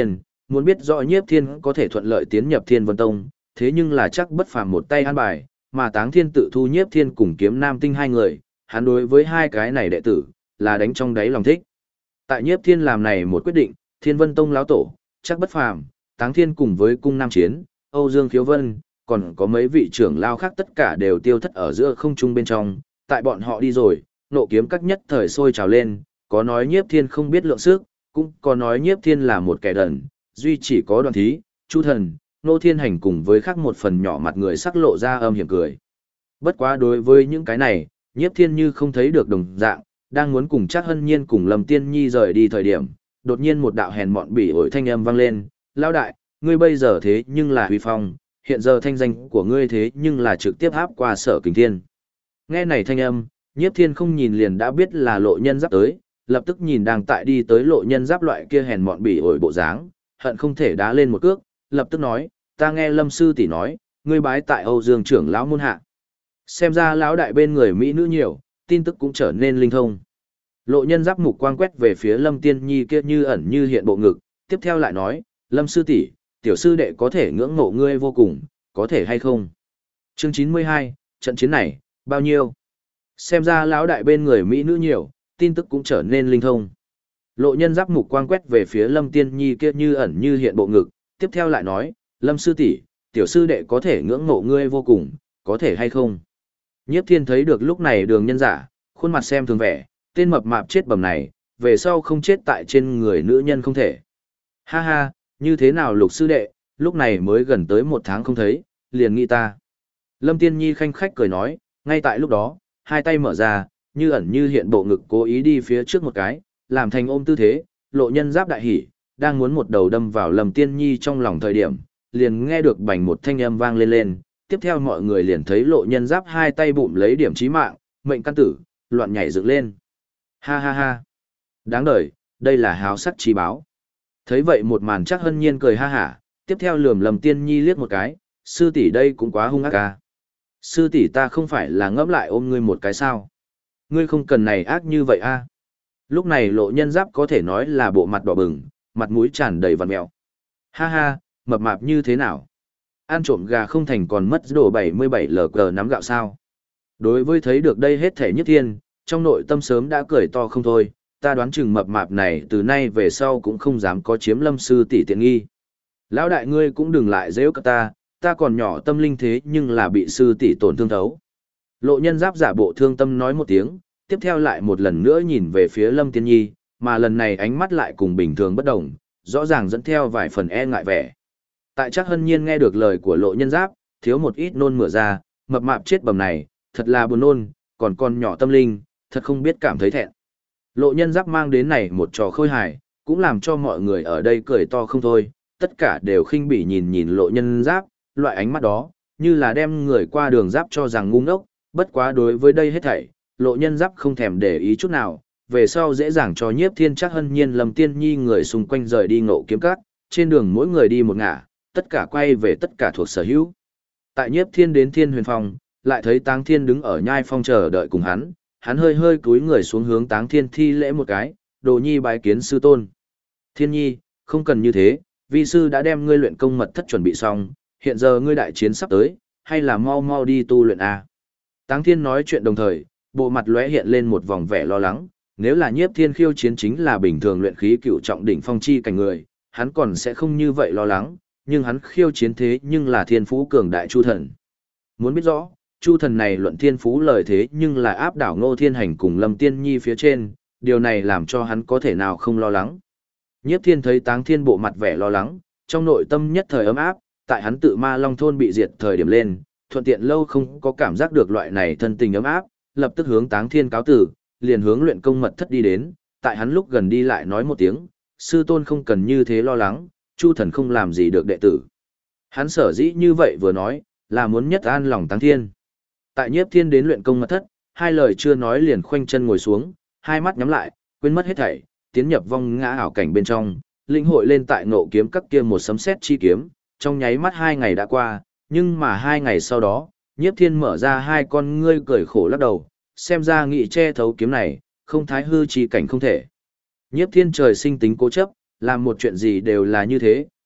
muốn biết rõ Nhiếp Thiên có thể thuận lợi tiến nhập Thiên Vân Tông, thế nhưng là chắc bất phàm một tay an bài, mà Táng Thiên tự thu Nhiếp Thiên cùng Kiếm Nam Tinh hai người, hắn đối với hai cái này đệ tử, là đánh trong đáy lòng thích. Tại Nhiếp Thiên làm này một quyết định, Thiên Vân Tông lão tổ, chắc bất phàm, Táng Thiên cùng với Cung Nam Chiến, Âu Dương Khiếu Vân, còn có mấy vị trưởng lao khác tất cả đều tiêu thất ở giữa không trung bên trong, tại bọn họ đi rồi, nộ kiếm các nhất thời sôi trào lên, có nói Nhiếp Thiên không biết lượng sức, cũng có nói Nhiếp Thiên là một kẻ đần, duy chỉ có Đoàn Thí, Chu Thần, Nô Thiên Hành cùng với khác một phần nhỏ mặt người sắc lộ ra âm hiểm cười. Bất quá đối với những cái này, Nhiếp Thiên như không thấy được đồng dạng, đang muốn cùng Trác Hân Nhiên cùng Lâm Tiên Nhi rời đi thời điểm, đột nhiên một đạo hèn mọn bỉ ổi thanh âm vang lên, "Lão đại, ngươi bây giờ thế nhưng là huy phong, hiện giờ thanh danh của ngươi thế nhưng là trực tiếp áp qua Sở Kình Thiên." Nghe này thanh âm, Nhiếp Thiên không nhìn liền đã biết là Lộ Nhân Giáp tới, lập tức nhìn đang tại đi tới Lộ Nhân Giáp loại kia hèn mọn bỉ ổi bộ dáng, hận không thể đá lên một cước, lập tức nói, "Ta nghe Lâm sư tỷ nói, ngươi bái tại Âu Dương trưởng lão môn hạ." Xem ra lão đại bên người mỹ nữ nhiều, tin tức cũng trở nên linh thông. Lộ Nhân Giáp mục quang quét về phía Lâm Tiên Nhi kia như ẩn như hiện bộ ngực, tiếp theo lại nói, "Lâm sư tỷ, tiểu sư đệ có thể ngưỡng mộ ngươi vô cùng, có thể hay không?" Chương 92, trận chiến này, bao nhiêu? Xem ra lão đại bên người mỹ nữ nhiều, tin tức cũng trở nên linh thông. Lộ Nhân Giáp mục quang quét về phía Lâm Tiên Nhi kia như ẩn như hiện bộ ngực, tiếp theo lại nói, "Lâm sư tỷ, tiểu sư đệ có thể ngưỡng mộ ngươi vô cùng, có thể hay không?" Nhiếp Thiên thấy được lúc này Đường Nhân giả, khuôn mặt xem thường vẻ, tên mập mạp chết bầm này, về sau không chết tại trên người nữ nhân không thể. Ha ha, như thế nào Lục sư đệ, lúc này mới gần tới 1 tháng không thấy, liền nghĩ ta. Lâm Tiên Nhi khanh khách cười nói, ngay tại lúc đó, hai tay mở ra, như ẩn như hiện bộ ngực cố ý đi phía trước một cái, làm thành ôm tư thế, Lộ Nhân Giáp đại hỉ, đang muốn một đầu đâm vào Lâm Tiên Nhi trong lòng thời điểm, liền nghe được bành một thanh âm vang lên lên, tiếp theo mọi người liền thấy Lộ Nhân Giáp hai tay bụm lấy điểm chí mạng, mệnh căn tử, loạn nhảy dựng lên. Ha ha ha. Đáng đời, đây là háo sắc chi báo. Thấy vậy một màn Trác Hân Nhiên cười ha hả, tiếp theo lườm Lâm Tiên Nhi liếc một cái, sư tỷ đây cũng quá hung ác ca. Sư tỷ ta không phải là ngẫm lại ôm ngươi một cái sao? Ngươi không cần này ác như vậy a. Lúc này Lộ Nhân Giáp có thể nói là bộ mặt đỏ bừng, mặt mũi tràn đầy vằn mèo. Ha ha, mập mạp như thế nào? Ăn trộm gà không thành còn mất đồ 77 LG nắm gạo sao? Đối với thấy được đây hết thể Nhất Thiên, trong nội tâm sớm đã cười to không thôi, ta đoán chừng mập mạp này từ nay về sau cũng không dám có chiếm Lâm sư tỷ tiện nghi. Lão đại ngươi cũng đừng lại giễu cả ta còn nhỏ tâm linh thế nhưng là bị sư tỷ tổn thương thấu. Lộ Nhân Giáp giả bộ thương tâm nói một tiếng, tiếp theo lại một lần nữa nhìn về phía Lâm Tiên Nhi, mà lần này ánh mắt lại cùng bình thường bất đồng, rõ ràng dẫn theo vài phần e ngại vẻ. Tại Trác Hân Nhiên nghe được lời của Lộ Nhân Giáp, thiếu một ít nôn mửa ra, mập mạp chết bầm này, thật là buồn nôn, còn con nhỏ tâm linh, thật không biết cảm thấy thẹn. Lộ Nhân Giáp mang đến này một trò khôi hài, cũng làm cho mọi người ở đây cười to không thôi, tất cả đều khinh bỉ nhìn nhìn Lộ Nhân Giáp, loại ánh mắt đó, như là đem người qua đường Giáp cho rằng ngu ngốc, bất quá đối với đây hết thảy, Lộ Nhân Giáp không thèm để ý chút nào, về sau dễ dàng cho Nhiếp Thiên Trác Hân Nhiên Lâm Tiên Nhi người xung quanh rời đi Ngộ Kiếm Các, trên đường mỗi người đi một ngả, tất cả quay về tất cả thuộc sở hữu. Tại Nhiếp Thiên đến Thiên Huyền Phong, lại thấy Táng Thiên đứng ở nhai phong chờ đợi cùng hắn hơi hơi cúi người xuống hướng Táng Thiên thi lễ một cái, "Đồ nhi bái kiến sư tôn." "Thiên nhi, không cần như thế, vi sư đã đem ngươi luyện công mật thất chuẩn bị xong, hiện giờ ngươi đại chiến sắp tới, hay là mau mau đi tu luyện a." Táng Thiên nói chuyện đồng thời, bộ mặt lóe hiện lên một vòng vẻ lo lắng, nếu là Nhiếp Thiên khiêu chiến chính là bình thường luyện khí cựu trọng đỉnh phong chi cảnh người, hắn còn sẽ không như vậy lo lắng, nhưng hắn khiêu chiến thế nhưng là thiên phú cường đại Chu Thần. Muốn biết rõ, Chu Thần này luận thiên phú lời thế nhưng là áp đảo Ngô Thiên Hành cùng Lâm Tiên Nhi phía trên, điều này làm cho hắn có thể nào không lo lắng. Nhiếp Thiên thấy Táng Thiên bộ mặt vẻ lo lắng, trong nội tâm nhất thời ấm áp, tại hắn tự Ma Long thôn bị diệt thời điểm lên, thuận tiện lâu không có cảm giác được loại này thân tình ấm áp, lập tức hướng Táng Thiên cáo tử, liền hướng luyện công mật thất đi đến, tại hắn lúc gần đi lại nói một tiếng, sư tôn không cần như thế lo lắng, Chu Thần không làm gì được đệ tử. Hắn sở dĩ như vậy vừa nói, là muốn nhất an lòng Táng Thiên. Tại Nhiếp Thiên đến luyện công mật thất, hai lời chưa nói liền khoanh chân ngồi xuống, hai mắt nhắm lại, quên mất hết thảy, tiến nhập vong ngã ảo cảnh bên trong, linh hội lên tại Ngộ Kiếm Các kia một sấm sét chi kiếm, trong nháy mắt 2 ngày đã qua, nhưng mà 2 ngày sau đó, Nhiếp Thiên mở ra hai con ngươi cười khổ lắc đầu, xem ra nghị che thấu kiếm này, không thái hư chi cảnh không thể. Nhiếp Thiên trời sinh tính cố chấp, làm một chuyện gì đều là như thế,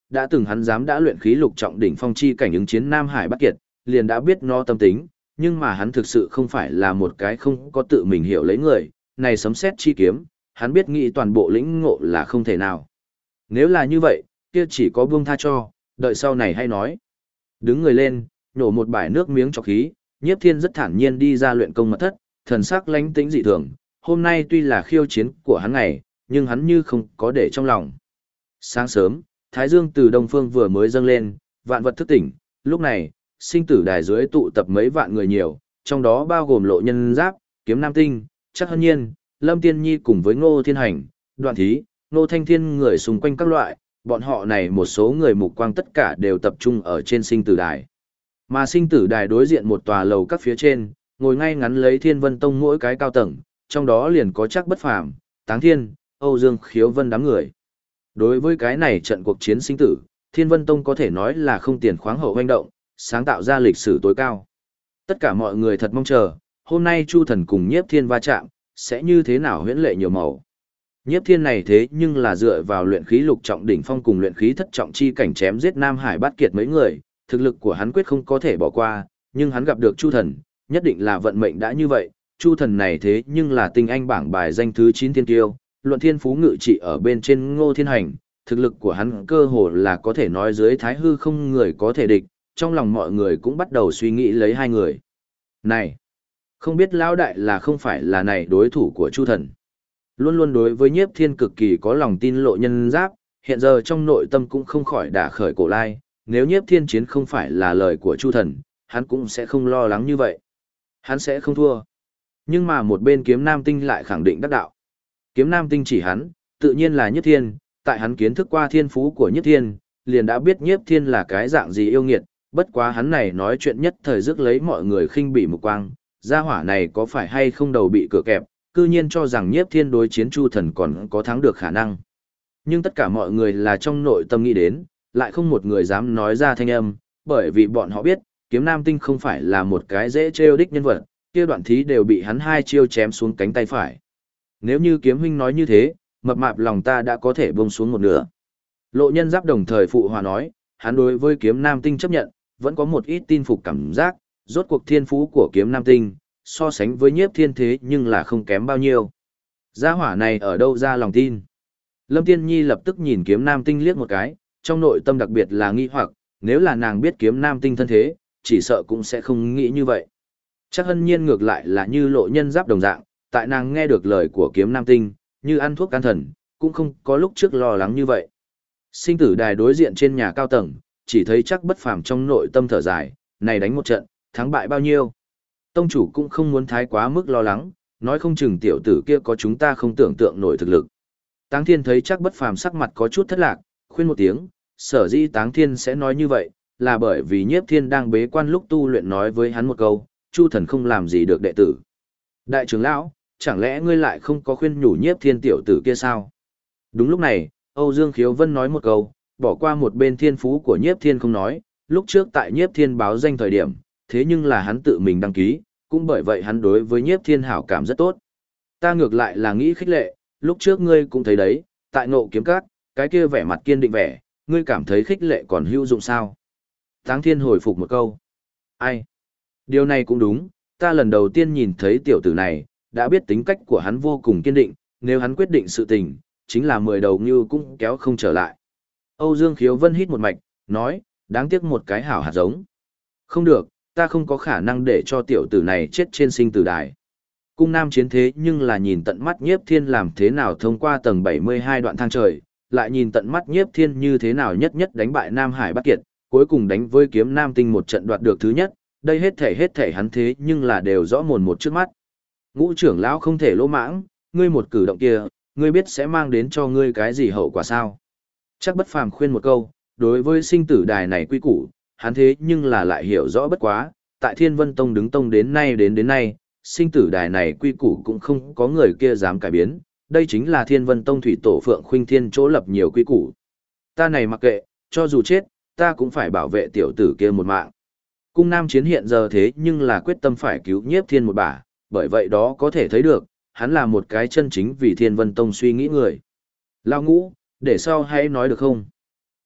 đã từng hắn dám đã luyện khí lục trọng đỉnh phong chi cảnh ứng chiến Nam Hải Bắc Kiệt, liền đã biết nó tâm tính, nhưng mà hắn thực sự không phải là một cái không có tự mình hiểu lấy người, này sấm sét chi kiếm, hắn biết nghĩ toàn bộ lĩnh ngộ là không thể nào. Nếu là như vậy, kia chỉ có buông tha cho, đợi sau này hay nói. Đứng người lên, nhổ một bãi nước miếng cho khí, Nhiếp Thiên rất thản nhiên đi ra luyện công mật thất, thần sắc lánh tĩnh dị thường, hôm nay tuy là khiêu chiến của hắn ngày, nhưng hắn như không có để trong lòng. Sáng sớm, Thái Dương từ đông phương vừa mới dâng lên, vạn vật thức tỉnh, lúc này, sinh tử đài dưới tụ tập mấy vạn người nhiều, trong đó bao gồm Lộ Nhân Giáp, Kiếm Nam Tinh, Trác Hân Nhiên, Lâm Tiên Nhi cùng với Ngô Thiên Hành, Đoạn Thí, Ngô Thanh Thiên người xung quanh các loại, bọn họ này một số người mục quang tất cả đều tập trung ở trên sinh tử đài. Mà sinh tử đài đối diện một tòa lầu các phía trên, ngồi ngay ngắn lấy Thiên Vân Tông mỗi cái cao tầng, trong đó liền có Trác Bất Phàm, Táng Thiên, Âu Dương Khiếu Vân đám người. Đối với cái này trận cuộc chiến sinh tử, Thiên Vân Tông có thể nói là không tiền khoáng hậu hoành động, sáng tạo ra lịch sử tối cao. Tất cả mọi người thật mong chờ, hôm nay Chu Thần cùng Nhiếp Thiên va chạm, sẽ như thế nào huyễn lệ nhiều màu. Nhiếp Thiên này thế nhưng là dựa vào luyện khí lục trọng đỉnh phong cùng luyện khí thất trọng chi cảnh chém giết Nam Hải Bát Kiệt mấy người, thực lực của hắn quyết không có thể bỏ qua, nhưng hắn gặp được Chu Thần, nhất định là vận mệnh đã như vậy. Chu Thần này thế nhưng là tinh anh bảng bài danh thứ 9 thiên tiêu, luận thiên phú ngự trị ở bên trên Ngô Thiên Hành, thực lực của hắn cơ hồ là có thể nói dưới thái hư không người có thể địch, trong lòng mọi người cũng bắt đầu suy nghĩ lấy hai người. Này, không biết lão đại là không phải là này đối thủ của Chu Thần. Luôn luôn đối với Nhiếp Thiên cực kỳ có lòng tin Lộ Nhân Giáp, hiện giờ trong nội tâm cũng không khỏi đả khởi cổ lai, nếu Nhiếp Thiên chiến không phải là lời của Chu Thần, hắn cũng sẽ không lo lắng như vậy. Hắn sẽ không thua. Nhưng mà một bên Kiếm Nam Tinh lại khẳng định đắc đạo. Kiếm Nam Tinh chỉ hắn, tự nhiên là Nhiếp Thiên, tại hắn kiến thức qua thiên phú của Nhiếp Thiên, liền đã biết Nhiếp Thiên là cái dạng gì yêu nghiệt, bất quá hắn này nói chuyện nhất thời rước lấy mọi người khinh bỉ mục quang, gia hỏa này có phải hay không đầu bị cửa kẹp, cư nhiên cho rằng Nhiếp Thiên đối chiến Chu Thần còn có thắng được khả năng. Nhưng tất cả mọi người là trong nội tâm nghĩ đến, lại không một người dám nói ra thanh âm, bởi vì bọn họ biết, Kiếm Nam Tinh không phải là một cái dễ trêu đích nhân vật, kia Đoạn Thí đều bị hắn hai chiêu chém xuống cánh tay phải. Nếu như Kiếm huynh nói như thế, mập mạp lòng ta đã có thể buông xuống một nửa. Lộ Nhân Giáp đồng thời phụ hòa nói, hắn đối với Kiếm Nam Tinh chấp nhận, vẫn có một ít tin phục cảm giác, rốt cuộc thiên phú của Kiếm Nam Tinh, so sánh với Nhiếp Thiên thế nhưng là không kém bao nhiêu. Gia hỏa này ở đâu ra lòng tin? Lâm Tiên Nhi lập tức nhìn Kiếm Nam Tinh liếc một cái, trong nội tâm đặc biệt là nghi hoặc, nếu là nàng biết Kiếm Nam Tinh thân thế, chỉ sợ cũng sẽ không nghĩ như vậy. Chắc Hân Nhiên ngược lại là như Lộ Nhân Giáp đồng dạng, tại nàng nghe được lời của Kiếm Nam Tinh, như ăn thuốc can thần, cũng không có lúc trước lo lắng như vậy. Sinh tử đài đối diện trên nhà cao tầng, chỉ thấy Chắc Bất Phàm trong nội tâm thở dài, này đánh một trận, thắng bại bao nhiêu. Tông chủ cũng không muốn thái quá mức lo lắng, nói không chừng tiểu tử kia có chúng ta không tưởng tượng nổi thực lực. Táng Thiên thấy Chắc Bất Phàm sắc mặt có chút thất lạc, khuyên một tiếng, sở dĩ Táng Thiên sẽ nói như vậy, là bởi vì Nhiếp Thiên đang bế quan lúc tu luyện nói với hắn một câu, Chu Thần không làm gì được đệ tử. Đại trưởng lão, chẳng lẽ ngươi lại không có khuyên nhủ Nhiếp Thiên tiểu tử kia sao? Đúng lúc này, Âu Dương Khiếu Vân nói một câu, bỏ qua một bên thiên phú của Nhiếp Thiên không nói, lúc trước tại Nhiếp Thiên báo danh thời điểm, thế nhưng là hắn tự mình đăng ký, cũng bởi vậy hắn đối với Nhiếp Thiên hảo cảm rất tốt. Ta ngược lại là nghĩ khích lệ, lúc trước ngươi cũng thấy đấy, tại Ngộ Kiếm Các, cái kia vẻ mặt kiên định vẻ, ngươi cảm thấy khích lệ còn hữu dụng sao? Táng Thiên hồi phục một câu. Ai? Điều này cũng đúng, ta lần đầu tiên nhìn thấy tiểu tử này, đã biết tính cách của hắn vô cùng kiên định, nếu hắn quyết định sự tình, chính là 10 đầu như cũng kéo không trở lại. Âu Dương Khiếu Vân hít một mạch, nói, đáng tiếc một cái hảo hạt giống. Không được, ta không có khả năng để cho tiểu tử này chết trên sinh tử đài. Cung Nam chiến thế nhưng là nhìn tận mắt Nhiếp Thiên làm thế nào thông qua tầng 72 đoạn thang trời, lại nhìn tận mắt Nhiếp Thiên như thế nào nhất nhất đánh bại Nam Hải Bắc Kiệt, cuối cùng đánh với Kiếm Nam Tinh một trận đoạt được thứ nhất, đây hết thể hắn thế nhưng là đều rõ mồn một trước mắt. Ngũ trưởng lão không thể lỗ mãng, ngươi một cử động kia, ngươi biết sẽ mang đến cho ngươi cái gì hậu quả sao? Chắc Bất Phàm khuyên một câu, đối với sinh tử đài này quy củ, hắn thế nhưng là lại hiểu rõ bất quá, tại Thiên Vân Tông đứng tông đến nay, sinh tử đài này quy củ cũng không có người kia dám cải biến, đây chính là Thiên Vân Tông thủy tổ Phượng Khuynh Thiên chỗ lập nhiều quy củ. Ta này mặc kệ, cho dù chết, ta cũng phải bảo vệ tiểu tử kia một mạng. Cung Nam chiến hiện giờ thế nhưng là quyết tâm phải cứu Nhiếp Thiên một bả, bởi vậy đó có thể thấy được, hắn là một cái chân chính vì Thiên Vân Tông suy nghĩ người. Lao Ngũ, để sau hãy nói được không?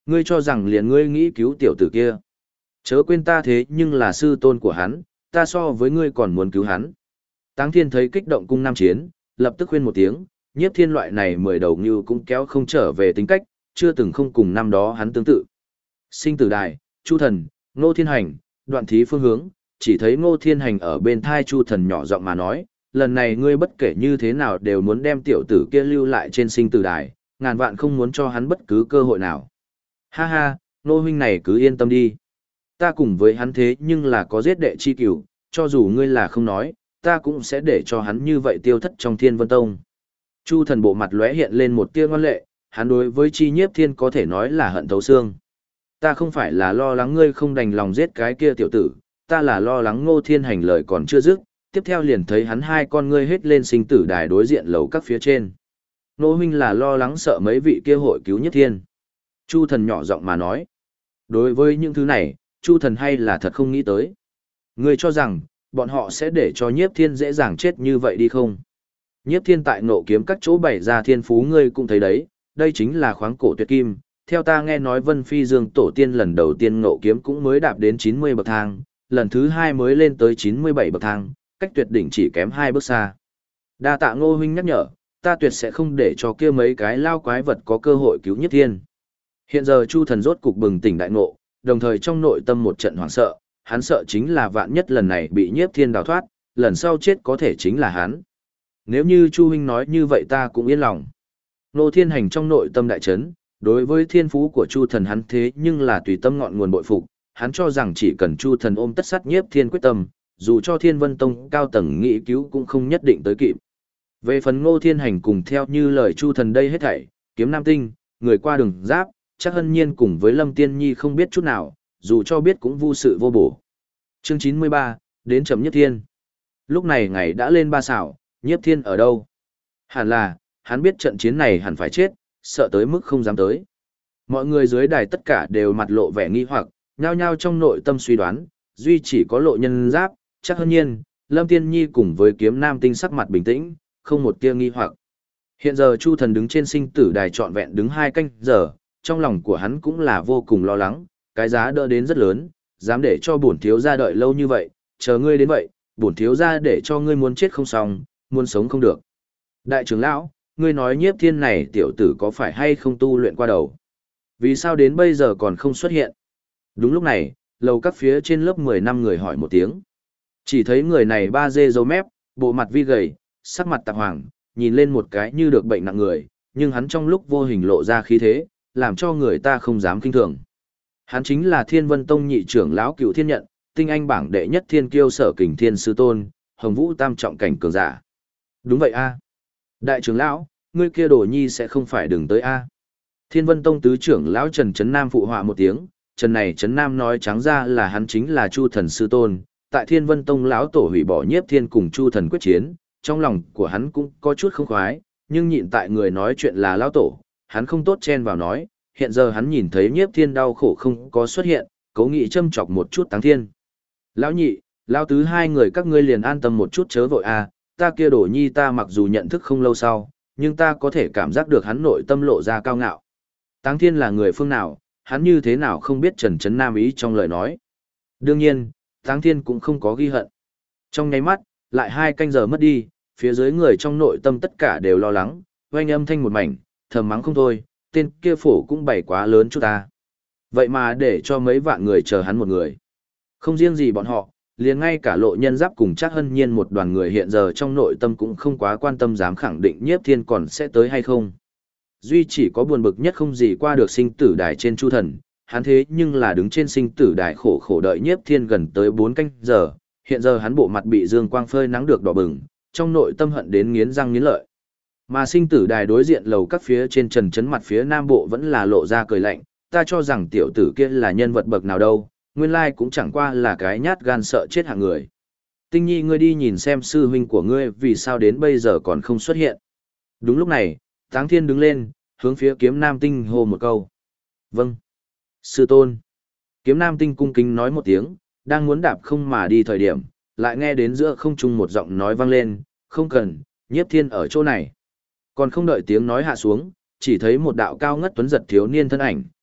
Ngươi cho rằng liền ngươi nghĩ cứu tiểu tử kia. Chớ quên ta thế nhưng là sư tôn của hắn, ta so với ngươi còn muốn cứu hắn. Táng Thiên thấy kích động cung nam chiến, lập tức khuyên một tiếng, Nhiếp Thiên loại này 10 đầu như cũng kéo không trở về tính cách, chưa từng không cùng năm đó hắn tương tự. Sinh tử đài, Chu Thần, Ngô Thiên Hành, Đoạn Thí phương hướng, chỉ thấy Ngô Thiên Hành ở bên thai Chu Thần nhỏ giọng mà nói, lần này ngươi bất kể như thế nào đều muốn đem tiểu tử kia lưu lại trên sinh tử đài, ngàn vạn không muốn cho hắn bất cứ cơ hội nào. Ha ha, Ngô huynh này cứ yên tâm đi. Ta cùng với hắn thế nhưng là có giết đệ chi cửu, cho dù ngươi là không nói, ta cũng sẽ để cho hắn như vậy tiêu thất trong Thiên Vân Tông. Chu Thần bộ mặt lóe hiện lên một tia ngoan lệ, hắn đối với Chi Nhiếp Thiên có thể nói là hận thấu xương. Ta không phải là lo lắng ngươi không đành lòng giết cái kia tiểu tử, ta là lo lắng Ngô Thiên Hành lời còn chưa dứt, tiếp theo liền thấy hắn hai con ngươi hết lên sinh tử đài đối diện lầu các phía trên. Ngô huynh là lo lắng sợ mấy vị kia hội cứu Nhiếp Thiên. Chu Thần nhỏ giọng mà nói. Đối với những thứ này, Chu Thần hay là thật không nghĩ tới. Ngươi cho rằng, bọn họ sẽ để cho Nhiếp Thiên dễ dàng chết như vậy đi không? Nhiếp Thiên tại Ngộ Kiếm các chỗ bày ra thiên phú ngươi cũng thấy đấy, đây chính là khoáng cổ tuyệt kim. Theo ta nghe nói Vân Phi Dương tổ tiên lần đầu tiên Ngộ Kiếm cũng mới đạp đến 90 bậc thang, lần thứ hai mới lên tới 97 bậc thang, cách tuyệt đỉnh chỉ kém 2 bước xa. Đa tạ Ngô huynh nhắc nhở, ta tuyệt sẽ không để cho kia mấy cái lao quái vật có cơ hội cứu Nhiếp Thiên. Hiện giờ Chu Thần rốt cục bừng tỉnh đại ngộ, đồng thời trong nội tâm một trận hoảng sợ, hắn sợ chính là vạn nhất lần này bị Nhiếp Thiên đào thoát, lần sau chết có thể chính là hắn. Nếu như Chu huynh nói như vậy ta cũng yên lòng. Ngô Thiên Hành trong nội tâm đại chấn, đối với thiên phú của Chu Thần hắn thế nhưng là tùy tâm ngọn nguồn bội phục, hắn cho rằng chỉ cần Chu Thần ôm tất sát Nhiếp Thiên quyết tâm, dù cho Thiên Vân Tông cao tầng nghị cứu cũng không nhất định tới kịp. Về phần Ngô Thiên Hành cùng theo như lời Chu Thần đây hết thảy, Kiếm Nam Tinh, người qua đường giáp, chắc hân nhiên cùng với Lâm Tiên Nhi không biết chút nào, dù cho biết cũng vô sự vô bổ. Chương 93, đến chấm Nhiếp Thiên. Lúc này ngày đã lên 3 xảo, Nhiếp Thiên ở đâu? Hẳn là, hắn biết trận chiến này hẳn phải chết, sợ tới mức không dám tới. Mọi người dưới đài tất cả đều mặt lộ vẻ nghi hoặc, nhao nhao trong nội tâm suy đoán, duy chỉ có Lộ Nhân Giáp, chắc hân nhiên, Lâm Tiên Nhi cùng với Kiếm Nam Tinh sắc mặt bình tĩnh, không một tia nghi hoặc. Hiện giờ Chu Thần đứng trên sinh tử đài trọn vẹn đứng 2 canh giờ, trong lòng của hắn cũng là vô cùng lo lắng, cái giá đỡ đến rất lớn, dám để cho bổn thiếu gia đợi lâu như vậy, chờ ngươi đến vậy, bổn thiếu gia để cho ngươi muốn chết không xong, muốn sống không được. Đại trưởng lão, ngươi nói Nhiếp Thiên này tiểu tử có phải hay không tu luyện qua đầu? Vì sao đến bây giờ còn không xuất hiện? Đúng lúc này, lầu các phía trên lớp 10 năm người hỏi một tiếng. Chỉ thấy người này ba dê râu mép, bộ mặt vi gầy, sắc mặt tạp hoàng, nhìn lên một cái như được bệnh nặng người, nhưng hắn trong lúc vô hình lộ ra khí thế, làm cho người ta không dám kinh thường. Hắn chính là Thiên Vân Tông nhị trưởng lão Cựu Thiên Nhận, tinh anh bảng đệ nhất thiên kiêu Sở Kình Thiên sư tôn, Hồng Vũ tam trọng cảnh cường giả. Đúng vậy a. Đại trưởng lão, ngươi kia đồ nhi sẽ không phải đừng tới a. Thiên Vân Tông tứ trưởng lão Trần Chấn Nam phụ họa một tiếng, Trần này Chấn Nam nói trắng ra là hắn chính là Chu Thần sư tôn, tại Thiên Vân Tông lão tổ hủy bỏ Nhiếp Thiên cùng Chu Thần quyết chiến, trong lòng của hắn cũng có chút không khoái, nhưng nhịn tại người nói chuyện là lão tổ, hắn không tốt chen vào nói, hiện giờ hắn nhìn thấy Nhiếp Thiên đau khổ không có xuất hiện, cố nghị châm chọc một chút Táng Thiên. Lão nhị, lão tứ hai người các ngươi liền an tâm một chút chớ vội a, ta kia đổ nhi ta mặc dù nhận thức không lâu sau, nhưng ta có thể cảm giác được hắn nội tâm lộ ra cao ngạo. Táng Thiên là người phương nào, hắn như thế nào không biết Trần Chấn Nam ý trong lời nói. Đương nhiên, Táng Thiên cũng không có ghi hận. Trong nháy mắt, lại 2 canh giờ mất đi, phía dưới người trong nội tâm tất cả đều lo lắng, oanh âm thanh một mảnh, thầm mắng không thôi, tên kia phổ cũng bày quá lớn chút ta. Vậy mà để cho mấy vạn người chờ hắn một người. Không riêng gì bọn họ, liền ngay cả Lộ Nhân Giáp cùng chắc hân nhiên một đoàn người hiện giờ trong nội tâm cũng không quá quan tâm dám khẳng định Nhiếp Thiên còn sẽ tới hay không. Duy chỉ có buồn bực nhất không gì qua được sinh tử đài trên Chu Thần, hắn thế nhưng là đứng trên sinh tử đài khổ khổ đợi Nhiếp Thiên gần tới 4 canh giờ, hiện giờ hắn bộ mặt bị dương quang phơi nắng được đỏ bừng, trong nội tâm hận đến nghiến răng nghiến lợi. Mà sinh tử đài đối diện lầu các phía trên Trần Chấn mặt phía nam bộ vẫn là lộ ra cười lạnh, ta cho rằng tiểu tử kia là nhân vật bậc nào đâu, nguyên lai cũng chẳng qua là cái nhát gan sợ chết hạng người. Tinh Nhi ngươi đi nhìn xem sư huynh của ngươi vì sao đến bây giờ còn không xuất hiện. Đúng lúc này, Táng Thiên đứng lên, hướng phía Kiếm Nam Tinh hô một câu. Vâng. Sư tôn. Kiếm Nam Tinh cung kính nói một tiếng, đang muốn đạp không mà đi thời điểm, lại nghe đến giữa không trung một giọng nói vang lên, không cần, Nhiếp Thiên ở chỗ này. Còn không đợi tiếng nói hạ xuống, chỉ thấy một đạo cao ngất tuấn giật thiếu niên thân ảnh,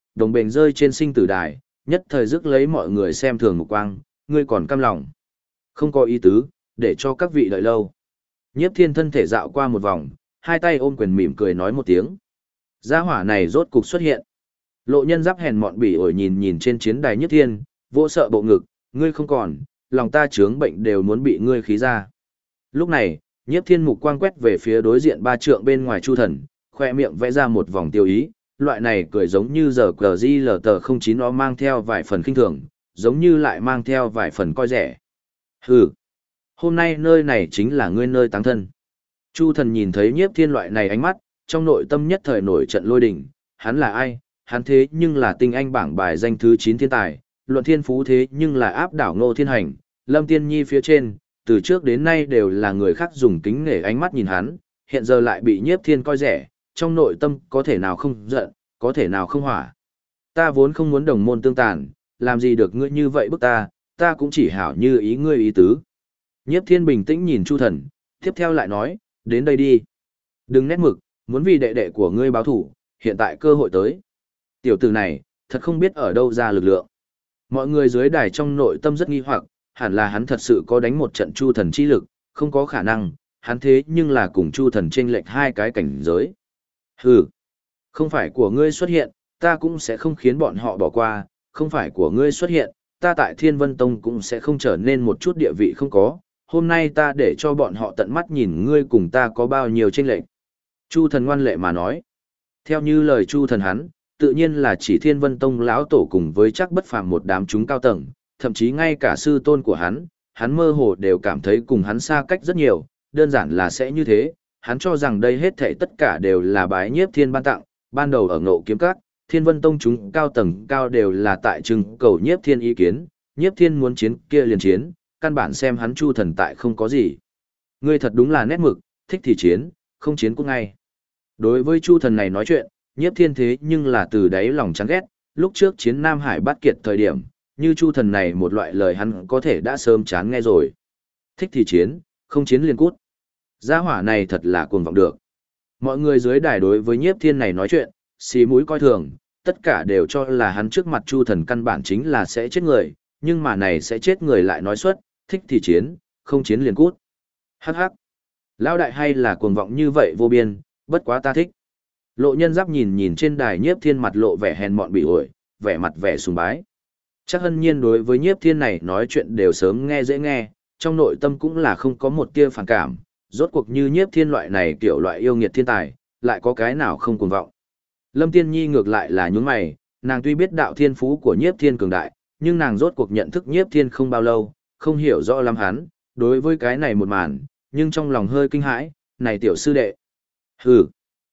đồng bền rơi trên sinh tử đài, nhất thời rước lấy mọi người xem thường mục quang, ngươi còn cam lòng. Không có ý tứ, để cho các vị đợi lâu. Nhiếp Thiên thân thể dạo qua một vòng, hai tay ôm quyền mỉm cười nói một tiếng. Gia hỏa này rốt cục xuất hiện. Lộ Nhân Giáp hèn mọn bỉ ổi nhìn nhìn trên chiến đài Nhiếp Thiên, vỗ sợ bộ ngực, ngươi không còn, lòng ta chướng bệnh đều muốn bị ngươi khí ra. Lúc này, Nhiếp Thiên mục quang quét về phía đối diện 3 trượng bên ngoài Chu Thần, khoe miệng vẽ ra một vòng tiêu ý, loại này cười giống như giờ QGLT09 nó mang theo vài phần khinh thường, giống như lại mang theo vài phần coi rẻ. Hừ, hôm nay nơi này chính là ngươi nơi táng thân. Chu Thần nhìn thấy Nhiếp Thiên loại này ánh mắt, trong nội tâm nhất thời nổi trận lôi đình, hắn là ai? Hắn thế nhưng là tinh anh bảng bài danh thứ 9 thiên tài, luận thiên phú thế nhưng là áp đảo Ngô Thiên Hành, Lâm Tiên Nhi phía trên, từ trước đến nay đều là người khác dùng kính nể ánh mắt nhìn hắn, hiện giờ lại bị Nhiếp Thiên coi rẻ, trong nội tâm có thể nào không giận, có thể nào không hỏa. Ta vốn không muốn đồng môn tương tàn, làm gì được ngươi như vậy bức ta cũng chỉ hảo như ý ngươi ý tứ. Nhiếp Thiên bình tĩnh nhìn Chu Thần, tiếp theo lại nói, đến đây đi. Đừng nét mực, muốn vì đệ đệ của ngươi báo thủ, hiện tại cơ hội tới. Tiểu tử này, thật không biết ở đâu ra lực lượng. Mọi người dưới đài trong nội tâm rất nghi hoặc, hẳn là hắn thật sự có đánh một trận Chu Thần chi lực, không có khả năng, hắn thế nhưng là cùng Chu Thần chênh lệch hai cái cảnh giới. Hừ, không phải của ngươi xuất hiện, ta cũng sẽ không khiến bọn họ bỏ qua, không phải của ngươi xuất hiện, ta tại Thiên Vân Tông cũng sẽ không trở nên một chút địa vị không có, hôm nay ta để cho bọn họ tận mắt nhìn ngươi cùng ta có bao nhiêu chênh lệch. Chu Thần ngoan lệ mà nói. Theo như lời Chu Thần hắn, tự nhiên là chỉ Thiên Vân Tông lão tổ cùng với chắc bất phàm một đám chúng cao tầng, thậm chí ngay cả sư tôn của hắn mơ hồ đều cảm thấy cùng hắn xa cách rất nhiều, đơn giản là sẽ như thế, hắn cho rằng đây hết thảy tất cả đều là bái Nhiếp Thiên ban tặng, ban đầu ở Ngộ Kiếm Các, Thiên Vân Tông chúng cao tầng cao đều là tại trưng cầu Nhiếp Thiên ý kiến, Nhiếp Thiên muốn chiến kia liền chiến, căn bản xem hắn Chu Thần tại không có gì. Ngươi thật đúng là nét mực, thích thì chiến, không chiến cũng ngay. Đối với Chu Thần này nói chuyện, Nhiếp Thiên thế nhưng là từ đáy lòng chán ghét, lúc trước chiến Nam Hải Bát Kiệt thời điểm, như Chu Thần này một loại lời hắn có thể đã sớm chán nghe rồi. Thích thì chiến, không chiến liền cút. Gia hỏa này thật là cuồng vọng được. Mọi người dưới đài đối với Nhiếp Thiên này nói chuyện, xì mũi coi thường, tất cả đều cho là hắn trước mặt Chu Thần căn bản chính là sẽ chết người, nhưng mà này sẽ chết người lại nói suất, thích thì chiến, không chiến liền cút. Hắc hắc. Lão đại hay là cuồng vọng như vậy vô biên, bất quá ta thích. Lộ Nhân Giáp nhìn nhìn trên đài Nhiếp Thiên mặt lộ vẻ hèn mọn bỉ ổi, vẻ mặt vẻ sùng bái. Chắc Hân Nhiên đối với Nhiếp Thiên này nói chuyện đều sớm nghe dễ nghe, trong nội tâm cũng là không có một tia phản cảm, rốt cuộc như Nhiếp Thiên loại này kiểu loại yêu nghiệt thiên tài, lại có cái nào không cuồng vọng. Lâm Tiên Nhi ngược lại là nhướng mày, nàng tuy biết đạo thiên phú của Nhiếp Thiên cường đại, nhưng nàng rốt cuộc nhận thức Nhiếp Thiên không bao lâu, không hiểu rõ lắm hắn, đối với cái này một màn, nhưng trong lòng hơi kinh hãi, này tiểu sư đệ. Hừ,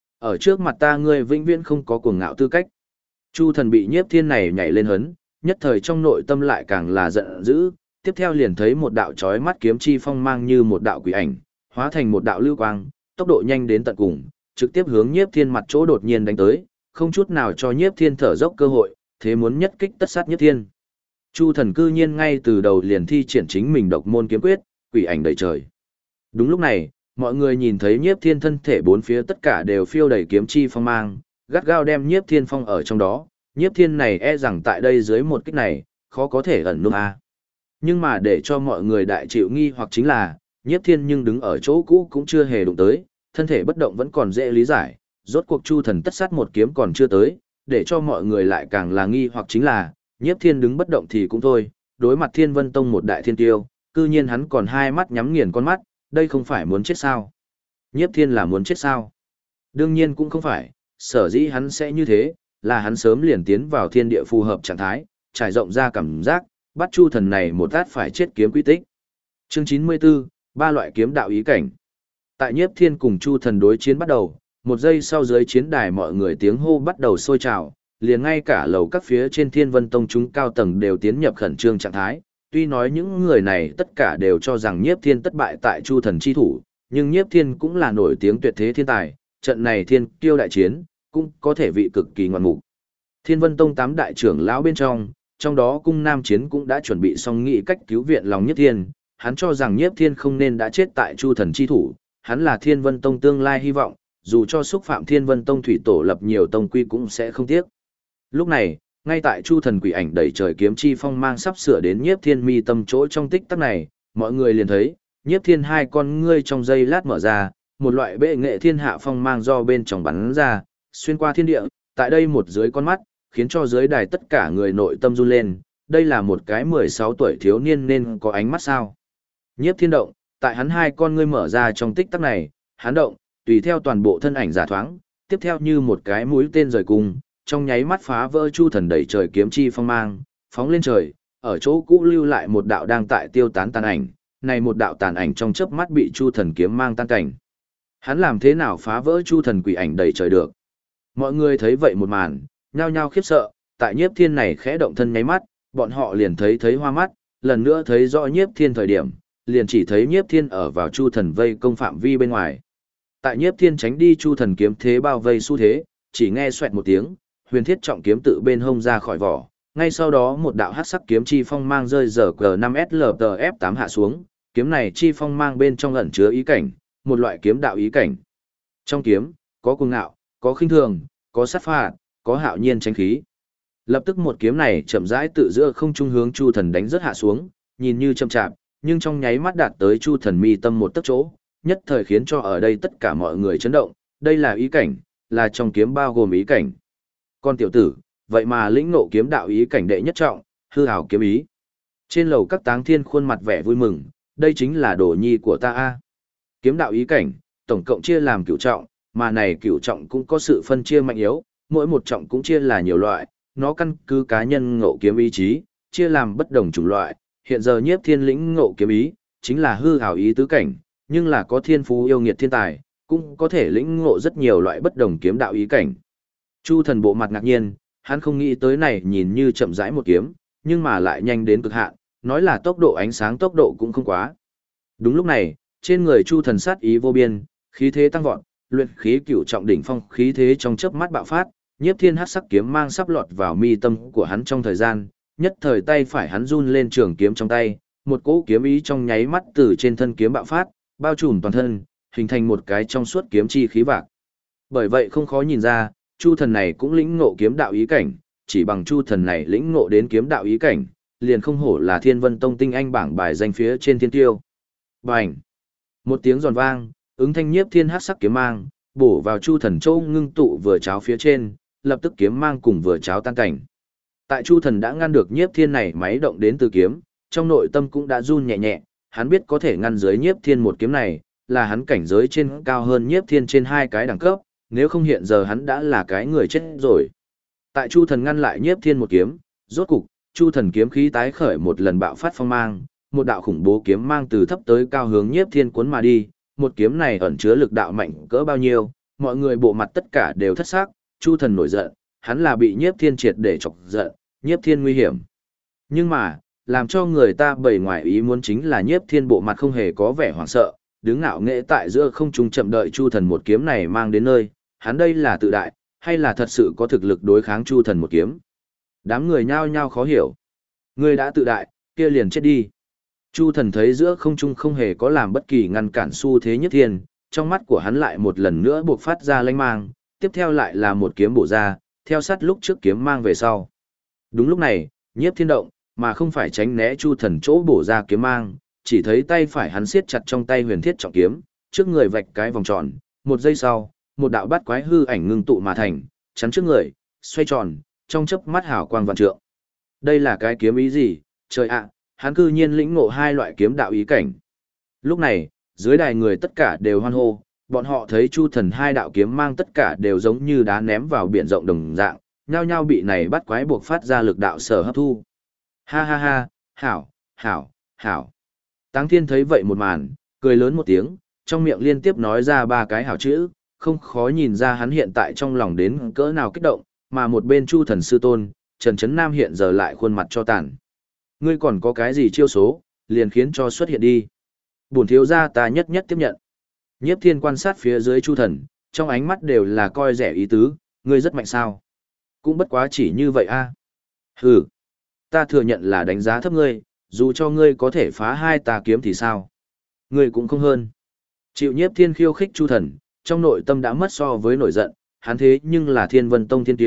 ở trước mặt ta ngươi vĩnh viễn không có cuồng ngạo tư cách. Chu Thần bị Nhiếp Thiên này nhảy lên hấn, nhất thời trong nội tâm lại càng là giận dữ, tiếp theo liền thấy một đạo chói mắt kiếm chi phong mang như một đạo quỷ ảnh, hóa thành một đạo lưu quang, tốc độ nhanh đến tận cùng, trực tiếp hướng Nhiếp Thiên mặt chỗ đột nhiên đánh tới, không chút nào cho Nhiếp Thiên thở dốc cơ hội, thế muốn nhất kích tất sát Nhiếp Thiên. Chu Thần cư nhiên ngay từ đầu liền thi triển chính mình độc môn kiếm quyết, quỷ ảnh đầy trời. Đúng lúc này, mọi người nhìn thấy Nhiếp Thiên thân thể bốn phía tất cả đều phiêu đầy kiếm chi phong mang, gắt gao đem Nhiếp Thiên phong ở trong đó, Nhiếp Thiên này e rằng tại đây dưới một kích này, khó có thể ẩn núp a. Nhưng mà để cho mọi người đại chịu nghi hoặc chính là, Nhiếp Thiên nhưng đứng ở chỗ cũ cũng chưa hề đụng tới, thân thể bất động vẫn còn dễ lý giải, rốt cuộc Chu Thần tất sát một kiếm còn chưa tới, để cho mọi người lại càng là nghi hoặc chính là, Nhiếp Thiên đứng bất động thì cũng thôi, đối mặt Thiên Vân Tông một đại thiên tiêu, cư nhiên hắn còn hai mắt nhắm nghiền con mắt, đây không phải muốn chết sao? Nhiếp Thiên là muốn chết sao? Đương nhiên cũng không phải, sở dĩ hắn sẽ như thế, là hắn sớm liền tiến vào thiên địa phù hợp trạng thái, trải rộng ra cảm giác, bắt Chu Thần này một tát phải chết kiếm quy tích. Chương 94, ba loại kiếm đạo ý cảnh. Tại Nhiếp Thiên cùng Chu Thần đối chiến bắt đầu, một giây sau dưới chiến đài mọi người tiếng hô bắt đầu sôi trào, liền ngay cả lầu các phía trên Thiên Vân Tông chúng cao tầng đều tiến nhập khẩn trương trạng thái. Tuy nói những người này tất cả đều cho rằng Nhiếp Thiên thất bại tại Chu Thần chi thủ, nhưng Nhiếp Thiên cũng là nổi tiếng tuyệt thế thiên tài, trận này thiên kiêu đại chiến, cũng có thể vị cực kỳ ngoạn mục. Thiên Vân Tông 8 đại trưởng lão bên trong đó Cung Nam Chiến cũng đã chuẩn bị xong nghị cách cứu viện lòng Nhiếp Thiên, hắn cho rằng Nhiếp Thiên không nên đã chết tại Chu Thần chi thủ, hắn là Thiên Vân Tông tương lai hy vọng, dù cho xúc phạm Thiên Vân Tông thủy tổ lập nhiều tông quy cũng sẽ không tiếc. Lúc này, ngay tại Chu Thần quỷ ảnh đẩy trời kiếm chi phong mang sắp sửa đến Nhiếp Thiên mi tâm chỗ trong tích tắc này, mọi người liền thấy, Nhiếp Thiên hai con ngươi trong giây lát mở ra, một loại bệ nghệ thiên hạ phong mang do bên trong bắn ra, xuyên qua thiên địa, tại đây một dưới con mắt, khiến cho dưới đài tất cả người nội tâm run lên, đây là một cái 16 tuổi thiếu niên nên có ánh mắt sao. Nhiếp Thiên động, tại hắn hai con ngươi mở ra trong tích tắc này, hắn động, tùy theo toàn bộ thân ảnh giả thoáng, tiếp theo như một cái mũi tên rời cung, trong nháy mắt phá vỡ Chu Thần đẩy trời kiếm chi phong mang, phóng lên trời, ở chỗ cũ lưu lại một đạo đang tại tiêu tán tàn ảnh, này một đạo tàn ảnh trong chớp mắt bị Chu Thần kiếm mang tan cảnh. Hắn làm thế nào phá vỡ Chu Thần quỷ ảnh đẩy trời được? Mọi người thấy vậy một màn, nhao nhao khiếp sợ, tại Nhiếp Thiên này khẽ động thân nháy mắt, bọn họ liền thấy hoa mắt, lần nữa thấy rõ Nhiếp Thiên thời điểm, liền chỉ thấy Nhiếp Thiên ở vào Chu Thần vây công phạm vi bên ngoài. Tại Nhiếp Thiên tránh đi Chu Thần kiếm thế bao vây xu thế, chỉ nghe xoẹt một tiếng, huyền thiết trọng kiếm tự bên hông ra khỏi vỏ, ngay sau đó một đạo hắc sắc kiếm chi phong mang rơi dở G5SLTF8 hạ xuống, kiếm này chi phong mang bên trong ẩn chứa ý cảnh, một loại kiếm đạo ý cảnh. Trong kiếm, có cuồng ngạo, có khinh thường, có sát phạt, có hạo nhiên tránh khí. Lập tức một kiếm này chậm rãi tự giữa không trung hướng Chu Thần đánh rất hạ xuống, nhìn như chậm chạp, nhưng trong nháy mắt đạt tới Chu Thần mi tâm một tấc chỗ, nhất thời khiến cho ở đây tất cả mọi người chấn động, đây là ý cảnh, là trong kiếm bao gồm ý cảnh. Con tiểu tử, vậy mà lĩnh ngộ kiếm đạo ý cảnh đệ nhất trọng, hư ảo kiếm ý. Trên lầu các táng thiên khuôn mặt vẻ vui mừng, đây chính là đồ nhi của ta a. Kiếm đạo ý cảnh, tổng cộng chia làm cửu trọng, mà này cửu trọng cũng có sự phân chia mạnh yếu, mỗi một trọng cũng chia là nhiều loại, nó căn cứ cá nhân ngộ kiếm ý chí, chia làm bất đồng chủng loại. Hiện giờ Nhiếp Thiên lĩnh ngộ kiếm ý, chính là hư ảo ý tứ cảnh, nhưng là có thiên phú yêu nghiệt thiên tài, cũng có thể lĩnh ngộ rất nhiều loại bất đồng kiếm đạo ý cảnh. Chu Thần bộ mặt ngạc nhiên, hắn không nghĩ tới này nhìn như chậm rãi một kiếm, nhưng mà lại nhanh đến cực hạn, nói là tốc độ ánh sáng tốc độ cũng không quá. Đúng lúc này, trên người Chu Thần sát ý vô biên, khí thế tăng vọt, luyện khí cửu trọng đỉnh phong khí thế trong chớp mắt bạo phát, Nhiếp Thiên hắc sắc kiếm mang sắp lọt vào mi tâm của hắn trong thời gian, nhất thời tay phải hắn run lên trường kiếm trong tay, một cỗ kiếm ý trong nháy mắt từ trên thân kiếm bạo phát, bao trùm toàn thân, hình thành một cái trong suốt kiếm chi khí vạc. Bởi vậy không khó nhìn ra, Chu Thần này cũng lĩnh ngộ kiếm đạo ý cảnh, chỉ bằng Chu Thần này lĩnh ngộ đến kiếm đạo ý cảnh, liền không hổ là Thiên Vân Tông tinh anh bảng bài danh phía trên thiên tiêu. Bành! Một tiếng giòn vang, ứng thanh Nhiếp Thiên hắc sắc kiếm mang, bổ vào Chu Thần châu ngưng tụ vừa cháo phía trên, lập tức kiếm mang cùng vừa cháo tan cảnh. Tại Chu Thần đã ngăn được Nhiếp Thiên này máy động đến từ kiếm, trong nội tâm cũng đã run nhẹ nhẹ, hắn biết có thể ngăn dưới Nhiếp Thiên một kiếm này, là hắn cảnh giới trên cao hơn Nhiếp Thiên trên hai cái đẳng cấp, nếu không hiện giờ hắn đã là cái người chết rồi. Tại Chu Thần ngăn lại Nhiếp Thiên một kiếm, rốt cục, Chu Thần kiếm khí tái khởi một lần bạo phát phong mang, một đạo khủng bố kiếm mang từ thấp tới cao hướng Nhiếp Thiên cuốn mà đi, một kiếm này ẩn chứa lực đạo mạnh cỡ bao nhiêu, mọi người bộ mặt tất cả đều thất sắc, Chu Thần nổi giận, hắn là bị Nhiếp Thiên triệt để chọc giận, Nhiếp Thiên nguy hiểm. Nhưng mà, làm cho người ta bầy ngoài ý muốn chính là Nhiếp Thiên bộ mặt không hề có vẻ hoảng sợ, đứng ngạo nghễ tại giữa không trung chậm đợi Chu Thần một kiếm này mang đến nơi, hắn đây là tự đại, hay là thật sự có thực lực đối kháng Chu Thần một kiếm? Đám người nhao nhao khó hiểu. Ngươi đã tự đại, kia liền chết đi. Chu Thần thấy giữa không trung không hề có làm bất kỳ ngăn cản xu thế Nhiếp Thiên, trong mắt của hắn lại một lần nữa buộc phát ra lanh mang, tiếp theo lại là một kiếm bổ ra, theo sát lúc trước kiếm mang về sau. Đúng lúc này, Nhiếp Thiên động, mà không phải tránh né Chu Thần chỗ bổ ra kiếm mang, chỉ thấy tay phải hắn siết chặt trong tay huyền thiết trọng kiếm, trước người vạch cái vòng tròn, một giây sau, một đạo bát quái hư ảnh ngưng tụ mà thành, chắn trước người, xoay tròn, trong chớp mắt hào quang vạn trượng. Đây là cái kiếm ý gì? Trời ạ, hắn cư nhiên lĩnh ngộ hai loại kiếm đạo ý cảnh. Lúc này, dưới đài người tất cả đều hoan hô, bọn họ thấy Chu Thần hai đạo kiếm mang tất cả đều giống như đá ném vào biển rộng đồng dạng, nhao nhao bị này bắt quái buộc phát ra lực đạo sở hấp thu. Ha ha ha, hảo, hảo, hảo. Táng Thiên thấy vậy một màn, cười lớn một tiếng, trong miệng liên tiếp nói ra ba cái hảo chữ, không khó nhìn ra hắn hiện tại trong lòng đến cỡ nào kích động, mà một bên Chu Thần sư tôn, Trần Chấn Nam hiện giờ lại khuôn mặt cho tàn. Ngươi còn có cái gì chiêu số, liền khiến cho xuất hiện đi. Bổn thiếu gia ta nhất nhất tiếp nhận. Nhiếp Thiên quan sát phía dưới Chu Thần, trong ánh mắt đều là coi rẻ ý tứ, ngươi rất mạnh sao? Cũng bất quá chỉ như vậy a. Hừ, ta thừa nhận là đánh giá thấp ngươi, dù cho ngươi có thể phá hai tà kiếm thì sao? Ngươi cũng không hơn. Chịu Nhiếp Thiên khiêu khích Chu Thần, trong nội tâm đã mất so với nổi giận, hắn thế nhưng là Thiên Vân Tông thiên tiêu,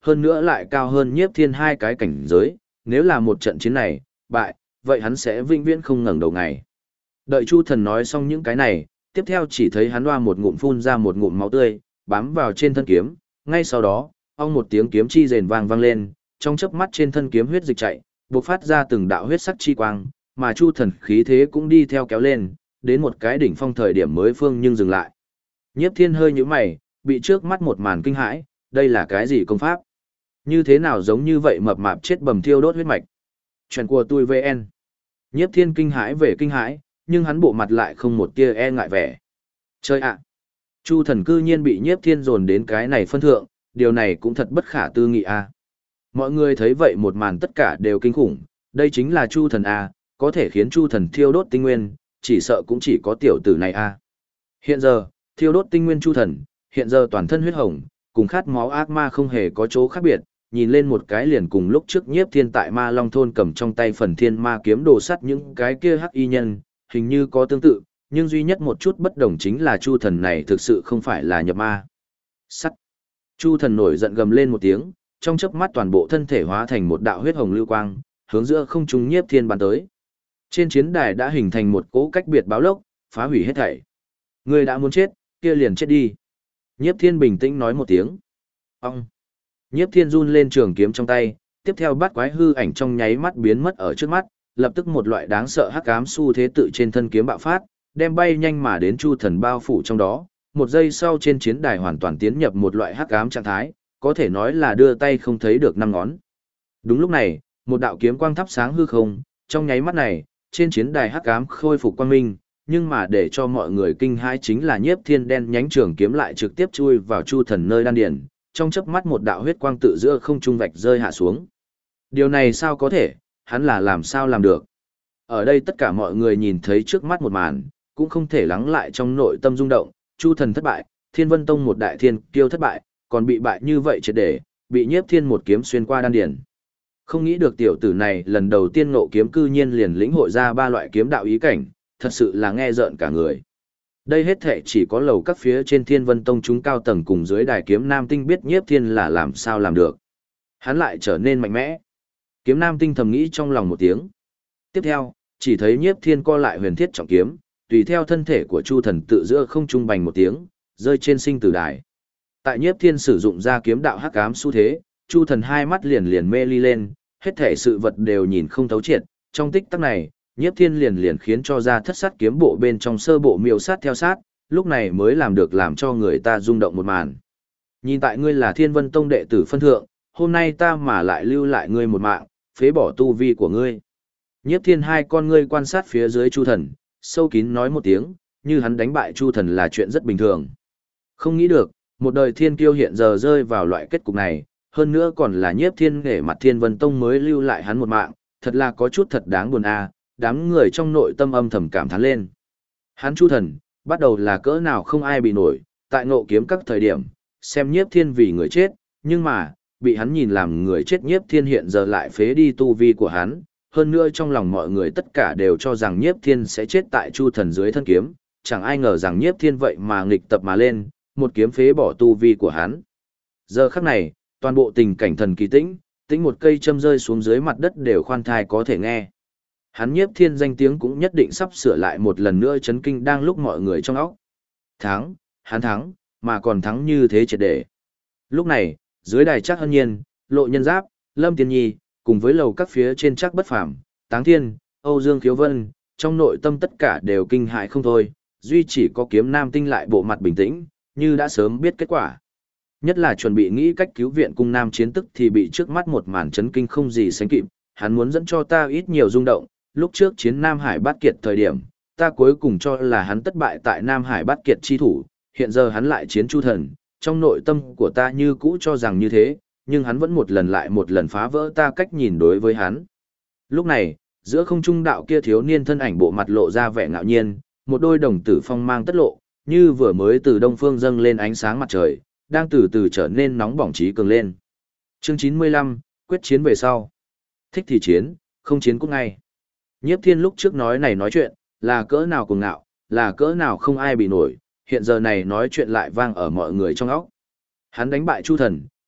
hơn nữa lại cao hơn Nhiếp Thiên hai cái cảnh giới, nếu là một trận chiến này, bại, vậy hắn sẽ vĩnh viễn không ngẩng đầu ngày. Đợi Chu Thần nói xong những cái này, tiếp theo chỉ thấy hắn hoa một ngụm phun ra một ngụm máu tươi, bám vào trên thân kiếm, ngay sau đó, ong một tiếng kiếm chi rền vang vang lên, trong chớp mắt trên thân kiếm huyết dịch chạy, bộc phát ra từng đạo huyết sắc chi quang, mà Chu Thần khí thế cũng đi theo kéo lên, đến một cái đỉnh phong thời điểm mới phương nhưng dừng lại. Nhiếp Thiên hơi nhíu mày, bị trước mắt một màn kinh hãi, đây là cái gì công pháp? Như thế nào giống như vậy mập mạp chết bầm thiêu đốt huyết mạch? Chuyện của tôi VN. Nhiếp Thiên kinh hãi về kinh hãi, nhưng hắn bộ mặt lại không một tia e ngại vẻ. Chơi ạ! Chu Thần cư nhiên bị Nhiếp Thiên dồn đến cái này phân thượng, điều này cũng thật bất khả tư nghị a. Mọi người thấy vậy một màn tất cả đều kinh khủng, đây chính là Chu Thần a, có thể khiến Chu Thần thiêu đốt tinh nguyên, chỉ sợ cũng chỉ có tiểu tử này a. Hiện giờ, thiêu đốt tinh nguyên Chu Thần, hiện giờ toàn thân huyết hồng, cùng khát máu ác ma không hề có chỗ khác biệt, nhìn lên một cái liền cùng lúc trước Nhiếp Thiên tại Ma Long thôn cầm trong tay phần thiên ma kiếm đồ sắt những cái kia hắc y nhân, hình như có tương tự, nhưng duy nhất một chút bất đồng chính là Chu Thần này thực sự không phải là nhập ma. Sắt. Chu Thần nổi giận gầm lên một tiếng, trong chớp mắt toàn bộ thân thể hóa thành một đạo huyết hồng lưu quang, hướng giữa không trung Nhiếp Thiên bắn tới. Trên chiến đài đã hình thành một cỗ cách biệt báo lốc, phá hủy hết thảy. Ngươi đã muốn chết, kia liền chết đi. Nhiếp Thiên bình tĩnh nói một tiếng. Ông. Nhiếp Thiên run lên trường kiếm trong tay, tiếp theo bắt quái hư ảnh trong nháy mắt biến mất ở trước mắt, lập tức một loại đáng sợ hắc ám xu thế tự trên thân kiếm bạo phát, đem bay nhanh mà đến Chu Thần bao phủ trong đó. Một giây sau trên chiến đài hoàn toàn tiến nhập một loại hắc ám trạng thái, có thể nói là đưa tay không thấy được năm ngón. Đúng lúc này, một đạo kiếm quang thắp sáng hư không, trong nháy mắt này, trên chiến đài hắc ám khôi phục quang minh, nhưng mà để cho mọi người kinh hãi chính là Nhiếp Thiên đen nhánh trường kiếm lại trực tiếp chui vào Chu Thần nơi đan điền, trong chớp mắt một đạo huyết quang tự giữa không trung vạch rơi hạ xuống. Điều này sao có thể, hắn là làm sao làm được? Ở đây tất cả mọi người nhìn thấy trước mắt một màn, cũng không thể lắng lại trong nội tâm rung động, Chu Thần thất bại, Thiên Vân Tông một đại thiên kiêu thất bại, còn bị bại như vậy triệt để, bị Nhiếp Thiên một kiếm xuyên qua đan điền. Không nghĩ được tiểu tử này lần đầu tiên ngộ kiếm cư nhiên liền lĩnh hội ra ba loại kiếm đạo ý cảnh, thật sự là nghe rợn cả người. Đây hết thệ chỉ có lầu các phía trên Thiên Vân Tông chúng cao tầng cùng dưới đài kiếm Nam Tinh biết Nhiếp Thiên là làm sao làm được. Hắn lại trở nên mạnh mẽ. Kiếm Nam Tinh thầm nghĩ trong lòng một tiếng. Tiếp theo, chỉ thấy Nhiếp Thiên co lại huyền thiết trọng kiếm, tùy theo thân thể của Chu Thần tự giữa không trung bành một tiếng, rơi trên sinh tử đài. Tại Nhiếp Thiên sử dụng ra kiếm đạo hắc ám xu thế, Chu Thần hai mắt liền liền mê ly lên, hết thể sự vật đều nhìn không thấu triệt, trong tích tắc này, Nhiếp Thiên liền liền khiến cho ra thất sát kiếm bộ bên trong sơ bộ miêu sát theo sát, lúc này mới làm được làm cho người ta rung động một màn. Nhìn tại ngươi là Thiên Vân Tông đệ tử phân thượng, hôm nay ta mà lại lưu lại ngươi một mạng, phế bỏ tu vi của ngươi. Nhiếp Thiên hai con ngươi quan sát phía dưới Chu Thần, sâu kín nói một tiếng, như hắn đánh bại Chu Thần là chuyện rất bình thường. Không nghĩ được, một đời thiên kiêu hiện giờ rơi vào loại kết cục này, hơn nữa còn là Nhiếp Thiên nể mặt Thiên Vân Tông mới lưu lại hắn một mạng, thật là có chút thật đáng buồn a. Đám người trong nội tâm âm thầm cảm thán lên. Hắn Chu Thần, bắt đầu là cỡ nào không ai bị nổi, tại ngộ kiếm các thời điểm, xem Nhiếp Thiên vì người chết, nhưng mà, bị hắn nhìn làm người chết Nhiếp Thiên hiện giờ lại phế đi tu vi của hắn, hơn nữa trong lòng mọi người tất cả đều cho rằng Nhiếp Thiên sẽ chết tại Chu Thần dưới thân kiếm, chẳng ai ngờ rằng Nhiếp Thiên vậy mà nghịch tập mà lên, một kiếm phế bỏ tu vi của hắn. Giờ khắc này, toàn bộ tình cảnh thần kỳ tĩnh, tĩnh một cây châm rơi xuống dưới mặt đất đều khoan thai có thể nghe. Hắn Nhiếp Thiên danh tiếng cũng nhất định sắp sửa lại một lần nữa chấn kinh đang lúc mọi người trong óc. Thắng, hắn thắng, mà còn thắng như thế triệt để. Lúc này, dưới đài Trác Hân Nhiên, Lộ Nhân Giáp, Lâm Tiên Nhi, cùng với lầu các phía trên Trác Bất Phàm, Táng Thiên, Âu Dương Khiếu Vân, trong nội tâm tất cả đều kinh hãi không thôi, duy chỉ có Kiếm Nam Tinh lại bộ mặt bình tĩnh, như đã sớm biết kết quả. Nhất là chuẩn bị nghĩ cách cứu viện cung Nam Chiến tức thì bị trước mắt một màn chấn kinh không gì sánh kịp, hắn muốn dẫn cho ta ít nhiều rung động. Lúc trước chiến Nam Hải Bát Kiệt thời điểm, ta cuối cùng cho là hắn thất bại tại Nam Hải Bát Kiệt chi thủ, hiện giờ hắn lại chiến Chu Thần, trong nội tâm của ta như cũ cho rằng như thế, nhưng hắn vẫn một lần lại một lần phá vỡ ta cách nhìn đối với hắn. Lúc này, giữa không trung đạo kia thiếu niên thân ảnh bộ mặt lộ ra vẻ ngạo nhiên, một đôi đồng tử phong mang tất lộ, như vừa mới từ đông phương dâng lên ánh sáng mặt trời, đang từ từ trở nên nóng bỏng trí cường lên. Chương 95, quyết chiến về sau. Thích thì chiến, không chiến cũng ngay. Nhiếp Thiên lúc trước nói này nói chuyện, là cỡ nào cuồng ngạo, là cỡ nào không ai bị nổi, hiện giờ này nói chuyện lại vang ở mọi người trong óc. Hắn đánh bại Chu Thần,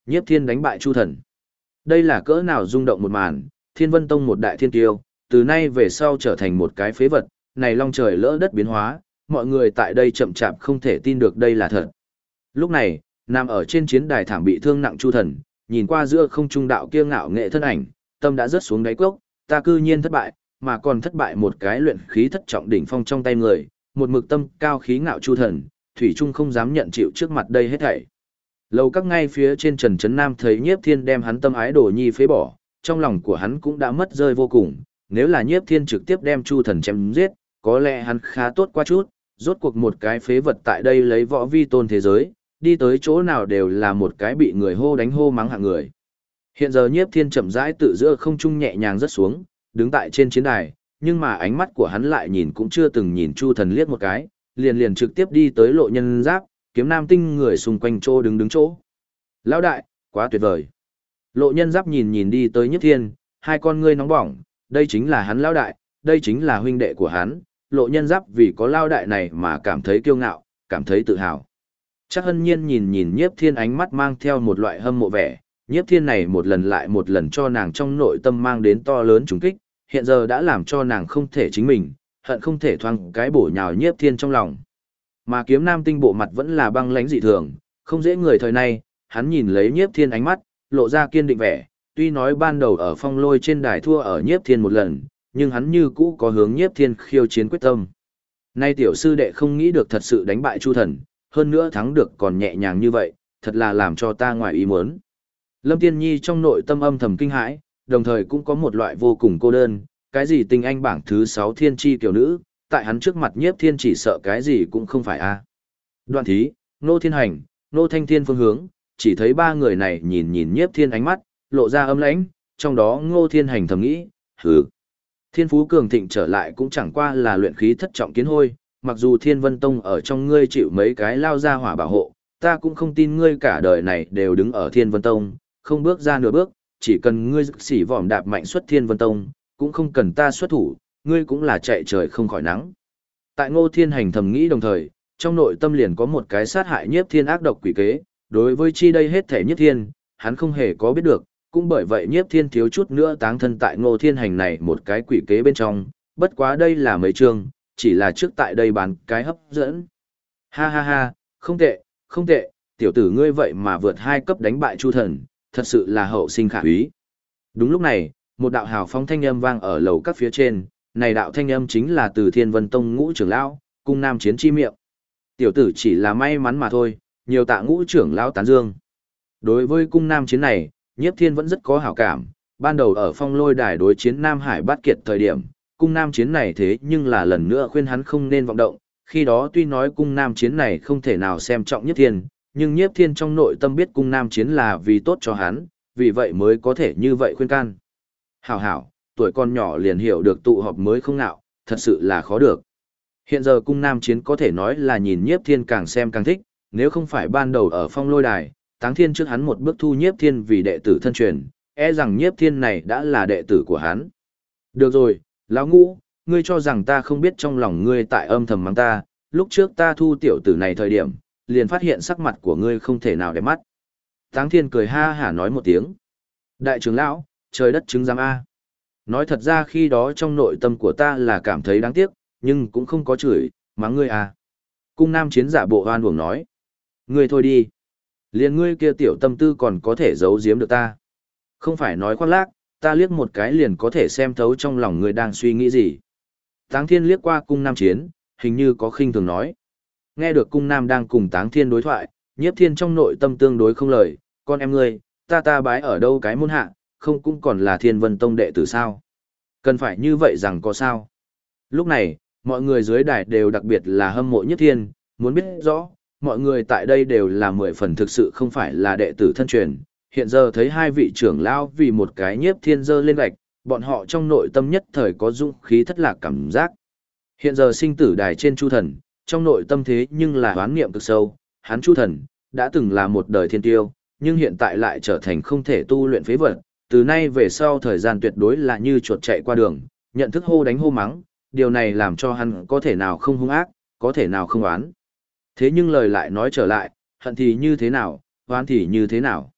Nhiếp Thiên đánh bại Chu Thần. Đây là cỡ nào rung động một màn, Thiên Vân Tông một đại thiên tiêu, từ nay về sau trở thành một cái phế vật, này long trời lỡ đất biến hóa, mọi người tại đây chậm chạp không thể tin được đây là thật. Lúc này, nằm ở trên chiến đài thảm bị thương nặng Chu Thần, nhìn qua giữa không trung đạo kia ngạo nghệ thân ảnh, tâm đã rớt xuống đáy cốc, ta cư nhiên thất bại, mà còn thất bại một cái luyện khí thất trọng đỉnh phong trong tay người, một mực tâm cao khí ngạo Chu Thần, thủy trung không dám nhận chịu trước mặt đây hết thảy. Lầu các ngay phía trên Trần Trấn Nam thấy Nhiếp Thiên đem hắn tâm ái đồ nhi phế bỏ, trong lòng của hắn cũng đã mất rơi vô cùng, nếu là Nhiếp Thiên trực tiếp đem Chu Thần chém giết, có lẽ hắn khá tốt qua chút, rốt cuộc một cái phế vật tại đây lấy võ vi tôn thế giới, đi tới chỗ nào đều là một cái bị người hô đánh hô mắng hạng người. Hiện giờ Nhiếp Thiên chậm rãi tự giữa không trung nhẹ nhàng rớt xuống, đứng tại trên chiến đài, nhưng mà ánh mắt của hắn lại nhìn cũng chưa từng nhìn Chu Thần liếc một cái, liền trực tiếp đi tới Lộ Nhân Giáp, Kiếm Nam Tinh người xung quanh chỗ đứng chỗ. Lão đại, quá tuyệt vời. Lộ Nhân Giáp nhìn đi tới Nhiếp Thiên, hai con ngươi nóng bỏng, đây chính là hắn lão đại, đây chính là huynh đệ của hắn. Lộ Nhân Giáp vì có lão đại này mà cảm thấy kiêu ngạo, cảm thấy tự hào. Chắc Hân Nhiên nhìn Nhiếp Thiên ánh mắt mang theo một loại hâm mộ vẻ, Nhiếp Thiên này một lần lại một lần cho nàng trong nội tâm mang đến to lớn trùng kích, hiện giờ đã làm cho nàng không thể chính mình, hận không thể thoáng cái bổ nhào Nhiếp Thiên trong lòng. Mà Kiếm Nam Tinh bộ mặt vẫn là băng lãnh dị thường, không dễ người thời nay, hắn nhìn lấy Nhiếp Thiên ánh mắt, lộ ra kiên định vẻ, tuy nói ban đầu ở Phong Lôi trên đài thua ở Nhiếp Thiên một lần, nhưng hắn như cũ có hướng Nhiếp Thiên khiêu chiến quyết tâm. Nay tiểu sư đệ không nghĩ được thật sự đánh bại Chu Thần, hơn nữa thắng được còn nhẹ nhàng như vậy, thật là làm cho ta ngoài ý muốn. Lâm Tiên Nhi trong nội tâm âm thầm kinh hãi, đồng thời cũng có một loại vô cùng cô đơn, cái gì tinh anh bảng thứ 6 thiên chi tiểu nữ, tại hắn trước mặt Nhiếp Thiên chỉ sợ cái gì cũng không phải a. Đoạn Thí, Nô Thiên Hành, Nô Thanh Thiên phương hướng, chỉ thấy ba người này nhìn Nhiếp Thiên ánh mắt, lộ ra âm lãnh, trong đó Ngô Thiên Hành thầm nghĩ, hừ. Thiên phú cường thịnh trở lại cũng chẳng qua là luyện khí thất trọng kiến hôi, mặc dù Thiên Vân Tông ở trong ngươi chịu mấy cái lao ra hỏa bảo hộ, ta cũng không tin ngươi cả đời này đều đứng ở Thiên Vân Tông, không bước ra nửa bước, chỉ cần ngươi xỉ vỏm đạp mạnh xuất Thiên Vân Tông, cũng không cần ta xuất thủ, ngươi cũng là chạy trời không khỏi nắng. Tại Ngô Thiên Hành thầm nghĩ đồng thời, trong nội tâm liền có một cái sát hại Nhiếp Thiên ác độc quỷ kế, đối với chi đây hết thể Nhiếp Thiên, hắn không hề có biết được, cũng bởi vậy Nhiếp Thiên thiếu chút nữa táng thân tại Ngô Thiên Hành này một cái quỷ kế bên trong, bất quá đây là mấy chương, chỉ là trước tại đây bán cái hấp dẫn. Ha ha ha, không tệ, không tệ, tiểu tử ngươi vậy mà vượt 2 cấp đánh bại Chu Thần, thật sự là hậu sinh khả úy. Đúng lúc này, một đạo hào phóng thanh âm vang ở lầu các phía trên, này đạo thanh âm chính là từ Thiên Vân Tông Ngũ trưởng lão, Cung Nam Chiến chi miệng. Tiểu tử chỉ là may mắn mà thôi, nhiều tạ Ngũ trưởng lão tán dương. Đối với Cung Nam Chiến này, Nhiếp Thiên vẫn rất có hảo cảm, ban đầu ở Phong Lôi đài đối chiến Nam Hải Bát Kiệt thời điểm, Cung Nam Chiến này thế nhưng là lần nữa khuyên hắn không nên vọng động, khi đó tuy nói Cung Nam Chiến này không thể nào xem trọng Nhiếp Thiên, nhưng Nhiếp Thiên trong nội tâm biết Cung Nam Chiến là vì tốt cho hắn, vì vậy mới có thể như vậy khuyên can. Hảo hảo, tuổi con nhỏ liền hiểu được tụ họp mới không nạo, thật sự là khó được. Hiện giờ Cung Nam Chiến có thể nói là nhìn Nhiếp Thiên càng xem càng thích, nếu không phải ban đầu ở Phong Lôi đài, Táng Thiên trước hắn một bước thu Nhiếp Thiên vì đệ tử thân truyền, e rằng Nhiếp Thiên này đã là đệ tử của hắn. Được rồi, lão Ngũ, ngươi cho rằng ta không biết trong lòng ngươi tại âm thầm mắng ta, lúc trước ta thu tiểu tử này thời điểm, liền phát hiện sắc mặt của ngươi không thể nào đẹp mắt. Táng Thiên cười ha hả nói một tiếng. Đại trưởng lão, trời đất chứng giám A. Nói thật ra khi đó trong nội tâm của ta là cảm thấy đáng tiếc, nhưng cũng không có chửi, mắng ngươi à. Cung Nam Chiến giả bộ oan uổng nói. Ngươi thôi đi. Liền ngươi kia tiểu tâm tư còn có thể giấu giếm được ta. Không phải nói khoác lác, ta liếc một cái liền có thể xem thấu trong lòng ngươi đang suy nghĩ gì. Táng Thiên liếc qua Cung Nam Chiến, hình như có khinh thường nói. Nghe được Cung Nam đang cùng Táng Thiên đối thoại, Nhiếp Thiên trong nội tâm tương đối không lời, con em ngươi, ta bái ở đâu cái môn hạ, không cũng còn là Thiên Vân Tông đệ tử sao? Cần phải như vậy rằng có sao? Lúc này, mọi người dưới đài đều đặc biệt là hâm mộ Nhiếp Thiên, muốn biết rõ, mọi người tại đây đều là 10 phần thực sự không phải là đệ tử thân truyền. Hiện giờ thấy hai vị trưởng lão vì một cái Nhiếp Thiên dơ lên gạch, bọn họ trong nội tâm nhất thời có dũng khí thất lạc cảm giác. Hiện giờ sinh tử đài trên Chu Thần, trong nội tâm thế nhưng là oán niệm cực sâu, hắn Chu Thần đã từng là một đời thiên tiêu, nhưng hiện tại lại trở thành không thể tu luyện phế vật, từ nay về sau thời gian tuyệt đối là như chuột chạy qua đường, nhận thức hô đánh hô mắng, điều này làm cho hắn có thể nào không hung ác, có thể nào không oán. Thế nhưng lời lại nói trở lại, hận thì như thế nào, oán thì như thế nào.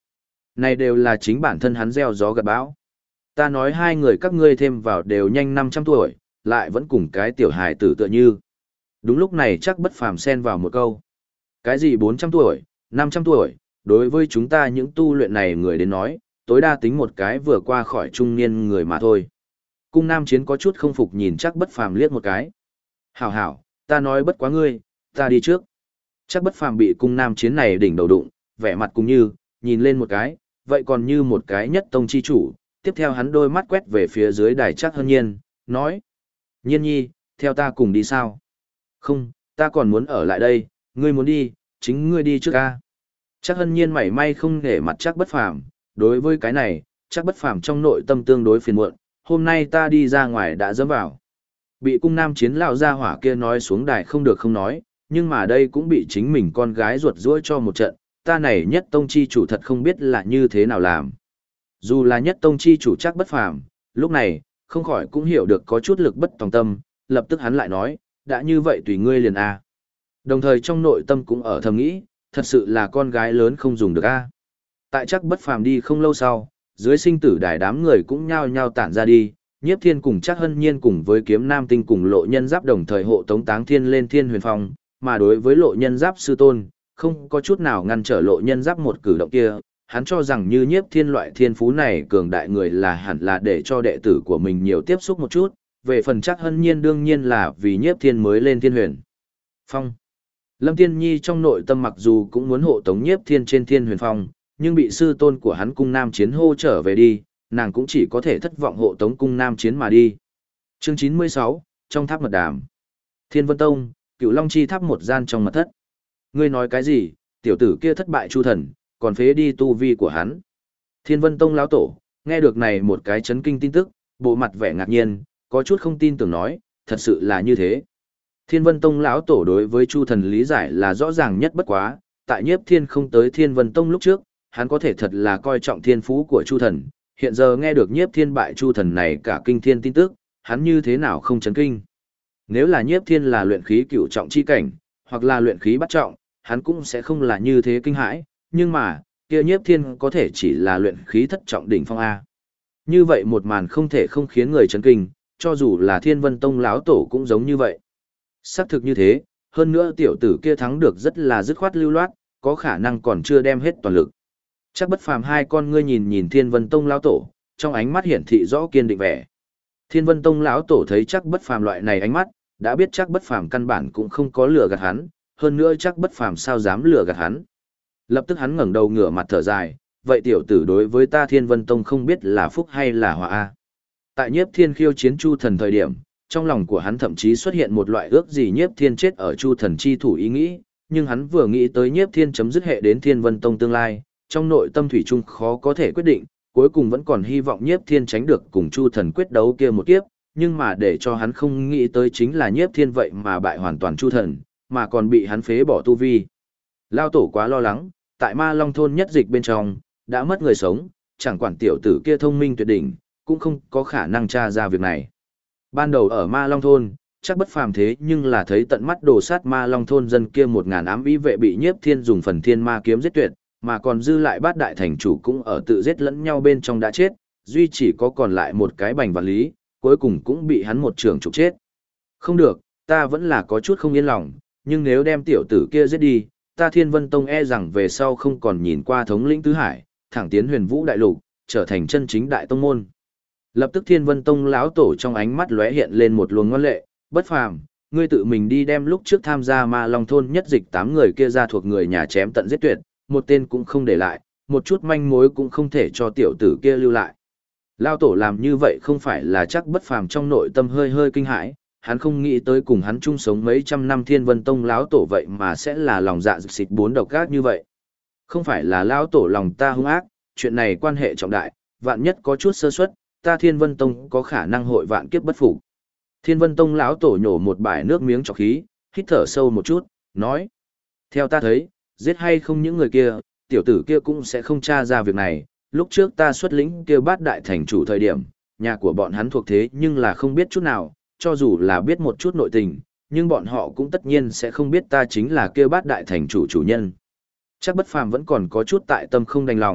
Này đều là chính bản thân hắn gieo gió gặt bão. Ta nói hai người các ngươi thêm vào đều nhanh 500 tuổi, lại vẫn cùng cái tiểu hài tử tựa như. Đúng lúc này chắc Bất Phàm xen vào một câu. Cái gì 400 tuổi, 500 tuổi, đối với chúng ta những tu luyện này người đến nói, tối đa tính một cái vừa qua khỏi trung niên người mà thôi. Cung Nam Chiến có chút không phục nhìn chắc Bất Phàm liếc một cái. Hảo hảo, ta nói bất quá ngươi, ta đi trước. Chắc Bất Phàm bị Cung Nam Chiến này đỉnh đầu đụng, vẻ mặt cũng như, nhìn lên một cái, vậy còn như một cái nhất tông chi chủ. Tiếp theo hắn đôi mắt quét về phía dưới đài Trác Hân Nhiên, nói. Nhiên nhi, theo ta cùng đi sao? Không, ta còn muốn ở lại đây, ngươi muốn đi, chính ngươi đi trước ca. Trác Hân Nhiên mảy may không để mặt Trác Bất Phàm, đối với cái này, Trác Bất Phàm trong nội tâm tương đối phiền muộn, hôm nay ta đi ra ngoài đã dẫm vào. Bị Cung Nam Chiến lão gia hỏa kia nói xuống đài không được không nói, nhưng mà đây cũng bị chính mình con gái ruột giũa cho một trận, ta này nhất tông chi chủ thật không biết là như thế nào làm. Dù là nhất tông chi chủ Trác Bất Phàm, lúc này, không khỏi cũng hiểu được có chút lực bất tòng tâm, lập tức hắn lại nói, đã như vậy tùy ngươi liền a. Đồng thời trong nội tâm cũng ở thầm nghĩ, thật sự là con gái lớn không dùng được a. Tại Trác Bất Phàm đi không lâu sau, dưới sinh tử đài đám người cũng nhao nhao tản ra đi, Nhiếp Thiên cùng Trác Hân Nhiên cùng với Kiếm Nam Tinh cùng Lộ Nhân Giáp đồng thời hộ tống Táng Thiên lên Thiên Huyền Phong, mà đối với Lộ Nhân Giáp sư tôn, không có chút nào ngăn trở Lộ Nhân Giáp một cử động kia, hắn cho rằng như Nhiếp Thiên loại thiên phú này cường đại người là hẳn là để cho đệ tử của mình nhiều tiếp xúc một chút, về phần Trác Hân Nhiên đương nhiên là vì Nhiếp Thiên mới lên Thiên Huyền Phong. Lâm Tiên Nhi trong nội tâm mặc dù cũng muốn hộ tống Nhiếp Thiên trên Thiên Huyền Phong, nhưng bị sư tôn của hắn Cung Nam Chiến hô trở về đi, nàng cũng chỉ có thể thất vọng hộ tống Cung Nam Chiến mà đi. Chương 96, trong tháp mật đàm. Thiên Vân Tông, Cựu Long Chi tháp một gian trong mật thất. Ngươi nói cái gì, tiểu tử kia thất bại Chu Thần, còn phế đi tu vi của hắn. Thiên Vân Tông lão tổ, nghe được này một cái chấn kinh tin tức, bộ mặt vẻ ngạc nhiên, có chút không tin tưởng nói, thật sự là như thế. Thiên Vân Tông lão tổ đối với Chu Thần lý giải là rõ ràng nhất bất quá, tại Nhiếp Thiên không tới Thiên Vân Tông lúc trước, hắn có thể thật là coi trọng thiên phú của Chu Thần, hiện giờ nghe được Nhiếp Thiên bại Chu Thần này cả kinh thiên tin tức, hắn như thế nào không chấn kinh. Nếu là Nhiếp Thiên là luyện khí cửu trọng chi cảnh, hoặc là luyện khí bát trọng, hắn cũng sẽ không là như thế kinh hãi, nhưng mà, kia Nhiếp Thiên có thể chỉ là luyện khí thất trọng đỉnh phong A. Như vậy một màn không thể không khiến người chấn kinh, cho dù là Thiên Vân Tông lão tổ cũng giống như vậy. Xác thực như thế, hơn nữa tiểu tử kia thắng được rất là dứt khoát lưu loát, có khả năng còn chưa đem hết toàn lực. Chắc Bất Phàm hai con ngươi nhìn nhìn Thiên Vân Tông lão tổ, trong ánh mắt hiển thị rõ kiên định vẻ. Thiên Vân Tông lão tổ thấy Chắc Bất Phàm loại này ánh mắt, đã biết Chắc Bất Phàm căn bản cũng không có lừa gạt hắn, hơn nữa Chắc Bất Phàm sao dám lừa gạt hắn. Lập tức hắn ngẩng đầu ngửa mặt thở dài, vậy tiểu tử đối với ta Thiên Vân Tông không biết là phúc hay là họa a. Tại Nhiếp Thiên khiêu chiến Chu Thần thời điểm, trong lòng của hắn thậm chí xuất hiện một loại ước gì Nhiếp Thiên chết ở Chu Thần chi thủ ý nghĩ, nhưng hắn vừa nghĩ tới Nhiếp Thiên chấm dứt hệ đến Thiên Vân Tông tương lai, trong nội tâm thủy chung khó có thể quyết định, cuối cùng vẫn còn hy vọng Nhiếp Thiên tránh được cùng Chu Thần quyết đấu kia một kiếp, nhưng mà để cho hắn không nghĩ tới chính là Nhiếp Thiên vậy mà bại hoàn toàn Chu Thần, mà còn bị hắn phế bỏ tu vi. Lao tổ quá lo lắng, tại Ma Long thôn nhất dịch bên trong, đã mất người sống, chẳng quản tiểu tử kia thông minh tuyệt đỉnh, cũng không có khả năng tra ra việc này. Ban đầu ở Ma Long thôn, chắc Bất Phàm thế nhưng là thấy tận mắt đồ sát Ma Long thôn dân kia 1000 ám ý vệ bị Nhiếp Thiên dùng phần thiên ma kiếm giết tuyệt, mà còn dư lại bát đại thành chủ cũng ở tự giết lẫn nhau bên trong đã chết, duy chỉ có còn lại một cái Bành Vạn Lý, cuối cùng cũng bị hắn một trường trục chết. Không được, ta vẫn là có chút không yên lòng, nhưng nếu đem tiểu tử kia giết đi, ta Thiên Vân Tông e rằng về sau không còn nhìn qua thống lĩnh tứ hải, thẳng tiến Huyền Vũ đại lục, trở thành chân chính đại tông môn. Lập tức Thiên Vân Tông lão tổ trong ánh mắt lóe hiện lên một luồng ngoan lệ, Bất Phàm, ngươi tự mình đi đem lúc trước tham gia Ma Long thôn nhất dịch 8 người kia ra thuộc người nhà chém tận giết tuyệt, một tên cũng không để lại, một chút manh mối cũng không thể cho tiểu tử kia lưu lại. Lão tổ làm như vậy không phải là chắc Bất Phàm trong nội tâm hơi hơi kinh hãi, hắn không nghĩ tới cùng hắn chung sống mấy trăm năm Thiên Vân Tông lão tổ vậy mà sẽ là lòng dạ xịt bốn độc ác như vậy. Không phải là lão tổ lòng ta hung ác, chuyện này quan hệ trọng đại, vạn nhất có chút sơ suất, ta Thiên Vân Tông có khả năng hội vạn kiếp bất phục. Thiên Vân Tông lão tổ nhổ một bãi nước miếng trọc khí, hít thở sâu một chút, nói: theo ta thấy, giết hay không những người kia, tiểu tử kia cũng sẽ không tra ra việc này. Lúc trước ta xuất lĩnh kia bát đại thành chủ thời điểm, nhà của bọn hắn thuộc thế nhưng là không biết chút nào, cho dù là biết một chút nội tình, nhưng bọn họ cũng tất nhiên sẽ không biết ta chính là kia bát đại thành chủ chủ nhân. Chắc Bất Phàm vẫn còn có chút tại tâm không đành lòng,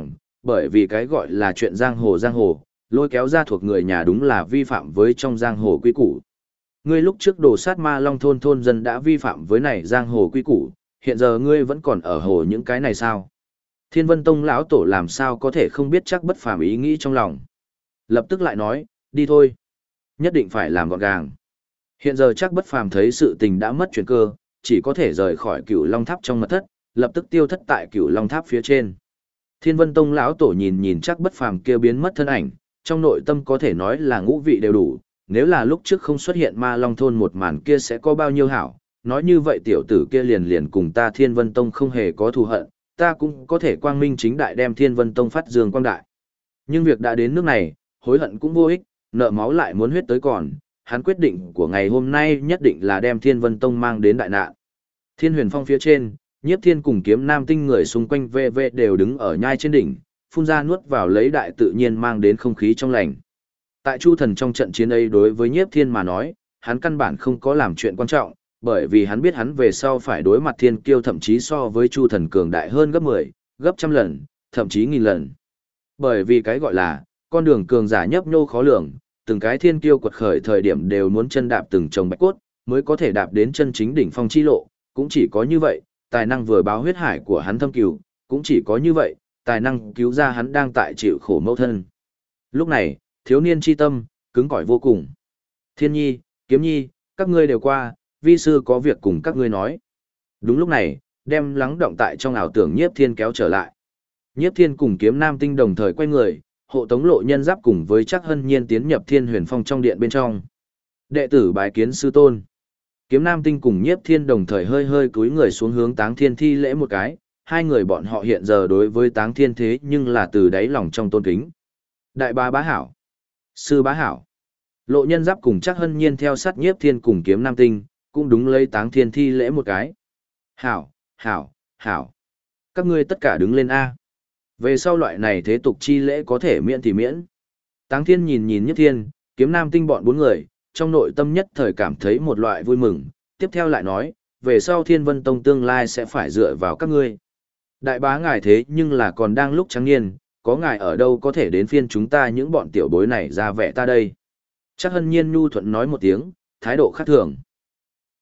Bởi vì cái gọi là chuyện giang hồ, lôi kéo ra thuộc người nhà đúng là vi phạm với trong giang hồ quy củ. Ngươi lúc trước đổ sát ma long thôn thôn dân đã vi phạm với này giang hồ quy củ, hiện giờ ngươi vẫn còn ở hồ những cái này sao? Thiên Vân Tông lão tổ làm sao có thể không biết chắc bất phàm ý nghĩ trong lòng. Lập tức lại nói, đi thôi. Nhất định phải làm gọn gàng. Hiện giờ chắc bất phàm thấy sự tình đã mất chuyển cơ, chỉ có thể rời khỏi Cửu Long Tháp trong mật thất, lập tức tiêu thất tại Cửu Long Tháp phía trên. Thiên Vân Tông lão tổ nhìn chắc bất phàm kia biến mất thân ảnh, trong nội tâm có thể nói là ngũ vị đều đủ, nếu là lúc trước không xuất hiện ma long thôn một màn kia sẽ có bao nhiêu hảo, nói như vậy tiểu tử kia liền liền cùng ta Thiên Vân Tông không hề có thù hận, ta cũng có thể quang minh chính đại đem Thiên Vân Tông phát dương quang đại. Nhưng việc đã đến nước này, hối hận cũng vô ích, nợ máu lại muốn huyết tới còn, hắn quyết định của ngày hôm nay nhất định là đem Thiên Vân Tông mang đến đại nạn. Thiên Huyền Phong phía trên, Nhiếp Thiên cùng Kiếm Nam Tinh người xung quanh VV đều đứng ở nhai trên đỉnh, phun ra nuốt vào lấy đại tự nhiên mang đến không khí trong lành. Tại Chu Thần trong trận chiến ấy đối với Nhiếp Thiên mà nói, hắn căn bản không có làm chuyện quan trọng, bởi vì hắn biết hắn về sau phải đối mặt Thiên Kiêu thậm chí so với Chu Thần cường đại hơn gấp 10, gấp trăm lần, thậm chí nghìn lần. Bởi vì cái gọi là, con đường cường giả nhấp nhô khó lường, từng cái Thiên Kiêu quật khởi thời điểm đều muốn chân đạp từng chồng bạch cốt, mới có thể đạp đến chân chính đỉnh phong chi lộ, cũng chỉ có như vậy, tài năng vừa báo huyết hải của hắn thâm cừu, cũng chỉ có như vậy, tài năng cứu ra hắn đang tại chịu khổ mẫu thân. Lúc này, thiếu niên chi tâm, cứng cỏi vô cùng. Thiên Nhi, Kiếm Nhi, các ngươi đều qua, vi sư có việc cùng các ngươi nói. Đúng lúc này, đem lắng động tại trong ảo tưởng Nhiếp Thiên kéo trở lại. Nhiếp Thiên cùng Kiếm Nam Tinh đồng thời quay người, hộ tống Lộ Nhân Giáp cùng với Trác Hân Nhiên tiến nhập Thiên Huyền Phong trong điện bên trong. Đệ tử bái kiến sư tôn. Kiếm Nam Tinh cùng Nhiếp Thiên đồng thời hơi hơi cúi người xuống hướng Táng Thiên thi lễ một cái, hai người bọn họ hiện giờ đối với Táng Thiên thế nhưng là từ đáy lòng trong tôn kính. Đại bá bá hảo. Sư bá hảo. Lộ Nhân Giáp cùng Trác Hân Nhiên theo sát Nhiếp Thiên cùng Kiếm Nam Tinh, cũng đúng lấy Táng Thiên thi lễ một cái. Hảo, hảo, hảo. Các ngươi tất cả đứng lên A. Về sau loại này thế tục chi lễ có thể miễn thì miễn. Táng Thiên nhìn Nhiếp Thiên, Kiếm Nam Tinh bọn bốn người, trong nội tâm nhất thời cảm thấy một loại vui mừng, tiếp theo lại nói, về sau Thiên Vân Tông tương lai sẽ phải dựa vào các ngươi. Đại bá ngài thế nhưng là còn đang lúc trắng niên, có ngài ở đâu có thể đến phiên chúng ta những bọn tiểu bối này ra vẻ ta đây. Trác Hân Nhiên nhu thuận nói một tiếng, thái độ khác thường.